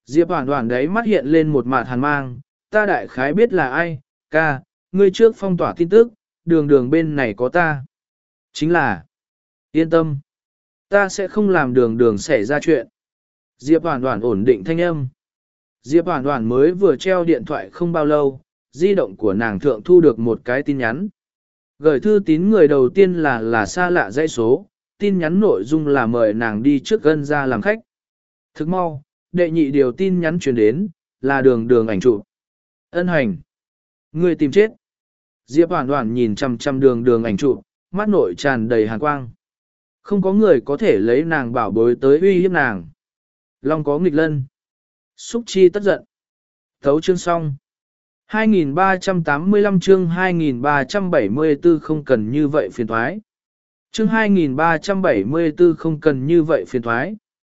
Diệp Hoản Hoản đấy mắt hiện lên một mạt hàn mang, ta đại khái biết là ai, ca, ngươi trước phong tỏa tin tức, đường đường bên này có ta. Chính là, yên tâm, ta sẽ không làm đường đường xảy ra chuyện. Diệp Hoản Hoản ổn định thanh âm. Diệp Hoản Hoản mới vừa treo điện thoại không bao lâu, di động của nàng thượng thu được một cái tin nhắn. Gửi thư tín người đầu tiên là là xa lạ dãy số, tin nhắn nội dung là mời nàng đi trước Ân ra làm khách. Thức mau, đệ nhị điều tin nhắn truyền đến, là đường đường ảnh chụp. Ân Hành. Người tìm chết. Diệp Hoản Hoản nhìn chằm chằm đường đường ảnh chụp, mắt nội tràn đầy hàn quang. Không có người có thể lấy nàng bảo bối tới uy hiếp nàng. Long có nghịch lân. Xúc chi tất giận. Thấu chương xong. hai nghìn ba trăm tám mươi lăm chương hai nghìn ba trăm bảy mươi tư không cần như vậy phiền thoái. Chương hai nghìn ba trăm bảy mươi tư không cần như vậy phiền thoái.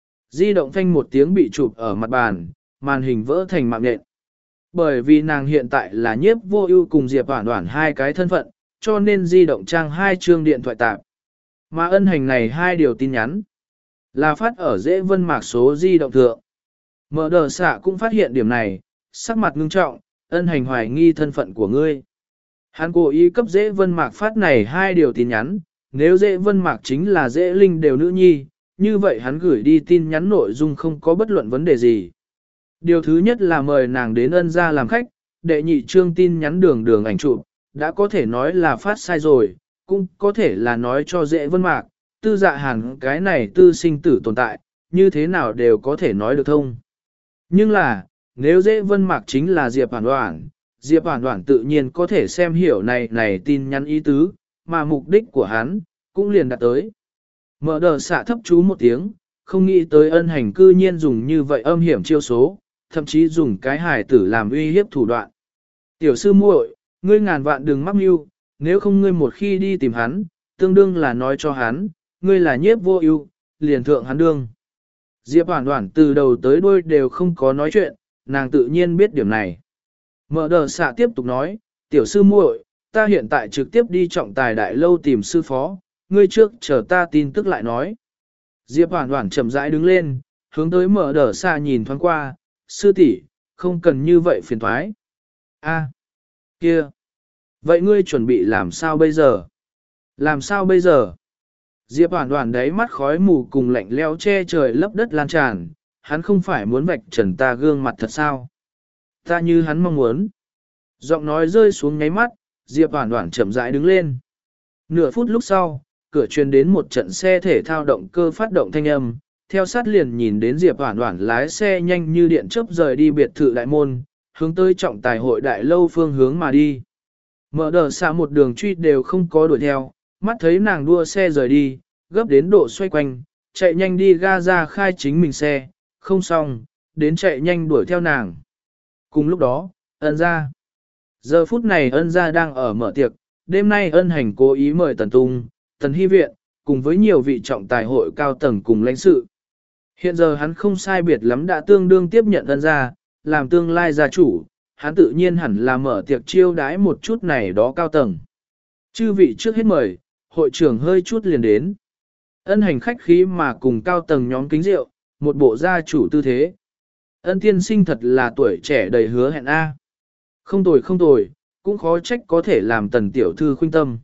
Di động phanh một tiếng bị chụp ở mặt bàn, màn hình vỡ thành mạng nhện. Bởi vì nàng hiện tại là Nhiếp Vô Ưu cùng Diệp Hoản Hoản hai cái thân phận, cho nên di động trang hai chương điện thoại tạp. Mà Ân Hành này hai điều tin nhắn là phát ở Dễ Vân Mạc số di động thượng. Mở đờ xạ cũng phát hiện điểm này, sắc mặt ngưng trọng, Ân Hành hoài nghi thân phận của ngươi. Hắn cố ý cấp Dễ Vân Mạc phát này hai điều tin nhắn, nếu Dễ Vân Mạc chính là Dễ Linh đều nữ nhi, như vậy hắn gửi đi tin nhắn nội dung không có bất luận vấn đề gì. Điều thứ nhất là mời nàng đến Ân gia làm khách, đệ nhị chương tin nhắn đường đường ảnh chụp, đã có thể nói là phát sai rồi, cũng có thể là nói cho Dễ Vân Mạc, tư dạ hàn cái này tư sinh tử tồn tại, như thế nào đều có thể nói được thông. Nhưng là, nếu Dễ Vân Mạc chính là Diệp Hoản Hoản, Diệp Hoản Hoản tự nhiên có thể xem hiểu này này tin nhắn ý tứ, mà mục đích của hắn, cũng liền đạt tới. Mở đờ xạ thấp chú một tiếng, không nghĩ tới Ân Hành cư nhiên dùng như vậy âm hiểm chiêu số, thậm chí dùng cái hài tử làm uy hiếp thủ đoạn. Tiểu sư muội, ngươi ngàn vạn đừng mắc mưu, nếu không ngươi một khi đi tìm hắn, tương đương là nói cho hắn, ngươi là Nhiếp Vô Ưu, liền thượng hắn đương. Diệp Hoản Hoản từ đầu tới đuôi đều không có nói chuyện, nàng tự nhiên biết điểm này. Mở đờ xạ tiếp tục nói, tiểu sư muội, ta hiện tại trực tiếp đi trọng tài đại lâu tìm sư phó, ngươi trước chờ ta tin tức lại nói. Diệp Hoản Hoản chậm rãi đứng lên, hướng tới mở đờ xạ nhìn thoáng qua, sư tỷ, không cần như vậy phiền toái. A, kia, vậy ngươi chuẩn bị làm sao bây giờ? Làm sao bây giờ? Diệp Hoản Hoản đáy mắt khói mù cùng lạnh lẽo che trời lấp đất lan tràn, hắn không phải muốn vạch trần ta gương mặt thật sao? Ta như hắn mong muốn. Giọng nói rơi xuống nháy mắt, Diệp Hoản Hoản chậm rãi đứng lên. Nửa phút lúc sau, cửa truyền đến một trận xe thể thao động cơ phát động thanh âm, theo sát liền nhìn đến Diệp Hoản Hoản lái xe nhanh như điện chớp rời đi biệt thự đại môn, hướng tới trọng tài hội đại lâu phương hướng mà đi. Mở đờ xạ một đường truy đều không có đuổi theo, mắt thấy nàng đua xe rời đi, gấp đến độ xoay quanh, chạy nhanh đi ga ra khai chính mình xe, không xong, đến chạy nhanh đuổi theo nàng. Cùng lúc đó, Ân gia. Giờ phút này Ân gia đang ở mở tiệc, đêm nay Ân Hành cố ý mời Tần Tung, Tần Hy Viện, cùng với nhiều vị trọng tài hội cao tầng cùng lãnh sự. Hiện giờ hắn không sai biệt lắm đã tương đương tiếp nhận Ân gia, làm tương lai gia chủ, hắn tự nhiên hẳn là mở tiệc chiêu đái một chút này đó cao tầng. Chư vị trước hết mời, hội trưởng hơi chút liền đến. Ân Hành khách khí mà cùng cao tầng nhóm kính rượu, một bộ gia chủ tư thế. Ân tiên sinh thật là tuổi trẻ đầy hứa hẹn A. Không tồi không tồi, cũng khó trách có thể làm Tần tiểu thư khuynh tâm.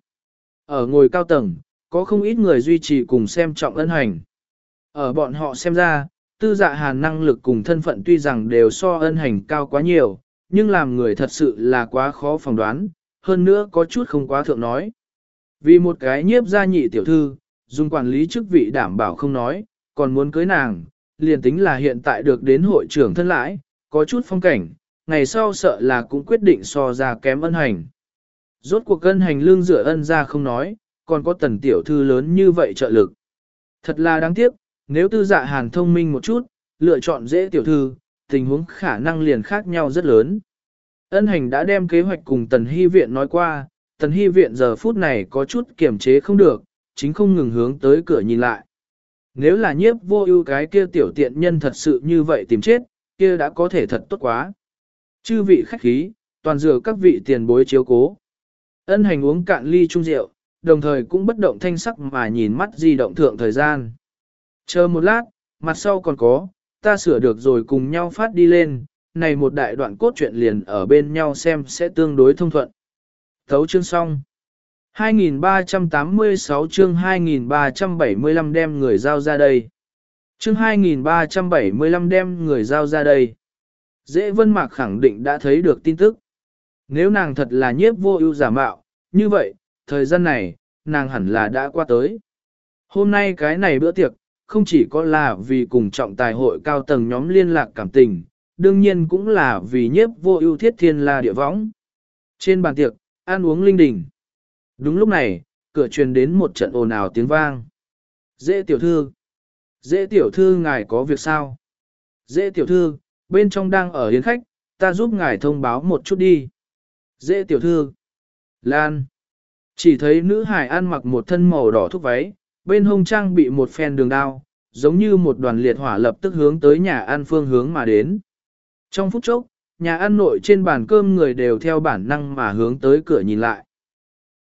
Ở ngồi cao tầng, có không ít người duy trì cùng xem trọng Ân Hành. Ở bọn họ xem ra, tư dạ hàn năng lực cùng thân phận tuy rằng đều so Ân Hành cao quá nhiều, nhưng làm người thật sự là quá khó phỏng đoán, hơn nữa có chút không quá thượng nói. Vì một cái nhiếp gia nhị tiểu thư, dùng quản lý chức vị đảm bảo không nói, còn muốn cưới nàng, liền tính là hiện tại được đến hội trưởng thân lãi, có chút phong cảnh, ngày sau sợ là cũng quyết định so ra kém Ân Hành. Rốt cuộc Ân Hành lương dựa Ân ra không nói, còn có Tần tiểu thư lớn như vậy trợ lực. Thật là đáng tiếc, nếu tư dạ hàn thông minh một chút, lựa chọn dễ tiểu thư, tình huống khả năng liền khác nhau rất lớn. Ân Hành đã đem kế hoạch cùng Tần Hy Viện nói qua, Tần Hy Viện giờ phút này có chút kiềm chế không được, chính không ngừng hướng tới cửa nhìn lại. Nếu là Nhiếp Vô Ưu cái kia tiểu tiện nhân thật sự như vậy tìm chết, kia đã có thể thật tốt quá. Chư vị khách khí, toàn dựa các vị tiền bối chiếu cố. Ân Hành uống cạn ly chung rượu, đồng thời cũng bất động thanh sắc mà nhìn mắt di động thượng thời gian. Chờ một lát, mặt sau còn có, ta sửa được rồi cùng nhau phát đi lên, này một đại đoạn cốt truyện liền ở bên nhau xem sẽ tương đối thông thuận. Thấu chương xong. hai nghìn ba trăm tám mươi sáu chương hai nghìn ba trăm bảy mươi lăm đem người giao ra đây. Chương hai nghìn ba trăm bảy mươi lăm đem người giao ra đây. Dễ Vân Mạc khẳng định đã thấy được tin tức. Nếu nàng thật là nhiếp vô ưu giả mạo, như vậy, thời gian này, nàng hẳn là đã qua tới. Hôm nay cái này bữa tiệc, không chỉ có là vì cùng trọng tài hội cao tầng nhóm liên lạc cảm tình, đương nhiên cũng là vì nhiếp vô ưu thiết thiên la địa võng. Trên bàn tiệc, ăn uống linh đình. Đúng lúc này, cửa truyền đến một trận ồn ào tiếng vang. Dễ tiểu thư. Dễ tiểu thư ngài có việc sao? Dễ tiểu thư, bên trong đang ở yến khách, ta giúp ngài thông báo một chút đi. Dễ tiểu thư. Lan. Chỉ thấy nữ hải ăn mặc một thân màu đỏ thúc váy, bên hông trang bị một phen đường đao, giống như một đoàn liệt hỏa lập tức hướng tới nhà ăn phương hướng mà đến. Trong phút chốc, nhà ăn nội trên bàn cơm người đều theo bản năng mà hướng tới cửa nhìn lại.